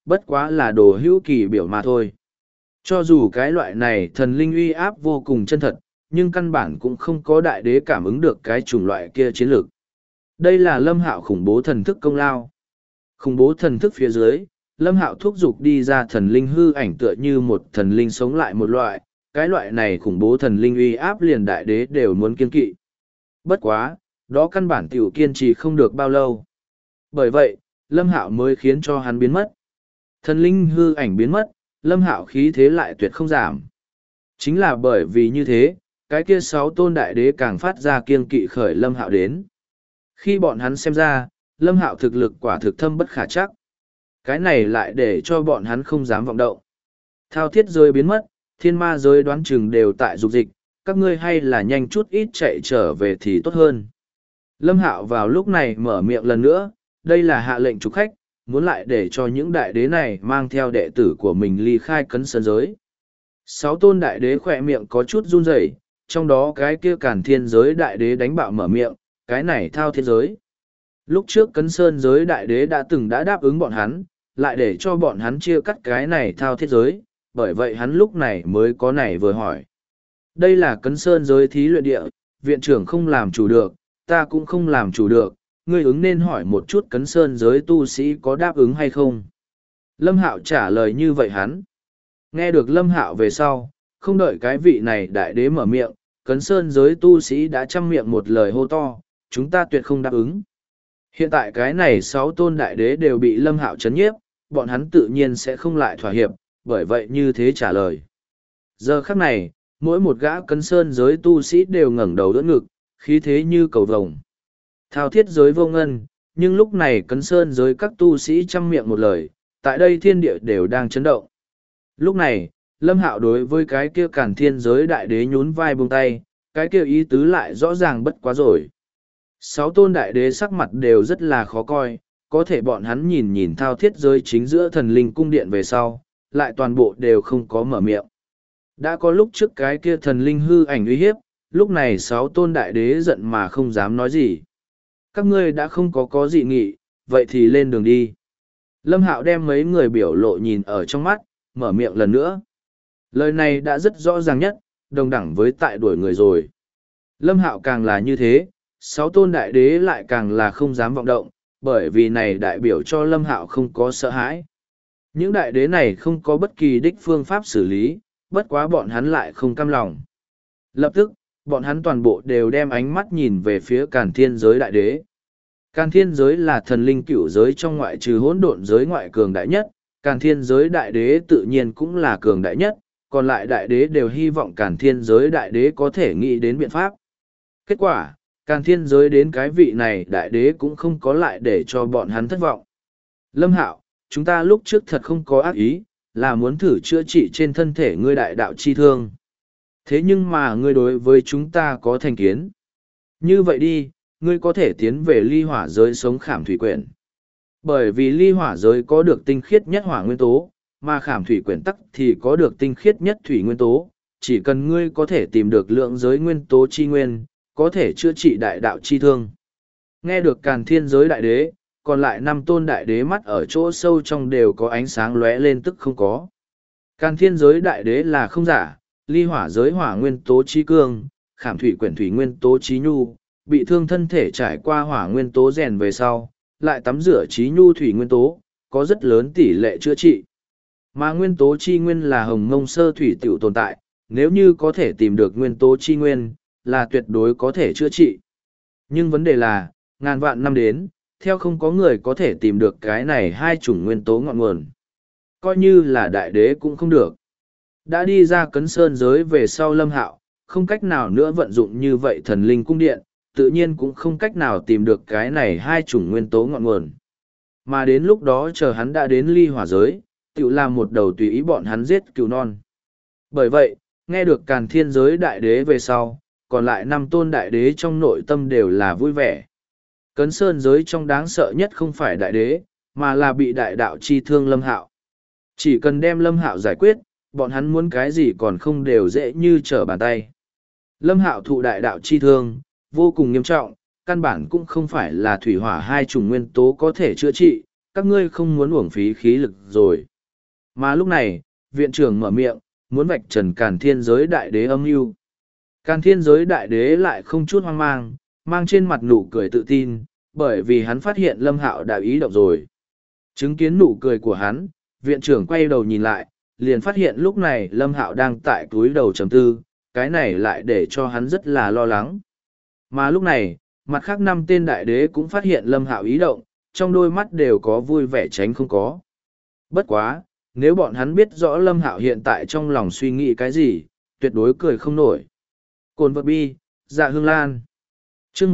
bất quá là đồ hữu kỳ biểu mà thôi. Cho dù cái loại này thần linh uy áp vô cùng chân thật, nhưng căn bản cũng không có đại đế cảm ứng được cái chủng loại kia chiến lược. Đây là Lâm Hạo khủng bố thần thức công lao. Khủng bố thần thức phía dưới, Lâm Hạo thúc giục đi ra thần linh hư ảnh tựa như một thần linh sống lại một loại, cái loại này khủng bố thần linh uy áp liền đại đế đều muốn kiên kỵ. Bất quá, đó căn bản tiểu kiên trì không được bao lâu. Bởi vậy, Lâm Hạo mới khiến cho hắn biến mất. Thần linh hư ảnh biến mất, Lâm Hạo khí thế lại tuyệt không giảm. Chính là bởi vì như thế, cái kia 6 tôn đại đế càng phát ra kiên kỵ khởi Lâm Hạo đến. Khi bọn hắn xem ra, Lâm Hạo thực lực quả thực thâm bất khả chắc. Cái này lại để cho bọn hắn không dám vọng động. Thao thiết giới biến mất, thiên ma giới đoán chừng đều tại dục dịch, các ngươi hay là nhanh chút ít chạy trở về thì tốt hơn. Lâm Hạo vào lúc này mở miệng lần nữa, đây là hạ lệnh trục khách, muốn lại để cho những đại đế này mang theo đệ tử của mình ly khai cấn sơn giới. 6 tôn đại đế khỏe miệng có chút run rẩy, trong đó cái kia Càn Thiên giới đại đế đánh bạo mở miệng, cái này Thao Thiết giới. Lúc trước cấn sơn giới đại đế đã đáp ứng bọn hắn, lại để cho bọn hắn chia cắt cái này Thao Thiết giới, bởi vậy hắn lúc này mới có này vừa hỏi. Đây là cấn sơn giới thí luyện địa, viện trưởng không làm chủ được, ta cũng không làm chủ được, ngươi ứng nên hỏi một chút cấn sơn giới tu sĩ có đáp ứng hay không. Lâm Hạo trả lời như vậy hắn. Nghe được Lâm Hạo về sau, không đợi cái vị này đại đế mở miệng, cấn sơn giới tu sĩ đã chăm miệng một lời hô to, chúng ta tuyệt không đáp ứng. Hiện tại cái này 6 tôn đại đế đều bị Lâm Hạo chấn nhiếp, bọn hắn tự nhiên sẽ không lại thỏa hiệp, bởi vậy như thế trả lời. Giờ khắc này, mỗi một gã cấn sơn giới tu sĩ đều ngẩng đầu đỡ ngực, khí thế như cầu vồng. Thao thiết giới vô ngân, nhưng lúc này cấn sơn giới các tu sĩ chăm miệng một lời, tại đây thiên địa đều đang chấn động. Lúc này, Lâm Hạo đối với cái kia Càn Thiên giới đại đế nhún vai buông tay, cái kia ý tứ lại rõ ràng bất quá rồi. 6 tôn đại đế sắc mặt đều rất là khó coi, có thể bọn hắn nhìn nhìn thao thiết giới chính giữa thần linh cung điện về sau, lại toàn bộ đều không có mở miệng. Đã có lúc trước cái kia thần linh hư ảnh uy hiếp, lúc này 6 tôn đại đế giận mà không dám nói gì. Các ngươi đã không có dị nghị, vậy thì lên đường đi. Lâm Hạo đem mấy người biểu lộ nhìn ở trong mắt, mở miệng lần nữa. Lời này đã rất rõ ràng nhất, đồng đẳng với tại đuổi người rồi. Lâm Hạo càng là như thế, 6 tôn đại đế lại càng là không dám vọng động, bởi vì này đại biểu cho Lâm Hạo không có sợ hãi. Những đại đế này không có bất kỳ đích phương pháp xử lý, bất quá bọn hắn lại không cam lòng. Lập tức, bọn hắn toàn bộ đều đem ánh mắt nhìn về phía Càn Thiên giới đại đế. Càn Thiên giới là thần linh cửu giới trong ngoại trừ hỗn độn giới ngoại cường đại nhất, Càn Thiên giới đại đế tự nhiên cũng là cường đại nhất, còn lại đại đế đều hy vọng Càn Thiên giới đại đế có thể nghĩ đến biện pháp. Kết quả, Càn Thiên giới đến cái vị này đại đế cũng không có lại để cho bọn hắn thất vọng. Lâm Hạo, chúng ta lúc trước thật không có ác ý, là muốn thử chữa trị trên thân thể ngươi đại đạo chi thương. Thế nhưng mà ngươi đối với chúng ta có thành kiến. Như vậy đi, ngươi có thể tiến về ly hỏa giới sống khảm thủy quyển. Bởi vì ly hỏa giới có được tinh khiết nhất hỏa nguyên tố, mà khảm thủy quyển tắc thì có được tinh khiết nhất thủy nguyên tố. Chỉ cần ngươi có thể tìm được lượng giới nguyên tố chi nguyên, có thể chữa trị đại đạo chi thương. Nghe được Càn Thiên giới đại đế, còn lại 5 tôn đại đế mắt ở chỗ sâu trong đều có ánh sáng lóe lên tức không có. Càn Thiên giới đại đế là không giả, ly hỏa giới hỏa nguyên tố chi cương, khảm thủy quyển thủy nguyên tố chi nhu, bị thương thân thể trải qua hỏa nguyên tố rèn về sau, lại tắm rửa chi nhu thủy nguyên tố, có rất lớn tỷ lệ chữa trị. Mà nguyên tố chi nguyên là hồng mông sơ thủy tiểu tồn tại, nếu như có thể tìm được nguyên tố chi nguyên, là tuyệt đối có thể chữa trị. Nhưng vấn đề là, ngàn vạn năm đến, theo không có người có thể tìm được cái này hai chủng nguyên tố ngọn nguồn. Coi như là đại đế cũng không được. Đã đi ra cấn sơn giới về sau Lâm Hạo, không cách nào nữa vận dụng như vậy thần linh cung điện, tự nhiên cũng không cách nào tìm được cái này hai chủng nguyên tố ngọn nguồn. Mà đến lúc đó chờ hắn đã đến ly hỏa giới, tự làm một đầu tùy ý bọn hắn giết cừu non. Bởi vậy, nghe được Càn Thiên giới đại đế về sau, còn lại 5 tôn đại đế trong nội tâm đều là vui vẻ. Cấn sơn giới trong đáng sợ nhất không phải đại đế, mà là bị đại đạo chi thương Lâm Hạo. Chỉ cần đem Lâm Hạo giải quyết, bọn hắn muốn cái gì còn không đều dễ như trở bàn tay. Lâm Hạo thụ đại đạo chi thương, vô cùng nghiêm trọng, căn bản cũng không phải là thủy hỏa hai chủng nguyên tố có thể chữa trị, các ngươi không muốn uổng phí khí lực rồi. Mà lúc này, viện trưởng mở miệng, muốn vạch trần Càn Thiên Giới Đại Đế âm mưu. Càn Thiên Giới Đại Đế lại không chút hoang mang, mang trên mặt nụ cười tự tin, bởi vì hắn phát hiện Lâm Hạo đã ý động rồi. Chứng kiến nụ cười của hắn, viện trưởng quay đầu nhìn lại, liền phát hiện lúc này Lâm Hạo đang tại túi đầu trầm tư, cái này lại để cho hắn rất là lo lắng. Mà lúc này, mặt khác 5 tên đại đế cũng phát hiện Lâm Hạo ý động, trong đôi mắt đều có vui vẻ tránh không có. Bất quá, nếu bọn hắn biết rõ Lâm Hạo hiện tại trong lòng suy nghĩ cái gì, tuyệt đối cười không nổi. Cồn vật bi, dạ hương lan. Chương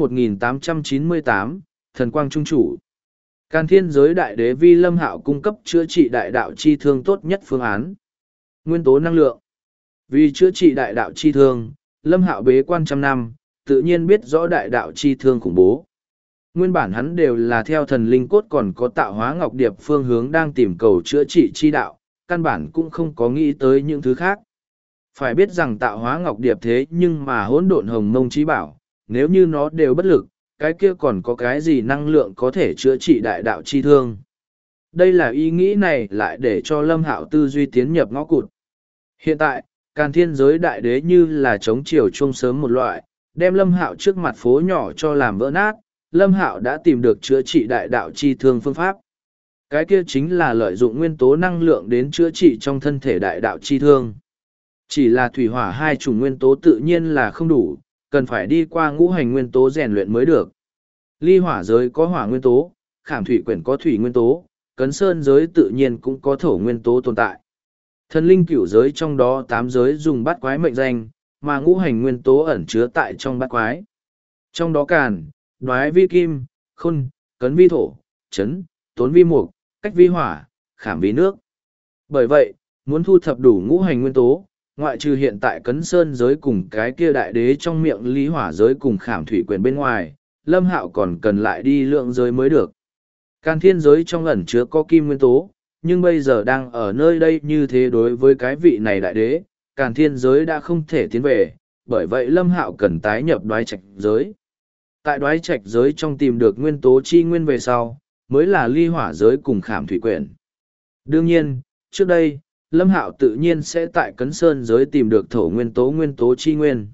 1898, Thần Quang Trung Chủ. Càn Thiên Giới Đại Đế vi Lâm Hạo cung cấp chữa trị đại đạo chi thương tốt nhất phương án. Nguyên tố năng lượng. Vì chữa trị đại đạo chi thương, Lâm Hạo bế quan trăm năm, tự nhiên biết rõ đại đạo chi thương khủng bố. Nguyên bản hắn đều là theo thần linh cốt còn có tạo hóa ngọc điệp phương hướng đang tìm cầu chữa trị chi đạo, căn bản cũng không có nghĩ tới những thứ khác. Phải biết rằng tạo hóa ngọc điệp thế nhưng mà hỗn độn hồng mông trí bảo, nếu như nó đều bất lực, cái kia còn có cái gì năng lượng có thể chữa trị đại đạo chi thương. Đây là ý nghĩ này lại để cho Lâm Hạo tư duy tiến nhập ngõ cụt. Hiện tại, Càn Thiên Giới Đại Đế như là chống chiều chuông sớm một loại, đem Lâm Hạo trước mặt phố nhỏ cho làm vỡ nát, Lâm Hạo đã tìm được chữa trị đại đạo chi thương phương pháp. Cái kia chính là lợi dụng nguyên tố năng lượng đến chữa trị trong thân thể đại đạo chi thương. Chỉ là thủy hỏa hai chủng nguyên tố tự nhiên là không đủ, cần phải đi qua ngũ hành nguyên tố rèn luyện mới được. Ly hỏa giới có hỏa nguyên tố, khảm thủy quyển có thủy nguyên tố, cấn sơn giới tự nhiên cũng có thổ nguyên tố tồn tại. Thần linh cửu giới trong đó 8 giới dùng bát quái mệnh danh, mà ngũ hành nguyên tố ẩn chứa tại trong bát quái. Trong đó càn, đoái vi kim, khôn, cấn vi thổ, chấn, tốn vi mục, cách vi hỏa, khảm vi nước. Bởi vậy, muốn thu thập đủ ngũ hành nguyên tố, ngoại trừ hiện tại cấn sơn giới cùng cái kia đại đế trong miệng lý hỏa giới cùng khảm thủy quyền bên ngoài, Lâm Hạo còn cần lại đi lượng giới mới được. Càn Thiên giới trong ẩn chứa có kim nguyên tố, nhưng bây giờ đang ở nơi đây như thế đối với cái vị này đại đế, Càn Thiên giới đã không thể tiến về, bởi vậy Lâm Hạo cần tái nhập đoái trạch giới. Tại đoái trạch giới trong tìm được nguyên tố chi nguyên về sau, mới là ly hỏa giới cùng khảm thủy quyển. Đương nhiên, trước đây, Lâm Hạo tự nhiên sẽ tại cấn sơn giới tìm được thổ nguyên tố chi nguyên.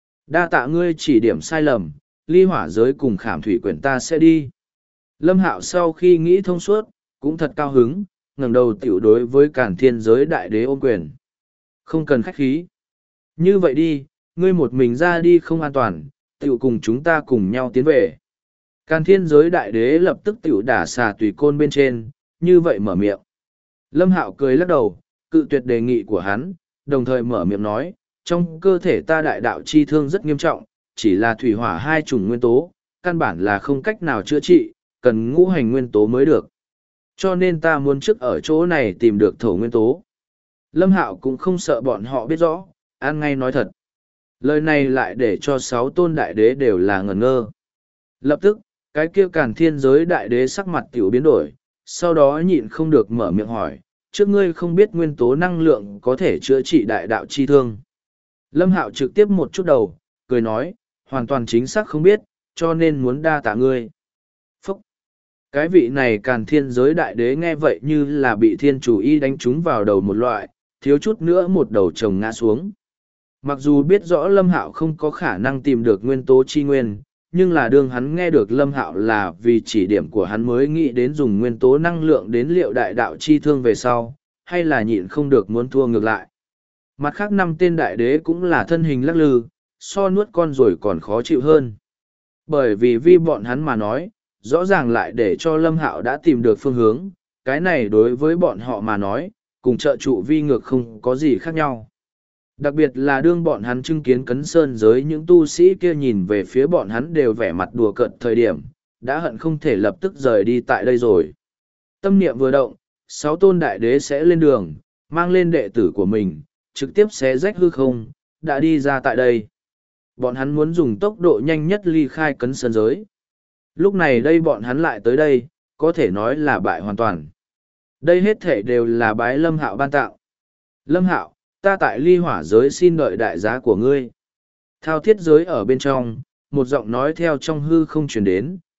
Đa tạ ngươi chỉ điểm sai lầm, ly hỏa giới cùng khảm thủy quyển ta sẽ đi. Lâm Hạo sau khi nghĩ thông suốt, cũng thật cao hứng, ngẩng đầu tiểu đối với Càn Thiên giới đại đế ôm quyền. Không cần khách khí. Như vậy đi, ngươi một mình ra đi không an toàn, tiểu cùng chúng ta cùng nhau tiến về. Càn Thiên giới đại đế lập tức tiểu đả xà tùy côn bên trên, như vậy mở miệng. Lâm Hạo cười lắc đầu, cự tuyệt đề nghị của hắn, đồng thời mở miệng nói, trong cơ thể ta đại đạo chi thương rất nghiêm trọng, chỉ là thủy hỏa hai chủng nguyên tố, căn bản là không cách nào chữa trị, cần ngũ hành nguyên tố mới được. Cho nên ta muốn trước ở chỗ này tìm được thổ nguyên tố. Lâm Hạo cũng không sợ bọn họ biết rõ, ăn ngay nói thật. Lời này lại để cho 6 tôn đại đế đều là ngẩn ngơ. Lập tức, cái kia Càn Thiên giới đại đế sắc mặt tiểu biến đổi, sau đó nhịn không được mở miệng hỏi, trước ngươi không biết nguyên tố năng lượng có thể chữa trị đại đạo chi thương. Lâm Hạo trực tiếp một chút đầu, cười nói, hoàn toàn chính xác không biết, cho nên muốn đa tạ ngươi. Phúc! Cái vị này Càn Thiên giới đại đế nghe vậy như là bị thiên chủ y đánh trúng vào đầu một loại, thiếu chút nữa một đầu chồng ngã xuống. Mặc dù biết rõ Lâm Hạo không có khả năng tìm được nguyên tố chi nguyên, nhưng là đương hắn nghe được Lâm Hạo là vì chỉ điểm của hắn mới nghĩ đến dùng nguyên tố năng lượng đến liệu đại đạo chi thương về sau, hay là nhịn không được muốn thua ngược lại. Mặt khác 5 tên đại đế cũng là thân hình lắc lư, so nuốt con rồi còn khó chịu hơn. Bởi vì bọn hắn mà nói, rõ ràng lại để cho Lâm Hạo đã tìm được phương hướng, cái này đối với bọn họ mà nói, cùng trợ trụ vi ngược không có gì khác nhau. Đặc biệt là đương bọn hắn chứng kiến cấn sơn giới những tu sĩ kia nhìn về phía bọn hắn đều vẻ mặt đùa cợt thời điểm, đã hận không thể lập tức rời đi tại đây rồi. Tâm niệm vừa động, 6 tôn đại đế sẽ lên đường, mang lên đệ tử của mình, trực tiếp xé rách hư không, đã đi ra tại đây. Bọn hắn muốn dùng tốc độ nhanh nhất ly khai cấn sơn giới. Lúc này đây bọn hắn lại tới đây, có thể nói là bại hoàn toàn. Đây hết thể đều là bái Lâm Hạo ban tạo. Lâm Hạo, ta tại ly hỏa giới xin đợi đại giá của ngươi. Thao thiết giới ở bên trong, một giọng nói theo trong hư không truyền đến,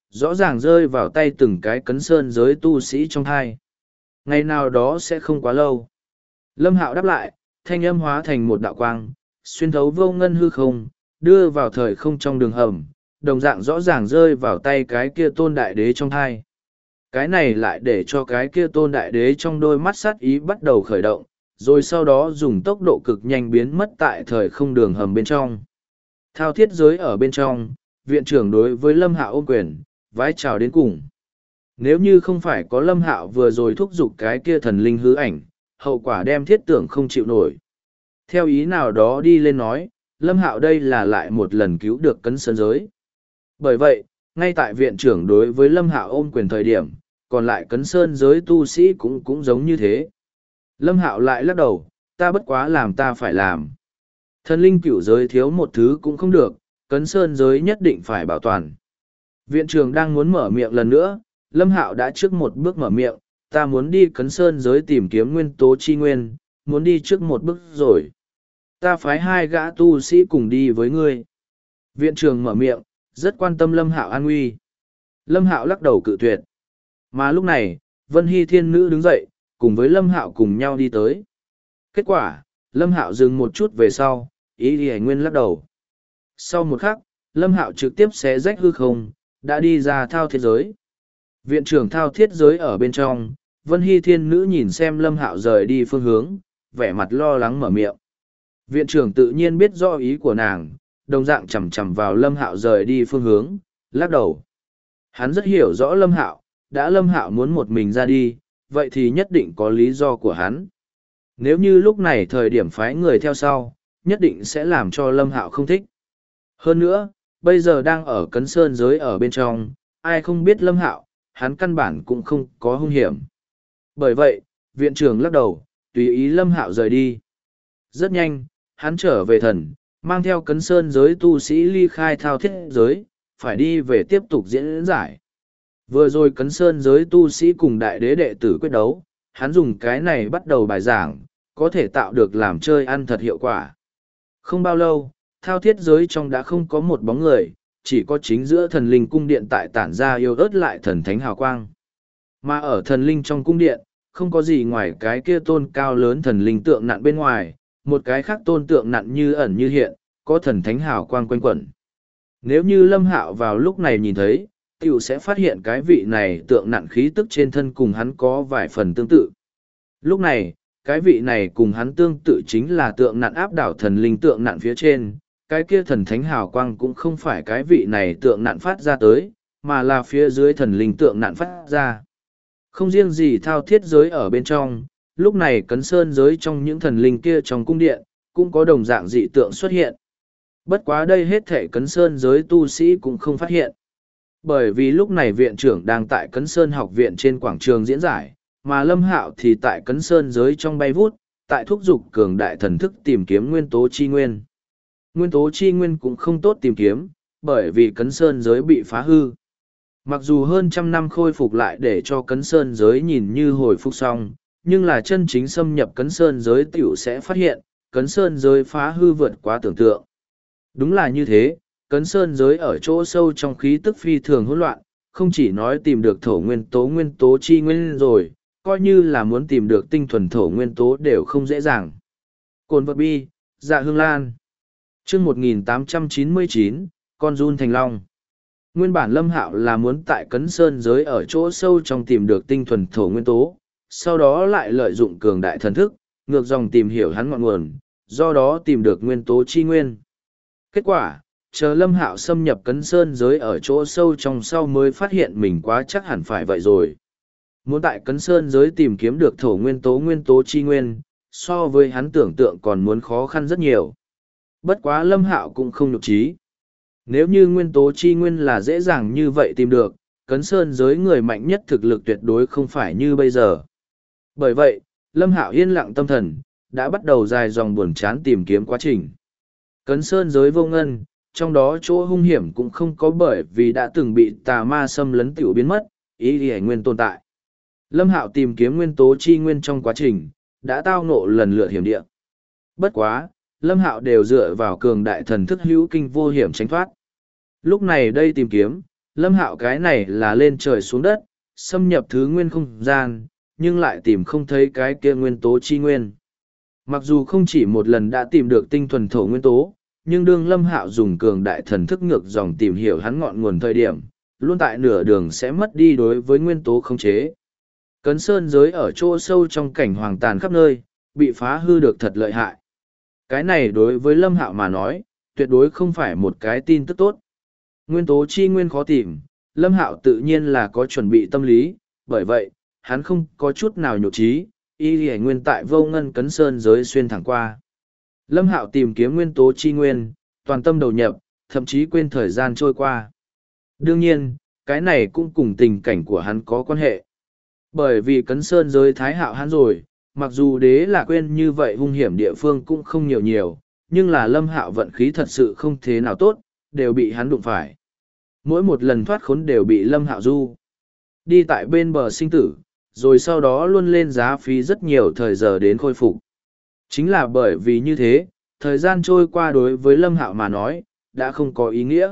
rõ ràng rơi vào tay từng cái cấn sơn giới tu sĩ trong thai. Ngày nào đó sẽ không quá lâu. Lâm Hạo đáp lại, thanh âm hóa thành một đạo quang, xuyên thấu vô ngân hư không, đưa vào thời không trong đường hầm, đồng dạng rõ ràng rơi vào tay cái kia tôn đại đế trong thai. Cái này lại để cho cái kia tôn đại đế trong đôi mắt sát ý bắt đầu khởi động, rồi sau đó dùng tốc độ cực nhanh biến mất tại thời không đường hầm bên trong. Thao thiết giới ở bên trong, viện trưởng đối với Lâm Hạo ôm quyền, vái chào đến cùng. Nếu như không phải có Lâm Hạo vừa rồi thúc giục cái kia thần linh hư ảnh, hậu quả đem thiết tưởng không chịu nổi. Theo ý nào đó đi lên nói, Lâm Hạo đây là lại một lần cứu được cấn sơn giới. Bởi vậy, ngay tại viện trưởng đối với Lâm Hạo ôm quyền thời điểm, còn lại cấn sơn giới tu sĩ cũng giống như thế. Lâm Hạo lại lắc đầu, ta bất quá làm ta phải làm. Thần linh cửu giới thiếu một thứ cũng không được, cấn sơn giới nhất định phải bảo toàn. Viện trưởng đang muốn mở miệng lần nữa, Lâm Hạo đã trước một bước mở miệng, ta muốn đi cấn sơn giới tìm kiếm nguyên tố chi nguyên, muốn đi trước một bước rồi. Ta phái hai gã tu sĩ cùng đi với ngươi. Viện trưởng mở miệng, rất quan tâm Lâm Hạo an nguy. Lâm Hạo lắc đầu cự tuyệt. Mà lúc này, Vân Hy Thiên Nữ đứng dậy, cùng với Lâm Hạo cùng nhau đi tới. Kết quả, Lâm Hạo dừng một chút về sau, ý thì nguyên lắc đầu. Sau một khắc, Lâm Hạo trực tiếp xé rách hư không, đã đi ra thao thiết giới. Viện trưởng thao thiết giới ở bên trong, Vân Hy Thiên Nữ nhìn xem Lâm Hạo rời đi phương hướng, vẻ mặt lo lắng mở miệng. Viện trưởng tự nhiên biết rõ ý của nàng, đồng dạng chầm chầm vào Lâm Hạo rời đi phương hướng, lắc đầu. Hắn rất hiểu rõ Lâm Hạo, đã Lâm Hạo muốn một mình ra đi, vậy thì nhất định có lý do của hắn. Nếu như lúc này thời điểm phái người theo sau, nhất định sẽ làm cho Lâm Hạo không thích. Hơn nữa, bây giờ đang ở cấn sơn giới ở bên trong, ai không biết Lâm Hạo, hắn căn bản cũng không có hung hiểm. Bởi vậy, viện trưởng lắc đầu, tùy ý Lâm Hạo rời đi. Rất nhanh, hắn trở về thần, mang theo cấn sơn giới tu sĩ ly khai thao thiết giới, phải đi về tiếp tục diễn giải. Vừa rồi cấn sơn giới tu sĩ cùng đại đế đệ tử quyết đấu, hắn dùng cái này bắt đầu bài giảng, có thể tạo được làm chơi ăn thật hiệu quả. Không bao lâu, thao thiết giới trong đã không có một bóng người, chỉ có chính giữa thần linh cung điện tại tản ra yêu ớt lại thần thánh hào quang. Mà ở thần linh trong cung điện, không có gì ngoài cái kia tôn cao lớn thần linh tượng nặn bên ngoài, một cái khác tôn tượng nặn như ẩn như hiện, có thần thánh hào quang quanh quẩn. Nếu như Lâm Hạo vào lúc này nhìn thấy, tiểu sẽ phát hiện cái vị này tượng nặn khí tức trên thân cùng hắn có vài phần tương tự. Lúc này, cái vị này cùng hắn tương tự chính là tượng nặn áp đảo thần linh tượng nặn phía trên, cái kia thần thánh hào quang cũng không phải cái vị này tượng nặn phát ra tới, mà là phía dưới thần linh tượng nặn phát ra. Không riêng gì thao thiết giới ở bên trong, lúc này cấn sơn giới trong những thần linh kia trong cung điện, cũng có đồng dạng dị tượng xuất hiện. Bất quá đây hết thể cấn sơn giới tu sĩ cũng không phát hiện. Bởi vì lúc này viện trưởng đang tại cấn sơn học viện trên quảng trường diễn giải, mà Lâm Hạo thì tại cấn sơn giới trong bay vút, tại thúc giục cường đại thần thức tìm kiếm nguyên tố chi nguyên. Nguyên tố chi nguyên cũng không tốt tìm kiếm, bởi vì cấn sơn giới bị phá hư. Mặc dù hơn trăm năm khôi phục lại để cho cấn sơn giới nhìn như hồi phục xong, nhưng là chân chính xâm nhập cấn sơn giới tiểu sẽ phát hiện, cấn sơn giới phá hư vượt quá tưởng tượng. Đúng là như thế, cấn sơn giới ở chỗ sâu trong khí tức phi thường hỗn loạn, không chỉ nói tìm được thổ nguyên tố chi nguyên rồi, coi như là muốn tìm được tinh thuần thổ nguyên tố đều không dễ dàng. Cồn vật bi, dạ hương lan. Chương 1899, con run thành long. Nguyên bản Lâm Hạo là muốn tại cấn sơn giới ở chỗ sâu trong tìm được tinh thuần thổ nguyên tố, sau đó lại lợi dụng cường đại thần thức, ngược dòng tìm hiểu hắn ngọn nguồn, do đó tìm được nguyên tố chi nguyên. Kết quả, chờ Lâm Hạo xâm nhập cấn sơn giới ở chỗ sâu trong sau mới phát hiện mình quá chắc hẳn phải vậy rồi. Muốn tại cấn sơn giới tìm kiếm được thổ nguyên tố chi nguyên, so với hắn tưởng tượng còn muốn khó khăn rất nhiều. Bất quá Lâm Hạo cũng không nhục trí. Nếu như nguyên tố chi nguyên là dễ dàng như vậy tìm được, cấn sơn giới người mạnh nhất thực lực tuyệt đối không phải như bây giờ. Bởi vậy, Lâm Hạo yên lặng tâm thần, đã bắt đầu dài dòng buồn chán tìm kiếm quá trình. Cấn sơn giới vô ngân, trong đó chỗ hung hiểm cũng không có bởi vì đã từng bị tà ma xâm lấn tiểu biến mất, ý thì nguyên tồn tại. Lâm Hạo tìm kiếm nguyên tố chi nguyên trong quá trình, đã tao ngộ lần lượt hiểm địa. Bất quá, Lâm Hạo đều dựa vào cường đại thần thức hữu kinh vô hiểm tránh thoát. Lúc này đây tìm kiếm, Lâm Hạo cái này là lên trời xuống đất, xâm nhập thứ nguyên không gian, nhưng lại tìm không thấy cái kia nguyên tố chi nguyên. Mặc dù không chỉ một lần đã tìm được tinh thuần thổ nguyên tố, nhưng đương Lâm Hạo dùng cường đại thần thức ngược dòng tìm hiểu hắn ngọn nguồn thời điểm, luôn tại nửa đường sẽ mất đi đối với nguyên tố khống chế. Cấn sơn giới ở chỗ sâu trong cảnh hoàng tàn khắp nơi, bị phá hư được thật lợi hại. Cái này đối với Lâm Hạo mà nói, tuyệt đối không phải một cái tin tức tốt. Nguyên tố chi nguyên khó tìm, Lâm Hạo tự nhiên là có chuẩn bị tâm lý, bởi vậy, hắn không có chút nào nhục trí, y hề nguyên tại vô ngân cấn sơn giới xuyên thẳng qua. Lâm Hạo tìm kiếm nguyên tố chi nguyên, toàn tâm đầu nhập, thậm chí quên thời gian trôi qua. Đương nhiên, cái này cũng cùng tình cảnh của hắn có quan hệ. Bởi vì cấn sơn giới thái hạo hắn rồi, mặc dù đế là quên như vậy hung hiểm địa phương cũng không nhiều, nhưng là Lâm Hạo vận khí thật sự không thế nào tốt, đều bị hắn đụng phải. Mỗi một lần thoát khốn đều bị Lâm Hạo du. Đi tại bên bờ sinh tử, rồi sau đó luôn lên giá phí rất nhiều thời giờ đến khôi phục. Chính là bởi vì như thế, thời gian trôi qua đối với Lâm Hạo mà nói, đã không có ý nghĩa.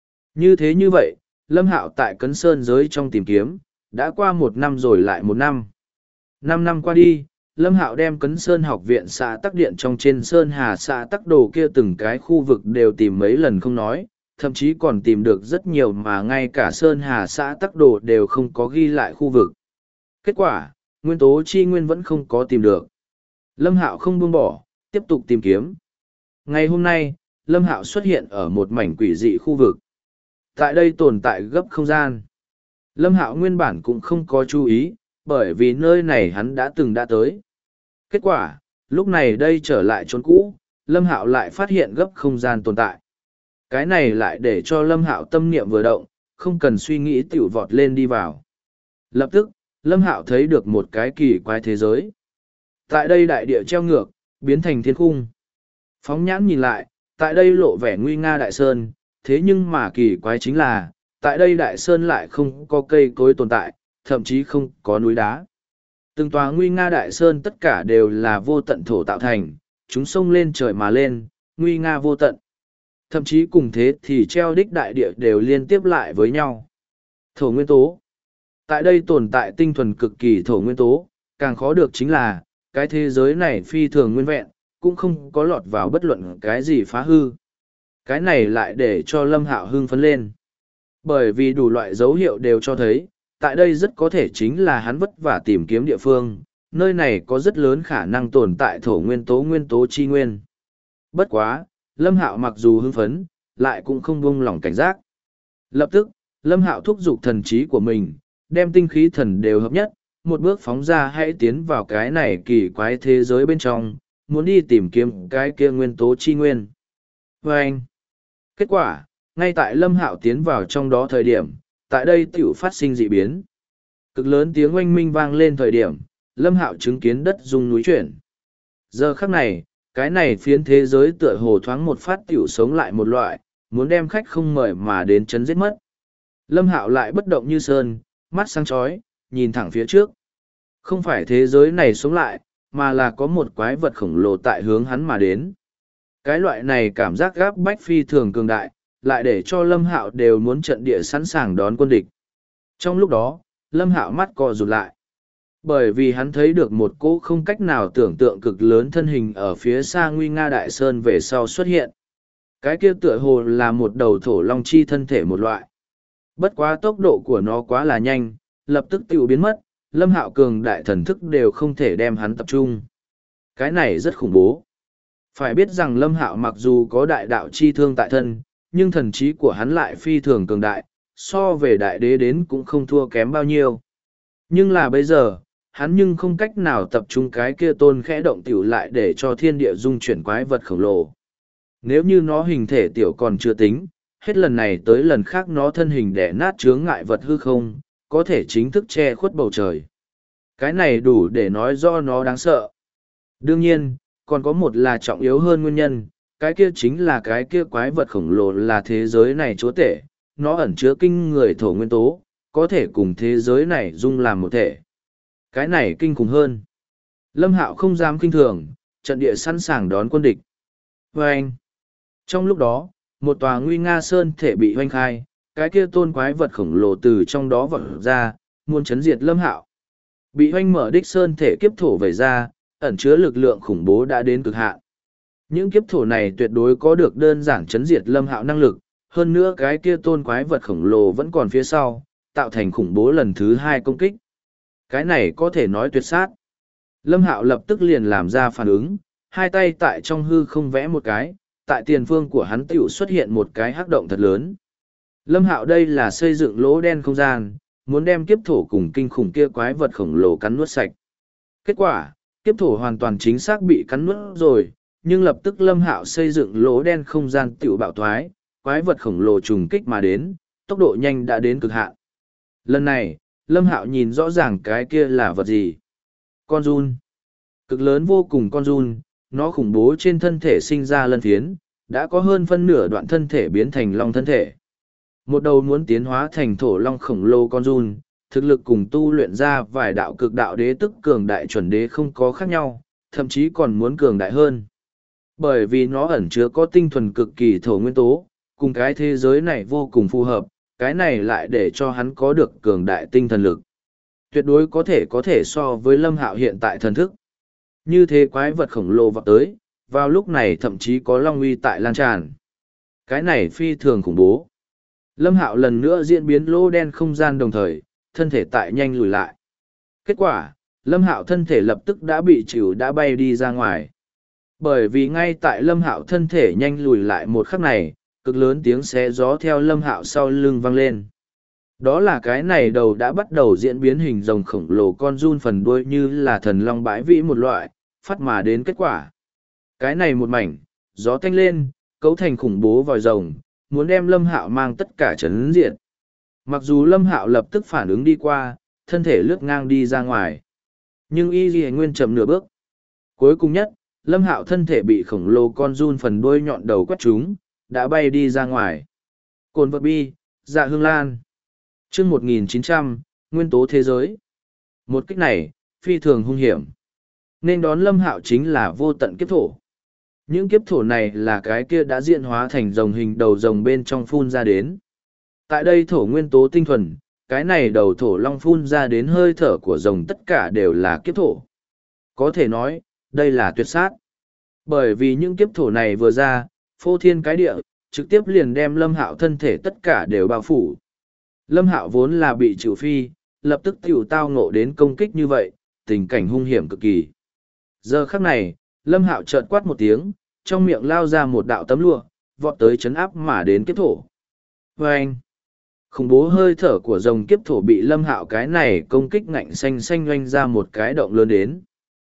Như vậy, Lâm Hạo tại Cấn Sơn giới trong tìm kiếm, đã qua 1 năm rồi lại 1 năm. 5 năm qua đi, Lâm Hạo đem Cấn Sơn học viện xã tắc điện trong trên Sơn Hà xã tắc đồ kia từng cái khu vực đều tìm mấy lần không nói, thậm chí còn tìm được rất nhiều mà ngay cả Sơn Hà xã tắc đồ đều không có ghi lại khu vực. Kết quả, nguyên tố chi nguyên vẫn không có tìm được. Lâm Hạo không buông bỏ, tiếp tục tìm kiếm. Ngày hôm nay, Lâm Hạo xuất hiện ở một mảnh quỷ dị khu vực. Tại đây tồn tại gấp không gian. Lâm Hạo nguyên bản cũng không có chú ý, bởi vì nơi này hắn đã từng đã tới. Kết quả, lúc này đây trở lại chốn cũ, Lâm Hạo lại phát hiện gấp không gian tồn tại. Cái này lại để cho Lâm Hạo tâm niệm vừa động, không cần suy nghĩ tiểu vọt lên đi vào. Lập tức, Lâm Hạo thấy được một cái kỳ quái thế giới. Tại đây đại địa treo ngược, biến thành thiên khung. Phóng nhãn nhìn lại, tại đây lộ vẻ nguy nga đại sơn, thế nhưng mà kỳ quái chính là, tại đây đại sơn lại không có cây cối tồn tại, thậm chí không có núi đá. Từng tòa nguy nga đại sơn tất cả đều là vô tận thổ tạo thành, chúng sông lên trời mà lên, nguy nga vô tận. Thậm chí cùng thế thì treo đích đại địa đều liên tiếp lại với nhau. Thổ nguyên tố. Tại đây tồn tại tinh thuần cực kỳ thổ nguyên tố, càng khó được chính là, cái thế giới này phi thường nguyên vẹn, cũng không có lọt vào bất luận cái gì phá hư. Cái này lại để cho Lâm Hạo hưng phấn lên. Bởi vì đủ loại dấu hiệu đều cho thấy, tại đây rất có thể chính là hắn vất vả tìm kiếm địa phương, nơi này có rất lớn khả năng tồn tại thổ nguyên tố chi nguyên. Bất quá, Lâm Hạo mặc dù hưng phấn, lại cũng không buông lỏng cảnh giác. Lập tức, Lâm Hạo thúc giục thần trí của mình, đem tinh khí thần đều hợp nhất, một bước phóng ra hãy tiến vào cái này kỳ quái thế giới bên trong, muốn đi tìm kiếm cái kia nguyên tố chi nguyên. Và anh, kết quả, ngay tại Lâm Hạo tiến vào trong đó thời điểm, tại đây tiểu phát sinh dị biến. Cực lớn tiếng oanh minh vang lên thời điểm, Lâm Hạo chứng kiến đất rung núi chuyển. Giờ khắc này, cái này phiến thế giới tựa hồ thoáng một phát tiểu sống lại một loại, muốn đem khách không mời mà đến chấn giết mất. Lâm Hạo lại bất động như sơn, mắt sáng chói, nhìn thẳng phía trước. Không phải thế giới này sống lại, mà là có một quái vật khổng lồ tại hướng hắn mà đến. Cái loại này cảm giác gáp bách phi thường cường đại, lại để cho Lâm Hạo đều muốn trận địa sẵn sàng đón quân địch. Trong lúc đó, Lâm Hạo mắt co rụt lại. Bởi vì hắn thấy được một cỗ không cách nào tưởng tượng cực lớn thân hình ở phía xa nguy nga đại sơn về sau xuất hiện. Cái kia tựa hồ là một đầu thổ long chi thân thể một loại. Bất quá tốc độ của nó quá là nhanh, lập tức tiêu biến mất, Lâm Hạo cường đại thần thức đều không thể đem hắn tập trung. Cái này rất khủng bố. Phải biết rằng Lâm Hạo mặc dù có đại đạo chi thương tại thân, nhưng thần trí của hắn lại phi thường cường đại, so về đại đế đến cũng không thua kém bao nhiêu. Nhưng là bây giờ, hắn nhưng không cách nào tập trung cái kia tôn khẽ động tiểu lại để cho thiên địa dung chuyển quái vật khổng lồ. Nếu như nó hình thể tiểu còn chưa tính, hết lần này tới lần khác nó thân hình đẻ nát chướng ngại vật hư không, có thể chính thức che khuất bầu trời. Cái này đủ để nói do nó đáng sợ. Đương nhiên, còn có một là trọng yếu hơn nguyên nhân, cái kia chính là cái kia quái vật khổng lồ là thế giới này chúa tể, nó ẩn chứa kinh người thổ nguyên tố, có thể cùng thế giới này dung làm một thể. Cái này kinh khủng hơn. Lâm Hạo không dám kinh thường, trận địa sẵn sàng đón quân địch. Và anh, trong lúc đó, một tòa nguy nga sơn thể bị hoanh khai, cái kia tôn quái vật khổng lồ từ trong đó vọt ra, muốn chấn diệt Lâm Hạo. Bị hoanh mở đích sơn thể kiếp thổ vẩy ra, ẩn chứa lực lượng khủng bố đã đến cực hạn. Những kiếp thổ này tuyệt đối có được đơn giản chấn diệt Lâm Hạo năng lực, hơn nữa cái kia tôn quái vật khổng lồ vẫn còn phía sau, tạo thành khủng bố lần thứ hai công kích. Cái này có thể nói tuyệt sát. Lâm Hạo lập tức liền làm ra phản ứng, hai tay tại trong hư không vẽ một cái, tại tiền phương của hắn tiểu xuất hiện một cái hắc động thật lớn. Lâm Hạo đây là xây dựng lỗ đen không gian, muốn đem kiếp thổ cùng kinh khủng kia quái vật khổng lồ cắn nuốt sạch. Kết quả, kiếp thổ hoàn toàn chính xác bị cắn nuốt rồi, nhưng lập tức Lâm Hạo xây dựng lỗ đen không gian tiểu bạo thoái, quái vật khổng lồ trùng kích mà đến, tốc độ nhanh đã đến cực hạn. Lần này, Lâm Hạo nhìn rõ ràng cái kia là vật gì. Con giun. Cực lớn vô cùng con giun, nó khủng bố trên thân thể sinh ra lân phiến, đã có hơn phân nửa đoạn thân thể biến thành long thân thể. Một đầu muốn tiến hóa thành thổ long khổng lồ con giun, thực lực cùng tu luyện ra vài đạo cực đạo đế tức cường đại chuẩn đế không có khác nhau, thậm chí còn muốn cường đại hơn. Bởi vì nó ẩn chứa có tinh thuần cực kỳ thổ nguyên tố, cùng cái thế giới này vô cùng phù hợp, cái này lại để cho hắn có được cường đại tinh thần lực. Tuyệt đối có thể so với Lâm Hạo hiện tại thần thức. Như thế quái vật khổng lồ vọt tới, vào lúc này thậm chí có long uy tại lan tràn. Cái này phi thường khủng bố. Lâm Hạo lần nữa diễn biến lỗ đen không gian đồng thời, thân thể tại nhanh lùi lại. Kết quả, Lâm Hạo thân thể lập tức đã bị chịu đã bay đi ra ngoài. Bởi vì ngay tại Lâm Hạo thân thể nhanh lùi lại một khắc này, cực lớn tiếng xé gió theo Lâm Hạo sau lưng vang lên. Đó là cái này đầu đã bắt đầu diễn biến hình rồng khổng lồ con giun phần đuôi như là thần long bãi vĩ một loại, phát mà đến kết quả. Cái này một mảnh, gió tanh lên, cấu thành khủng bố vòi rồng, muốn đem Lâm Hạo mang tất cả chấn diệt. Mặc dù Lâm Hạo lập tức phản ứng đi qua, thân thể lướt ngang đi ra ngoài. Nhưng y ghi nguyên chậm nửa bước. Cuối cùng nhất, Lâm Hạo thân thể bị khổng lồ con giun phần đuôi nhọn đầu quét trúng, đã bay đi ra ngoài. Cồn vật bi, dạ hương lan. Chương 1900, nguyên tố thế giới. Một kích này, phi thường hung hiểm. Nên đón Lâm Hạo chính là vô tận kiếp thổ. Những kiếp thổ này là cái kia đã diễn hóa thành rồng hình đầu rồng bên trong phun ra đến. Tại đây thổ nguyên tố tinh thuần, cái này đầu thổ long phun ra đến hơi thở của rồng tất cả đều là kiếp thổ. Có thể nói, đây là tuyệt sát. Bởi vì những kiếp thổ này vừa ra, phô thiên cái địa, trực tiếp liền đem Lâm Hạo thân thể tất cả đều bao phủ. Lâm Hạo vốn là bị chịu phi, lập tức tiểu tao ngộ đến công kích như vậy, tình cảnh hung hiểm cực kỳ. Giờ khắc này, Lâm Hạo chợt quát một tiếng, trong miệng lao ra một đạo tấm lụa, vọt tới chấn áp mà đến kiếp thổ. Vâng! Khủng bố hơi thở của rồng kiếp thổ bị Lâm Hạo cái này công kích ngạnh xanh xanh oanh ra một cái động lớn đến.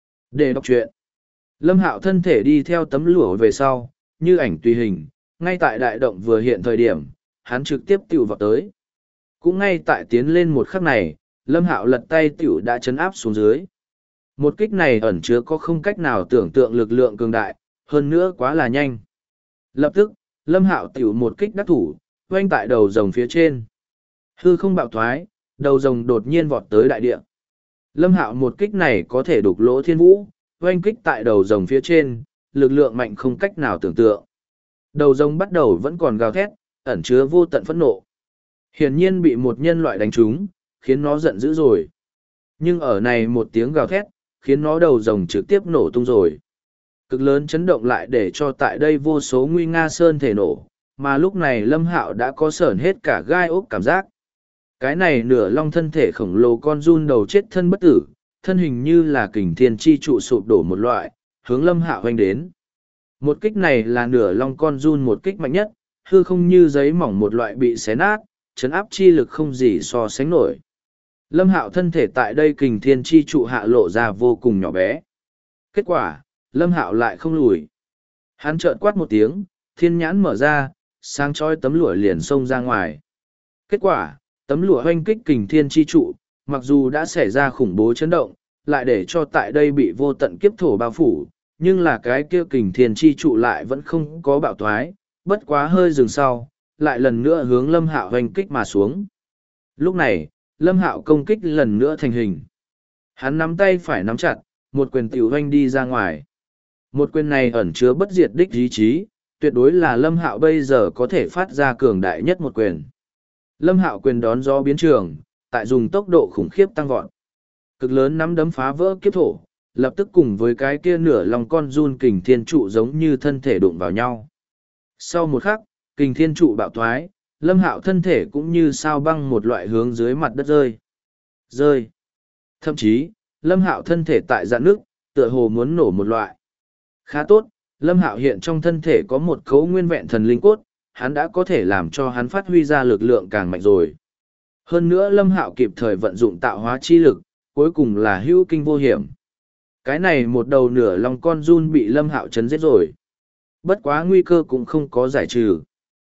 Để đọc truyện. Lâm Hạo thân thể đi theo tấm lụa về sau, như ảnh tùy hình, ngay tại đại động vừa hiện thời điểm, hắn trực tiếp tiểu vọt tới. Cũng ngay tại tiến lên một khắc này, Lâm Hạo lật tay tiểu đã chấn áp xuống dưới. Một kích này ẩn chứa có không cách nào tưởng tượng lực lượng cường đại, hơn nữa quá là nhanh. Lập tức, Lâm Hạo tiểu một kích đắc thủ, oanh tại đầu rồng phía trên. Hư không bạo thoái, đầu rồng đột nhiên vọt tới đại địa. Lâm Hạo một kích này có thể đục lỗ thiên vũ, oanh kích tại đầu rồng phía trên, lực lượng mạnh không cách nào tưởng tượng. Đầu rồng bắt đầu vẫn còn gào thét, ẩn chứa vô tận phẫn nộ. Hiển nhiên bị một nhân loại đánh trúng, khiến nó giận dữ rồi. Nhưng ở này một tiếng gào thét, khiến nó đầu rồng trực tiếp nổ tung rồi. Cực lớn chấn động lại để cho tại đây vô số nguy nga sơn thể nổ, mà lúc này Lâm Hạo đã có sởn hết cả gai ốc cảm giác. Cái này nửa long thân thể khổng lồ con giun đầu chết thân bất tử, thân hình như là kình thiên chi trụ sụp đổ một loại, hướng Lâm Hạo hoành đến. Một kích này là nửa long con giun một kích mạnh nhất, hư không như giấy mỏng một loại bị xé nát, chấn áp chi lực không gì so sánh nổi. Lâm Hạo thân thể tại đây kình thiên chi trụ hạ lộ ra vô cùng nhỏ bé. Kết quả, Lâm Hạo lại không lùi. Hắn trợn quát một tiếng, thiên nhãn mở ra, sáng chói tấm lụa liền xông ra ngoài. Kết quả, tấm lụa hoanh kích kình thiên chi trụ, mặc dù đã xảy ra khủng bố chấn động, lại để cho tại đây bị vô tận kiếp thổ bao phủ, nhưng là cái kia kình thiên chi trụ lại vẫn không có bạo thoái, bất quá hơi dừng sau, lại lần nữa hướng Lâm Hạo hoanh kích mà xuống. Lúc này, Lâm Hạo công kích lần nữa thành hình. Hắn nắm tay phải nắm chặt, một quyền tiểu hoanh đi ra ngoài. Một quyền này ẩn chứa bất diệt đích ý chí, tuyệt đối là Lâm Hạo bây giờ có thể phát ra cường đại nhất một quyền. Lâm Hạo quyền đón gió biến trường, tại dùng tốc độ khủng khiếp tăng vọt. Cực lớn nắm đấm phá vỡ kiếp thổ, lập tức cùng với cái kia nửa lòng con run kình thiên trụ giống như thân thể đụng vào nhau. Sau một khắc, kình thiên trụ bạo thoái, Lâm Hạo thân thể cũng như sao băng một loại hướng dưới mặt đất rơi. Rơi. Thậm chí, Lâm Hạo thân thể tại dạn nước, tựa hồ muốn nổ một loại. Khá tốt, Lâm Hạo hiện trong thân thể có một cấu nguyên vẹn thần linh cốt, hắn đã có thể làm cho hắn phát huy ra lực lượng càng mạnh rồi. Hơn nữa Lâm Hạo kịp thời vận dụng tạo hóa chi lực, cuối cùng là hữu kinh vô hiểm. Cái này một đầu nửa lòng con run bị Lâm Hạo chấn giết rồi. Bất quá nguy cơ cũng không có giải trừ.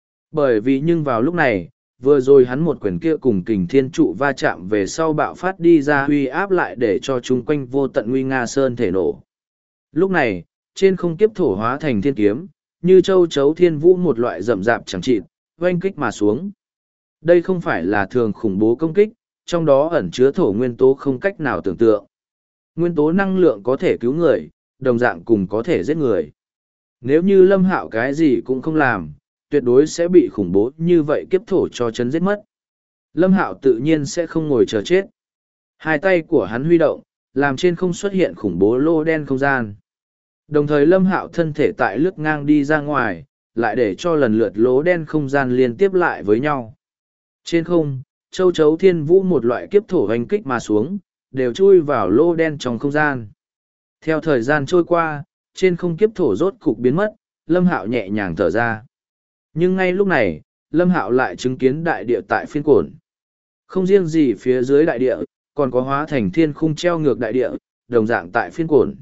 Bởi vì nhưng vào lúc này, vừa rồi hắn một quyền kia cùng kình thiên trụ va chạm về sau bạo phát đi ra huy áp lại để cho chung quanh vô tận nguy nga sơn thể nổ. Lúc này, trên không kiếp thổ hóa thành thiên kiếm, như châu chấu thiên vũ một loại rậm rạp chẳng chịt, oanh kích mà xuống. Đây không phải là thường khủng bố công kích, trong đó ẩn chứa thổ nguyên tố không cách nào tưởng tượng. Nguyên tố năng lượng có thể cứu người, đồng dạng cùng có thể giết người. Nếu như Lâm Hạo cái gì cũng không làm, tuyệt đối sẽ bị khủng bố như vậy kiếp thổ cho chấn giết mất. Lâm Hạo tự nhiên sẽ không ngồi chờ chết. Hai tay của hắn huy động, làm trên không xuất hiện khủng bố lô đen không gian. Đồng thời Lâm Hạo thân thể tại lướt ngang đi ra ngoài, lại để cho lần lượt lỗ đen không gian liên tiếp lại với nhau. Trên không, châu chấu thiên vũ một loại kiếp thổ hành kích mà xuống, đều chui vào lô đen trong không gian. Theo thời gian trôi qua, trên không kiếp thổ rốt cục biến mất, Lâm Hạo nhẹ nhàng thở ra. Nhưng ngay lúc này, Lâm Hạo lại chứng kiến đại địa tại phiên cổn. Không riêng gì phía dưới đại địa, còn có hóa thành thiên khung treo ngược đại địa, đồng dạng tại phiên cổn.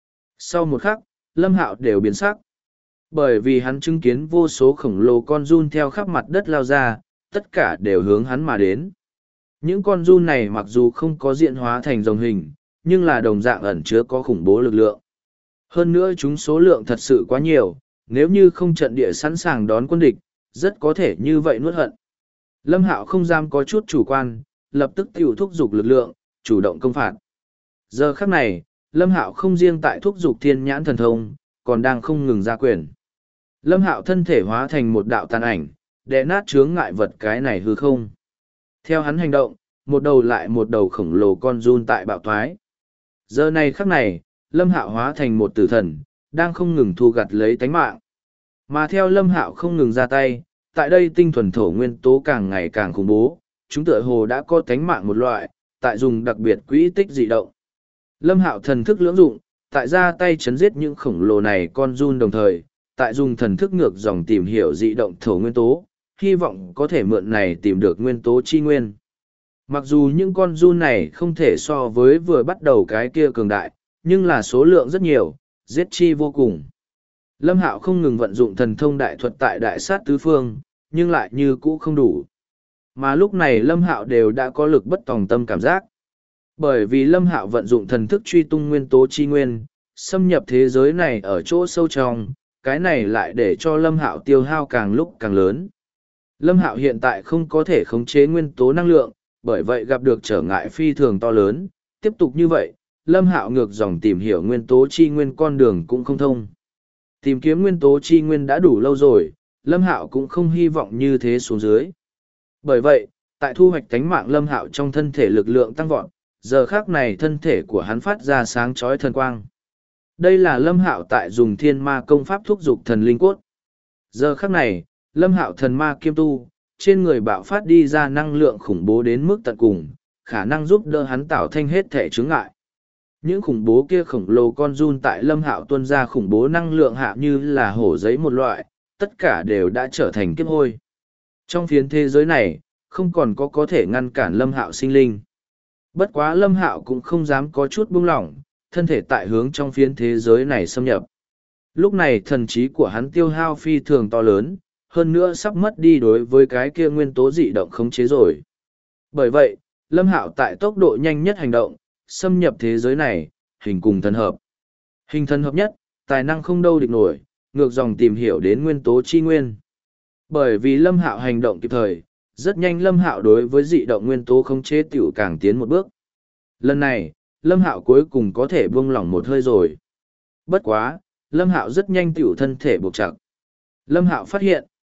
Sau một khắc, Lâm Hạo đều biến sắc. Bởi vì hắn chứng kiến vô số khổng lồ con giun theo khắp mặt đất lao ra, tất cả đều hướng hắn mà đến. Những con giun này mặc dù không có diện hóa thành rồng hình, nhưng là đồng dạng ẩn chứa có khủng bố lực lượng. Hơn nữa chúng số lượng thật sự quá nhiều, nếu như không trận địa sẵn sàng đón quân địch, rất có thể như vậy nuốt hận. Lâm Hạo không dám có chút chủ quan, lập tức tiểu thúc giục lực lượng, chủ động công phạt. Giờ khắc này, Lâm Hạo không riêng tại thúc giục thiên nhãn thần thông, còn đang không ngừng ra quyền. Lâm Hạo thân thể hóa thành một đạo tàn ảnh, đè nát chướng ngại vật cái này hư không. Theo hắn hành động, một đầu lại một đầu khổng lồ con giun tại bạo thoái. Giờ này khắc này, Lâm Hạo hóa thành một tử thần, đang không ngừng thu gặt lấy tánh mạng. Mà theo Lâm Hạo không ngừng ra tay, tại đây tinh thuần thổ nguyên tố càng ngày càng khủng bố, chúng tựa hồ đã có tánh mạng một loại, tại dùng đặc biệt quỹ tích dị động. Lâm Hạo thần thức lưỡng dụng, tại ra tay chấn giết những khổng lồ này con giun đồng thời, tại dùng thần thức ngược dòng tìm hiểu dị động thổ nguyên tố, hy vọng có thể mượn này tìm được nguyên tố chi nguyên. Mặc dù những con giun này không thể so với vừa bắt đầu cái kia cường đại, nhưng là số lượng rất nhiều, giết chi vô cùng. Lâm Hạo không ngừng vận dụng thần thông đại thuật tại đại sát tứ phương, nhưng lại như cũ không đủ. Mà lúc này Lâm Hạo đều đã có lực bất tòng tâm cảm giác. Bởi vì Lâm Hạo vận dụng thần thức truy tung nguyên tố chi nguyên, xâm nhập thế giới này ở chỗ sâu trong, cái này lại để cho Lâm Hạo tiêu hao càng lúc càng lớn. Lâm Hạo hiện tại không có thể khống chế nguyên tố năng lượng, bởi vậy gặp được trở ngại phi thường to lớn. Tiếp tục như vậy, Lâm Hạo ngược dòng tìm hiểu nguyên tố chi nguyên con đường cũng không thông. Tìm kiếm nguyên tố chi nguyên đã đủ lâu rồi, Lâm Hạo cũng không hy vọng như thế xuống dưới. Bởi vậy, tại thu hoạch tánh mạng Lâm Hạo trong thân thể lực lượng tăng vọt, giờ khác này thân thể của hắn phát ra sáng chói thần quang. Đây là Lâm Hạo tại dùng thiên ma công pháp thúc dục thần linh cốt. Giờ khác này, Lâm Hạo thần ma kiêm tu, trên người bạo phát đi ra năng lượng khủng bố đến mức tận cùng, khả năng giúp đỡ hắn tạo thanh hết thể chướng ngại. Những khủng bố kia khổng lồ con giun tại Lâm Hạo tuôn ra khủng bố năng lượng hạ như là hổ giấy một loại, tất cả đều đã trở thành kiếp hôi. Trong phiến thế giới này, không còn có thể ngăn cản Lâm Hạo sinh linh. Bất quá Lâm Hạo cũng không dám có chút buông lỏng, thân thể tại hướng trong phiến thế giới này xâm nhập. Lúc này thần trí của hắn tiêu hao phi thường to lớn, hơn nữa sắp mất đi đối với cái kia nguyên tố dị động khống chế rồi. Bởi vậy, Lâm Hạo tại tốc độ nhanh nhất hành động, xâm nhập thế giới này, hình cùng thần hợp. Hình thần hợp nhất, tài năng không đâu địch nổi, ngược dòng tìm hiểu đến nguyên tố chi nguyên. Bởi vì Lâm Hạo hành động kịp thời, rất nhanh Lâm Hạo đối với dị động nguyên tố khống chế tiểu càng tiến một bước. Lần này, Lâm Hạo cuối cùng có thể buông lỏng một hơi rồi. Bất quá, Lâm Hạo rất nhanh tiểu thân thể buộc chặt. Lâm Hạo phát hiện,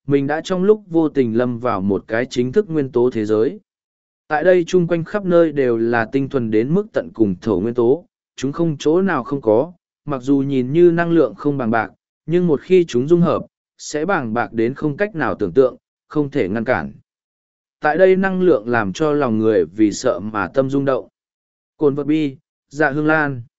mình đã trong lúc vô tình lâm vào một cái chính thức nguyên tố thế giới. Tại đây chung quanh khắp nơi đều là tinh thuần đến mức tận cùng thổ nguyên tố, chúng không chỗ nào không có, mặc dù nhìn như năng lượng không bằng bạc, nhưng một khi chúng dung hợp, sẽ bàng bạc đến không cách nào tưởng tượng, không thể ngăn cản. Tại đây năng lượng làm cho lòng người vì sợ mà tâm rung động. Cồn vật bi, dạ hương lan.